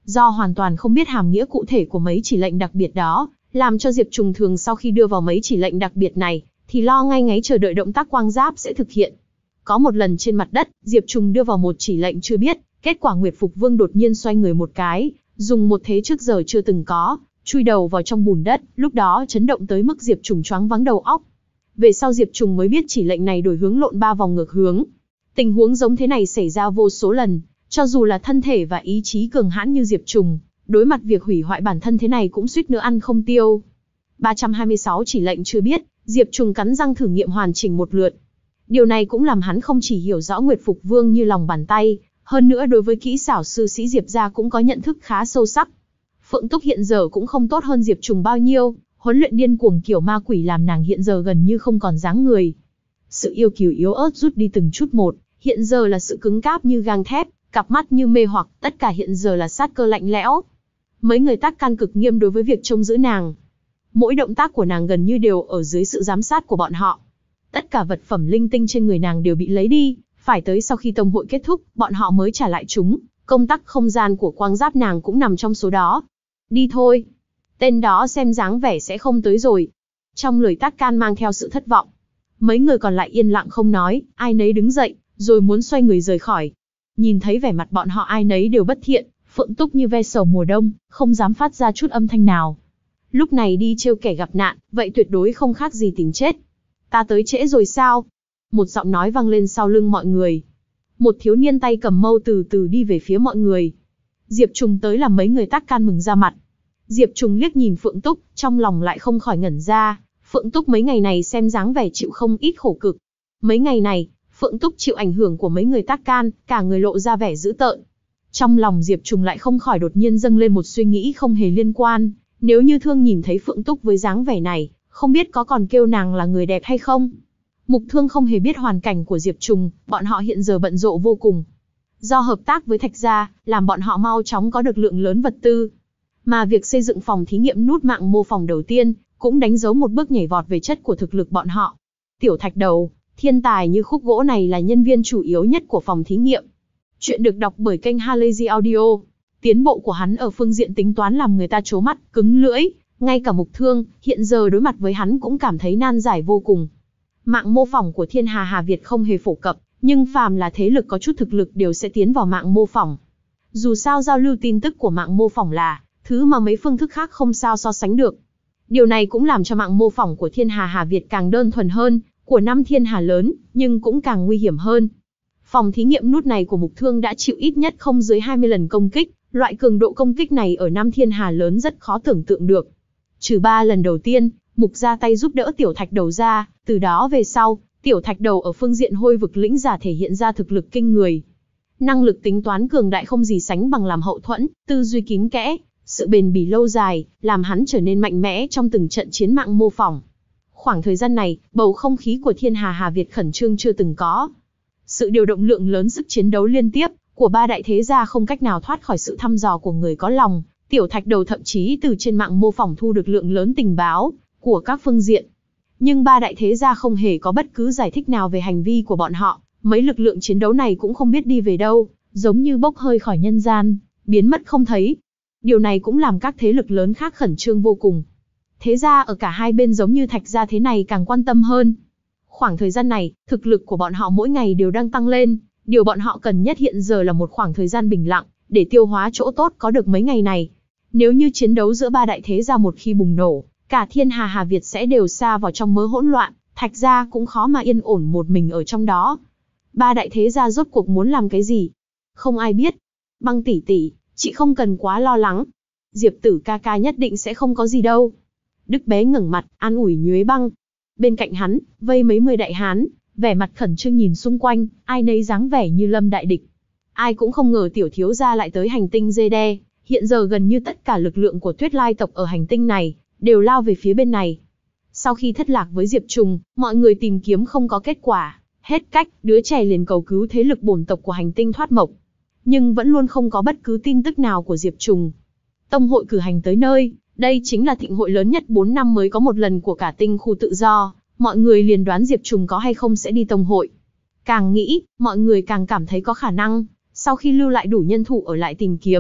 Do hoàn toàn không biết hàm nghĩa cụ thể của mấy chỉ lệnh đặc biệt đó, làm cho Diệp Trùng thường sau khi đưa vào mấy chỉ lệnh đặc biệt này, thì lo ngay ngáy chờ đợi động tác quang giáp sẽ thực hiện. Có một lần trên mặt đất, Diệp Trùng đưa vào một chỉ lệnh chưa biết, kết quả Nguyệt Phục Vương đột nhiên xoay người một cái, dùng một thế trước giờ chưa từng có, chui đầu vào trong bùn đất, lúc đó chấn động tới mức Diệp Trùng choáng váng đầu óc. Về sau Diệp Trùng mới biết chỉ lệnh này đổi hướng lộn ba vòng ngược hướng. Tình huống giống thế này xảy ra vô số lần, cho dù là thân thể và ý chí cường hãn như Diệp Trùng, đối mặt việc hủy hoại bản thân thế này cũng suýt nữa ăn không tiêu. ba trăm hai mươi sáu chỉ lệnh chưa biết, Diệp Trùng cắn răng thử nghiệm hoàn chỉnh một lượt. Điều này cũng làm hắn không chỉ hiểu rõ Nguyệt Phục Vương như lòng bàn tay, hơn nữa đối với kỹ xảo sư sĩ Diệp gia cũng có nhận thức khá sâu sắc. Phượng Túc hiện giờ cũng không tốt hơn Diệp Trùng bao nhiêu, huấn luyện điên cuồng kiểu ma quỷ làm nàng hiện giờ gần như không còn dáng người. Sự yêu kiều yếu ớt rút đi từng chút một, hiện giờ là sự cứng cáp như gang thép, cặp mắt như mê hoặc, tất cả hiện giờ là sát cơ lạnh lẽo. Mấy người tác can cực nghiêm đối với việc trông giữ nàng. Mỗi động tác của nàng gần như đều ở dưới sự giám sát của bọn họ. Tất cả vật phẩm linh tinh trên người nàng đều bị lấy đi, phải tới sau khi tông hội kết thúc, bọn họ mới trả lại chúng. Công tắc không gian của quang giáp nàng cũng nằm trong số đó. Đi thôi. Tên đó xem dáng vẻ sẽ không tới rồi. Trong lời tác can mang theo sự thất vọng. Mấy người còn lại yên lặng không nói, ai nấy đứng dậy, rồi muốn xoay người rời khỏi. Nhìn thấy vẻ mặt bọn họ ai nấy đều bất thiện, Phượng Túc như ve sầu mùa đông, không dám phát ra chút âm thanh nào. Lúc này đi trêu kẻ gặp nạn, vậy tuyệt đối không khác gì tìm chết. Ta tới trễ rồi sao? Một giọng nói vang lên sau lưng mọi người. Một thiếu niên tay cầm mâu từ từ đi về phía mọi người. Diệp Trùng tới làm mấy người tác can mừng ra mặt. Diệp Trùng liếc nhìn Phượng Túc, trong lòng lại không khỏi ngẩn ra. Phượng Túc mấy ngày này xem dáng vẻ chịu không ít khổ cực. Mấy ngày này, Phượng Túc chịu ảnh hưởng của mấy người tác can, cả người lộ ra vẻ dữ tợn. Trong lòng Diệp Trùng lại không khỏi đột nhiên dâng lên một suy nghĩ không hề liên quan. Nếu như Thương nhìn thấy Phượng Túc với dáng vẻ này, không biết có còn kêu nàng là người đẹp hay không? Mục Thương không hề biết hoàn cảnh của Diệp Trùng, bọn họ hiện giờ bận rộn vô cùng. Do hợp tác với Thạch Gia, làm bọn họ mau chóng có được lượng lớn vật tư. Mà việc xây dựng phòng thí nghiệm nút mạng mô phỏng đầu tiên, cũng đánh dấu một bước nhảy vọt về chất của thực lực bọn họ. Tiểu Thạch Đầu, thiên tài như khúc gỗ này là nhân viên chủ yếu nhất của phòng thí nghiệm. Chuyện được đọc bởi kênh Halazy Audio. Tiến bộ của hắn ở phương diện tính toán làm người ta trố mắt, cứng lưỡi. Ngay cả Mục Thương, hiện giờ đối mặt với hắn cũng cảm thấy nan giải vô cùng. Mạng mô phỏng của Thiên Hà Hà Việt không hề phổ cập, nhưng phàm là thế lực có chút thực lực đều sẽ tiến vào mạng mô phỏng. Dù sao giao lưu tin tức của mạng mô phỏng là thứ mà mấy phương thức khác không sao so sánh được. Điều này cũng làm cho mạng mô phỏng của Thiên Hà Hà Việt càng đơn thuần hơn, của năm thiên hà lớn, nhưng cũng càng nguy hiểm hơn. Phòng thí nghiệm nút này của Mục Thương đã chịu ít nhất không dưới hai mươi lần công kích, loại cường độ công kích này ở năm thiên hà lớn rất khó tưởng tượng được. Trừ ba lần đầu tiên, Mục ra tay giúp đỡ Tiểu Thạch Đầu ra, từ đó về sau, Tiểu Thạch Đầu ở phương diện hôi vực lĩnh giả thể hiện ra thực lực kinh người. Năng lực tính toán cường đại không gì sánh bằng làm hậu thuẫn, tư duy kín kẽ, sự bền bỉ lâu dài, làm hắn trở nên mạnh mẽ trong từng trận chiến mạng mô phỏng. Khoảng thời gian này, bầu không khí của Thiên Hà Hà Việt khẩn trương chưa từng có. Sự điều động lượng lớn sức chiến đấu liên tiếp của ba đại thế gia không cách nào thoát khỏi sự thăm dò của người có lòng. Tiểu Thạch Đầu thậm chí từ trên mạng mô phỏng thu được lượng lớn tình báo của các phương diện. Nhưng ba đại thế gia không hề có bất cứ giải thích nào về hành vi của bọn họ, mấy lực lượng chiến đấu này cũng không biết đi về đâu, giống như bốc hơi khỏi nhân gian, biến mất không thấy. Điều này cũng làm các thế lực lớn khác khẩn trương vô cùng. Thế gia ở cả hai bên giống như Thạch gia thế này càng quan tâm hơn. Khoảng thời gian này, thực lực của bọn họ mỗi ngày đều đang tăng lên, điều bọn họ cần nhất hiện giờ là một khoảng thời gian bình lặng, để tiêu hóa chỗ tốt có được mấy ngày này. Nếu như chiến đấu giữa ba đại thế gia một khi bùng nổ, cả Thiên Hà Hà Việt sẽ đều sa vào trong mớ hỗn loạn, Thạch gia cũng khó mà yên ổn một mình ở trong đó. Ba đại thế gia rốt cuộc muốn làm cái gì? Không ai biết. Băng tỷ tỷ, chị không cần quá lo lắng. Diệp Tử ca ca nhất định sẽ không có gì đâu. Đức bé ngẩng mặt, an ủi Nhuế Băng. Bên cạnh hắn, vây mấy mươi đại hán, vẻ mặt khẩn trương nhìn xung quanh, ai nấy dáng vẻ như lâm đại địch. Ai cũng không ngờ tiểu thiếu gia lại tới hành tinh Dê Đe, hiện giờ gần như tất cả lực lượng của Tuyết Lai tộc ở hành tinh này đều lao về phía bên này. Sau khi thất lạc với Diệp Trùng, mọi người tìm kiếm không có kết quả, hết cách, đứa trẻ liền cầu cứu thế lực bổn tộc của hành tinh Thoát Mộc. Nhưng vẫn luôn không có bất cứ tin tức nào của Diệp Trùng. Tông hội cử hành tới nơi, đây chính là thịnh hội lớn nhất bốn năm mới có một lần của cả tinh khu tự do, mọi người liền đoán Diệp Trùng có hay không sẽ đi tông hội. Càng nghĩ, mọi người càng cảm thấy có khả năng, sau khi lưu lại đủ nhân thủ ở lại tìm kiếm,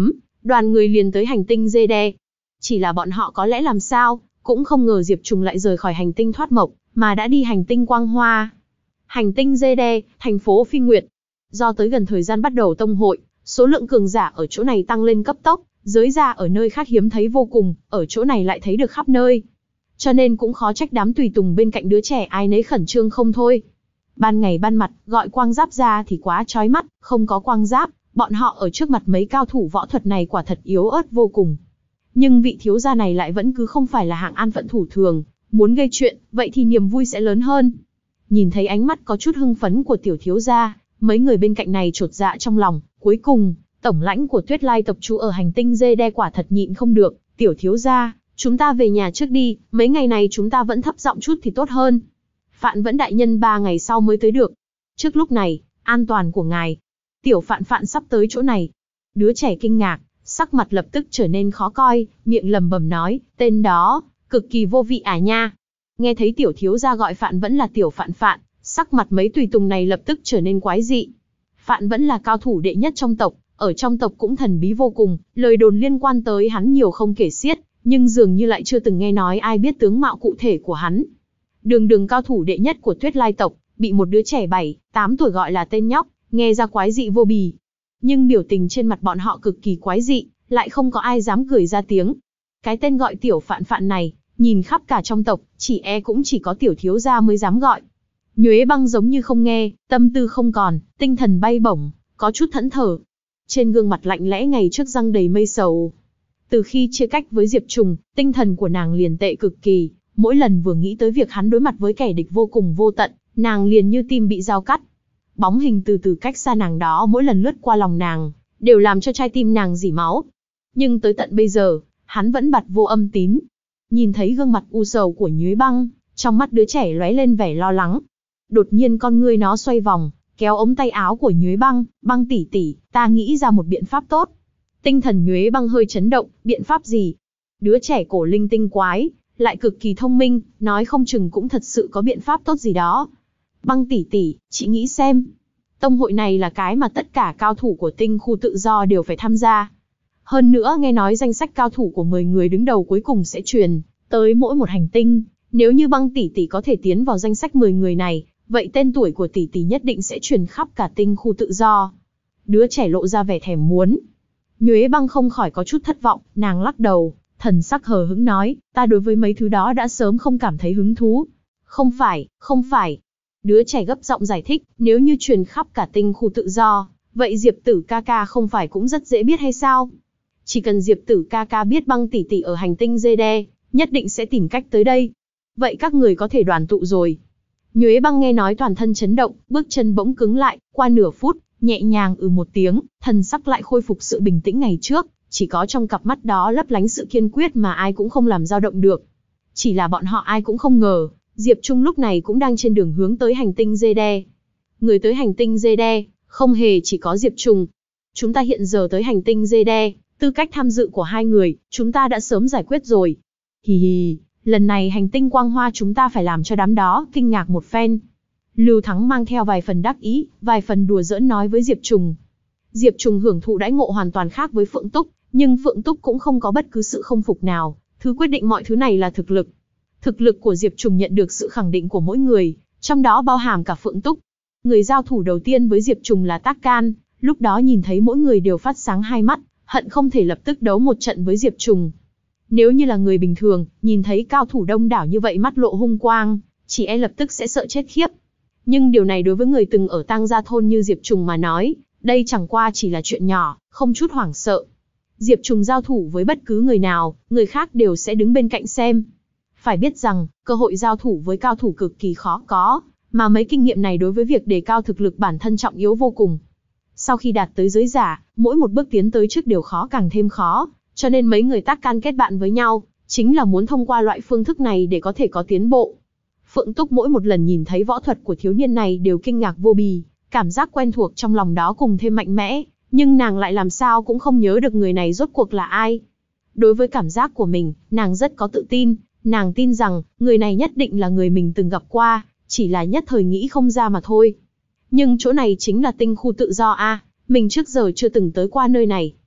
đoàn người liền tới hành tinh Dê Đe. Chỉ là bọn họ có lẽ làm sao, cũng không ngờ Diệp Trùng lại rời khỏi hành tinh Thoát Mộc, mà đã đi hành tinh Quang Hoa. Hành tinh Dê Đe, thành phố Phi Nguyệt. Do tới gần thời gian bắt đầu tông hội, số lượng cường giả ở chỗ này tăng lên cấp tốc, giới gia ở nơi khác hiếm thấy vô cùng, ở chỗ này lại thấy được khắp nơi. Cho nên cũng khó trách đám tùy tùng bên cạnh đứa trẻ ai nấy khẩn trương không thôi. Ban ngày ban mặt, gọi quang giáp ra thì quá chói mắt, không có quang giáp, bọn họ ở trước mặt mấy cao thủ võ thuật này quả thật yếu ớt vô cùng. Nhưng vị thiếu gia này lại vẫn cứ không phải là hạng an phận thủ thường, muốn gây chuyện, vậy thì niềm vui sẽ lớn hơn. Nhìn thấy ánh mắt có chút hưng phấn của tiểu thiếu gia, mấy người bên cạnh này chột dạ trong lòng, cuối cùng, tổng lãnh của Tuyết Lai tộc trú ở hành tinh Dê Đe quả thật nhịn không được, tiểu thiếu gia, chúng ta về nhà trước đi, mấy ngày này chúng ta vẫn thấp giọng chút thì tốt hơn. Phạn Vẫn đại nhân ba ngày sau mới tới được. Trước lúc này, an toàn của ngài. Tiểu Phạn Phạn sắp tới chỗ này. Đứa trẻ kinh ngạc, sắc mặt lập tức trở nên khó coi, miệng lầm bầm nói, tên đó, cực kỳ vô vị à nha. Nghe thấy tiểu thiếu gia gọi Phạn Vẫn là tiểu Phạn Phạn, sắc mặt mấy tùy tùng này lập tức trở nên quái dị. Phạn Vẫn là cao thủ đệ nhất trong tộc, ở trong tộc cũng thần bí vô cùng, lời đồn liên quan tới hắn nhiều không kể xiết, nhưng dường như lại chưa từng nghe nói ai biết tướng mạo cụ thể của hắn. Đường đường cao thủ đệ nhất của Tuyết Lai tộc, bị một đứa trẻ bảy, tám tuổi gọi là tên nhóc, nghe ra quái dị vô bì. Nhưng biểu tình trên mặt bọn họ cực kỳ quái dị, lại không có ai dám cười ra tiếng. Cái tên gọi tiểu Phạn Phạn này, nhìn khắp cả trong tộc, chỉ e cũng chỉ có tiểu thiếu gia mới dám gọi. Nhuế Băng giống như không nghe, tâm tư không còn, tinh thần bay bổng, có chút thẫn thờ. Trên gương mặt lạnh lẽ ngày trước răng đầy mây sầu. Từ khi chia cách với Diệp Trùng, tinh thần của nàng liền tệ cực kỳ, mỗi lần vừa nghĩ tới việc hắn đối mặt với kẻ địch vô cùng vô tận, nàng liền như tim bị dao cắt. Bóng hình từ từ cách xa nàng đó mỗi lần lướt qua lòng nàng, đều làm cho trái tim nàng rỉ máu. Nhưng tới tận bây giờ, hắn vẫn bặt vô âm tín. Nhìn thấy gương mặt u sầu của Nhuế Băng, trong mắt đứa trẻ lóe lên vẻ lo lắng. Đột nhiên con ngươi nó xoay vòng, kéo ống tay áo của Nhuế Băng, Băng tỷ tỷ, ta nghĩ ra một biện pháp tốt. Tinh thần Nhuế Băng hơi chấn động, biện pháp gì? Đứa trẻ cổ linh tinh quái, lại cực kỳ thông minh, nói không chừng cũng thật sự có biện pháp tốt gì đó. Băng tỷ tỷ, chị nghĩ xem. Tông hội này là cái mà tất cả cao thủ của tinh khu tự do đều phải tham gia. Hơn nữa nghe nói danh sách cao thủ của mười người đứng đầu cuối cùng sẽ truyền tới mỗi một hành tinh. Nếu như Băng tỷ tỷ có thể tiến vào danh sách mười người này, vậy tên tuổi của tỷ tỷ nhất định sẽ truyền khắp cả tinh khu tự do. Đứa trẻ lộ ra vẻ thèm muốn. Nhuế Băng không khỏi có chút thất vọng, nàng lắc đầu, thần sắc hờ hững nói, ta đối với mấy thứ đó đã sớm không cảm thấy hứng thú. Không phải, không phải. Đứa trẻ gấp giọng giải thích, nếu như truyền khắp cả tinh khu tự do, vậy Diệp Tử ca ca không phải cũng rất dễ biết hay sao? Chỉ cần Diệp Tử ca ca biết Băng tỷ tỷ ở hành tinh Dê Đe, nhất định sẽ tìm cách tới đây. Vậy các người có thể đoàn tụ rồi. Nhuế Băng nghe nói toàn thân chấn động, bước chân bỗng cứng lại, qua nửa phút, nhẹ nhàng ừ một tiếng, thần sắc lại khôi phục sự bình tĩnh ngày trước, chỉ có trong cặp mắt đó lấp lánh sự kiên quyết mà ai cũng không làm dao động được. Chỉ là bọn họ ai cũng không ngờ, Diệp Trung lúc này cũng đang trên đường hướng tới hành tinh Dê Đe. Người tới hành tinh Dê Đe, không hề chỉ có Diệp Trung. Chúng ta hiện giờ tới hành tinh Dê Đe, tư cách tham dự của hai người, chúng ta đã sớm giải quyết rồi. Hì hì, lần này hành tinh Quang Hoa chúng ta phải làm cho đám đó kinh ngạc một phen. Lưu Thắng mang theo vài phần đắc ý, vài phần đùa giỡn nói với Diệp Trùng. Diệp Trùng hưởng thụ đãi ngộ hoàn toàn khác với Phượng Túc, nhưng Phượng Túc cũng không có bất cứ sự không phục nào, thứ quyết định mọi thứ này là thực lực. Thực lực của Diệp Trùng nhận được sự khẳng định của mỗi người, trong đó bao hàm cả Phượng Túc. Người giao thủ đầu tiên với Diệp Trùng là Tác Can, lúc đó nhìn thấy mỗi người đều phát sáng hai mắt, hận không thể lập tức đấu một trận với Diệp Trùng. Nếu như là người bình thường, nhìn thấy cao thủ đông đảo như vậy mắt lộ hung quang, chỉ e lập tức sẽ sợ chết khiếp. Nhưng điều này đối với người từng ở Tang Gia thôn như Diệp Trùng mà nói, đây chẳng qua chỉ là chuyện nhỏ, không chút hoảng sợ. Diệp Trùng giao thủ với bất cứ người nào, người khác đều sẽ đứng bên cạnh xem. Phải biết rằng, cơ hội giao thủ với cao thủ cực kỳ khó có, mà mấy kinh nghiệm này đối với việc đề cao thực lực bản thân trọng yếu vô cùng. Sau khi đạt tới giới giả, mỗi một bước tiến tới trước đều khó càng thêm khó, cho nên mấy người Tác Can kết bạn với nhau, chính là muốn thông qua loại phương thức này để có thể có tiến bộ. Phượng Túc mỗi một lần nhìn thấy võ thuật của thiếu niên này đều kinh ngạc vô bì, cảm giác quen thuộc trong lòng đó cùng thêm mạnh mẽ, nhưng nàng lại làm sao cũng không nhớ được người này rốt cuộc là ai. Đối với cảm giác của mình, nàng rất có tự tin, nàng tin rằng, người này nhất định là người mình từng gặp qua, chỉ là nhất thời nghĩ không ra mà thôi. Nhưng chỗ này chính là tinh khu tự do a, mình trước giờ chưa từng tới qua nơi này.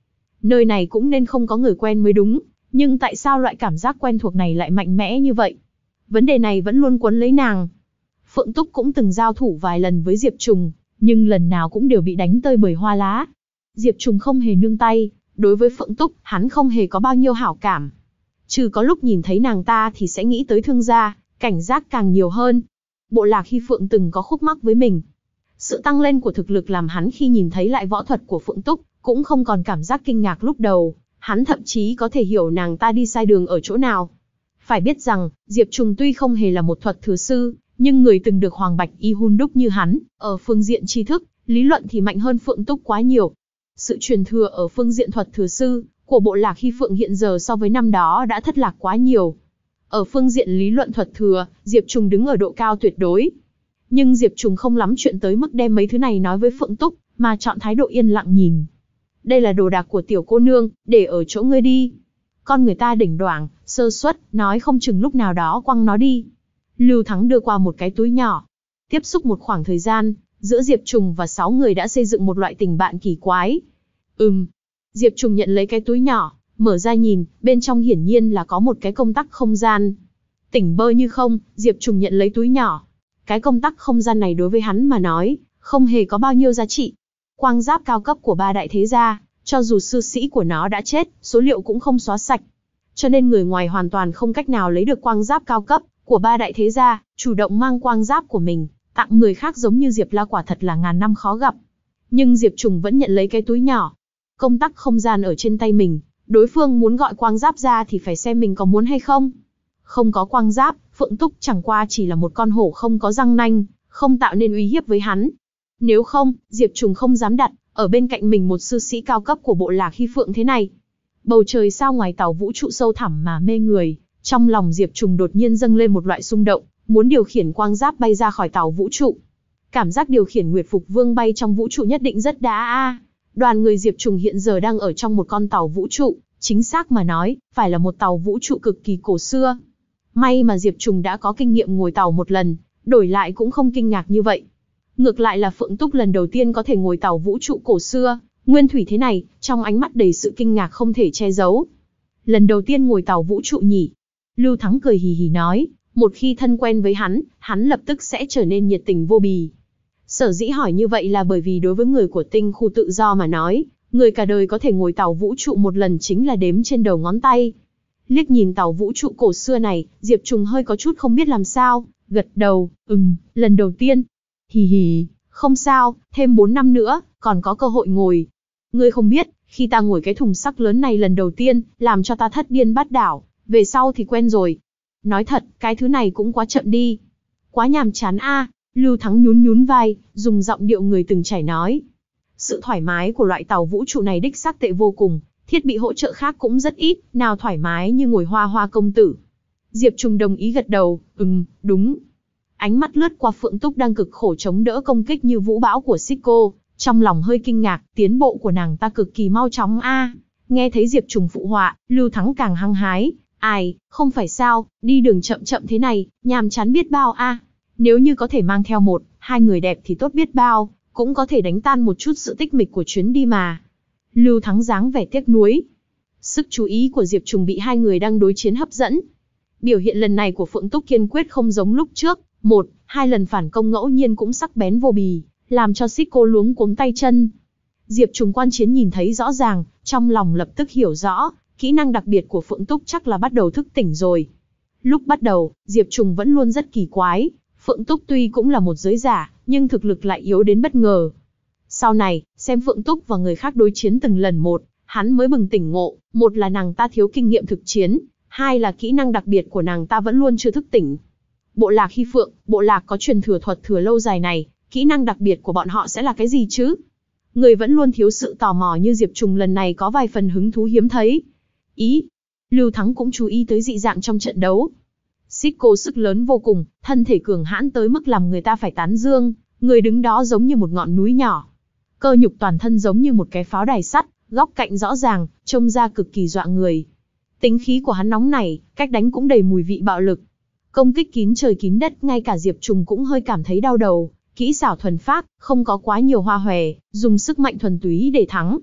Nơi này cũng nên không có người quen mới đúng, nhưng tại sao loại cảm giác quen thuộc này lại mạnh mẽ như vậy? Vấn đề này vẫn luôn quấn lấy nàng. Phượng Túc cũng từng giao thủ vài lần với Diệp Trùng, nhưng lần nào cũng đều bị đánh tơi bởi hoa lá. Diệp Trùng không hề nương tay, đối với Phượng Túc, hắn không hề có bao nhiêu hảo cảm. Trừ có lúc nhìn thấy nàng ta thì sẽ nghĩ tới Thương gia, cảnh giác càng nhiều hơn. Bộ Lạc Hy Phượng từng có khúc mắc với mình. Sự tăng lên của thực lực làm hắn khi nhìn thấy lại võ thuật của Phượng Túc, cũng không còn cảm giác kinh ngạc lúc đầu, hắn thậm chí có thể hiểu nàng ta đi sai đường ở chỗ nào. Phải biết rằng, Diệp Trùng tuy không hề là một thuật thừa sư, nhưng người từng được Hoàng Bạch Y hun đúc như hắn, ở phương diện tri thức, lý luận thì mạnh hơn Phượng Túc quá nhiều. Sự truyền thừa ở phương diện thuật thừa sư của bộ Lạc Hy Phượng hiện giờ so với năm đó đã thất lạc quá nhiều. Ở phương diện lý luận thuật thừa, Diệp Trùng đứng ở độ cao tuyệt đối. Nhưng Diệp Trùng không lắm chuyện tới mức đem mấy thứ này nói với Phượng Túc, mà chọn thái độ yên lặng nhìn. Đây là đồ đạc của tiểu cô nương, để ở chỗ ngươi đi. Con người ta đỉnh đoảng, sơ suất, nói không chừng lúc nào đó quăng nó đi. Lưu Thắng đưa qua một cái túi nhỏ. Tiếp xúc một khoảng thời gian, giữa Diệp Trùng và sáu người đã xây dựng một loại tình bạn kỳ quái. Ừm. Diệp Trùng nhận lấy cái túi nhỏ, mở ra nhìn, bên trong hiển nhiên là có một cái công tắc không gian. Tỉnh bơ như không, Diệp Trùng nhận lấy túi nhỏ. Cái công tắc không gian này đối với hắn mà nói, không hề có bao nhiêu giá trị. Quang giáp cao cấp của ba đại thế gia, cho dù sư sĩ của nó đã chết, số liệu cũng không xóa sạch. Cho nên người ngoài hoàn toàn không cách nào lấy được quang giáp cao cấp của ba đại thế gia, chủ động mang quang giáp của mình, tặng người khác giống như Diệp La quả thật là ngàn năm khó gặp. Nhưng Diệp Trùng vẫn nhận lấy cái túi nhỏ. Công tắc không gian ở trên tay mình, đối phương muốn gọi quang giáp ra thì phải xem mình có muốn hay không. Không có quang giáp, Phượng Túc chẳng qua chỉ là một con hổ không có răng nanh, không tạo nên uy hiếp với hắn. Nếu không, Diệp Trùng không dám đặt ở bên cạnh mình một sư sĩ cao cấp của bộ Lạc Hy Phượng thế này. Bầu trời sao ngoài tàu vũ trụ sâu thẳm mà mê người, trong lòng Diệp Trùng đột nhiên dâng lên một loại xung động, muốn điều khiển quang giáp bay ra khỏi tàu vũ trụ. Cảm giác điều khiển Nguyệt Phục Vương bay trong vũ trụ nhất định rất đã a. Đoàn người Diệp Trùng hiện giờ đang ở trong một con tàu vũ trụ, chính xác mà nói, phải là một tàu vũ trụ cực kỳ cổ xưa. May mà Diệp Trùng đã có kinh nghiệm ngồi tàu một lần, đổi lại cũng không kinh ngạc như vậy. Ngược lại là Phượng Túc lần đầu tiên có thể ngồi tàu vũ trụ cổ xưa, nguyên thủy thế này, trong ánh mắt đầy sự kinh ngạc không thể che giấu. Lần đầu tiên ngồi tàu vũ trụ nhỉ? Lưu Thắng cười hì hì nói, một khi thân quen với hắn, hắn lập tức sẽ trở nên nhiệt tình vô bì. Sở dĩ hỏi như vậy là bởi vì đối với người của tinh khu tự do mà nói, người cả đời có thể ngồi tàu vũ trụ một lần chính là đếm trên đầu ngón tay. Liếc nhìn tàu vũ trụ cổ xưa này, Diệp Trùng hơi có chút không biết làm sao, gật đầu, ừm, lần đầu tiên. Hì hì, không sao, thêm bốn năm nữa, còn có cơ hội ngồi. Ngươi không biết, khi ta ngồi cái thùng sắt lớn này lần đầu tiên, làm cho ta thất điên bát đảo, về sau thì quen rồi. Nói thật, cái thứ này cũng quá chậm đi. Quá nhàm chán a. Lưu Thắng nhún nhún vai, dùng giọng điệu người từng trải nói. Sự thoải mái của loại tàu vũ trụ này đích xác tệ vô cùng, thiết bị hỗ trợ khác cũng rất ít, nào thoải mái như ngồi hoa hoa công tử. Diệp Trùng đồng ý gật đầu, ừm, đúng. Ánh mắt lướt qua Phượng Túc đang cực khổ chống đỡ công kích như vũ bão của Siko, trong lòng hơi kinh ngạc, tiến bộ của nàng ta cực kỳ mau chóng a. Nghe thấy Diệp Trùng phụ họa, Lưu Thắng càng hăng hái, ai, không phải sao, đi đường chậm chậm thế này, nhàm chán biết bao a. Nếu như có thể mang theo một, hai người đẹp thì tốt biết bao, cũng có thể đánh tan một chút sự tích mịch của chuyến đi mà. Lưu Thắng dáng vẻ tiếc nuối. Sức chú ý của Diệp Trùng bị hai người đang đối chiến hấp dẫn. Biểu hiện lần này của Phượng Túc kiên quyết không giống lúc trước, một, hai lần phản công ngẫu nhiên cũng sắc bén vô bì, làm cho Siko luống cuống tay chân. Diệp Trùng quan chiến nhìn thấy rõ ràng, trong lòng lập tức hiểu rõ, kỹ năng đặc biệt của Phượng Túc chắc là bắt đầu thức tỉnh rồi. Lúc bắt đầu, Diệp Trùng vẫn luôn rất kỳ quái, Phượng Túc tuy cũng là một giới giả, nhưng thực lực lại yếu đến bất ngờ. Sau này, xem Phượng Túc và người khác đối chiến từng lần một, hắn mới bừng tỉnh ngộ, một là nàng ta thiếu kinh nghiệm thực chiến, hai là kỹ năng đặc biệt của nàng ta vẫn luôn chưa thức tỉnh. Bộ Lạc Hy Phượng, bộ lạc có truyền thừa thuật thừa lâu dài này, kỹ năng đặc biệt của bọn họ sẽ là cái gì chứ? Người vẫn luôn thiếu sự tò mò như Diệp Trùng lần này có vài phần hứng thú hiếm thấy. Ý, Lưu Thắng cũng chú ý tới dị dạng trong trận đấu. Siko sức lớn vô cùng, thân thể cường hãn tới mức làm người ta phải tán dương, người đứng đó giống như một ngọn núi nhỏ. Cơ nhục toàn thân giống như một cái pháo đài sắt, góc cạnh rõ ràng, trông ra cực kỳ dọa người. Tính khí của hắn nóng nảy, cách đánh cũng đầy mùi vị bạo lực. Công kích kín trời kín đất, ngay cả Diệp Trùng cũng hơi cảm thấy đau đầu, kỹ xảo thuần phác, không có quá nhiều hoa hòe, dùng sức mạnh thuần túy để thắng.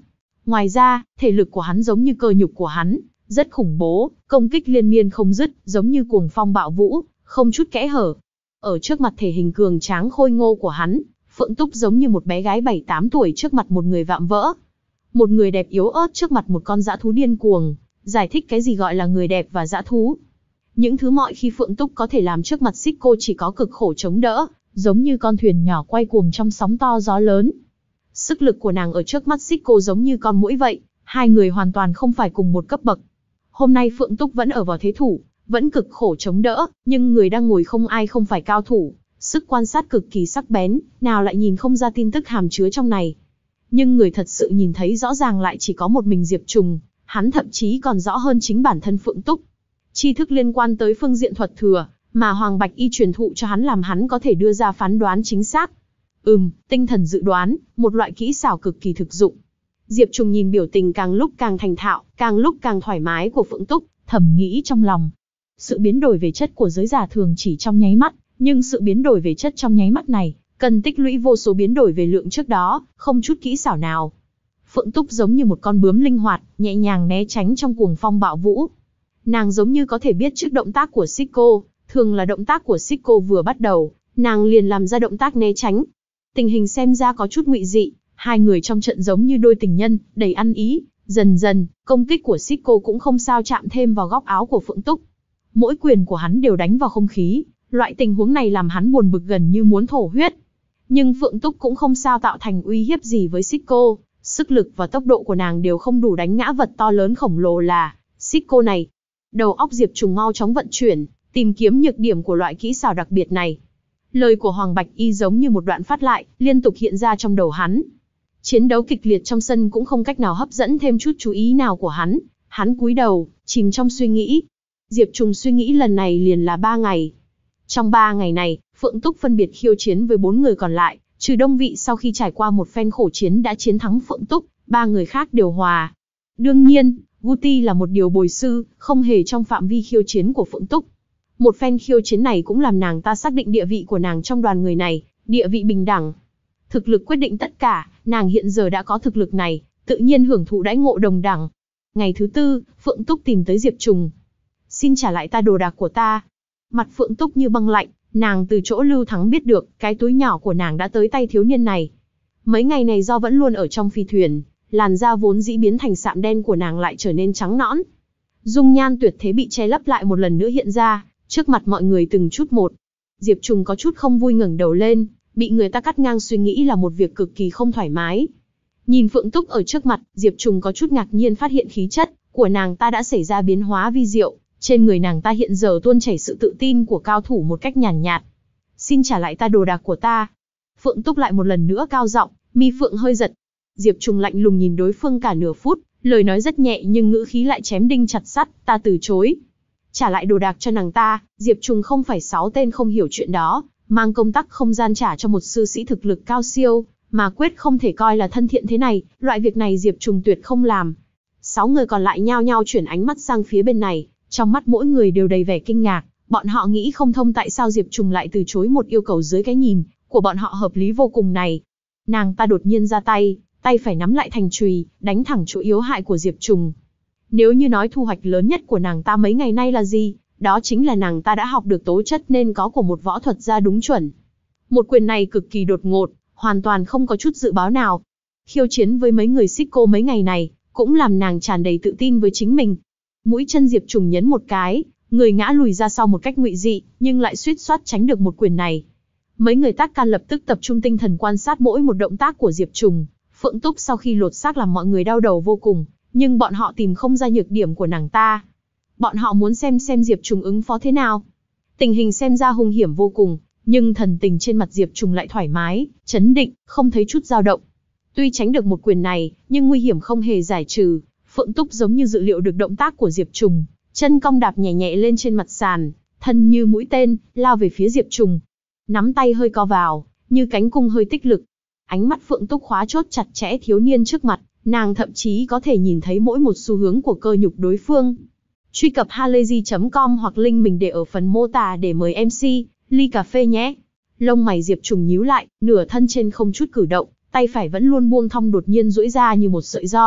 Ngoài ra, thể lực của hắn giống như cơ nhục của hắn, rất khủng bố, công kích liên miên không dứt, giống như cuồng phong bạo vũ, không chút kẽ hở. Ở trước mặt thể hình cường tráng khôi ngô của hắn, Phượng Túc giống như một bé gái bảy tám tuổi trước mặt một người vạm vỡ. Một người đẹp yếu ớt trước mặt một con dã thú điên cuồng, giải thích cái gì gọi là người đẹp và dã thú. Những thứ mọi khi Phượng Túc có thể làm trước mặt Xích Cô chỉ có cực khổ chống đỡ, giống như con thuyền nhỏ quay cuồng trong sóng to gió lớn. Sức lực của nàng ở trước mắt Xích Cô giống như con muỗi vậy, hai người hoàn toàn không phải cùng một cấp bậc. Hôm nay Phượng Túc vẫn ở vào thế thủ, vẫn cực khổ chống đỡ, nhưng người đang ngồi không ai không phải cao thủ, sức quan sát cực kỳ sắc bén, nào lại nhìn không ra tin tức hàm chứa trong này. Nhưng người thật sự nhìn thấy rõ ràng lại chỉ có một mình Diệp Trùng, hắn thậm chí còn rõ hơn chính bản thân Phượng Túc. Tri thức liên quan tới phương diện thuật thừa, mà Hoàng Bạch Y truyền thụ cho hắn làm hắn có thể đưa ra phán đoán chính xác. Ừm, tinh thần dự đoán, một loại kỹ xảo cực kỳ thực dụng. Diệp Trùng nhìn biểu tình càng lúc càng thành thạo, càng lúc càng thoải mái của Phượng Túc, thầm nghĩ trong lòng. Sự biến đổi về chất của giới giả thường chỉ trong nháy mắt, nhưng sự biến đổi về chất trong nháy mắt này, cần tích lũy vô số biến đổi về lượng trước đó, không chút kỹ xảo nào. Phượng Túc giống như một con bướm linh hoạt, nhẹ nhàng né tránh trong cuồng phong bạo vũ. Nàng giống như có thể biết trước động tác của Xích Cô, thường là động tác của Xích Cô vừa bắt đầu, nàng liền làm ra động tác né tránh. Tình hình xem ra có chút ngụy dị, hai người trong trận giống như đôi tình nhân, đầy ăn ý. Dần dần, công kích của Xích Cô cũng không sao chạm thêm vào góc áo của Phượng Túc. Mỗi quyền của hắn đều đánh vào không khí, loại tình huống này làm hắn buồn bực gần như muốn thổ huyết. Nhưng Phượng Túc cũng không sao tạo thành uy hiếp gì với Xích Cô, sức lực và tốc độ của nàng đều không đủ đánh ngã vật to lớn khổng lồ là Xích Cô này. Đầu óc Diệp Trùng mau chóng vận chuyển, tìm kiếm nhược điểm của loại kỹ xảo đặc biệt này. Lời của Hoàng Bạch Y giống như một đoạn phát lại, liên tục hiện ra trong đầu hắn. Chiến đấu kịch liệt trong sân cũng không cách nào hấp dẫn thêm chút chú ý nào của hắn. Hắn cúi đầu, chìm trong suy nghĩ. Diệp Trùng suy nghĩ lần này liền là ba ngày. Trong ba ngày này, Phượng Túc phân biệt khiêu chiến với bốn người còn lại, trừ Đông Vị sau khi trải qua một phen khổ chiến đã chiến thắng Phượng Túc, ba người khác đều hòa. Đương nhiên, Guti là một điều bồi sư, không hề trong phạm vi khiêu chiến của Phượng Túc. Một phen khiêu chiến này cũng làm nàng ta xác định địa vị của nàng trong đoàn người này, địa vị bình đẳng. Thực lực quyết định tất cả, nàng hiện giờ đã có thực lực này, tự nhiên hưởng thụ đãi ngộ đồng đẳng. Ngày thứ tư, Phượng Túc tìm tới Diệp Trùng. Xin trả lại ta đồ đạc của ta. Mặt Phượng Túc như băng lạnh, nàng từ chỗ Lưu Thắng biết được, cái túi nhỏ của nàng đã tới tay thiếu niên này. Mấy ngày này do vẫn luôn ở trong phi thuyền, làn da vốn dĩ biến thành sạm đen của nàng lại trở nên trắng nõn. Dung nhan tuyệt thế bị che lấp lại một lần nữa hiện ra, trước mặt mọi người từng chút một. Diệp Trùng có chút không vui ngẩng đầu lên, bị người ta cắt ngang suy nghĩ là một việc cực kỳ không thoải mái. Nhìn Phượng Túc ở trước mặt, Diệp Trùng có chút ngạc nhiên phát hiện khí chất của nàng ta đã xảy ra biến hóa vi diệu, trên người nàng ta hiện giờ tuôn chảy sự tự tin của cao thủ một cách nhàn nhạt, nhạt. Xin trả lại ta đồ đạc của ta. Phượng Túc lại một lần nữa cao giọng, mi phượng hơi giật. Diệp Trùng lạnh lùng nhìn đối phương cả nửa phút, lời nói rất nhẹ nhưng ngữ khí lại chém đinh chặt sắt, ta từ chối. Trả lại đồ đạc cho nàng ta, Diệp Trùng không phải sáu tên không hiểu chuyện đó, mang công tắc không gian trả cho một sư sĩ thực lực cao siêu, mà quyết không thể coi là thân thiện thế này, loại việc này Diệp Trùng tuyệt không làm. Sáu người còn lại nhao nhao chuyển ánh mắt sang phía bên này, trong mắt mỗi người đều đầy vẻ kinh ngạc, bọn họ nghĩ không thông tại sao Diệp Trùng lại từ chối một yêu cầu dưới cái nhìn của bọn họ hợp lý vô cùng này. Nàng ta đột nhiên ra tay, tay phải nắm lại thành chùy, đánh thẳng chỗ yếu hại của Diệp Trùng. Nếu như nói thu hoạch lớn nhất của nàng ta mấy ngày nay là gì, đó chính là nàng ta đã học được tố chất nên có của một võ thuật gia đúng chuẩn. Một quyền này cực kỳ đột ngột, hoàn toàn không có chút dự báo nào. Khiêu chiến với mấy người Xích Cô mấy ngày này, cũng làm nàng tràn đầy tự tin với chính mình. Mũi chân Diệp Trùng nhấn một cái, người ngã lùi ra sau một cách ngụy dị, nhưng lại suýt soát tránh được một quyền này. Mấy người tác can lập tức tập trung tinh thần quan sát mỗi một động tác của Diệp Trùng. Phượng Túc sau khi lột xác làm mọi người đau đầu vô cùng, nhưng bọn họ tìm không ra nhược điểm của nàng ta. Bọn họ muốn xem xem Diệp Trùng ứng phó thế nào. Tình hình xem ra hung hiểm vô cùng, nhưng thần tình trên mặt Diệp Trùng lại thoải mái, chấn định, không thấy chút dao động. Tuy tránh được một quyền này, nhưng nguy hiểm không hề giải trừ. Phượng Túc giống như dự liệu được động tác của Diệp Trùng, chân cong đạp nhẹ nhẹ lên trên mặt sàn, thân như mũi tên, lao về phía Diệp Trùng. Nắm tay hơi co vào, như cánh cung hơi tích lực. Ánh mắt Phượng Túc khóa chốt chặt chẽ thiếu niên trước mặt, nàng thậm chí có thể nhìn thấy mỗi một xu hướng của cơ nhục đối phương. Truy cập halayzi chấm com hoặc link mình để ở phần mô tả để mời em xê, ly cà phê nhé. Lông mày Diệp Trùng nhíu lại, nửa thân trên không chút cử động, tay phải vẫn luôn buông thong đột nhiên duỗi ra như một sợi roi,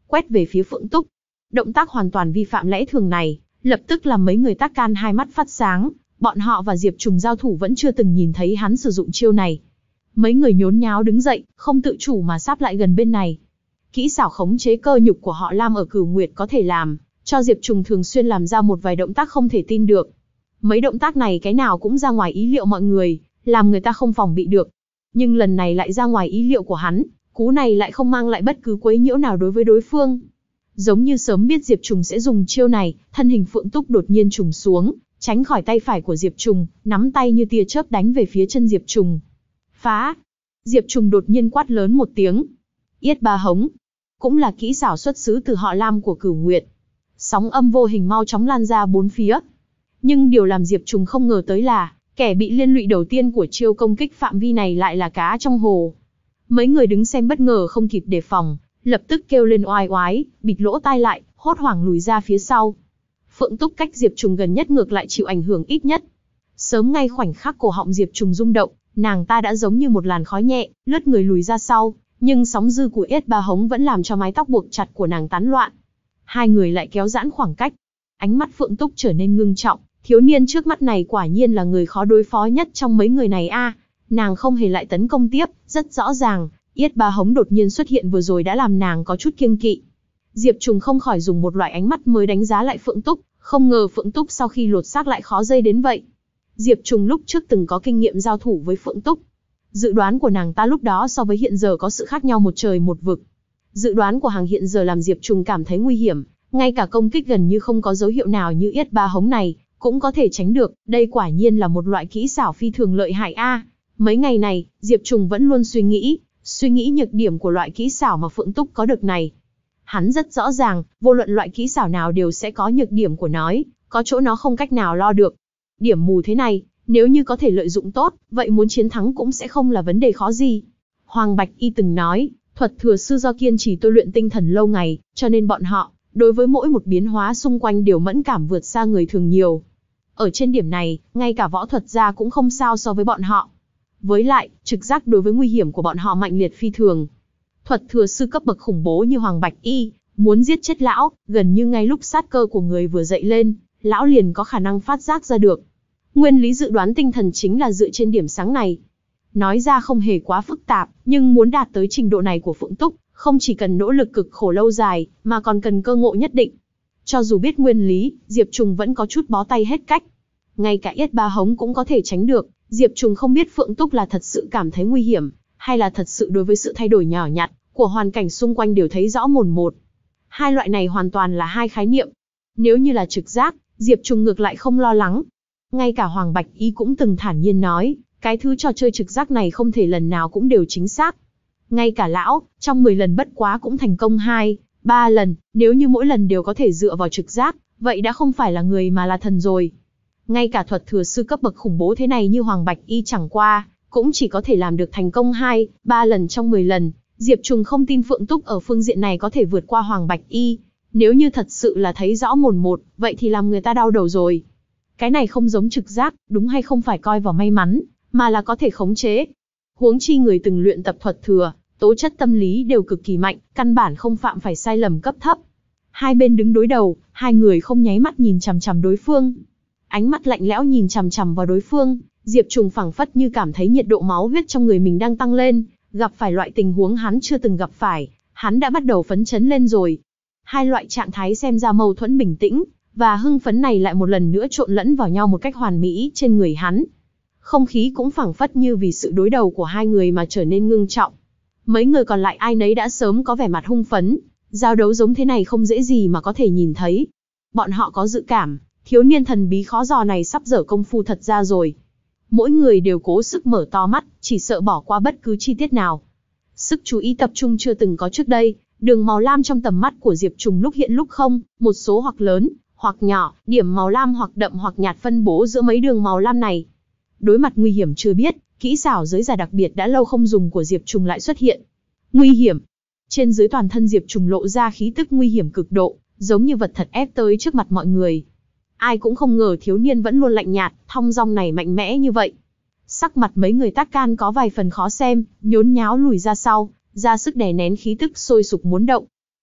quét về phía Phượng Túc. Động tác hoàn toàn vi phạm lẽ thường này, lập tức làm mấy người tác can hai mắt phát sáng, bọn họ và Diệp Trùng giao thủ vẫn chưa từng nhìn thấy hắn sử dụng chiêu này. Mấy người nhốn nháo đứng dậy, không tự chủ mà sáp lại gần bên này. Kỹ xảo khống chế cơ nhục của họ Lam ở Cửu Nguyệt có thể làm cho Diệp Trùng thường xuyên làm ra một vài động tác không thể tin được. Mấy động tác này cái nào cũng ra ngoài ý liệu mọi người, làm người ta không phòng bị được. Nhưng lần này lại ra ngoài ý liệu của hắn, cú này lại không mang lại bất cứ quấy nhiễu nào đối với đối phương. Giống như sớm biết Diệp Trùng sẽ dùng chiêu này, thân hình Phượng Túc đột nhiên trùng xuống, tránh khỏi tay phải của Diệp Trùng, nắm tay như tia chớp đánh về phía chân Diệp Trùng. Phá! Diệp Trùng đột nhiên quát lớn một tiếng. Yết ba hống, cũng là kỹ xảo xuất xứ từ họ Lam của Cửu Nguyệt. Sóng âm vô hình mau chóng lan ra bốn phía. Nhưng điều làm Diệp Trùng không ngờ tới là, kẻ bị liên lụy đầu tiên của chiêu công kích phạm vi này lại là cá trong hồ. Mấy người đứng xem bất ngờ không kịp đề phòng, lập tức kêu lên oai oái, bịt lỗ tai lại, hốt hoảng lùi ra phía sau. Phượng Túc cách Diệp Trùng gần nhất ngược lại chịu ảnh hưởng ít nhất. Sớm ngay khoảnh khắc cổ họng Diệp Trùng rung động, nàng ta đã giống như một làn khói nhẹ, lướt người lùi ra sau, nhưng sóng dư của Yết ba hống vẫn làm cho mái tóc buộc chặt của nàng tán loạn. Hai người lại kéo giãn khoảng cách. Ánh mắt Phượng Túc trở nên ngưng trọng, thiếu niên trước mắt này quả nhiên là người khó đối phó nhất trong mấy người này a. À, nàng không hề lại tấn công tiếp, rất rõ ràng, Yết ba hống đột nhiên xuất hiện vừa rồi đã làm nàng có chút kiêng kỵ. Diệp Trùng không khỏi dùng một loại ánh mắt mới đánh giá lại Phượng Túc, không ngờ Phượng Túc sau khi lột xác lại khó dây đến vậy. Diệp Trùng lúc trước từng có kinh nghiệm giao thủ với Phượng Túc. Dự đoán của nàng ta lúc đó so với hiện giờ có sự khác nhau một trời một vực. Dự đoán của hàng hiện giờ làm Diệp Trùng cảm thấy nguy hiểm, ngay cả công kích gần như không có dấu hiệu nào như Yết ba hống này, cũng có thể tránh được, đây quả nhiên là một loại kỹ xảo phi thường lợi hại a. À, mấy ngày này, Diệp Trùng vẫn luôn suy nghĩ, suy nghĩ nhược điểm của loại kỹ xảo mà Phượng Túc có được này. Hắn rất rõ ràng, vô luận loại kỹ xảo nào đều sẽ có nhược điểm của nó, có chỗ nó không cách nào lo được. Điểm mù thế này, nếu như có thể lợi dụng tốt, vậy muốn chiến thắng cũng sẽ không là vấn đề khó gì. Hoàng Bạch Y từng nói, thuật thừa sư do kiên trì tôi luyện tinh thần lâu ngày, cho nên bọn họ, đối với mỗi một biến hóa xung quanh đều mẫn cảm vượt xa người thường nhiều. Ở trên điểm này, ngay cả võ thuật gia cũng không sao so với bọn họ. Với lại, trực giác đối với nguy hiểm của bọn họ mạnh liệt phi thường. Thuật thừa sư cấp bậc khủng bố như Hoàng Bạch Y, muốn giết chết lão, gần như ngay lúc sát cơ của người vừa dậy lên, lão liền có khả năng phát giác ra được. Nguyên lý dự đoán tinh thần chính là dựa trên điểm sáng này. Nói ra không hề quá phức tạp, nhưng muốn đạt tới trình độ này của Phượng Túc, không chỉ cần nỗ lực cực khổ lâu dài, mà còn cần cơ ngộ nhất định. Cho dù biết nguyên lý, Diệp Trùng vẫn có chút bó tay hết cách. Ngay cả Yết ba hống cũng có thể tránh được, Diệp Trùng không biết Phượng Túc là thật sự cảm thấy nguy hiểm, hay là thật sự đối với sự thay đổi nhỏ nhặt của hoàn cảnh xung quanh đều thấy rõ mồn một. Hai loại này hoàn toàn là hai khái niệm. Nếu như là trực giác, Diệp Trùng ngược lại không lo lắng. Ngay cả Hoàng Bạch Y cũng từng thản nhiên nói, cái thứ trò chơi trực giác này không thể lần nào cũng đều chính xác. Ngay cả lão, trong mười lần bất quá cũng thành công hai, ba lần, nếu như mỗi lần đều có thể dựa vào trực giác, vậy đã không phải là người mà là thần rồi. Ngay cả thuật thừa sư cấp bậc khủng bố thế này như Hoàng Bạch Y chẳng qua, cũng chỉ có thể làm được thành công hai, ba lần trong mười lần. Diệp Trùng không tin Phượng Túc ở phương diện này có thể vượt qua Hoàng Bạch Y. Nếu như thật sự là thấy rõ mồn một, vậy thì làm người ta đau đầu rồi. Cái này không giống trực giác, đúng hay không phải coi vào may mắn, mà là có thể khống chế. Huống chi người từng luyện tập thuật thừa, tố chất tâm lý đều cực kỳ mạnh, căn bản không phạm phải sai lầm cấp thấp. Hai bên đứng đối đầu, hai người không nháy mắt nhìn chằm chằm đối phương. Ánh mắt lạnh lẽo nhìn chằm chằm vào đối phương, Diệp Trùng phảng phất như cảm thấy nhiệt độ máu huyết trong người mình đang tăng lên, gặp phải loại tình huống hắn chưa từng gặp phải, hắn đã bắt đầu phấn chấn lên rồi. Hai loại trạng thái xem ra mâu thuẫn bình tĩnh, và hưng phấn này lại một lần nữa trộn lẫn vào nhau một cách hoàn mỹ trên người hắn. Không khí cũng phảng phất như vì sự đối đầu của hai người mà trở nên ngưng trọng. Mấy người còn lại ai nấy đã sớm có vẻ mặt hung phấn, giao đấu giống thế này không dễ gì mà có thể nhìn thấy. Bọn họ có dự cảm, thiếu niên thần bí khó dò này sắp dở công phu thật ra rồi. Mỗi người đều cố sức mở to mắt, chỉ sợ bỏ qua bất cứ chi tiết nào. Sức chú ý tập trung chưa từng có trước đây, đường màu lam trong tầm mắt của Diệp Trùng lúc hiện lúc không, một số hoặc lớn, hoặc nhỏ, điểm màu lam hoặc đậm hoặc nhạt phân bố giữa mấy đường màu lam này. Đối mặt nguy hiểm chưa biết, kỹ xảo giới giả đặc biệt đã lâu không dùng của Diệp Trùng lại xuất hiện. Nguy hiểm. Trên dưới toàn thân Diệp Trùng lộ ra khí tức nguy hiểm cực độ, giống như vật thật ép tới trước mặt mọi người. Ai cũng không ngờ thiếu niên vẫn luôn lạnh nhạt, thong dong này mạnh mẽ như vậy. Sắc mặt mấy người tác can có vài phần khó xem, nhốn nháo lùi ra sau, ra sức đè nén khí tức sôi sục muốn động.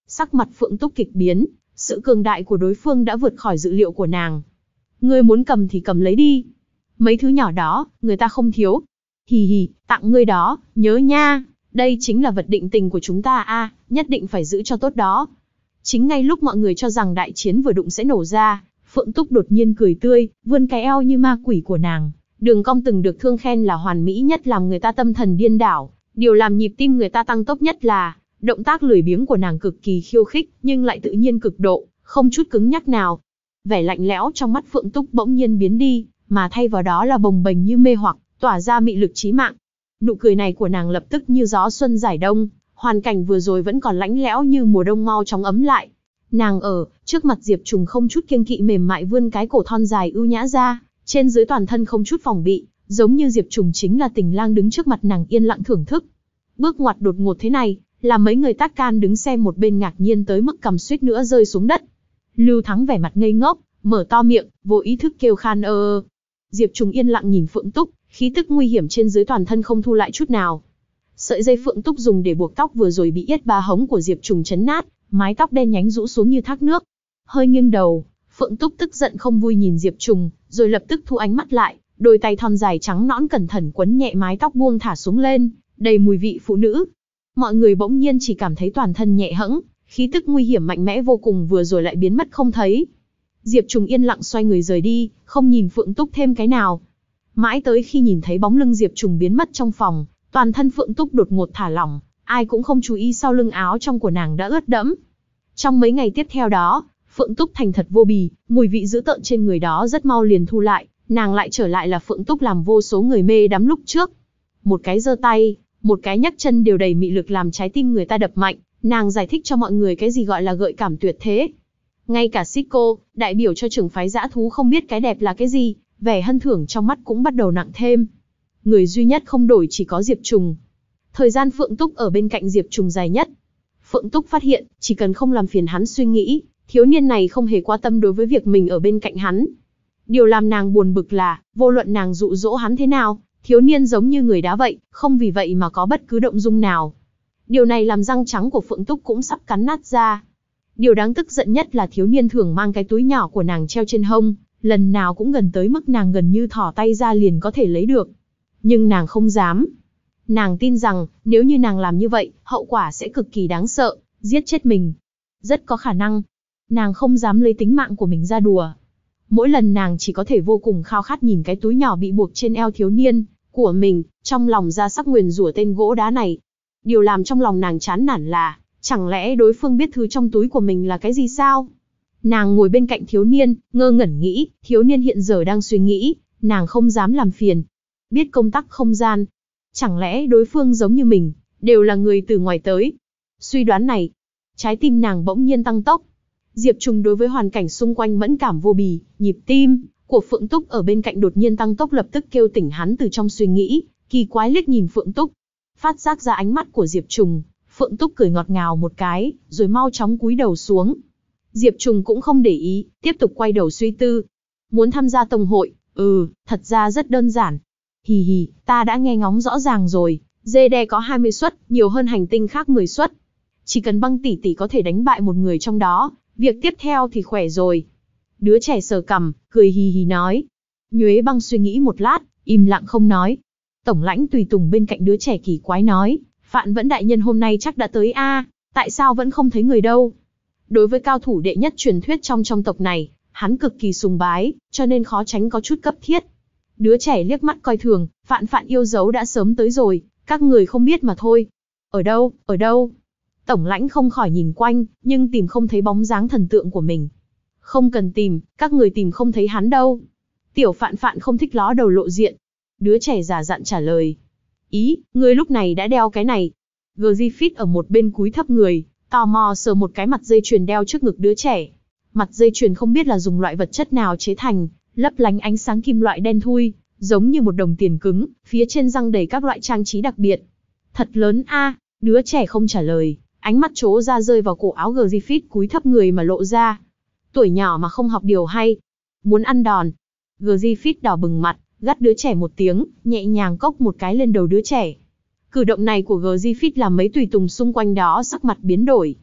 Sắc mặt Phượng Túc kịch biến, sự cường đại của đối phương đã vượt khỏi dự liệu của nàng. Ngươi muốn cầm thì cầm lấy đi. Mấy thứ nhỏ đó, người ta không thiếu. Hì hì, tặng ngươi đó, nhớ nha, đây chính là vật định tình của chúng ta a, nhất định phải giữ cho tốt đó. Chính ngay lúc mọi người cho rằng đại chiến vừa đụng sẽ nổ ra, Phượng Túc đột nhiên cười tươi, vươn cái eo như ma quỷ của nàng. Đường cong từng được thương khen là hoàn mỹ nhất làm người ta tâm thần điên đảo. Điều làm nhịp tim người ta tăng tốc nhất là, động tác lười biếng của nàng cực kỳ khiêu khích, nhưng lại tự nhiên cực độ, không chút cứng nhắc nào. Vẻ lạnh lẽo trong mắt Phượng Túc bỗng nhiên biến đi, mà thay vào đó là bồng bềnh như mê hoặc, tỏa ra mị lực chí mạng. Nụ cười này của nàng lập tức như gió xuân giải đông, hoàn cảnh vừa rồi vẫn còn lạnh lẽo như mùa đông mau chóng ấm lại. Nàng ở trước mặt Diệp Trùng không chút kiêng kỵ mềm mại vươn cái cổ thon dài ưu nhã ra, trên dưới toàn thân không chút phòng bị, giống như Diệp Trùng chính là tình lang đứng trước mặt nàng yên lặng thưởng thức. Bước ngoặt đột ngột thế này, làm mấy người tác can đứng xem một bên ngạc nhiên tới mức cầm suýt nữa rơi xuống đất. Lưu Thắng vẻ mặt ngây ngốc, mở to miệng, vô ý thức kêu khan ơ ơ. Diệp Trùng yên lặng nhìn Phượng Túc, khí tức nguy hiểm trên dưới toàn thân không thu lại chút nào. Sợi dây Phượng Túc dùng để buộc tóc vừa rồi bị yết ba hống của Diệp Trùng chấn nát, mái tóc đen nhánh rũ xuống như thác nước. Hơi nghiêng đầu, Phượng Túc tức giận không vui nhìn Diệp Trùng, rồi lập tức thu ánh mắt lại, đôi tay thon dài trắng nõn cẩn thận quấn nhẹ mái tóc buông thả xuống lên, đầy mùi vị phụ nữ. Mọi người bỗng nhiên chỉ cảm thấy toàn thân nhẹ hẫng, khí tức nguy hiểm mạnh mẽ vô cùng vừa rồi lại biến mất không thấy. Diệp Trùng yên lặng xoay người rời đi, không nhìn Phượng Túc thêm cái nào. Mãi tới khi nhìn thấy bóng lưng Diệp Trùng biến mất trong phòng, toàn thân Phượng Túc đột ngột thả lỏng, ai cũng không chú ý sau lưng áo trong của nàng đã ướt đẫm. Trong mấy ngày tiếp theo đó, Phượng Túc thành thật vô bì, mùi vị dữ tợn trên người đó rất mau liền thu lại, nàng lại trở lại là Phượng Túc làm vô số người mê đắm lúc trước. Một cái giơ tay, một cái nhấc chân đều đầy mị lực làm trái tim người ta đập mạnh, nàng giải thích cho mọi người cái gì gọi là gợi cảm tuyệt thế. Ngay cả Siko, đại biểu cho trưởng phái dã thú không biết cái đẹp là cái gì, vẻ hân thưởng trong mắt cũng bắt đầu nặng thêm. Người duy nhất không đổi chỉ có Diệp Trùng. Thời gian Phượng Túc ở bên cạnh Diệp Trùng dài nhất. Phượng Túc phát hiện, chỉ cần không làm phiền hắn suy nghĩ, thiếu niên này không hề quan tâm đối với việc mình ở bên cạnh hắn. Điều làm nàng buồn bực là, vô luận nàng dụ dỗ hắn thế nào, thiếu niên giống như người đá vậy, không vì vậy mà có bất cứ động dung nào. Điều này làm răng trắng của Phượng Túc cũng sắp cắn nát ra. Điều đáng tức giận nhất là thiếu niên thường mang cái túi nhỏ của nàng treo trên hông, lần nào cũng gần tới mức nàng gần như thò tay ra liền có thể lấy được. Nhưng nàng không dám. Nàng tin rằng, nếu như nàng làm như vậy, hậu quả sẽ cực kỳ đáng sợ, giết chết mình. Rất có khả năng, nàng không dám lấy tính mạng của mình ra đùa. Mỗi lần nàng chỉ có thể vô cùng khao khát nhìn cái túi nhỏ bị buộc trên eo thiếu niên của mình, trong lòng ra sắc nguyền rủa tên gỗ đá này. Điều làm trong lòng nàng chán nản là, chẳng lẽ đối phương biết thứ trong túi của mình là cái gì sao? Nàng ngồi bên cạnh thiếu niên, ngơ ngẩn nghĩ, thiếu niên hiện giờ đang suy nghĩ, nàng không dám làm phiền. Biết công tắc không gian. Chẳng lẽ đối phương giống như mình, đều là người từ ngoài tới? Suy đoán này, trái tim nàng bỗng nhiên tăng tốc. Diệp Trùng đối với hoàn cảnh xung quanh mẫn cảm vô bì, nhịp tim của Phượng Túc ở bên cạnh đột nhiên tăng tốc lập tức kêu tỉnh hắn từ trong suy nghĩ, kỳ quái liếc nhìn Phượng Túc. Phát giác ra ánh mắt của Diệp Trùng, Phượng Túc cười ngọt ngào một cái, rồi mau chóng cúi đầu xuống. Diệp Trùng cũng không để ý, tiếp tục quay đầu suy tư. Muốn tham gia tông hội, ừ, thật ra rất đơn giản. Hì hì, ta đã nghe ngóng rõ ràng rồi, dê đe có hai mươi suất, nhiều hơn hành tinh khác mười suất. Chỉ cần Băng tỷ tỷ có thể đánh bại một người trong đó, việc tiếp theo thì khỏe rồi. Đứa trẻ sờ cằm, cười hì hì nói. Nhuế Băng suy nghĩ một lát, im lặng không nói. Tổng lãnh tùy tùng bên cạnh đứa trẻ kỳ quái nói, Phạn Vẫn đại nhân hôm nay chắc đã tới a, tại sao vẫn không thấy người đâu? Đối với cao thủ đệ nhất truyền thuyết trong trong tộc này, hắn cực kỳ sùng bái, cho nên khó tránh có chút cấp thiết. Đứa trẻ liếc mắt coi thường, Phạn Phạn yêu dấu đã sớm tới rồi, các người không biết mà thôi. Ở đâu, ở đâu? Tổng lãnh không khỏi nhìn quanh, nhưng tìm không thấy bóng dáng thần tượng của mình. Không cần tìm, các người tìm không thấy hắn đâu. Tiểu Phạn Phạn không thích ló đầu lộ diện. Đứa trẻ giả dặn trả lời. Ý, ngươi lúc này đã đeo cái này. Griffith ở một bên cúi thấp người, tò mò sờ một cái mặt dây chuyền đeo trước ngực đứa trẻ. Mặt dây chuyền không biết là dùng loại vật chất nào chế thành, lấp lánh ánh sáng kim loại đen thui, giống như một đồng tiền cứng, phía trên răng đầy các loại trang trí đặc biệt. Thật lớn a, đứa trẻ không trả lời, ánh mắt trố ra rơi vào cổ áo Griffith cúi thấp người mà lộ ra. Tuổi nhỏ mà không học điều hay, muốn ăn đòn. Griffith đỏ bừng mặt, gắt đứa trẻ một tiếng, nhẹ nhàng cốc một cái lên đầu đứa trẻ. Cử động này của Griffith làm mấy tùy tùng xung quanh đó sắc mặt biến đổi.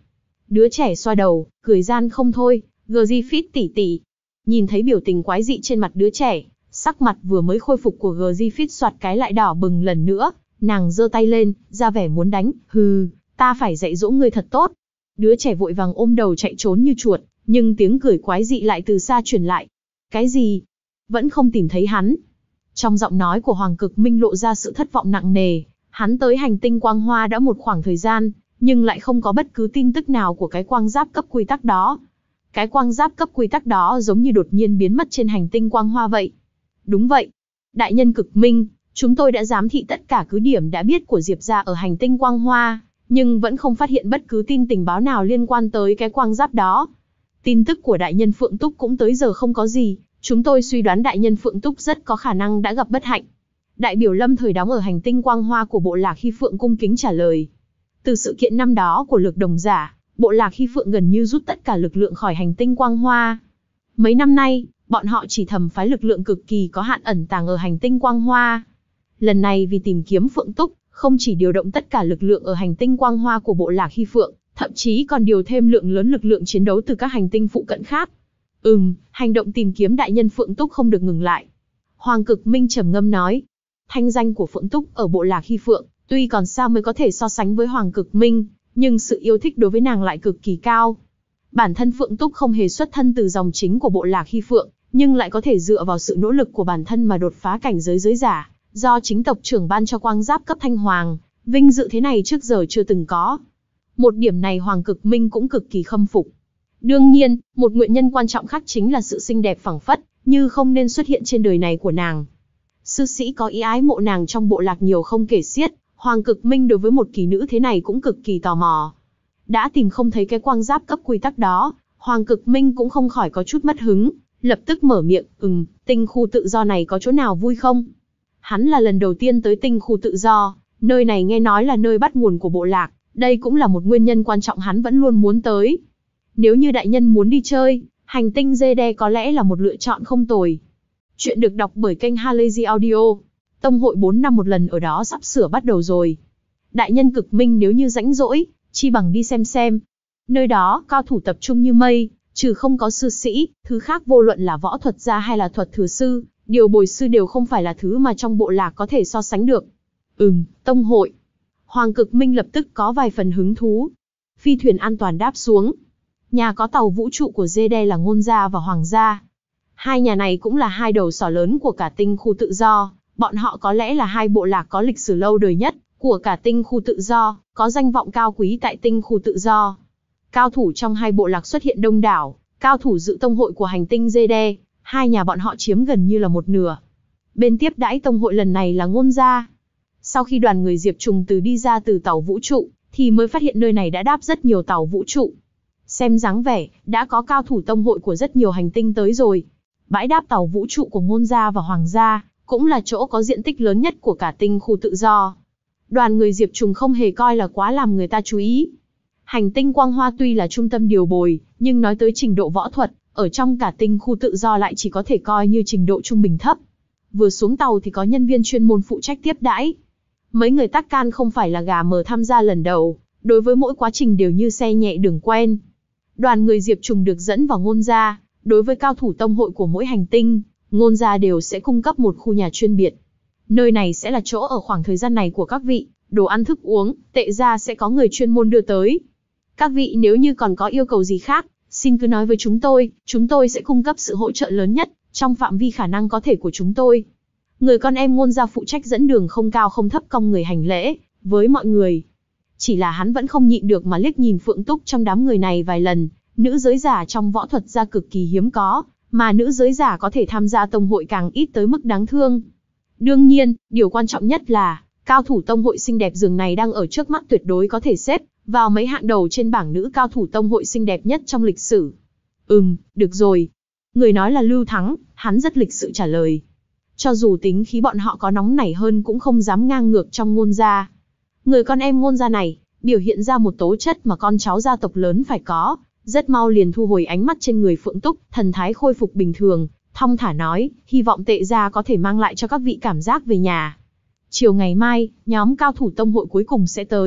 Đứa trẻ xoa đầu, cười gian không thôi, Griffith tỷ tỷ. Nhìn thấy biểu tình quái dị trên mặt đứa trẻ, sắc mặt vừa mới khôi phục của Griffith soạt cái lại đỏ bừng lần nữa, nàng giơ tay lên, ra vẻ muốn đánh, hừ, ta phải dạy dỗ ngươi thật tốt. Đứa trẻ vội vàng ôm đầu chạy trốn như chuột, nhưng tiếng cười quái dị lại từ xa truyền lại. Cái gì? Vẫn không tìm thấy hắn. Trong giọng nói của Hoàng Cực Minh lộ ra sự thất vọng nặng nề, hắn tới hành tinh Quang Hoa đã một khoảng thời gian, nhưng lại không có bất cứ tin tức nào của cái quang giáp cấp quy tắc đó. Cái quang giáp cấp quy tắc đó giống như đột nhiên biến mất trên hành tinh Quang Hoa vậy. Đúng vậy. Đại nhân Cực Minh, chúng tôi đã giám thị tất cả cứ điểm đã biết của Diệp gia ở hành tinh Quang Hoa, nhưng vẫn không phát hiện bất cứ tin tình báo nào liên quan tới cái quang giáp đó. Tin tức của đại nhân Phượng Túc cũng tới giờ không có gì, chúng tôi suy đoán đại nhân Phượng Túc rất có khả năng đã gặp bất hạnh. Đại biểu Lâm thời đóng ở hành tinh Quang Hoa của bộ lạc Hy Phượng cung kính trả lời. Từ sự kiện năm đó của Lược Đồng Giả, bộ lạc Hy Phượng gần như rút tất cả lực lượng khỏi hành tinh Quang Hoa. Mấy năm nay, bọn họ chỉ thầm phái lực lượng cực kỳ có hạn ẩn tàng ở hành tinh Quang Hoa. Lần này vì tìm kiếm Phượng Túc, không chỉ điều động tất cả lực lượng ở hành tinh Quang Hoa của bộ lạc Hy Phượng, thậm chí còn điều thêm lượng lớn lực lượng chiến đấu từ các hành tinh phụ cận khác. Ừm, hành động tìm kiếm đại nhân Phượng Túc không được ngừng lại. Hoàng Cực Minh trầm ngâm nói. Thanh danh của Phượng Túc ở bộ lạc Hy Phượng, tuy còn xa mới có thể so sánh với Hoàng Cực Minh, nhưng sự yêu thích đối với nàng lại cực kỳ cao. Bản thân Phượng Túc không hề xuất thân từ dòng chính của bộ lạc Hy Phượng, nhưng lại có thể dựa vào sự nỗ lực của bản thân mà đột phá cảnh giới giới giả, do chính tộc trưởng ban cho quang giáp cấp Thanh Hoàng, vinh dự thế này trước giờ chưa từng có. Một điểm này Hoàng Cực Minh cũng cực kỳ khâm phục. Đương nhiên, một nguyên nhân quan trọng khác chính là sự xinh đẹp phảng phất, như không nên xuất hiện trên đời này của nàng. Sư sĩ có ý ái mộ nàng trong bộ lạc nhiều không kể xiết, Hoàng Cực Minh đối với một kỳ nữ thế này cũng cực kỳ tò mò. Đã tìm không thấy cái quang giáp cấp quy tắc đó, Hoàng Cực Minh cũng không khỏi có chút mất hứng, lập tức mở miệng, ừm, tinh khu tự do này có chỗ nào vui không? Hắn là lần đầu tiên tới tinh khu tự do, nơi này nghe nói là nơi bắt nguồn của bộ lạc, đây cũng là một nguyên nhân quan trọng hắn vẫn luôn muốn tới. Nếu như đại nhân muốn đi chơi, hành tinh Dê Đe có lẽ là một lựa chọn không tồi. Chuyện được đọc bởi kênh Halazy Audio. Tông hội bốn năm một lần ở đó sắp sửa bắt đầu rồi. Đại nhân Cực Minh nếu như rãnh rỗi, chi bằng đi xem xem. Nơi đó, cao thủ tập trung như mây, trừ không có sư sĩ, thứ khác vô luận là võ thuật gia hay là thuật thừa sư, điều bồi sư đều không phải là thứ mà trong bộ lạc có thể so sánh được. Ừm, tông hội. Hoàng Cực Minh lập tức có vài phần hứng thú. Phi thuyền an toàn đáp xuống. Nhà có tàu vũ trụ của Dê Đe là Ngôn gia và Hoàng gia. Hai nhà này cũng là hai đầu sỏ lớn của cả tinh khu tự do, bọn họ có lẽ là hai bộ lạc có lịch sử lâu đời nhất của cả tinh khu tự do, có danh vọng cao quý tại tinh khu tự do. Cao thủ trong hai bộ lạc xuất hiện đông đảo, cao thủ dự tông hội của hành tinh Dê Đe, hai nhà bọn họ chiếm gần như là một nửa. Bên tiếp đãi tông hội lần này là Ngôn gia. Sau khi đoàn người Diệp Trùng Từ đi ra từ tàu vũ trụ, thì mới phát hiện nơi này đã đáp rất nhiều tàu vũ trụ. Xem dáng vẻ, đã có cao thủ tông hội của rất nhiều hành tinh tới rồi. Bãi đáp tàu vũ trụ của Ngôn gia và Hoàng gia, cũng là chỗ có diện tích lớn nhất của cả tinh khu tự do. Đoàn người Diệp Trùng không hề coi là quá làm người ta chú ý. Hành tinh Quang Hoa tuy là trung tâm điều bồi, nhưng nói tới trình độ võ thuật, ở trong cả tinh khu tự do lại chỉ có thể coi như trình độ trung bình thấp. Vừa xuống tàu thì có nhân viên chuyên môn phụ trách tiếp đãi. Mấy người Tắc Can không phải là gà mờ tham gia lần đầu, đối với mỗi quá trình đều như xe nhẹ đường quen. Đoàn người Diệp Trùng được dẫn vào Ngôn gia, đối với cao thủ tông hội của mỗi hành tinh, Ngôn gia đều sẽ cung cấp một khu nhà chuyên biệt. Nơi này sẽ là chỗ ở khoảng thời gian này của các vị, đồ ăn thức uống, tệ ra sẽ có người chuyên môn đưa tới. Các vị nếu như còn có yêu cầu gì khác, xin cứ nói với chúng tôi, chúng tôi sẽ cung cấp sự hỗ trợ lớn nhất, trong phạm vi khả năng có thể của chúng tôi. Người con em Ngôn gia phụ trách dẫn đường không cao không thấp cong người hành lễ với mọi người. Chỉ là hắn vẫn không nhịn được mà liếc nhìn Phượng Túc trong đám người này vài lần, nữ giới giả trong võ thuật gia cực kỳ hiếm có, mà nữ giới giả có thể tham gia tông hội càng ít tới mức đáng thương. Đương nhiên, điều quan trọng nhất là, cao thủ tông hội xinh đẹp giường này đang ở trước mắt tuyệt đối có thể xếp vào mấy hạng đầu trên bảng nữ cao thủ tông hội xinh đẹp nhất trong lịch sử. Ừm, được rồi. Người nói là Lưu Thắng, hắn rất lịch sự trả lời. Cho dù tính khí bọn họ có nóng nảy hơn cũng không dám ngang ngược trong Ngôn gia. Người con em Ngôn gia này, biểu hiện ra một tố chất mà con cháu gia tộc lớn phải có, rất mau liền thu hồi ánh mắt trên người Phượng Túc, thần thái khôi phục bình thường, thong thả nói, hy vọng tệ gia có thể mang lại cho các vị cảm giác về nhà. Chiều ngày mai, nhóm cao thủ tông hội cuối cùng sẽ tới,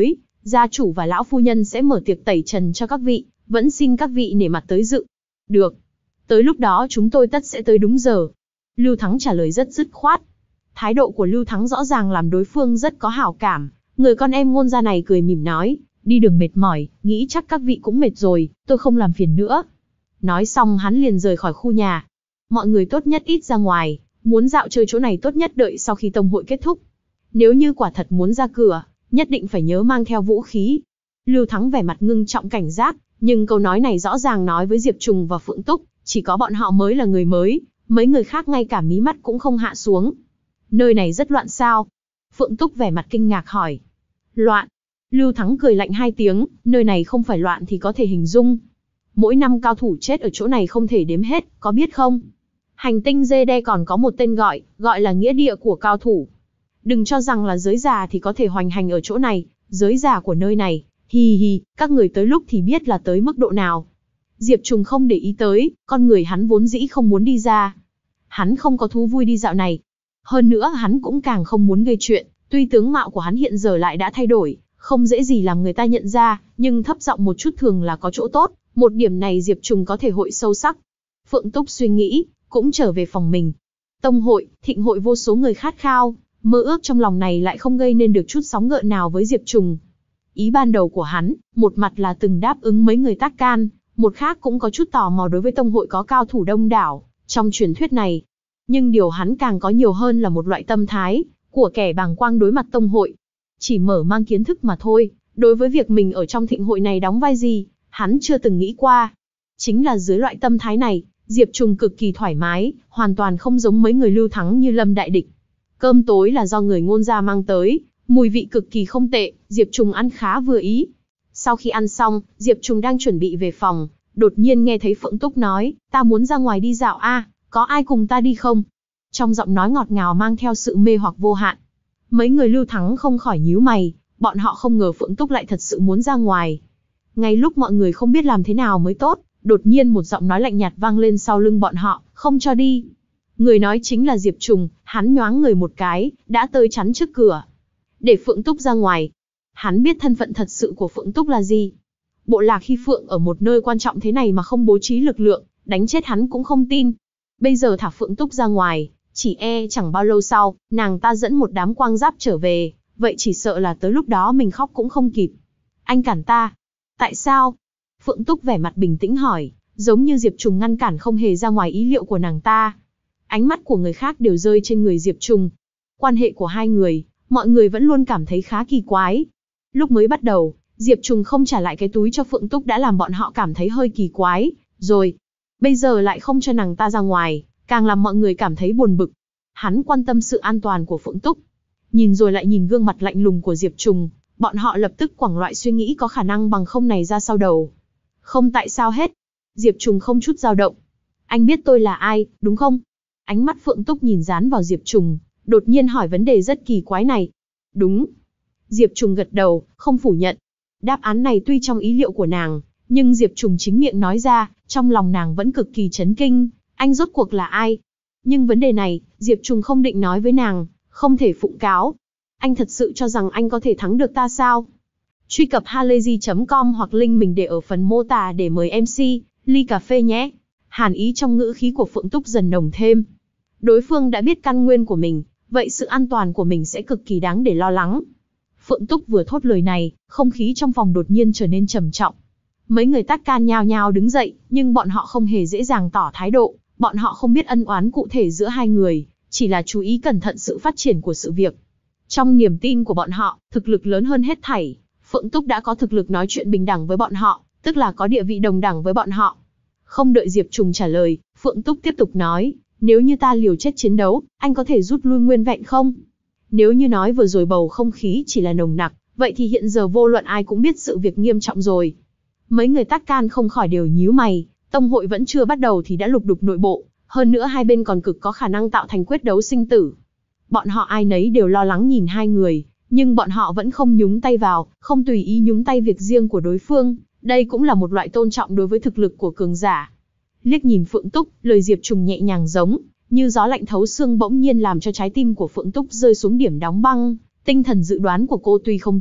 Gia chủ và lão phu nhân sẽ mở tiệc tẩy trần cho các vị, vẫn xin các vị nể mặt tới dự. Được. Tới lúc đó chúng tôi tất sẽ tới đúng giờ. Lưu Thắng trả lời rất dứt khoát. Thái độ của Lưu Thắng rõ ràng làm đối phương rất có hảo cảm. Người con em Ngôn gia này cười mỉm nói, đi đường mệt mỏi, nghĩ chắc các vị cũng mệt rồi, tôi không làm phiền nữa. Nói xong hắn liền rời khỏi khu nhà. Mọi người tốt nhất ít ra ngoài, muốn dạo chơi chỗ này tốt nhất đợi sau khi tông hội kết thúc. Nếu như quả thật muốn ra cửa, nhất định phải nhớ mang theo vũ khí. Lưu Thắng vẻ mặt ngưng trọng cảnh giác, nhưng câu nói này rõ ràng nói với Diệp Trùng và Phượng Túc, chỉ có bọn họ mới là người mới, mấy người khác ngay cả mí mắt cũng không hạ xuống. Nơi này rất loạn sao? Phượng Túc vẻ mặt kinh ngạc hỏi. Loạn? Lưu Thắng cười lạnh hai tiếng, nơi này không phải loạn thì có thể hình dung. Mỗi năm cao thủ chết ở chỗ này không thể đếm hết, có biết không? Hành tinh Dê Đe còn có một tên gọi, gọi là nghĩa địa của cao thủ. Đừng cho rằng là giới già thì có thể hoành hành ở chỗ này, giới già của nơi này, hi hi, các người tới lúc thì biết là tới mức độ nào. Diệp Trùng không để ý tới, con người hắn vốn dĩ không muốn đi ra. Hắn không có thú vui đi dạo này. Hơn nữa hắn cũng càng không muốn gây chuyện, tuy tướng mạo của hắn hiện giờ lại đã thay đổi, không dễ gì làm người ta nhận ra, nhưng thấp giọng một chút thường là có chỗ tốt, một điểm này Diệp Trùng có thể hội sâu sắc. Phượng Túc suy nghĩ, cũng trở về phòng mình. Tông hội, thịnh hội vô số người khát khao, mơ ước trong lòng này lại không gây nên được chút sóng gợn nào với Diệp Trùng. Ý ban đầu của hắn, một mặt là từng đáp ứng mấy người tác can, một khác cũng có chút tò mò đối với tông hội có cao thủ đông đảo, trong truyền thuyết này. Nhưng điều hắn càng có nhiều hơn là một loại tâm thái, của kẻ bàng quang đối mặt tông hội. Chỉ mở mang kiến thức mà thôi, đối với việc mình ở trong thịnh hội này đóng vai gì, hắn chưa từng nghĩ qua. Chính là dưới loại tâm thái này, Diệp Trùng cực kỳ thoải mái, hoàn toàn không giống mấy người Lưu Thắng như Lâm Đại Địch. Cơm tối là do người Ngôn gia mang tới, mùi vị cực kỳ không tệ, Diệp Trùng ăn khá vừa ý. Sau khi ăn xong, Diệp Trùng đang chuẩn bị về phòng, đột nhiên nghe thấy Phượng Túc nói, ta muốn ra ngoài đi dạo a, à, có ai cùng ta đi không? Trong giọng nói ngọt ngào mang theo sự mê hoặc vô hạn. Mấy người Lưu Thắng không khỏi nhíu mày, bọn họ không ngờ Phượng Túc lại thật sự muốn ra ngoài. Ngay lúc mọi người không biết làm thế nào mới tốt, đột nhiên một giọng nói lạnh nhạt vang lên sau lưng bọn họ, không cho đi. Người nói chính là Diệp Trùng, hắn nhoáng người một cái, đã tới chắn trước cửa. Để Phượng Túc ra ngoài. Hắn biết thân phận thật sự của Phượng Túc là gì. Bộ lạc Hy Phượng ở một nơi quan trọng thế này mà không bố trí lực lượng, đánh chết hắn cũng không tin. Bây giờ thả Phượng Túc ra ngoài, chỉ e chẳng bao lâu sau, nàng ta dẫn một đám quang giáp trở về, vậy chỉ sợ là tới lúc đó mình khóc cũng không kịp. Anh cản ta. Tại sao? Phượng Túc vẻ mặt bình tĩnh hỏi, giống như Diệp Trùng ngăn cản không hề ra ngoài ý liệu của nàng ta. Ánh mắt của người khác đều rơi trên người Diệp Trùng. Quan hệ của hai người, mọi người vẫn luôn cảm thấy khá kỳ quái. Lúc mới bắt đầu, Diệp Trùng không trả lại cái túi cho Phượng Túc đã làm bọn họ cảm thấy hơi kỳ quái, rồi. Bây giờ lại không cho nàng ta ra ngoài, càng làm mọi người cảm thấy buồn bực. Hắn quan tâm sự an toàn của Phượng Túc. Nhìn rồi lại nhìn gương mặt lạnh lùng của Diệp Trùng, bọn họ lập tức quẳng loại suy nghĩ có khả năng bằng không này ra sau đầu. Không tại sao hết. Diệp Trùng không chút dao động. Anh biết tôi là ai, đúng không? Ánh mắt Phượng Túc nhìn dán vào Diệp Trùng, đột nhiên hỏi vấn đề rất kỳ quái này. Đúng. Diệp Trùng gật đầu, không phủ nhận. Đáp án này tuy trong ý liệu của nàng, nhưng Diệp Trùng chính miệng nói ra, trong lòng nàng vẫn cực kỳ chấn kinh. Anh rốt cuộc là ai? Nhưng vấn đề này, Diệp Trùng không định nói với nàng, không thể phụng cáo. Anh thật sự cho rằng anh có thể thắng được ta sao? Truy cập halayzi chấm com hoặc link mình để ở phần mô tả để mời em xê, ly cà phê nhé. Hàn ý trong ngữ khí của Phượng Túc dần nồng thêm. Đối phương đã biết căn nguyên của mình, vậy sự an toàn của mình sẽ cực kỳ đáng để lo lắng. Phượng Túc vừa thốt lời này, không khí trong phòng đột nhiên trở nên trầm trọng. Mấy người tác can nhao nhao đứng dậy, nhưng bọn họ không hề dễ dàng tỏ thái độ, bọn họ không biết ân oán cụ thể giữa hai người, chỉ là chú ý cẩn thận sự phát triển của sự việc. Trong niềm tin của bọn họ, thực lực lớn hơn hết thảy, Phượng Túc đã có thực lực nói chuyện bình đẳng với bọn họ, tức là có địa vị đồng đẳng với bọn họ. Không đợi Diệp Trùng trả lời, Phượng Túc tiếp tục nói, nếu như ta liều chết chiến đấu, anh có thể rút lui nguyên vẹn không? Nếu như nói vừa rồi bầu không khí chỉ là nồng nặc, vậy thì hiện giờ vô luận ai cũng biết sự việc nghiêm trọng rồi. Mấy người tác can không khỏi đều nhíu mày, tông hội vẫn chưa bắt đầu thì đã lục đục nội bộ, hơn nữa hai bên còn cực có khả năng tạo thành quyết đấu sinh tử. Bọn họ ai nấy đều lo lắng nhìn hai người, nhưng bọn họ vẫn không nhúng tay vào, không tùy ý nhúng tay việc riêng của đối phương, đây cũng là một loại tôn trọng đối với thực lực của cường giả. Liếc nhìn Phượng Túc, lời Diệp Trùng nhẹ nhàng giống như gió lạnh thấu xương bỗng nhiên làm cho trái tim của Phượng Túc rơi xuống điểm đóng băng. Tinh thần dự đoán của cô tuy không tệ,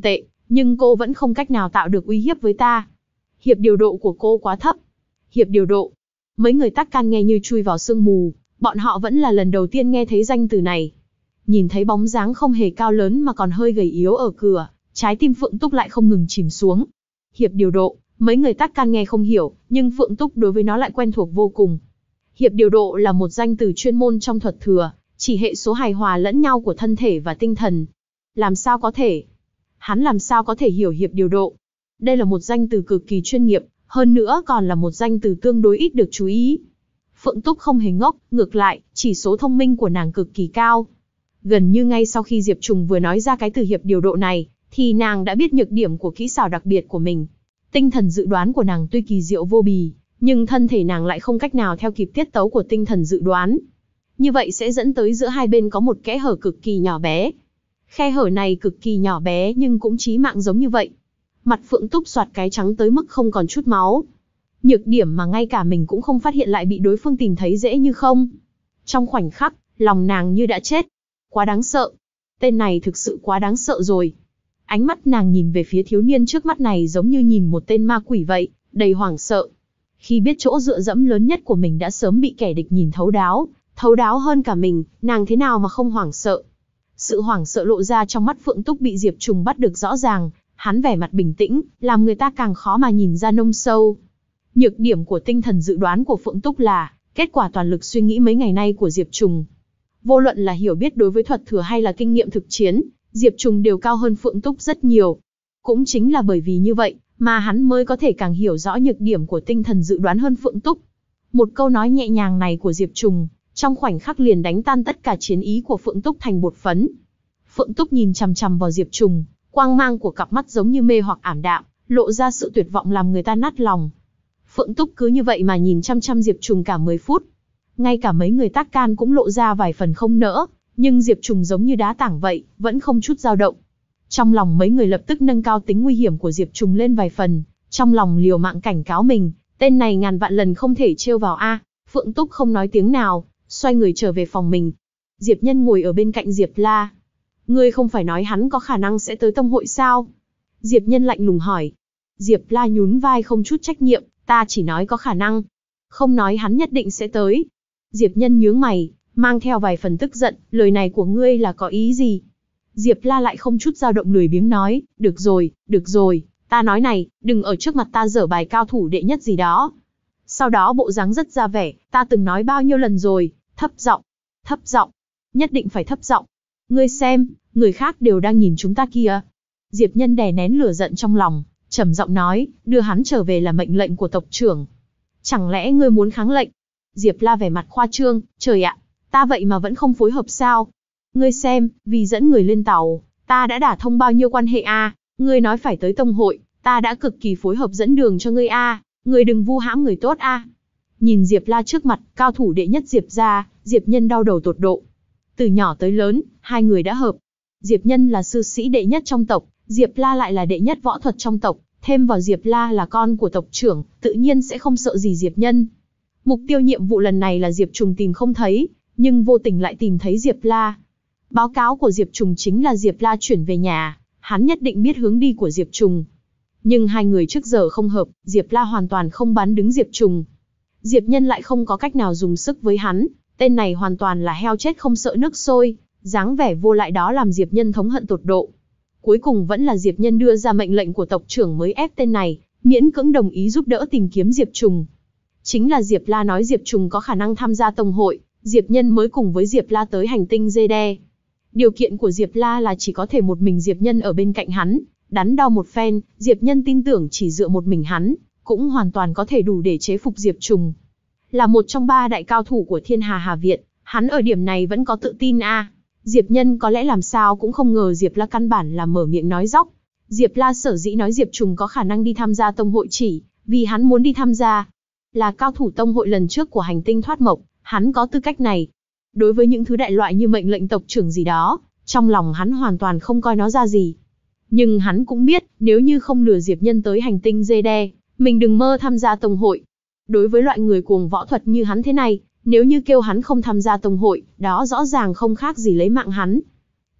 nhưng cô vẫn không cách nào tạo được uy hiếp với ta. Hiệp điều độ của cô quá thấp. Hiệp điều độ. Mấy người Tắc Can nghe như chui vào sương mù, bọn họ vẫn là lần đầu tiên nghe thấy danh từ này. Nhìn thấy bóng dáng không hề cao lớn mà còn hơi gầy yếu ở cửa, trái tim Phượng Túc lại không ngừng chìm xuống. Hiệp điều độ, mấy người Tắc Can nghe không hiểu, nhưng Phượng Túc đối với nó lại quen thuộc vô cùng. Hiệp điều độ là một danh từ chuyên môn trong thuật thừa, chỉ hệ số hài hòa lẫn nhau của thân thể và tinh thần. Làm sao có thể? Hắn làm sao có thể hiểu hiệp điều độ? Đây là một danh từ cực kỳ chuyên nghiệp, hơn nữa còn là một danh từ tương đối ít được chú ý. Phượng Túc không hề ngốc, ngược lại, chỉ số thông minh của nàng cực kỳ cao. Gần như ngay sau khi Diệp Trùng vừa nói ra cái từ hiệp điều độ này, thì nàng đã biết nhược điểm của kỹ xảo đặc biệt của mình. Tinh thần dự đoán của nàng tuy kỳ diệu vô bì, nhưng thân thể nàng lại không cách nào theo kịp tiết tấu của tinh thần dự đoán. Như vậy sẽ dẫn tới giữa hai bên có một kẽ hở cực kỳ nhỏ bé. Khe hở này cực kỳ nhỏ bé nhưng cũng chí mạng giống như vậy. Mặt Phượng Túc xoạt cái trắng tới mức không còn chút máu. Nhược điểm mà ngay cả mình cũng không phát hiện lại bị đối phương tìm thấy dễ như không. Trong khoảnh khắc, lòng nàng như đã chết. Quá đáng sợ. Tên này thực sự quá đáng sợ rồi. Ánh mắt nàng nhìn về phía thiếu niên trước mắt này giống như nhìn một tên ma quỷ vậy, đầy hoảng sợ. Khi biết chỗ dựa dẫm lớn nhất của mình đã sớm bị kẻ địch nhìn thấu đáo, thấu đáo hơn cả mình, nàng thế nào mà không hoảng sợ. Sự hoảng sợ lộ ra trong mắt Phượng Túc bị Diệp Trùng bắt được rõ ràng, hắn vẻ mặt bình tĩnh, làm người ta càng khó mà nhìn ra nông sâu. Nhược điểm của tinh thần dự đoán của Phượng Túc là kết quả toàn lực suy nghĩ mấy ngày nay của Diệp Trùng. Vô luận là hiểu biết đối với thuật thừa hay là kinh nghiệm thực chiến, Diệp Trùng đều cao hơn Phượng Túc rất nhiều. Cũng chính là bởi vì như vậy, mà hắn mới có thể càng hiểu rõ nhược điểm của tinh thần dự đoán hơn Phượng Túc. Một câu nói nhẹ nhàng này của Diệp Trùng, trong khoảnh khắc liền đánh tan tất cả chiến ý của Phượng Túc thành bột phấn. Phượng Túc nhìn chằm chằm vào Diệp Trùng, quang mang của cặp mắt giống như mê hoặc ảm đạm, lộ ra sự tuyệt vọng làm người ta nát lòng. Phượng Túc cứ như vậy mà nhìn chăm chăm Diệp Trùng cả mười phút. Ngay cả mấy người Tắc Can cũng lộ ra vài phần không nỡ, nhưng Diệp Trùng giống như đá tảng vậy, vẫn không chút dao động. Trong lòng mấy người lập tức nâng cao tính nguy hiểm của Diệp Trùng lên vài phần, trong lòng liều mạng cảnh cáo mình, tên này ngàn vạn lần không thể trêu vào a. Phượng Túc không nói tiếng nào, xoay người trở về phòng mình. Diệp Nhân ngồi ở bên cạnh Diệp La. Ngươi không phải nói hắn có khả năng sẽ tới tông hội sao? Diệp Nhân lạnh lùng hỏi. Diệp La nhún vai không chút trách nhiệm, ta chỉ nói có khả năng, không nói hắn nhất định sẽ tới. Diệp Nhân nhướng mày, mang theo vài phần tức giận, lời này của ngươi là có ý gì? Diệp La lại không chút dao động lười biếng nói, được rồi, được rồi, ta nói này, đừng ở trước mặt ta dở bài cao thủ đệ nhất gì đó. Sau đó bộ dáng rất ra vẻ, ta từng nói bao nhiêu lần rồi, thấp giọng, thấp giọng, nhất định phải thấp giọng. Ngươi xem, người khác đều đang nhìn chúng ta kìa. Diệp Nhân đè nén lửa giận trong lòng, trầm giọng nói, đưa hắn trở về là mệnh lệnh của tộc trưởng. Chẳng lẽ ngươi muốn kháng lệnh? Diệp La vẻ mặt khoa trương, trời ạ, ta vậy mà vẫn không phối hợp sao? Ngươi xem, vì dẫn người lên tàu, ta đã đả thông bao nhiêu quan hệ a? À? Ngươi nói phải tới tông hội, ta đã cực kỳ phối hợp dẫn đường cho ngươi a, à? Ngươi đừng vu hãm người tốt a. À? Nhìn Diệp La trước mặt, cao thủ đệ nhất Diệp gia, Diệp Nhân đau đầu tột độ. Từ nhỏ tới lớn, hai người đã hợp. Diệp Nhân là sư sĩ đệ nhất trong tộc, Diệp La lại là đệ nhất võ thuật trong tộc, thêm vào Diệp La là con của tộc trưởng, tự nhiên sẽ không sợ gì Diệp Nhân. Mục tiêu nhiệm vụ lần này là Diệp Trùng tìm không thấy, nhưng vô tình lại tìm thấy Diệp La. Báo cáo của Diệp Trùng chính là Diệp La chuyển về nhà, hắn nhất định biết hướng đi của Diệp Trùng. Nhưng hai người trước giờ không hợp, Diệp La hoàn toàn không bán đứng Diệp Trùng. Diệp Nhân lại không có cách nào dùng sức với hắn, tên này hoàn toàn là heo chết không sợ nước sôi, dáng vẻ vô lại đó làm Diệp Nhân thống hận tột độ. Cuối cùng vẫn là Diệp Nhân đưa ra mệnh lệnh của tộc trưởng mới ép tên này, miễn cưỡng đồng ý giúp đỡ tìm kiếm Diệp Trùng. Chính là Diệp La nói Diệp Trùng có khả năng tham gia tông hội, Diệp Nhân mới cùng với Diệp La tới hành tinh dê đe. Điều kiện của Diệp La là chỉ có thể một mình Diệp Nhân ở bên cạnh hắn, đắn đo một phen, Diệp Nhân tin tưởng chỉ dựa một mình hắn, cũng hoàn toàn có thể đủ để chế phục Diệp Trùng. Là một trong ba đại cao thủ của Thiên Hà Hà Viện, hắn ở điểm này vẫn có tự tin a. À. Diệp Nhân có lẽ làm sao cũng không ngờ Diệp La căn bản là mở miệng nói dóc. Diệp La sở dĩ nói Diệp Trùng có khả năng đi tham gia tông hội chỉ vì hắn muốn đi tham gia. Là cao thủ tông hội lần trước của hành tinh thoát mộc, hắn có tư cách này. Đối với những thứ đại loại như mệnh lệnh tộc trưởng gì đó, trong lòng hắn hoàn toàn không coi nó ra gì. Nhưng hắn cũng biết, nếu như không lừa Diệp Nhân tới hành tinh dê đe, mình đừng mơ tham gia tông hội. Đối với loại người cuồng võ thuật như hắn thế này, nếu như kêu hắn không tham gia tông hội, đó rõ ràng không khác gì lấy mạng hắn.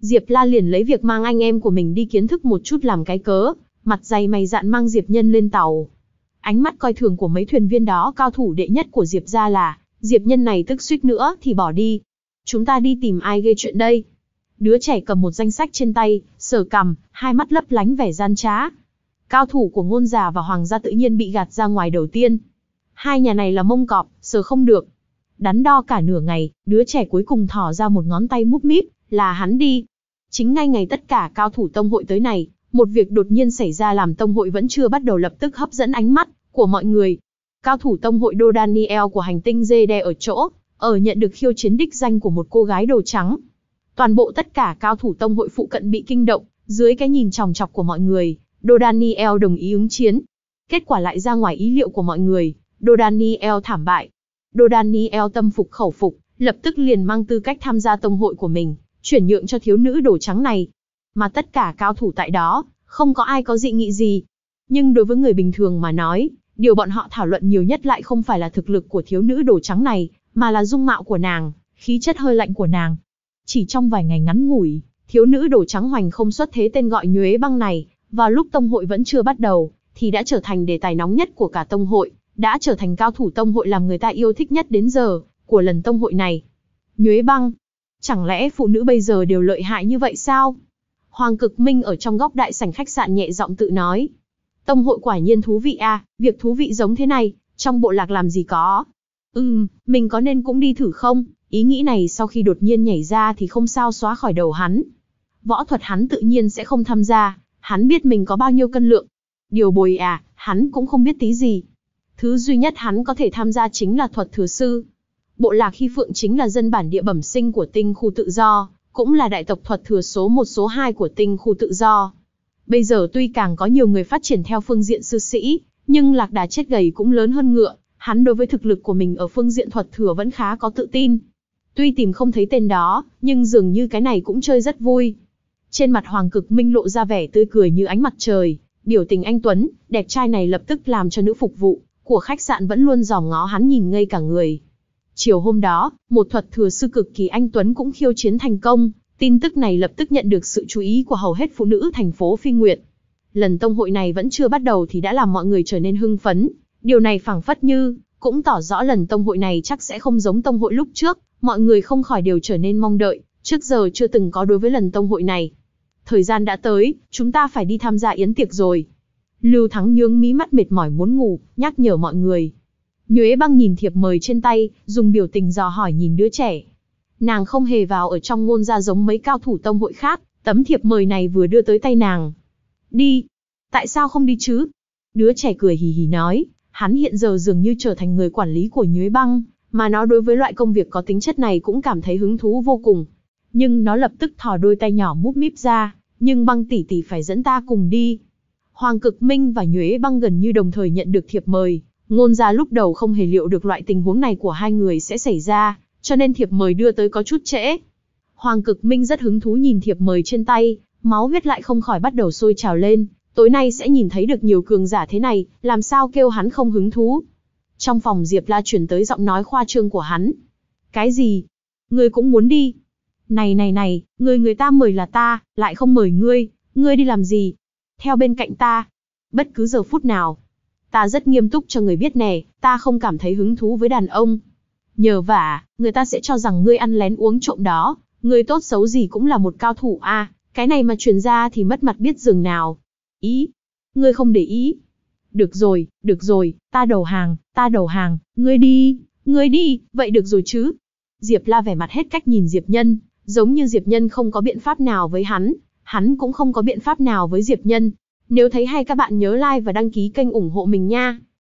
Diệp La liền lấy việc mang anh em của mình đi kiến thức một chút làm cái cớ, mặt dày mày dạn mang Diệp Nhân lên tàu. Ánh mắt coi thường của mấy thuyền viên đó cao thủ đệ nhất của Diệp gia là, Diệp Nhân này tức suýt nữa thì bỏ đi. Chúng ta đi tìm ai gây chuyện đây? Đứa trẻ cầm một danh sách trên tay, sờ cằm, hai mắt lấp lánh vẻ gian trá. Cao thủ của Ngôn gia và Hoàng gia tự nhiên bị gạt ra ngoài đầu tiên. Hai nhà này là mông cọp, sờ không được. Đắn đo cả nửa ngày, đứa trẻ cuối cùng thỏ ra một ngón tay múp míp, là hắn đi. Chính ngay ngày tất cả cao thủ tông hội tới này, một việc đột nhiên xảy ra làm tông hội vẫn chưa bắt đầu lập tức hấp dẫn ánh mắt của mọi người. Cao thủ tông hội Đô Daniel của hành tinh Zede ở chỗ, ở nhận được khiêu chiến đích danh của một cô gái đồ trắng. Toàn bộ tất cả cao thủ tông hội phụ cận bị kinh động, dưới cái nhìn chòng chọc của mọi người, Đô Daniel đồng ý ứng chiến. Kết quả lại ra ngoài ý liệu của mọi người, Đô Daniel thảm bại. Đô Daniel tâm phục khẩu phục, lập tức liền mang tư cách tham gia tông hội của mình, chuyển nhượng cho thiếu nữ đồ trắng này. Mà tất cả cao thủ tại đó, không có ai có dị nghị gì. Nhưng đối với người bình thường mà nói, điều bọn họ thảo luận nhiều nhất lại không phải là thực lực của thiếu nữ đồ trắng này, mà là dung mạo của nàng, khí chất hơi lạnh của nàng. Chỉ trong vài ngày ngắn ngủi, thiếu nữ đồ trắng hoành không xuất thế tên gọi Nhuế Băng này, vào lúc tông hội vẫn chưa bắt đầu, thì đã trở thành đề tài nóng nhất của cả tông hội, đã trở thành cao thủ tông hội làm người ta yêu thích nhất đến giờ, của lần tông hội này. Nhuế Băng, chẳng lẽ phụ nữ bây giờ đều lợi hại như vậy sao? Hoàng Cực Minh ở trong góc đại sảnh khách sạn nhẹ giọng tự nói. Tông hội quả nhiên thú vị à, việc thú vị giống thế này, trong bộ lạc làm gì có. Ừm, mình có nên cũng đi thử không? Ý nghĩ này sau khi đột nhiên nhảy ra thì không sao xóa khỏi đầu hắn. Võ thuật hắn tự nhiên sẽ không tham gia, hắn biết mình có bao nhiêu cân lượng. Điều bồi à, hắn cũng không biết tí gì. Thứ duy nhất hắn có thể tham gia chính là thuật thừa sư. Bộ lạc Hy Phượng chính là dân bản địa bẩm sinh của tinh khu tự do, cũng là đại tộc thuật thừa số một số hai của tinh khu tự do. Bây giờ tuy càng có nhiều người phát triển theo phương diện sư sĩ, nhưng lạc đà chết gầy cũng lớn hơn ngựa, hắn đối với thực lực của mình ở phương diện thuật thừa vẫn khá có tự tin. Tuy tìm không thấy tên đó, nhưng dường như cái này cũng chơi rất vui. Trên mặt Hoàng Cực Minh lộ ra vẻ tươi cười như ánh mặt trời, biểu tình anh tuấn, đẹp trai này lập tức làm cho nữ phục vụ của khách sạn vẫn luôn dòm ngó hắn nhìn ngây cả người. Chiều hôm đó, một thuật thừa sư cực kỳ anh tuấn cũng khiêu chiến thành công, tin tức này lập tức nhận được sự chú ý của hầu hết phụ nữ thành phố Phi Nguyệt. Lần tông hội này vẫn chưa bắt đầu thì đã làm mọi người trở nên hưng phấn, điều này phảng phất như cũng tỏ rõ lần tông hội này chắc sẽ không giống tông hội lúc trước, mọi người không khỏi đều trở nên mong đợi, trước giờ chưa từng có đối với lần tông hội này. Thời gian đã tới, chúng ta phải đi tham gia yến tiệc rồi. Lưu Thắng nhướng mí mắt mệt mỏi muốn ngủ, nhắc nhở mọi người. Nhuế Băng nhìn thiệp mời trên tay, dùng biểu tình dò hỏi nhìn đứa trẻ. Nàng không hề vào ở trong Ngôn gia giống mấy cao thủ tông hội khác, tấm thiệp mời này vừa đưa tới tay nàng. Đi. Tại sao không đi chứ? Đứa trẻ cười hì hì nói, hắn hiện giờ dường như trở thành người quản lý của Nhuế Băng, mà nó đối với loại công việc có tính chất này cũng cảm thấy hứng thú vô cùng. Nhưng nó lập tức thò đôi tay nhỏ múp míp ra, nhưng Băng tỷ tỷ phải dẫn ta cùng đi. Hoàng Cực Minh và Nhuế Băng gần như đồng thời nhận được thiệp mời. Ngôn gia lúc đầu không hề liệu được loại tình huống này của hai người sẽ xảy ra, cho nên thiệp mời đưa tới có chút trễ. Hoàng Cực Minh rất hứng thú nhìn thiệp mời trên tay, máu huyết lại không khỏi bắt đầu sôi trào lên. Tối nay sẽ nhìn thấy được nhiều cường giả thế này, làm sao kêu hắn không hứng thú. Trong phòng Diệp La truyền tới giọng nói khoa trương của hắn. Cái gì? Ngươi cũng muốn đi? Này này này, người người ta mời là ta, lại không mời ngươi, ngươi đi làm gì? Theo bên cạnh ta. Bất cứ giờ phút nào. Ta rất nghiêm túc cho người biết nè, ta không cảm thấy hứng thú với đàn ông. Nhờ vả, người ta sẽ cho rằng ngươi ăn lén uống trộm đó, ngươi tốt xấu gì cũng là một cao thủ a, à, cái này mà truyền ra thì mất mặt biết dường nào. Ý, ngươi không để ý. Được rồi, được rồi, ta đầu hàng, ta đầu hàng, ngươi đi, ngươi đi, vậy được rồi chứ. Diệp La vẻ mặt hết cách nhìn Diệp Nhân, giống như Diệp Nhân không có biện pháp nào với hắn, hắn cũng không có biện pháp nào với Diệp Nhân. Nếu thấy hay các bạn nhớ like và đăng ký kênh ủng hộ mình nha.